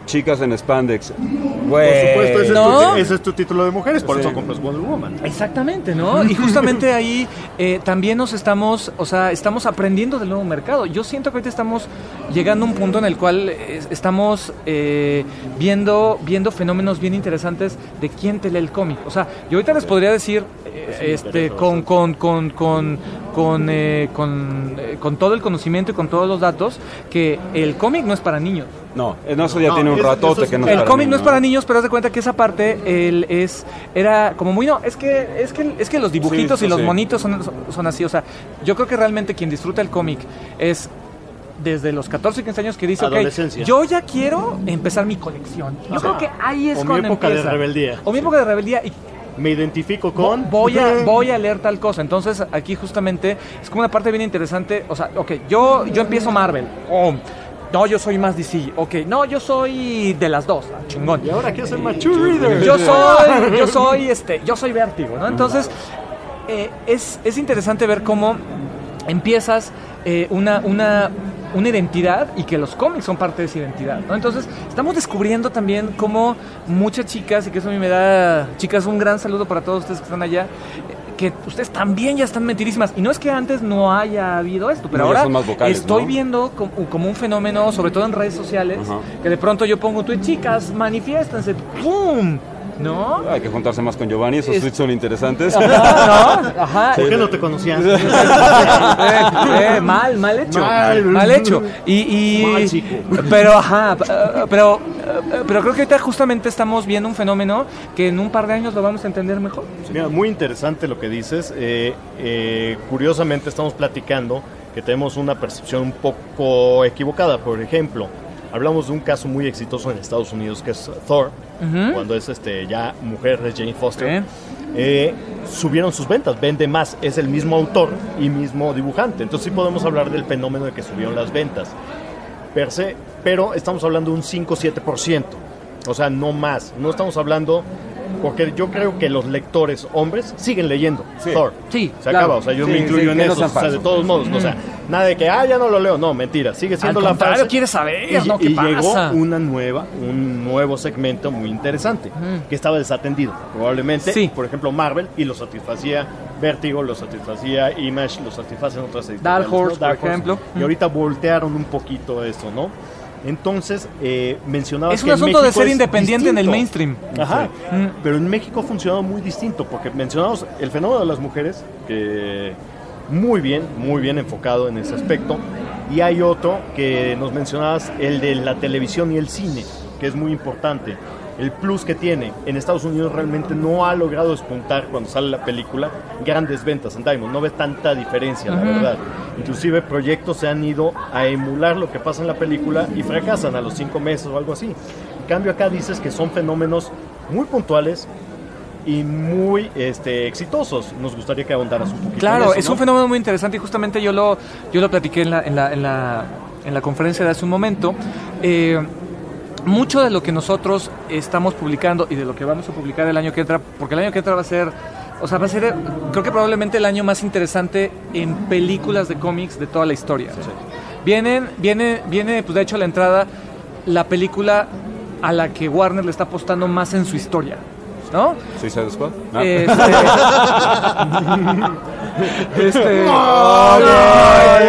chicas en spandex. Por Güey. supuesto, ese, ¿No? es tu, ese es tu título de mujeres, por Sí. eso compras Wonder Woman. Exactamente, ¿no? Y justamente ahí eh, también nos estamos, o sea, estamos aprendiendo del nuevo mercado. Yo siento que ahorita estamos llegando a un punto en el cual eh, estamos eh, viendo, viendo fenómenos bien interesantes de quién te lee el cómic. O sea, yo ahorita les podría decir, eh, este, con, con, con, con, con, eh, con, eh, con todo el conocimiento y con todos los datos, que el cómic no es para niños. No, no, eso ya No, tiene un es- ratote eso es- que no es El para cómic no niños, es para niños, pero haz de cuenta que esa parte él es era como muy no, es que es que es que los dibujitos Sí, y los sí. monitos son, son, son así, o sea, yo creo que realmente quien disfruta el cómic es desde los catorce, quince años que dice, ok, Adolescencia. yo ya quiero empezar mi colección. Yo Ajá. creo que ahí es O mi cuando época de empieza. rebeldía. O mi época de rebeldía y Me identifico con... voy a voy a leer tal cosa. Entonces, aquí justamente es como una parte bien interesante, o sea, ok, yo yo empiezo Marvel. Oh, no, yo soy más D C. Ok, no, yo soy de las dos. Ah, chingón. Y ahora quiero ser mature reader. Yo soy, yo soy, este, yo soy Vértigo, ¿no? Entonces, eh, es, es interesante ver cómo empiezas eh, una, una, una identidad y que los cómics son parte de esa identidad, ¿no? Entonces, estamos descubriendo también cómo muchas chicas, y que eso a mí me da, chicas, un gran saludo para todos ustedes que están allá, que ustedes también ya están metidísimas. Y no es que antes no haya habido esto, pero No, ya ahora son más vocales, estoy ¿no? viendo como, como un fenómeno, sobre todo en redes sociales, Ajá. que de pronto yo pongo tweet, chicas, manifiéstense, ¡pum! ¿No? Hay que juntarse más con Giovanni, esos Es- tweets son interesantes. Ajá, ¿no? Ajá. ¿Por qué no te conocías? Eh, eh, mal, mal hecho. Mal. Mal, hecho. Y, y Mal, chico. pero ajá, eh, pero eh, pero creo que ahorita justamente estamos viendo un fenómeno que en un par de años lo vamos a entender mejor. Mira, muy interesante lo que dices. Eh, eh, curiosamente estamos platicando que tenemos una percepción un poco equivocada. Por ejemplo, hablamos de un caso muy exitoso en Estados Unidos que es Thor, Ujú. cuando es este ya mujer de Jane Foster. Eh, subieron sus ventas, vende más, es el mismo autor y mismo dibujante. Entonces sí podemos hablar del fenómeno de que subieron las ventas per se, pero estamos hablando de un cinco a siete por ciento. O sea, no más. No estamos hablando... Porque yo creo que los lectores hombres siguen leyendo Thor. Sí, Se claro. acaba, o sea, yo Sí, me incluyo sí, en que no eso. sean O sea, de falsos. todos modos, o sea, nada de que, ah, ya no lo leo. No, mentira, sigue siendo Al la contrario, frase. quieres saber, y, ¿no? ¿Qué y pasa? llegó una nueva, un nuevo segmento muy interesante, que estaba desatendido. Probablemente, Sí. por ejemplo, Marvel, y lo satisfacía Vértigo, lo satisfacía Image, lo satisfacen otras editoriales. Dark Horse, ¿no? por Horse. ejemplo. Y ahorita voltearon un poquito eso, ¿no? Entonces, eh, mencionabas Es un que en asunto de México ser es independiente en el distinto. mainstream. Ajá. Mm. Pero en México ha funcionado muy distinto, porque mencionamos el fenómeno de las mujeres, que muy bien, muy bien enfocado en ese aspecto. Y hay otro que nos mencionabas, el de la televisión y el cine, que es muy importante. El plus que tiene en Estados Unidos realmente no ha logrado despuntar cuando sale la película grandes ventas en Diamond, no ves tanta diferencia, la Ujú. verdad. Inclusive proyectos se han ido a emular lo que pasa en la película y fracasan a los cinco meses o algo así. En cambio acá dices que son fenómenos muy puntuales y muy este, exitosos. Nos gustaría que ahondaras un poquito Claro, en eso, es ¿no? un fenómeno muy interesante y justamente yo lo, yo lo platiqué en la, en la, en la, en la conferencia de hace un momento. Eh, mucho de lo que nosotros estamos publicando y de lo que vamos a publicar el año que entra, porque el año que entra va a ser, o sea, va a ser, creo que probablemente el año más interesante en películas de cómics de toda la historia. Vienen, viene, viene, pues de hecho, a la entrada, la película a la que Warner le está apostando más en su historia, ¿no? ¿Suicide Squad? Ah. Este, este, Ay,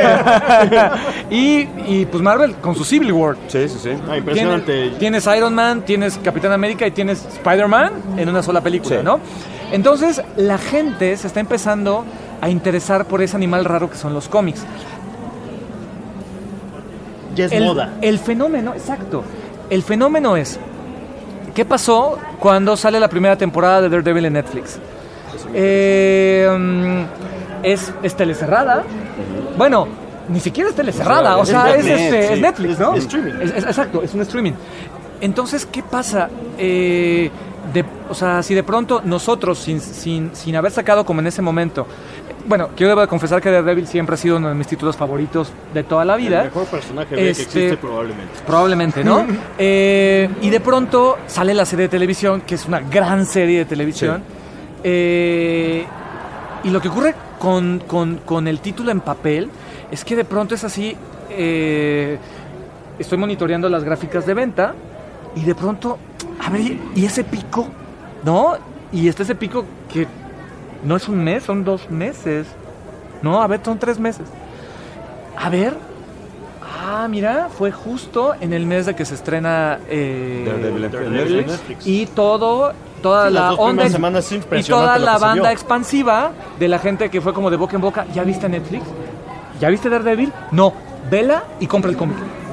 y, y pues Marvel con su Civil War. Sí, sí, sí. Ah, impresionante. Tienes, tienes Iron Man, tienes Capitán América y tienes Spider-Man en una sola película, Sí. ¿no? Entonces la gente se está empezando a interesar por ese animal raro que son los cómics. Ya es el, moda. el fenómeno, exacto. El fenómeno es, ¿qué pasó cuando sale la primera temporada de Daredevil en Netflix? Eh, mm, es, es telecerrada. Bueno, ni siquiera es telecerrada, o sea, es, Internet, este, sí. es Netflix, ¿no? Es streaming. Es- es- exacto, es un streaming. Entonces, ¿qué pasa? Eh, de, o sea, si de pronto nosotros, sin, sin, sin haber sacado como en ese momento, bueno, yo debo de confesar que Daredevil siempre ha sido uno de mis títulos favoritos de toda la vida. El mejor personaje gay Este, que existe probablemente. Probablemente, ¿no? Eh, y de pronto sale la serie de televisión, que es una gran serie de televisión. Eh, y lo que ocurre con, con, con el título en papel es que de pronto es así. Eh, estoy monitoreando las gráficas de venta y de pronto, a ver, ¿y ese pico? ¿No? Y está ese pico que no es un mes, son dos meses. No, a ver, son tres meses. A ver, ah, mira, fue justo en el mes de que se estrena eh, Daredevil en Daredevil, Netflix. y todo, toda Sí, las la dos onda primeras semanas es y impresionante toda lo la que se banda vio. expansiva de la gente que fue como de boca en boca. ¿Ya viste Netflix? ¿Ya viste Daredevil? No, vela y compra el cómic.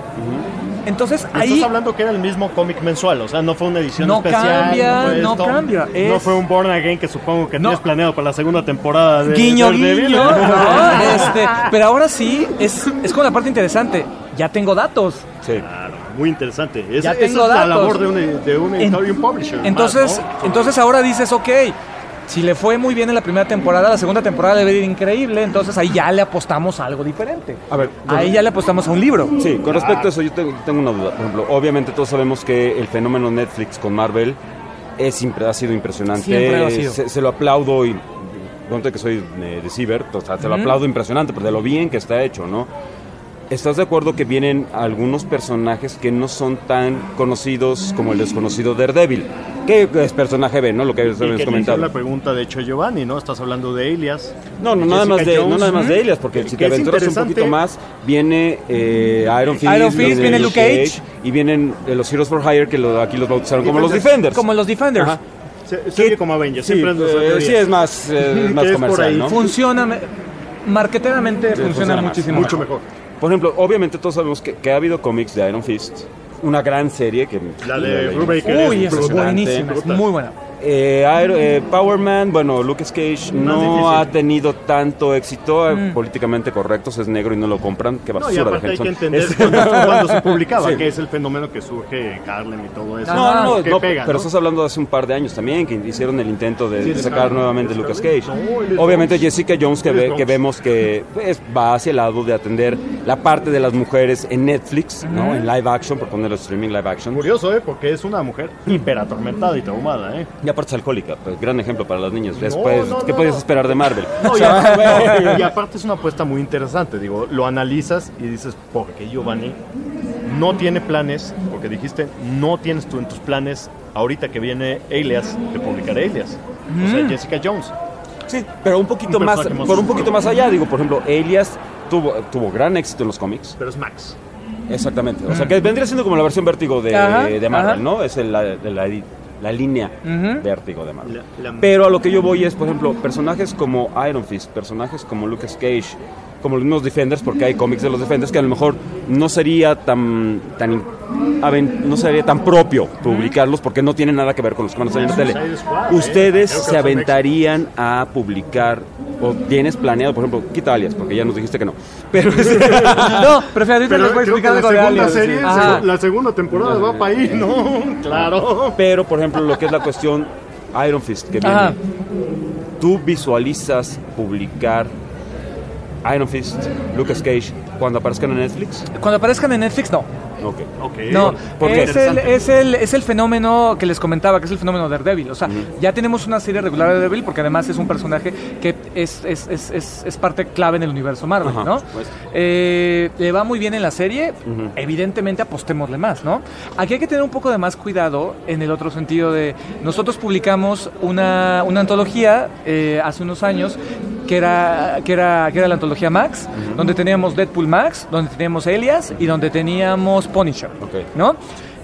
Entonces Me ahí Estás hablando que era el mismo cómic mensual, o sea, no fue una edición No especial. cambia, fue no esto, cambia, es- No fue un Born Again que supongo que tienes planeado para la segunda temporada de guiño, Daredevil. guiño, ¿no? Este, pero ahora sí, es, es como la parte interesante. Ya tengo datos. Sí. Claro, muy interesante. Es, Ya esa tengo es la datos. labor de un, de un editor y un publisher. Entonces, más, ¿no? entonces ahora dices, ok, si le fue muy bien en la primera temporada, la segunda temporada le va a ir increíble, entonces ahí ya le apostamos a algo diferente. A ver, Ahí ya le apostamos a un libro. Sí, con respecto a eso, yo tengo, tengo una duda. Por ejemplo, obviamente todos sabemos que el fenómeno Netflix con Marvel es, impre- ha sido impresionante. Siempre lo ha sido. Se, se lo aplaudo y conté que soy eh, de Ciber, o sea, se lo Ujú. aplaudo impresionante, pero de lo bien que está hecho, ¿no? ¿Estás de acuerdo que vienen algunos personajes que no son tan conocidos como el desconocido Daredevil? ¿Qué es personaje B, no? Lo que Y habías que te hizo comentado. la pregunta, de hecho, Giovanni, ¿no? Estás hablando de Alias. No, no, de nada más Jessica de, no Jones. nada más de Alias, porque Que- si que te es aventuras un interesante. poquito más, viene eh, Iron Fist, Iron Fist, viene Luke Cage. y vienen eh, los Heroes for Hire, que lo- aquí los bautizaron como los Defenders. Defenders. Como los Defenders. Ajá. Se, se oye como Avengers, Sí, siempre es nuestra eh, teoría. sí, es más, eh, es más Que es por comercial, ahí. ¿no? Funciona, me- marketeramente Sí, funciona, más, muchísimo mucho mejor. Por ejemplo, obviamente todos sabemos que, que ha habido cómics de Iron Fist, una gran serie que... La de la- Brubaker Uy, es es impresionante. buenísima, es muy buena. Eh, Iron- eh, Power Man, bueno, Lucas Cage no difícil. ha tenido tanto éxito, eh, Mm. políticamente correctos, es negro y no lo compran, qué No, basura y de aparte hay gente que son. entender Es- cuando, cuando se publicaba, Sí. que es el fenómeno que surge en Harlem y todo eso. No, no, no, que no, pega, pero ¿no? estás hablando de hace un par de años también, que hicieron el intento de Sí, de sacar Harlem. nuevamente Es Lucas Harlem. Cage. No, él es Obviamente Jones. Jessica Jones, que, Él es ve- que Jones. vemos que pues, va hacia el lado de atender la parte de las mujeres en Netflix, ¿no? En live action, por ponerlo streaming live action. Curioso, ¿eh? Porque es una mujer hiperatormentada y traumada, ¿eh? Y aparte es alcohólica, pues gran ejemplo para las niñas. No, Después, no, ¿qué no, puedes no. esperar de Marvel? No, O y, sea, aparte, y aparte es una apuesta muy interesante, digo, lo analizas y dices, ¿por qué Giovanni no tiene planes? Porque dijiste, no tienes tú en tus planes, ahorita que viene Alias, de publicar Alias. O sea, Mm. Jessica Jones. Sí, pero un poquito Un más, personaje más por un oscuro. poquito más allá, digo, por ejemplo, Alias tuvo, tuvo gran éxito en los cómics. Pero es Max. Exactamente. O sea, que vendría siendo como la versión Vértigo de, Ajá, de Marvel, ajá. ¿no? Es el- la, de la, la línea Ujú. Vértigo de Marvel. La- la- Pero a lo que yo voy es, por ejemplo, personajes como Iron Fist, personajes como Lucas Cage, como los mismos Defenders, porque hay cómics de los Defenders que a lo mejor no sería tan tan in- aven- no sería tan propio publicarlos porque no tienen nada que ver con los que van a salir en la tele. Suicide Squad, ¿eh? ¿Ustedes Creo que se son aventarían a publicar o tienes planeado, por ejemplo, quita Alias, porque ya nos dijiste que no? Pero No, pero fíjate, ahorita Pero les voy a creo que explicar la algo de segunda Alias. serie, Ajá. segu- la segunda temporada va para ahí, ¿no? Claro. Pero, por ejemplo, lo que es la cuestión Iron Fist que viene, Ajá. ¿tú visualizas publicar Iron Fist, Lucas Cage, cuando aparezcan en Netflix? Cuando aparezcan en Netflix, no. Ok. Okay. No, ¿Por qué? es el, es, el, es el fenómeno que les comentaba, que es el fenómeno de Daredevil. O sea, ya tenemos una serie regular de Daredevil porque además es un personaje que es, es, es, es, es parte clave en el universo Marvel, Ajá, ¿no? por supuesto. Eh, le va muy bien en la serie, Ujú. evidentemente apostémosle más, ¿no? Aquí hay que tener un poco de más cuidado en el otro sentido de... Nosotros publicamos una, una antología eh, hace unos años que era, que era, que era la antología Max, donde teníamos Deadpool Max, donde teníamos Alias y donde teníamos Punisher, Ok. ¿no?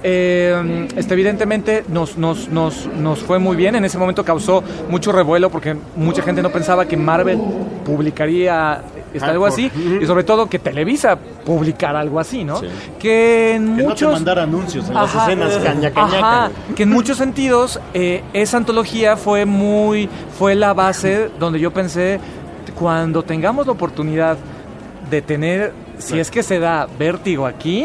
Eh, este, evidentemente nos, nos, nos, nos fue muy bien. En ese momento causó mucho revuelo porque mucha gente no pensaba que Marvel publicaría este, algo así, y sobre todo que Televisa publicara algo así, ¿no? Sí. Que en Que no te muchos mandara anuncios en las Ajá, escenas caña ajá, cañaca. que en muchos sentidos eh, esa antología fue muy fue la base donde yo pensé, cuando tengamos la oportunidad de tener, si es que se da Vértigo aquí,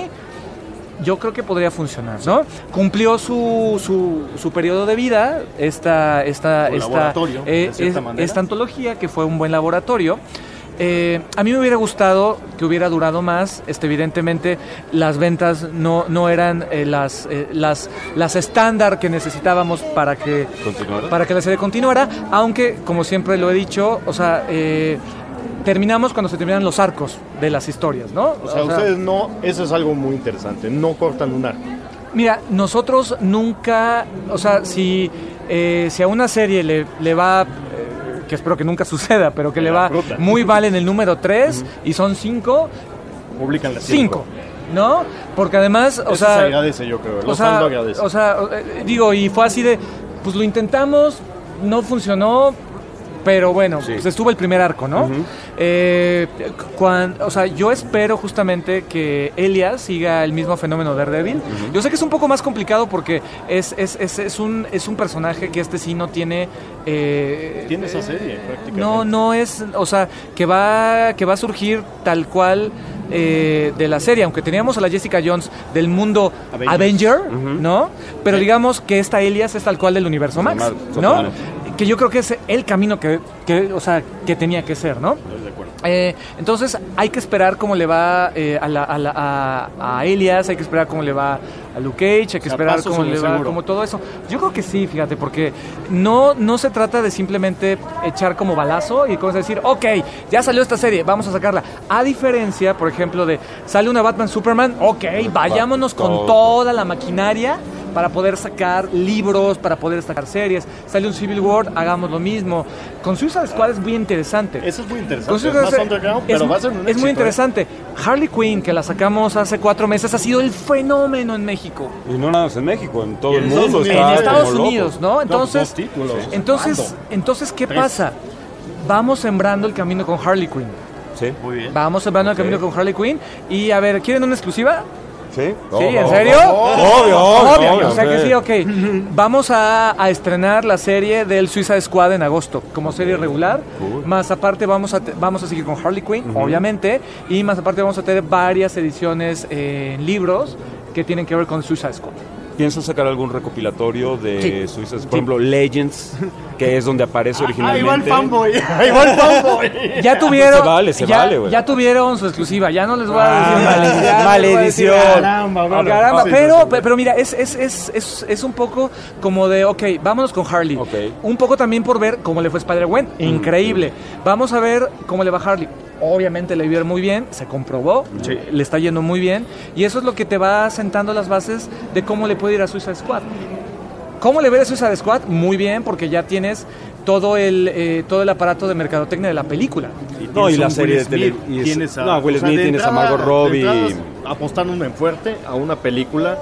yo creo que podría funcionar, ¿no? Cumplió su, su, su periodo de vida esta esta Su esta laboratorio, de eh, cierta es- manera. esta antología, que fue un buen laboratorio. Eh, a mí me hubiera gustado que hubiera durado más. Este, evidentemente las ventas no, no eran eh, las, eh, las las estándar que necesitábamos para que ¿Continuará? para que la serie continuara, aunque como siempre lo he dicho, o sea, eh, terminamos cuando se terminan los arcos de las historias, ¿no? O sea, O sea, ustedes no, eso es algo muy interesante, no cortan un arco. Mira, nosotros nunca, o sea, si, eh, si a una serie le, le va, eh, que espero que nunca suceda, pero que le va muy mal en el número tres y son cinco, publican las cinco, ¿no? Porque además, o Eso sea... se agradece, yo creo, o los sea, fans lo agradecen. O sea, eh, digo, y fue así de, pues lo intentamos, no funcionó, pero bueno, pues estuvo el primer arco, ¿no? Ujú. eh, cuan- o sea, yo espero justamente que Elias siga el mismo fenómeno de Daredevil. Uh-huh. Yo sé que es un poco más complicado porque es, es, es, es, un, es un personaje que este sí no tiene... Eh, Tiene esa serie, prácticamente. No, no es... O sea, que va, que va a surgir tal cual... Eh, de la serie, aunque teníamos a la Jessica Jones del mundo Avengers. Avenger, Uh-huh. ¿no? Pero Sí. digamos que esta Elias es tal cual del universo Max, Max, ¿no? totalmente. Que yo creo que es el camino que, que, o sea, que tenía que ser, ¿no? Estoy de acuerdo. Eh, entonces hay que esperar cómo le va eh, a, la, a, la, a, a Elias, hay que esperar cómo le va a Luke Cage, hay que O sea, esperar paso cómo sobre le va, seguro. como todo eso. Yo creo que sí, fíjate, porque no, no se trata de simplemente echar como balazo y como decir, ok, ya salió esta serie, vamos a sacarla. A diferencia, por ejemplo, de sale una Batman Superman, ok, vayámonos con todo. toda la maquinaria para poder sacar libros, para poder sacar series. Sale un Civil War, hagamos lo mismo. Con Suicide Squad es muy interesante. Eso es muy interesante. Con Es Suicide más Squad underground, es, pero va a ser un es éxito, muy ¿eh? interesante. Harley Quinn, que la sacamos hace cuatro meses, ha sido el fenómeno en México. Y no nada más en México, en todo Y el en mundo. Estados está En Unidos. Estados como loco. Unidos, ¿no? No, Entonces, dos títulos. entonces, ¿Cuándo? entonces, ¿qué Tres. pasa? Vamos sembrando el camino con Harley Quinn. Sí. Muy bien. Vamos sembrando Ok. el camino con Harley Quinn. Y a ver, ¿quieren una exclusiva? Sí. ¿Sí? ¿En serio? Obvio, obvio, obvio. O sea que sí. sí, ok. Vamos a, a estrenar la serie del Suicide Squad en agosto como serie regular. Cool. Más aparte vamos a, te- vamos a seguir con Harley Quinn, Ujú. obviamente. Y más aparte vamos a tener varias ediciones eh, en libros que tienen que ver con Suicide Squad. ¿Piensas sacar algún recopilatorio de Sí. Suicide Squad? Sí. Por ejemplo, Legends, que es donde aparece Ahí va el originalmente. fanboy. Ahí va el fanboy. Ya tuvieron, Se vale, se ya, vale, güey. ya tuvieron su exclusiva. Ya no les voy a decir Ah, mal- ya no les voy a maledición. decir- Caramba, Ah, bueno. caramba, Sí, pero, sí, sí. pero mira, es, es, es, es, es un poco como de, ok, vámonos con Harley. Ok. Un poco también por ver cómo le fue Spider-Gwen. Increíble. Vamos a ver cómo le va a Harley. Obviamente le vieron muy bien, se comprobó, Sí. le está yendo muy bien. Y eso es lo que te va sentando las bases de cómo le puede ir a Suicide Squad. ¿Cómo le ve a Suicide Squad? Muy bien, porque ya tienes todo el, eh, todo el aparato de mercadotecnia de la película. No, y Tienes la un serie Will de tele- Smith, y es- tienes a, no, Will o sea, Smith, de tienes a entrada- Margot Robbie. de entrada, apostándome en fuerte a una película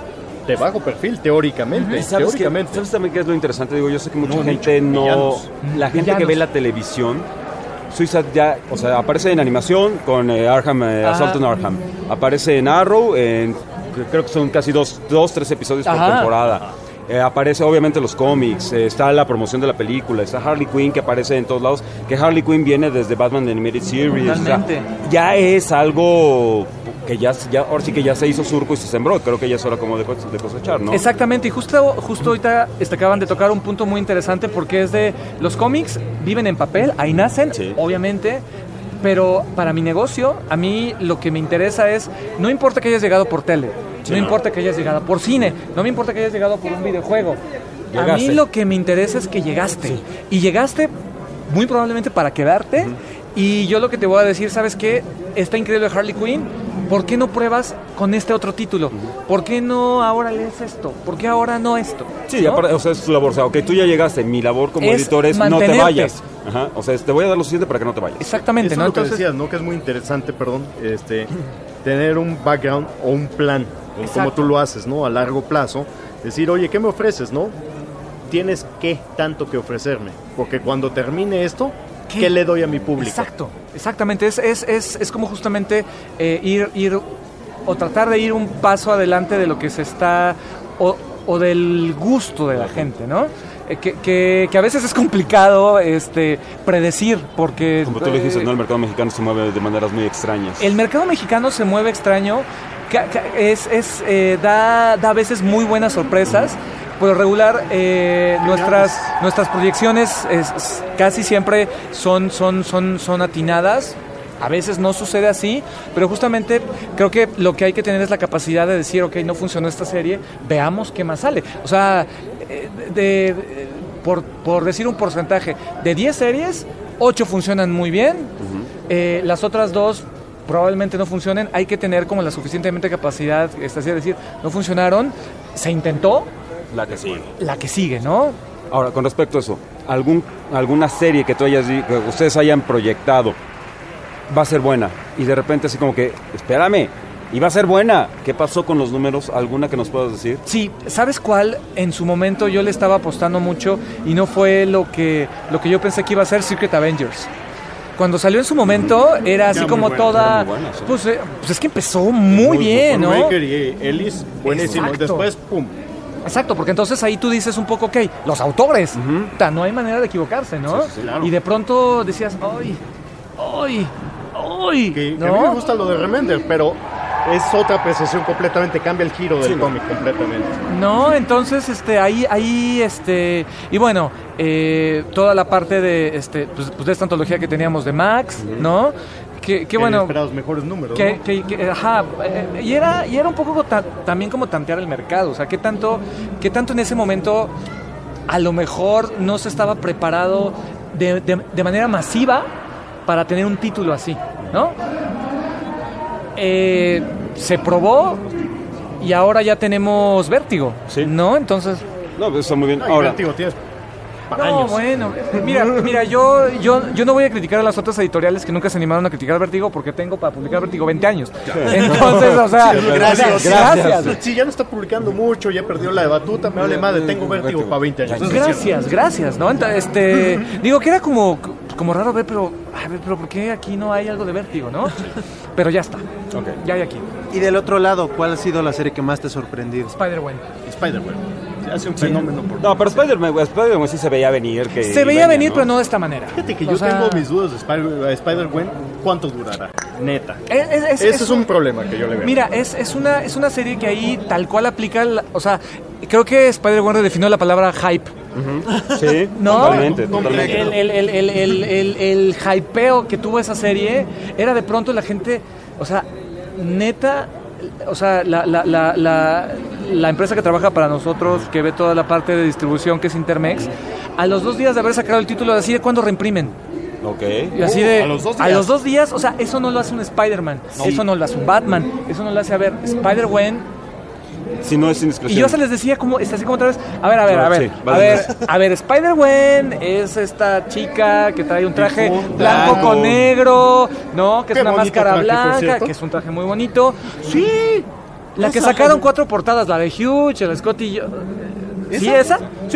de bajo perfil, teóricamente. ¿Y ¿Sabes, qué? teóricamente. ¿Sabes también qué es lo interesante? Digo, yo sé que mucha No, gente no... villanos. La gente Villanos. que ve la televisión, Suicide ya, o sea, aparece en animación con eh, Arkham, eh, Ajá. Assault on Arkham. Aparece en Arrow, en, creo que son casi dos, dos tres episodios por Ajá. temporada. Eh, aparece obviamente los cómics, eh, está la promoción de la película, está Harley Quinn que aparece en todos lados, que Harley Quinn viene desde Batman The Animated Series. o sea, Totalmente. ya es algo que ya, ya, ahora sí que ya se hizo surco y se sembró, creo que ya es hora como de, cos- de cosechar, ¿no? Exactamente, y justo, justo ahorita este, acaban de tocar un punto muy interesante porque es de los cómics viven en papel, ahí nacen, Sí. obviamente, pero para mi negocio, a mí lo que me interesa es, no importa que hayas llegado por tele, Sí, no no. importa que hayas llegado por cine, no me importa que hayas llegado por un videojuego. A Llegaste. mí lo que me interesa es que llegaste, y llegaste muy probablemente para quedarte, y yo lo que te voy a decir, ¿sabes qué? Está increíble Harley Quinn, ¿por qué no pruebas con este otro título? ¿Por qué no ahora lees esto? ¿Por qué ahora no esto? Sí, ¿no? aparte, o sea, es tu labor. O sea, ok, tú ya llegaste. Mi labor como Es editor es no te mantenerte. vayas. Ajá. O sea, te voy a dar lo suficiente para que no te vayas. Exactamente, Eso ¿no? es lo que Entonces, decías, ¿no? Que es muy interesante, perdón, este, tener un background o un plan, como Exacto. tú lo haces, ¿no? A largo plazo. Decir, oye, ¿qué me ofreces, no? Tienes que tanto que ofrecerme. Porque cuando termine esto, ¿qué, ¿Qué? le doy a mi público? exacto, exactamente. Es, es, es, es como justamente eh, ir, ir o tratar de ir un paso adelante de lo que se está, o, o del gusto de la gente, ¿no? Eh, Que, que, que a veces es complicado este, predecir, porque... Como tú lo dijiste, eh, ¿no? El mercado mexicano se mueve de maneras muy extrañas. El mercado mexicano se mueve extraño, ca- ca- es, es, eh, da, da a veces muy buenas sorpresas. Por lo regular, eh, nuestras, nuestras proyecciones es- es- casi siempre son, son, son, son atinadas. A veces no sucede así, pero justamente creo que lo que hay que tener es la capacidad de decir, ok, no funcionó esta serie, veamos qué más sale. O sea, eh, de, de- por, por decir un porcentaje, de diez series, ocho funcionan muy bien. eh, las otras dos probablemente no funcionen, hay que tener como la suficientemente capacidad, es decir, no funcionaron, se intentó, La que sigue. la que sigue, ¿no? Ahora, con respecto a eso, ¿algún, alguna serie que tú hayas, que ustedes hayan proyectado va a ser buena y de repente así como que, espérame, y va a ser buena? ¿Qué pasó con los números? ¿Alguna que nos puedas decir? Sí, ¿sabes cuál? En su momento yo le estaba apostando mucho y no fue lo que, lo que yo pensé que iba a ser Secret Avengers. Cuando salió en su momento era así Era como muy buena, toda... era muy buena, sí. pues, eh, pues es que empezó muy, muy bien, ¿no? Baker y Ellis, buenísimo. Exacto. Después, pum. Exacto, porque entonces ahí tú dices un poco, ok, los autores, ta, no hay manera de equivocarse, ¿no? Sí, sí, sí, claro. Y de pronto decías, ¡ay! ¡ay! ¡ay! Que, que ¿no? a mí me gusta lo de Remender, pero es otra apreciación completamente, cambia el giro del Sí. cómic completamente. No, entonces este ahí ahí este y bueno, eh, toda la parte de este pues, pues de esta antología que teníamos de Max, ¿no? Que, que bueno, esperados mejores números, que, ¿no? que, que- ajá, eh, y era y era un poco ta- también como tantear el mercado, o sea, qué tanto qué tanto en ese momento a lo mejor no se estaba preparado de, de, de manera masiva para tener un título así, ¿no? Eh, se probó y ahora ya tenemos Vértigo, ¿no? Entonces... No, pues está muy bien. No, y Ahora, Vértigo tienes para No, años. bueno, mira, mira, yo, yo, yo no voy a criticar a las otras editoriales que nunca se animaron a criticar Vértigo porque tengo para publicar Vértigo veinte años. Entonces, o sea, Sí, o sea, gracias, gracias. Sí, ya no está publicando mucho, ya perdió la de batuta, me vale madre, tengo Vértigo para veinte años. Eso es Gracias, cierto. gracias, ¿no? Ent- Este, digo que era como, como raro ver, pero, a ver, pero ¿por qué aquí no hay algo de Vértigo, no? Pero ya está, ya hay aquí. Y del otro lado, ¿cuál ha sido la serie que más te ha sorprendido? Spider-Man. Spider-Man. Se hace un fenómeno. Por... no, pero Spider-Man, Spider-Man sí se veía venir. Que Se veía venía, venir, ¿no? pero no de esta manera. Fíjate que O yo sea, tengo mis dudas de Spider- Spider-Man. ¿Cuánto durará? Neta. Es- es- es- Ese es es un problema que yo le veo. Mira, es, es, una, es una serie que ahí tal cual aplica, la- o sea, creo que Spider-Man redefinió la palabra hype. Sí, ¿No? totalmente, totalmente. El, el, el, el, el, el, el hypeo que tuvo esa serie era de pronto la gente, o sea, neta, o sea, la, la, la, la, la empresa que trabaja para nosotros, que ve toda la parte de distribución, que es Intermex, a los dos días de haber sacado el título, así de cuándo reimprimen. Ok. Y así de, Uh, a los dos a días. los dos días, o sea, eso no lo hace un Spider-Man, No. eso no lo hace un Batman, eso no lo hace, a ver, Spider-Man. Si no es indiscreción. Y yo se les decía como, es así como otra vez, a ver, a ver, No, a ver, sí, a vale, ver, más. a ver, Spider-Man es esta chica que trae un traje Difunta. blanco con negro, ¿no? Que es Qué una bonito máscara traje, por blanca, cierto. que es un traje muy bonito. Sí, la que Esa. sacaron cuatro portadas, la de Hugh, el Scott y yo. ¿Sí, ¿Esa? esa? Sí.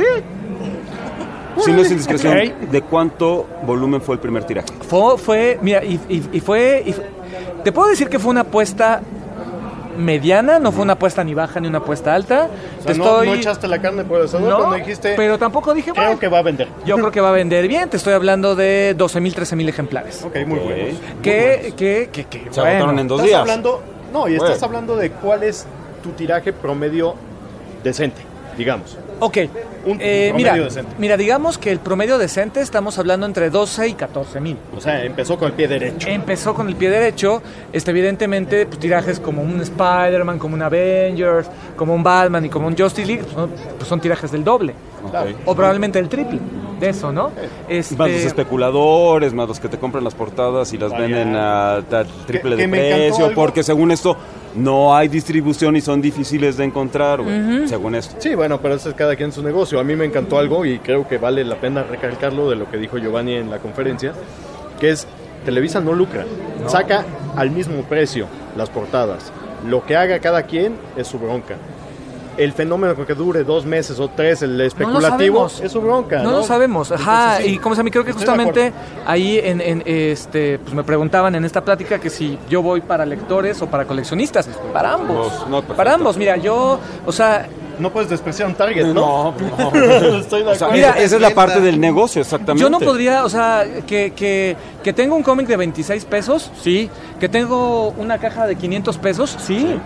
Si no es indiscreción, Ok. ¿de cuánto volumen fue el primer tiraje? Fue, fue mira, y, y- y fue, y fue- te puedo decir que fue una apuesta mediana, no fue una apuesta ni baja ni una apuesta alta. O sea, Te no, estoy... no echaste la carne por el asador No, cuando dijiste, pero tampoco dije, creo bueno, que va a vender. yo creo que va a vender bien, te estoy hablando de doce mil, trece mil ejemplares. Ok, muy buenos. Que, que, que, que, Se bueno. agotaron en dos Estás días. hablando, no, y estás Bueno. hablando de cuál es tu tiraje promedio decente, digamos. Ok, Un eh, promedio mira, decente. mira, digamos que el promedio decente estamos hablando entre doce y catorce mil. O sea, empezó con el pie derecho. Empezó con el pie derecho, este, evidentemente pues, tirajes como un Spider-Man, como un Avengers, como un Batman y como un Justice League, pues, son, pues, son tirajes del doble. Ok. O probablemente el triple de eso, ¿no? Este, Más los especuladores, más los que te compran las portadas y las Vaya. venden a tal triple Que- de que me encantó precio, algo. porque según esto no hay distribución y son difíciles de encontrar, güey, según esto. Sí, bueno, pero eso es cada quien su negocio. A mí me encantó algo y creo que vale la pena recalcarlo de lo que dijo Giovanni en la conferencia, que es Televisa no lucra, saca al mismo precio las portadas. Lo que haga cada quien es su bronca. El fenómeno que dure dos meses o tres, el especulativo, sabemos. es su bronca. No, No, lo sabemos, ajá, Entonces, sí, y como se me creo que estoy de justamente acuerdo. ahí en, en, este, pues me preguntaban en esta plática que si yo voy para lectores o para coleccionistas, para ambos, Pues, no, perfecto. para ambos, mira, yo, o sea, No puedes despreciar un target, ¿no? No, no. Estoy de O sea, acuerdo. Mira, esa es la parte del negocio, exactamente. yo no podría, o sea, que, que, que tengo un cómic de veintiséis pesos, sí, que tengo una caja de quinientos pesos, sí,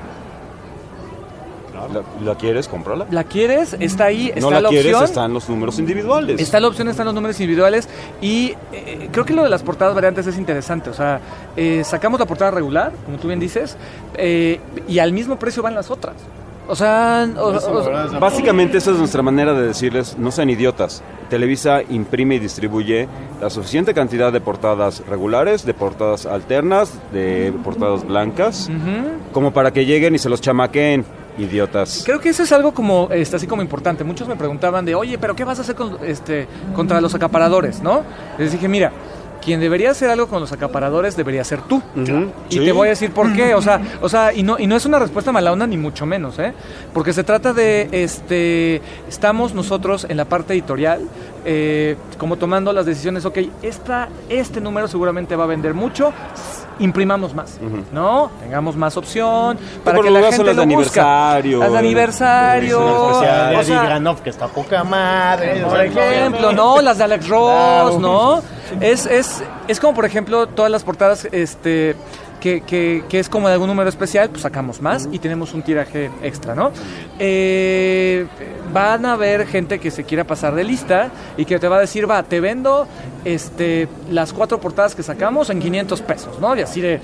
¿La, la quieres? Cómprala. la quieres, está ahí, está No la, la quieres, opción. están los números individuales. Está la opción, están los números individuales y eh, creo que lo de las portadas variantes es interesante. O sea, eh, sacamos la portada regular, como tú bien dices, eh, y al mismo precio van las otras. O sea, o- Eso, o- la verdad, es Básicamente esa es nuestra manera de decirles, no sean idiotas. Televisa imprime y distribuye la suficiente cantidad de portadas regulares, de portadas alternas, de portadas blancas, Ujú. como para que lleguen y se los chamaqueen, idiotas. Creo que eso es algo como, este, así como importante. Muchos me preguntaban de, oye, pero ¿qué vas a hacer con, este, contra los acaparadores, no? Les dije, mira, quien debería hacer algo con los acaparadores debería ser tú. Y Sí. te voy a decir por qué. O sea, o sea, y no, y no es una respuesta mala onda ni mucho menos, ¿eh? Porque se trata de, este, estamos nosotros en la parte editorial, eh, como tomando las decisiones. Ok, esta, este número seguramente va a vender mucho. Imprimamos más, ¿no? Tengamos más opción para por que lo la menos gente son las lo de busca. aniversario. Las de aniversario. una especial de o Eddie sea, Granoff, que está poca madre. por ejemplo, ¿no? Las de Alex Ross, Claro. ¿no? Es, es, es como, por ejemplo, todas las portadas este, que, que, que es como de algún número especial, pues sacamos más y tenemos un tiraje extra, ¿no? Eh, van a haber gente que se quiera pasar de lista y que te va a decir, va, te vendo este, las cuatro portadas que sacamos en quinientos pesos, ¿no? Y así de...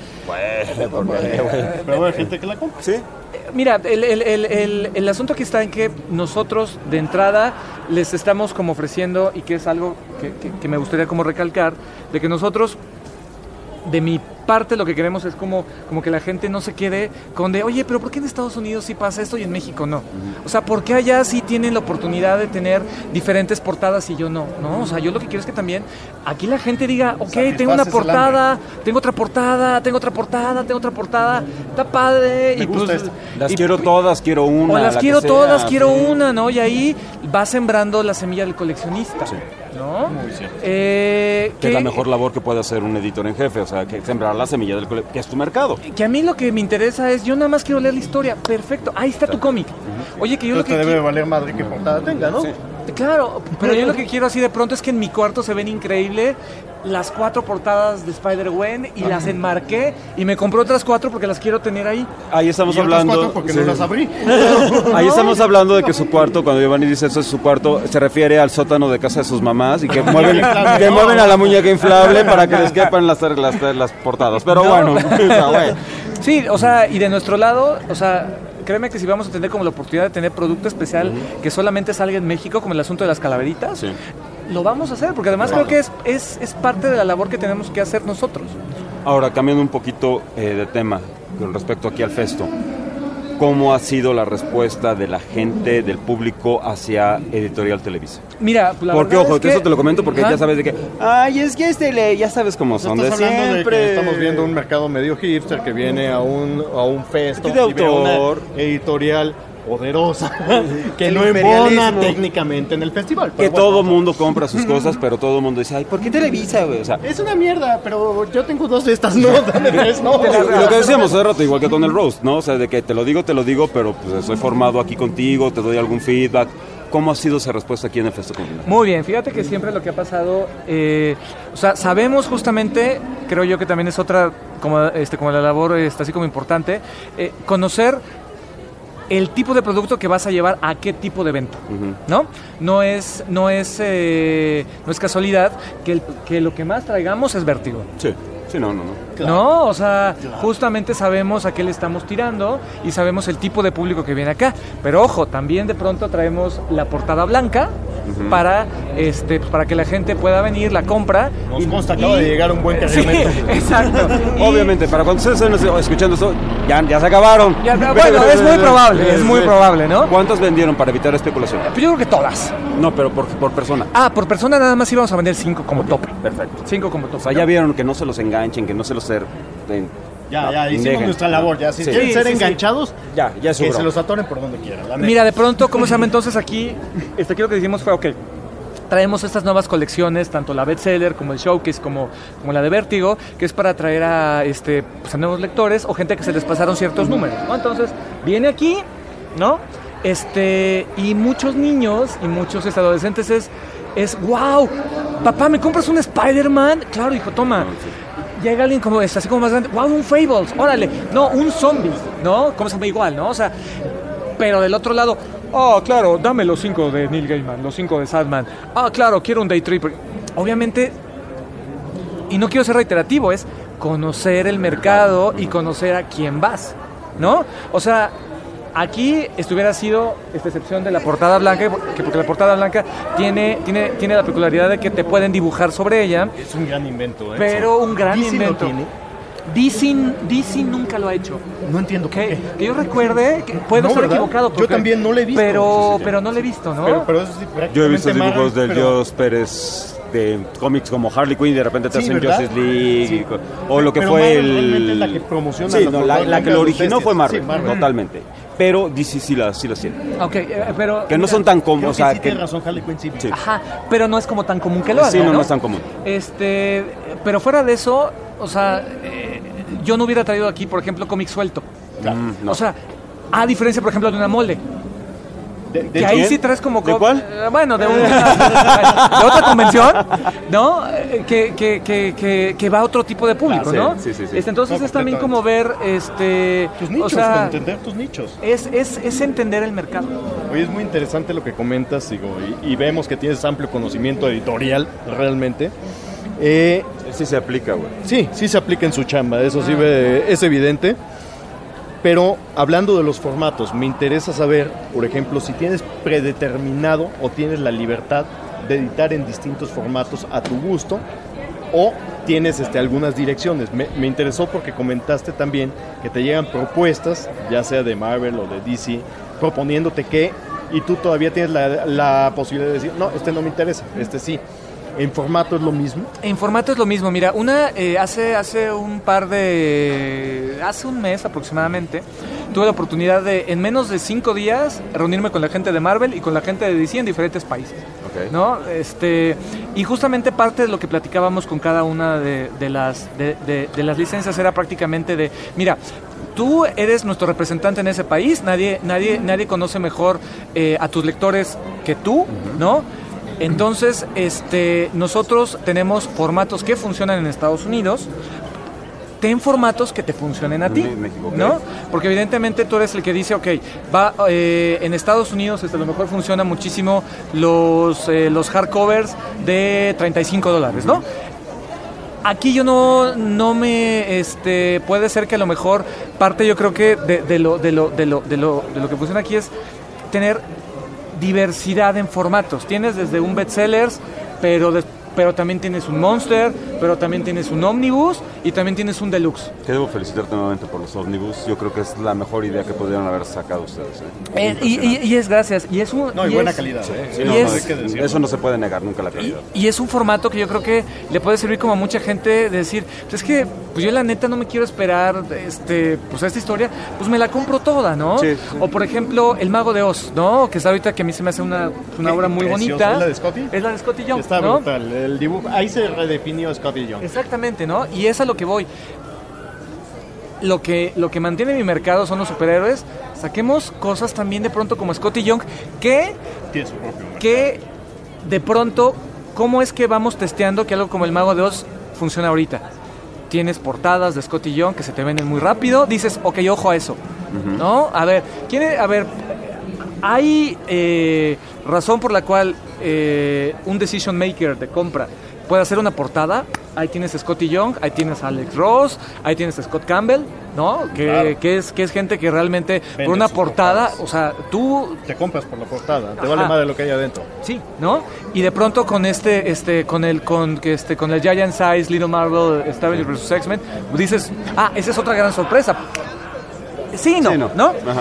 Pero hay gente que la compra. Sí. Mira, el, el, el, el, el asunto aquí está en que nosotros de entrada les estamos como ofreciendo, y que es algo que, que, que me gustaría como recalcar, de que nosotros, de mi parte, lo que queremos es como, como que la gente no se quede con de, oye, pero ¿por qué en Estados Unidos sí pasa esto y en México no? O sea, ¿por qué allá sí tienen la oportunidad de tener diferentes portadas y yo no? ¿No? O sea, yo lo que quiero es que también aquí la gente diga, ok, tengo una Satisfaces el portada, tengo otra portada, tengo otra portada, tengo otra portada, está padre. Me y gusta pues, esto. Las y- quiero todas, quiero una. o las la quiero que todas, sea, quiero sí. una, ¿no? Y ahí va sembrando la semilla del coleccionista, ¿no? Muy cierto. Eh, Que es la que- mejor labor que puede hacer un editor en jefe, o sea, que sembrar la semilla del cole- que es tu mercado. que a mí lo que me interesa es, yo nada más quiero leer la historia, perfecto, ahí está tu cómic. Oye, que yo lo Entonces que te debe qui- valer madre que portada tenga, ¿no? Claro, pero yo lo que quiero así de pronto es que en mi cuarto se ven increíble las cuatro portadas de Spider-Gwen y las enmarqué y me compré otras cuatro porque las quiero tener ahí. Ahí estamos Y otras hablando. cuatro porque sí. no las abrí. Ahí estamos hablando de que su cuarto, cuando Giovanni dice eso es su cuarto, se refiere al sótano de casa de sus mamás y que mueven, que mueven a la muñeca inflable para que les quepan las, las, las portadas. Pero No. bueno, o sea, güey. Sí, o sea, y de nuestro lado, o sea, créeme que si vamos a tener como la oportunidad de tener producto especial que solamente salga en México, como el asunto de las calaveritas, Sí. lo vamos a hacer, porque además creo que es, es, es parte de la labor que tenemos que hacer nosotros. Ahora, cambiando un poquito eh, de tema con respecto aquí al Festo, ¿cómo ha sido la respuesta de la gente, del público hacia Editorial Televisa? Mira, la Porque, verdad ojo, es que- eso te lo comento porque Ajá. ya sabes de que, ay, es que este le, ya sabes cómo son de Estás hablando de siempre. que estamos viendo un mercado medio hipster que viene a un, a un festo De y ve una autor. editorial poderosa que El no imperialismo. embona técnicamente en el festival. Que pero bueno. todo mundo compra sus cosas, pero todo mundo dice, ay, ¿por qué Televisa, güey? O sea, Es una mierda, pero yo tengo dos de estas, no, dame tres, no. lo que decíamos hace rato, igual que con el roast, ¿no? O sea, de que te lo digo, te lo digo, pero pues estoy formado aquí contigo, te doy algún feedback. ¿Cómo ha sido esa respuesta aquí en el Festo Continental? Muy bien, fíjate que siempre lo que ha pasado, eh, o sea, sabemos justamente, creo yo que también es otra, como, este, como la labor está así como importante, eh, conocer el tipo de producto que vas a llevar a qué tipo de evento, ¿no? No es, no es, eh, no es casualidad que, el- que lo que más traigamos es vértigo. Sí, sí, no, no, no. No, o sea, justamente sabemos a qué le estamos tirando y sabemos el tipo de público que viene acá. Pero ojo, también de pronto traemos la portada blanca Ujú. para este pues, para que la gente pueda venir, la compra. Nos y- consta, acaba y- de llegar un buen Sí, cargamento. exacto. Y- Obviamente, para cuando ustedes estén escuchando eso, ya, ya se acabaron. Ya, bueno, es muy probable, es muy probable, ¿no? ¿Cuántas vendieron para evitar especulación? Pues yo creo que todas. No, pero por, por persona. Ah, por persona nada más íbamos a vender cinco como tope. Perfecto. Cinco como tope. O sea, ya vieron que no se los enganchen, que no se los... ser- en- Ya, no, ya, hicimos dejen. nuestra labor, ya. Si Sí. quieren Sí, ser sí, sí. enganchados, Ya, ya es su que broma. se los atoren por donde quieran. la neta. Mira, de pronto, ¿cómo se llama entonces aquí? Este, aquí lo que dijimos fue, ok, traemos estas nuevas colecciones, tanto la bestseller como el showcase, como, como la de Vértigo, que es para atraer a, este, pues, a nuevos lectores o gente que se les pasaron ciertos números, ¿no? Entonces, viene aquí, ¿no? Este, y muchos niños y muchos este, adolescentes es, es, wow, papá, ¿me compras un Spider-Man? Claro, hijo, toma. Llega alguien como este, así como más grande, wow, un Fables, órale, no, un zombie, ¿no? Como se llama igual, ¿no? O sea, pero del otro lado, oh, claro, dame los cinco de Neil Gaiman, los cinco de Sandman. Ah, claro, quiero un Day Tripper. Obviamente, y no quiero ser reiterativo, es conocer el mercado y conocer a quién vas, ¿no? O sea, Aquí estuviera sido esta excepción de la portada blanca, que porque la portada blanca tiene, tiene, tiene la peculiaridad de que te pueden dibujar sobre ella. Es un gran invento, ¿eh? Pero un gran ¿D C invento. lo tiene? D C, D C nunca lo ha hecho. No entiendo que, qué. que yo recuerde, que puedo No, estar ¿verdad? equivocado. Yo también no lo he visto. Pero, Sí, sí, sí. pero no lo he visto, ¿no? Pero, pero eso sí, prácticamente Yo he visto dibujos Marvel, del pero- Dios Pérez de cómics como Harley Quinn y de repente te Sí, hacen ¿verdad? Justice League Sí. y co- o lo que Pero fue Marvel el realmente es la que promociona sí, las no, la, portadas la que blancas lo de originó bestias. fue Marvel, Sí, Marvel. totalmente, pero D C sí las sí las tiene. Ok, eh, pero... Que no son tan Creo comunes, que o sea, sí que tiene razón, Harley Quinn sí. Sí. Ajá, pero no es como tan común que lo haga, Sí, no, ¿no? no es tan común. Este, pero fuera de eso, o sea, eh, yo no hubiera traído aquí, por ejemplo, cómic suelto. Mm, no. O sea, a diferencia, por ejemplo, de una mole. ¿De, de Que ahí quién? sí traes como... ¿De co- cuál? eh, Bueno, de, una, de otra convención, ¿no? Eh, Que, que, que, que, que va a otro tipo de público, Ah, sí, ¿no? sí, sí, sí. Este, entonces No, es también como ver, este... Tus nichos, o sea, entender tus nichos. es, es, es entender el mercado. Oye, es muy interesante lo que comentas, digo, y, y vemos que tienes amplio conocimiento editorial, realmente. Eh, Sí se aplica, güey. sí, sí se aplica en su chamba, eso sí ve- es evidente. Pero hablando de los formatos, me interesa saber, por ejemplo, si tienes predeterminado o tienes la libertad de editar en distintos formatos a tu gusto o tienes este, algunas direcciones. Me, me interesó porque comentaste también que te llegan propuestas, ya sea de Marvel o de D C, proponiéndote que, y tú todavía tienes la, la posibilidad de decir, no, este no me interesa, este sí. ¿En formato es lo mismo? En formato es lo mismo. Mira, una eh, hace hace un par de hace un mes aproximadamente tuve la oportunidad de en menos de cinco días reunirme con la gente de Marvel y con la gente de D C en diferentes países. Okay. ¿No? Este, y justamente parte de lo que platicábamos con cada una de, de las de, de, de las licencias era prácticamente de, mira, tú eres nuestro representante en ese país, nadie nadie nadie conoce mejor eh, a tus lectores que tú, uh-huh. ¿no? Entonces, este, nosotros tenemos formatos que funcionan en Estados Unidos. Ten formatos que te funcionen a ti, México, okay. ¿no? Porque evidentemente tú eres el que dice, ok, va eh, en Estados Unidos este, a lo mejor funciona muchísimo los, eh, los hardcovers de treinta y cinco dólares, ¿no? Aquí yo no, no me, este, puede ser que a lo mejor parte yo creo que de, de, lo, de, lo, de, lo, de, lo, de lo que funciona aquí es tener diversidad en formatos. Tienes desde un bestsellers, pero de, pero también tienes un monster, pero también tienes un omnibus y también tienes un deluxe. Que debo felicitarte nuevamente por los ómnibus. Yo creo que es la mejor idea que pudieron haber sacado ustedes. ¿eh? Eh, y, y, y es gracias. Y es un, No, y, y buena es, calidad. ¿eh? Sí, y no, es- no, es que eso no se puede negar nunca la calidad. Y es un formato que yo creo que le puede servir como a mucha gente de decir, pues es que pues yo la neta no me quiero esperar este, pues a esta historia, pues me la compro toda, ¿no? Sí, sí. O por ejemplo, El Mago de Oz, ¿no? Que es ahorita que a mí se me hace una, una obra muy Precioso. bonita. ¿Es la de Scotty? Es la de Scotty Young, Está ¿no? brutal. El dibujo, ahí se redefinió Scotty Young. Exactamente, ¿no? Y es a lo que voy. Lo que, lo que mantiene mi mercado son los superhéroes. Saquemos cosas también de pronto como Scotty Young, que, Tiene su propio mercado. que de pronto, ¿cómo es que vamos testeando que algo como El Mago de Oz funciona ahorita? Tienes portadas de Scotty Young que se te venden muy rápido, dices, ok, ojo a eso, Ujú. ¿no? A ver, ¿quiere, a ver, hay eh, razón por la cual eh, un decision maker de compra puede hacer una portada. Ahí tienes a Scotty Young, ahí tienes a Alex Ross, ahí tienes a Scott Campbell, ¿no? Que, Claro. que es que es gente que realmente Vende por una sus portada, portadas. o sea, tú Te compras por la portada, te Ajá. vale madre lo que hay adentro. sí, ¿no? Y de pronto con este este con el con que este con el Giant Size Little Marvel Star Avengers versus X-Men, dices, "Ah, esa es otra gran sorpresa." Sí, no, Sí, no. ¿no? Ajá.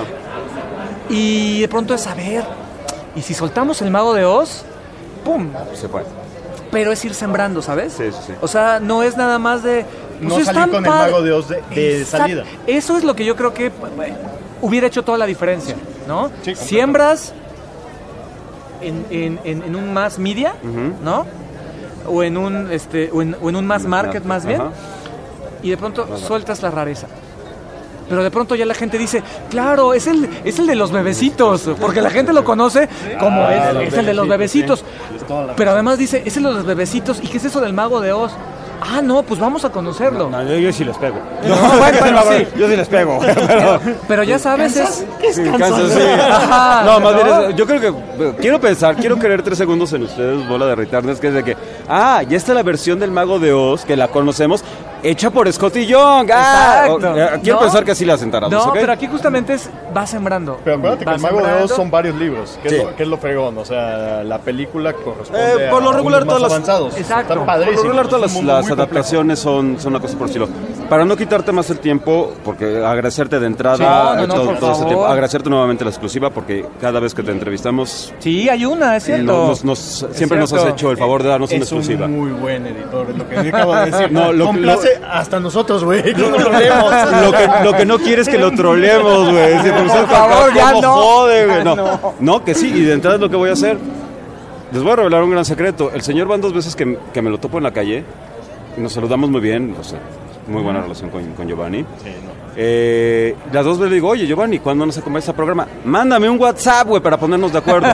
Y de pronto es a ver, y si soltamos El Mago de Oz, pum, Se puede. pero es ir sembrando, ¿sabes? Sí, sí, sí. O sea, no es nada más de... No es salir tan con el padre. Mago de Oz de- de Exacto. salida. Eso es lo que yo creo que eh, hubiera hecho toda la diferencia, ¿no? Sí, Siembras en, en, en, en un mass media, Ujú. ¿no? O en un este o en, o en un mass market más bien, Ajá. y de pronto sueltas la rareza. Pero de pronto ya la gente dice, claro, es el, es el de los bebecitos, porque la gente lo conoce como Ah, es, los es el de los bebecitos, bebecitos. sí. Es toda la Pero además dice, es el de los bebecitos, ¿y qué es eso del Mago de Oz? Ah, no, pues vamos a conocerlo. No, yo, yo sí les pego. No, bueno, bueno, sí. Yo sí les pego. Pero, Pero ya sabes, es... sí, Kansas, sí. Ajá, No, más ¿no? bien, es- yo creo que eh, quiero pensar, quiero creer tres segundos en ustedes, bola de retardes, que es de que, ah, ya está la versión del Mago de Oz, que la conocemos, Hecha por Scotty Young. Ah, Exacto. o- eh, quiero No. pensar que así la sentarados, No, ¿ok? pero aquí justamente es va sembrando. Pero acuérdate que Va El Mago de Oz sembrando. son varios libros, que, Sí. es, lo, que es lo fregón, o sea, la película corresponde Eh, por lo a regular unos más todas las, avanzados. Exacto. Están por lo padrísimos, regular todas es las, un mundo las muy complejo. adaptaciones son, son una cosa por el estilo. Para no quitarte más el tiempo, porque agradecerte de entrada Sí, no, no, eh, no, todo, por todo ese favor. tiempo, agradecerte nuevamente la exclusiva, porque cada vez que te entrevistamos Sí, hay una, es cierto. nos- nos- Es siempre nos has cierto. hecho el favor de darnos una Es un exclusiva. muy buen editor, es lo que acabo de decir. No, lo- Complace hasta nosotros, güey. No lo leemos. Lo que, lo que no quiere es que lo trolemos, güey. Si por Por favor, ya no. Jode, güey. Ah, No. no. no, que sí, y de entrada es lo que voy a hacer. Les voy a revelar un gran secreto. El señor van dos veces que, que me lo topo en la calle y nos saludamos muy bien, o sea, muy buena relación con, con Giovanni. Eh, las dos veces le digo, oye Giovanni, ¿cuándo nos acompañas a programa? Mándame un WhatsApp, güey, para ponernos de acuerdo.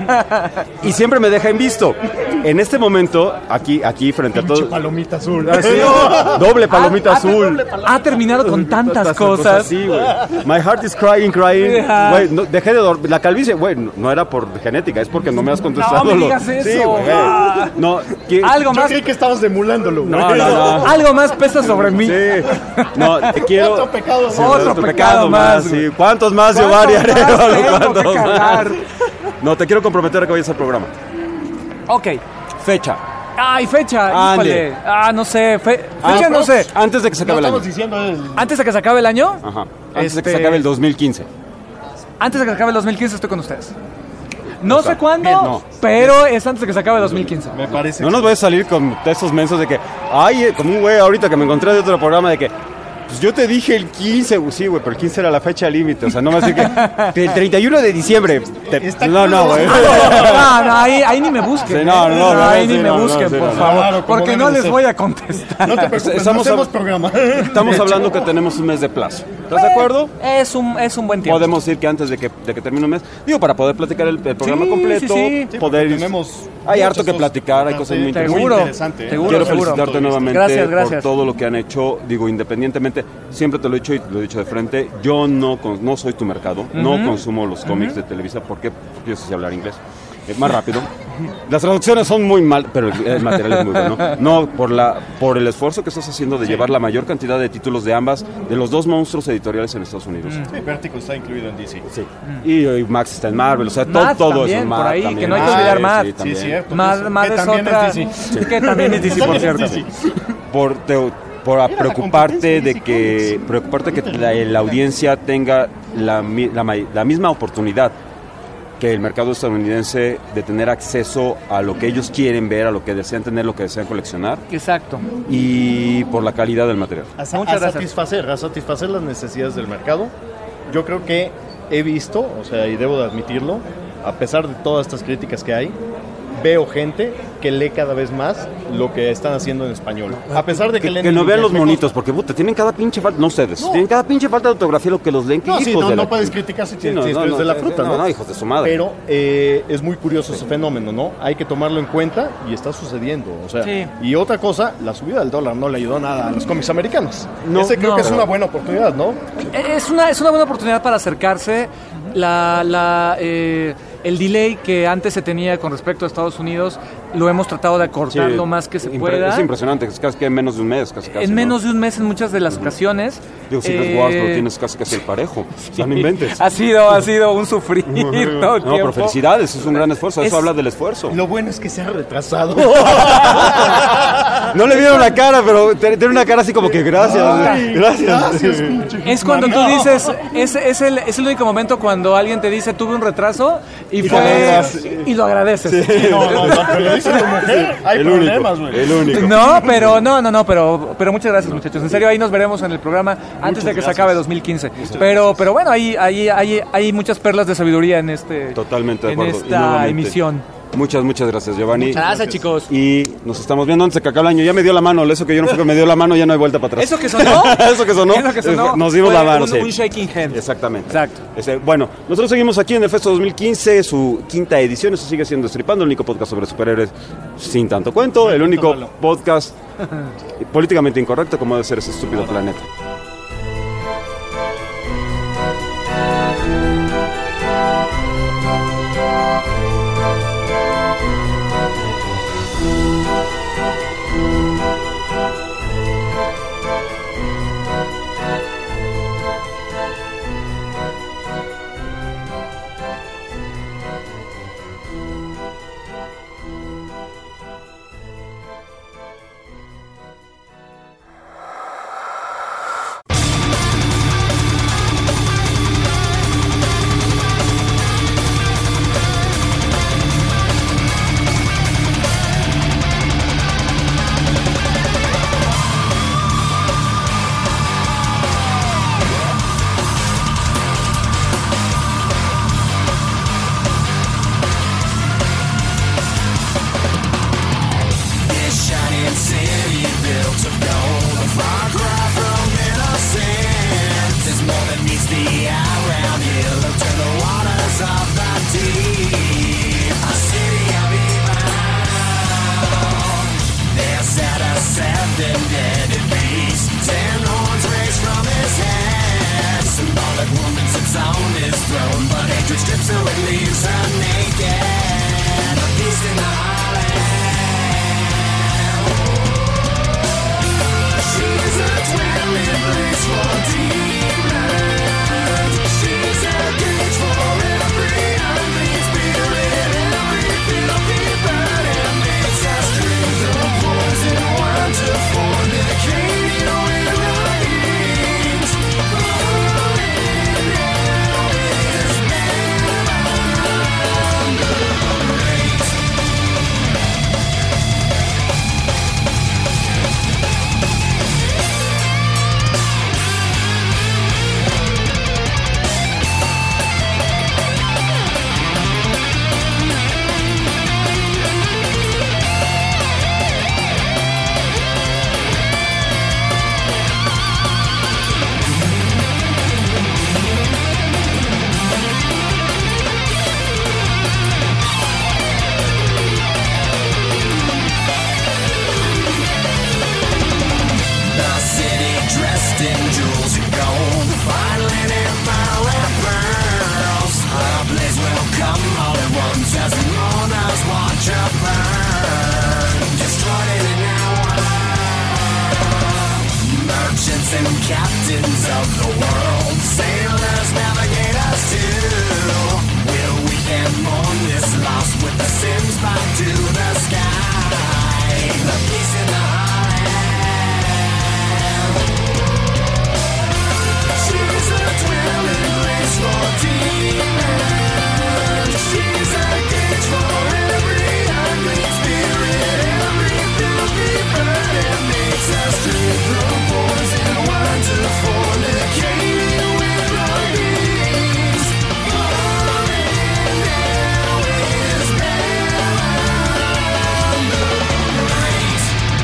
Y siempre me deja en visto. En este momento, aquí, aquí frente a Pinche todos. palomita azul. Ah, sí, doble palomita Ha- ha- azul. Ha terminado con tantas cosas. Sí, güey. My heart is crying, crying. Ajá. Güey, no, dejé de dormir. La calvicie, güey, no, no era por genética, es porque no me has contestado. No me lo- digas Sí, eso. güey. Ah. No, que- Algo Yo más, creí que estabas emulándolo, güey. No, no, no. algo más pesa sobre mí. Sí. No, te quiero. Otro pecado, Sí, ¿no? Otro pecado más, sí. güey. ¿Cuántos más, ¿Cuántos Giovanni? más Arevalo? tengo ¿Cuántos que más? cargar? No, te quiero comprometer a que vayas al programa. Ok. Fecha. Ay, fecha, Ande. híjole. Ah, no sé. Fe- fecha Ah, no sé. Antes de que se No acabe el año. estamos diciendo el... Antes de que se acabe el año. Ajá. Antes de que Este- se acabe el dos mil quince. Antes de que se acabe el dos mil quince estoy con ustedes. No Está. sé cuándo, Bien, no. pero es antes de que se acabe el dos mil quince. Me parece. No nos vayas a salir con esos mensos de que, ay, eh, como un güey ahorita que me encontré de otro programa de que, pues yo te dije el quince, güey, sí, güey, pero el quince era la fecha límite, o sea, no me hace que, que el treinta y uno de diciembre, te- no, no, güey. No, no, ahí, ahí ni me busquen. Sí, no, ¿eh? no, no, ahí sí, ni me no, no, busquen, sí, por no, no. favor. Claro, como porque debe no de les ser. voy a contestar. No te preocupes, Estamos no hacemos hab- programa. Estamos hablando que tenemos un mes de plazo. ¿Estás de acuerdo? Es un, es un buen tiempo. Podemos ir que antes de que, de que termine un mes, digo, para poder platicar el, el programa Sí, completo, sí, sí. poder ir. Tenemos Hay harto muchas que cosas platicar, hay por cosas hacer. muy Seguro. interesantes. interesante, ¿eh? Seguro, Quiero seguro. felicitarte nuevamente Gracias, gracias. por todo lo que han hecho. Digo, independientemente, siempre te lo he dicho y lo he dicho de frente, yo no, con- no soy tu mercado, no Ujú. consumo los cómics de Televisa. ¿Por qué? Porque yo sé hablar inglés. Eh, más rápido. Las traducciones son muy mal, pero el, el material es muy bueno. No, por, la, por el esfuerzo que estás haciendo de llevar la mayor cantidad de títulos de ambas, de los dos monstruos editoriales en Estados Unidos. Sí, Vértigo está incluido en D C. Sí. Y, y Max está en Marvel, o sea, to- Matt todo también, eso. por Matt ahí, también. que no hay que Ah, olvidar sí, Matt. sí, Sí, también. cierto. Más, más que es también otra. es D C. Que también es D C, por También es cierto. D C. por, te- por a preocuparte de que preocuparte que la, la audiencia tenga la, mi- la ma- la misma oportunidad que el mercado estadounidense de tener acceso a lo que ellos quieren ver, a lo que desean tener, lo que desean coleccionar Exacto. y por la calidad del material. A, sa- Muchas a gracias. satisfacer, a satisfacer las necesidades del mercado. Yo creo que he visto, o sea, y debo de admitirlo, a pesar de todas estas críticas que hay, veo gente que lee cada vez más lo que están haciendo en español. A pesar de que, Que, leen que no en vean inglés, los me monitos, porque puta, tienen cada pinche falta, no ustedes, No. tienen cada pinche falta de ortografía lo que los leen. ¿Qué No, hijos sí, no, de no la- puedes criticar si, Sí, si no, eres no, no, de la fruta, no, ¿no? no, hijos de su madre. Pero eh, es muy curioso ese fenómeno, ¿no? Hay que tomarlo en cuenta y está sucediendo. O sea, Sí. y otra cosa, la subida del dólar no le ayudó nada a los cómics americanos. No, Ese creo no. que es una buena oportunidad, ¿no? Es una, es una buena oportunidad para acercarse. La, la, eh, el delay que antes se tenía con respecto a Estados Unidos lo hemos tratado de acortar Sí, lo más que se impre- pueda. Es impresionante, es casi que en menos de un mes, casi casi. En ¿no? menos de un mes en muchas de las ocasiones. Digo, Secret Eh, Wars lo tienes casi casi el parejo. O sea, no inventes. Ha sido, ha sido un sufrir todo el No, tiempo. pero felicidades, es un gran esfuerzo, eso Es- habla del esfuerzo. Lo bueno es que se ha retrasado. No le vieron la cara, pero te- tiene una cara así como que gracias, Ay, gracias. gracias, pinche Es cuando tú mamá. dices, es, es, el, es el único momento cuando alguien te dice tuve un retraso y, Y fue lo alegras. y lo agradeces. No, no, no, pero lo dice tu mujer. Hay El problemas, único, güey. el único. No, pero no, no, no, pero, pero muchas gracias, muchachos. En serio, ahí nos veremos en el programa antes de que se acabe dos mil quince. Pero, pero bueno, ahí, ahí, ahí, hay muchas perlas de sabiduría en este, Totalmente de en acuerdo. Y esta nuevamente, emisión. Muchas, muchas gracias, Giovanni. Muchas gracias, chicos. Y nos estamos viendo antes de que acabe el año. Ya me dio la mano, eso que yo no fue que me dio la mano, ya no hay vuelta para atrás. Eso que sonó. Eso que sonó. Eso que sonó. Nos dimos fue la mano, un, sí. un shaking hand. Exactamente. Exacto. Este, bueno, nosotros seguimos aquí en el Festo dos mil quince, su quinta edición. Eso sigue siendo Estripando, el único podcast sobre superhéroes sin tanto cuento, el único podcast políticamente incorrecto como debe ser ese estúpido planeta. so it leaves her naked. A beast in the heartland. She's a dwelling place for demons. She's a cage for every unclean spirit, every filthy bird, and makes us drink the poison wine to fornicate with her ears. Dressed in jewels and gold, fine linen, pearl and pearls. Our blaze will come all at once as the mourners watch her burn. Destroyed in an hour. Merchants and captains of the world, sailors, navigators too. Will weep and mourn this loss with the sins back to the sky. The peace in the heart. She's a dwelling place for demons. She's a cage for every unclean spirit, every filthy bird, and makes us drink the poison wine to fornicate with our beings. Falling now is bound. Great.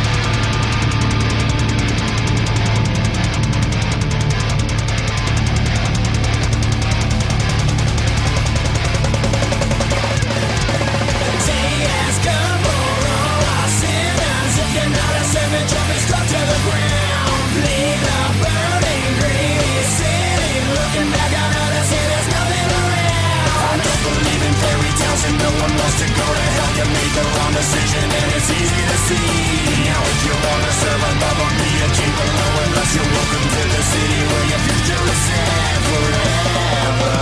And no one wants to go to hell. You made the wrong decision and it's easy to see. Now if you wanna serve above or be a king below, unless you're welcome to the city where your future is set forever.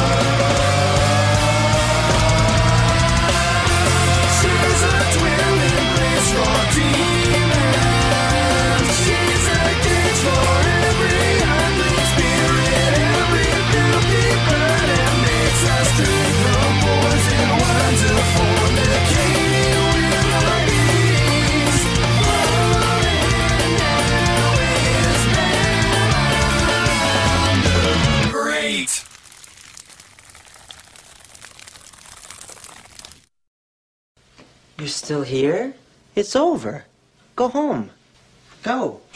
She's a dwelling place for demons. She's a cage for every unclean spirit, every filthy bird, and makes us drink the poison wine to fornicate with our beings. Falling now is bound. Great. You're still here? It's over. Go home. Go.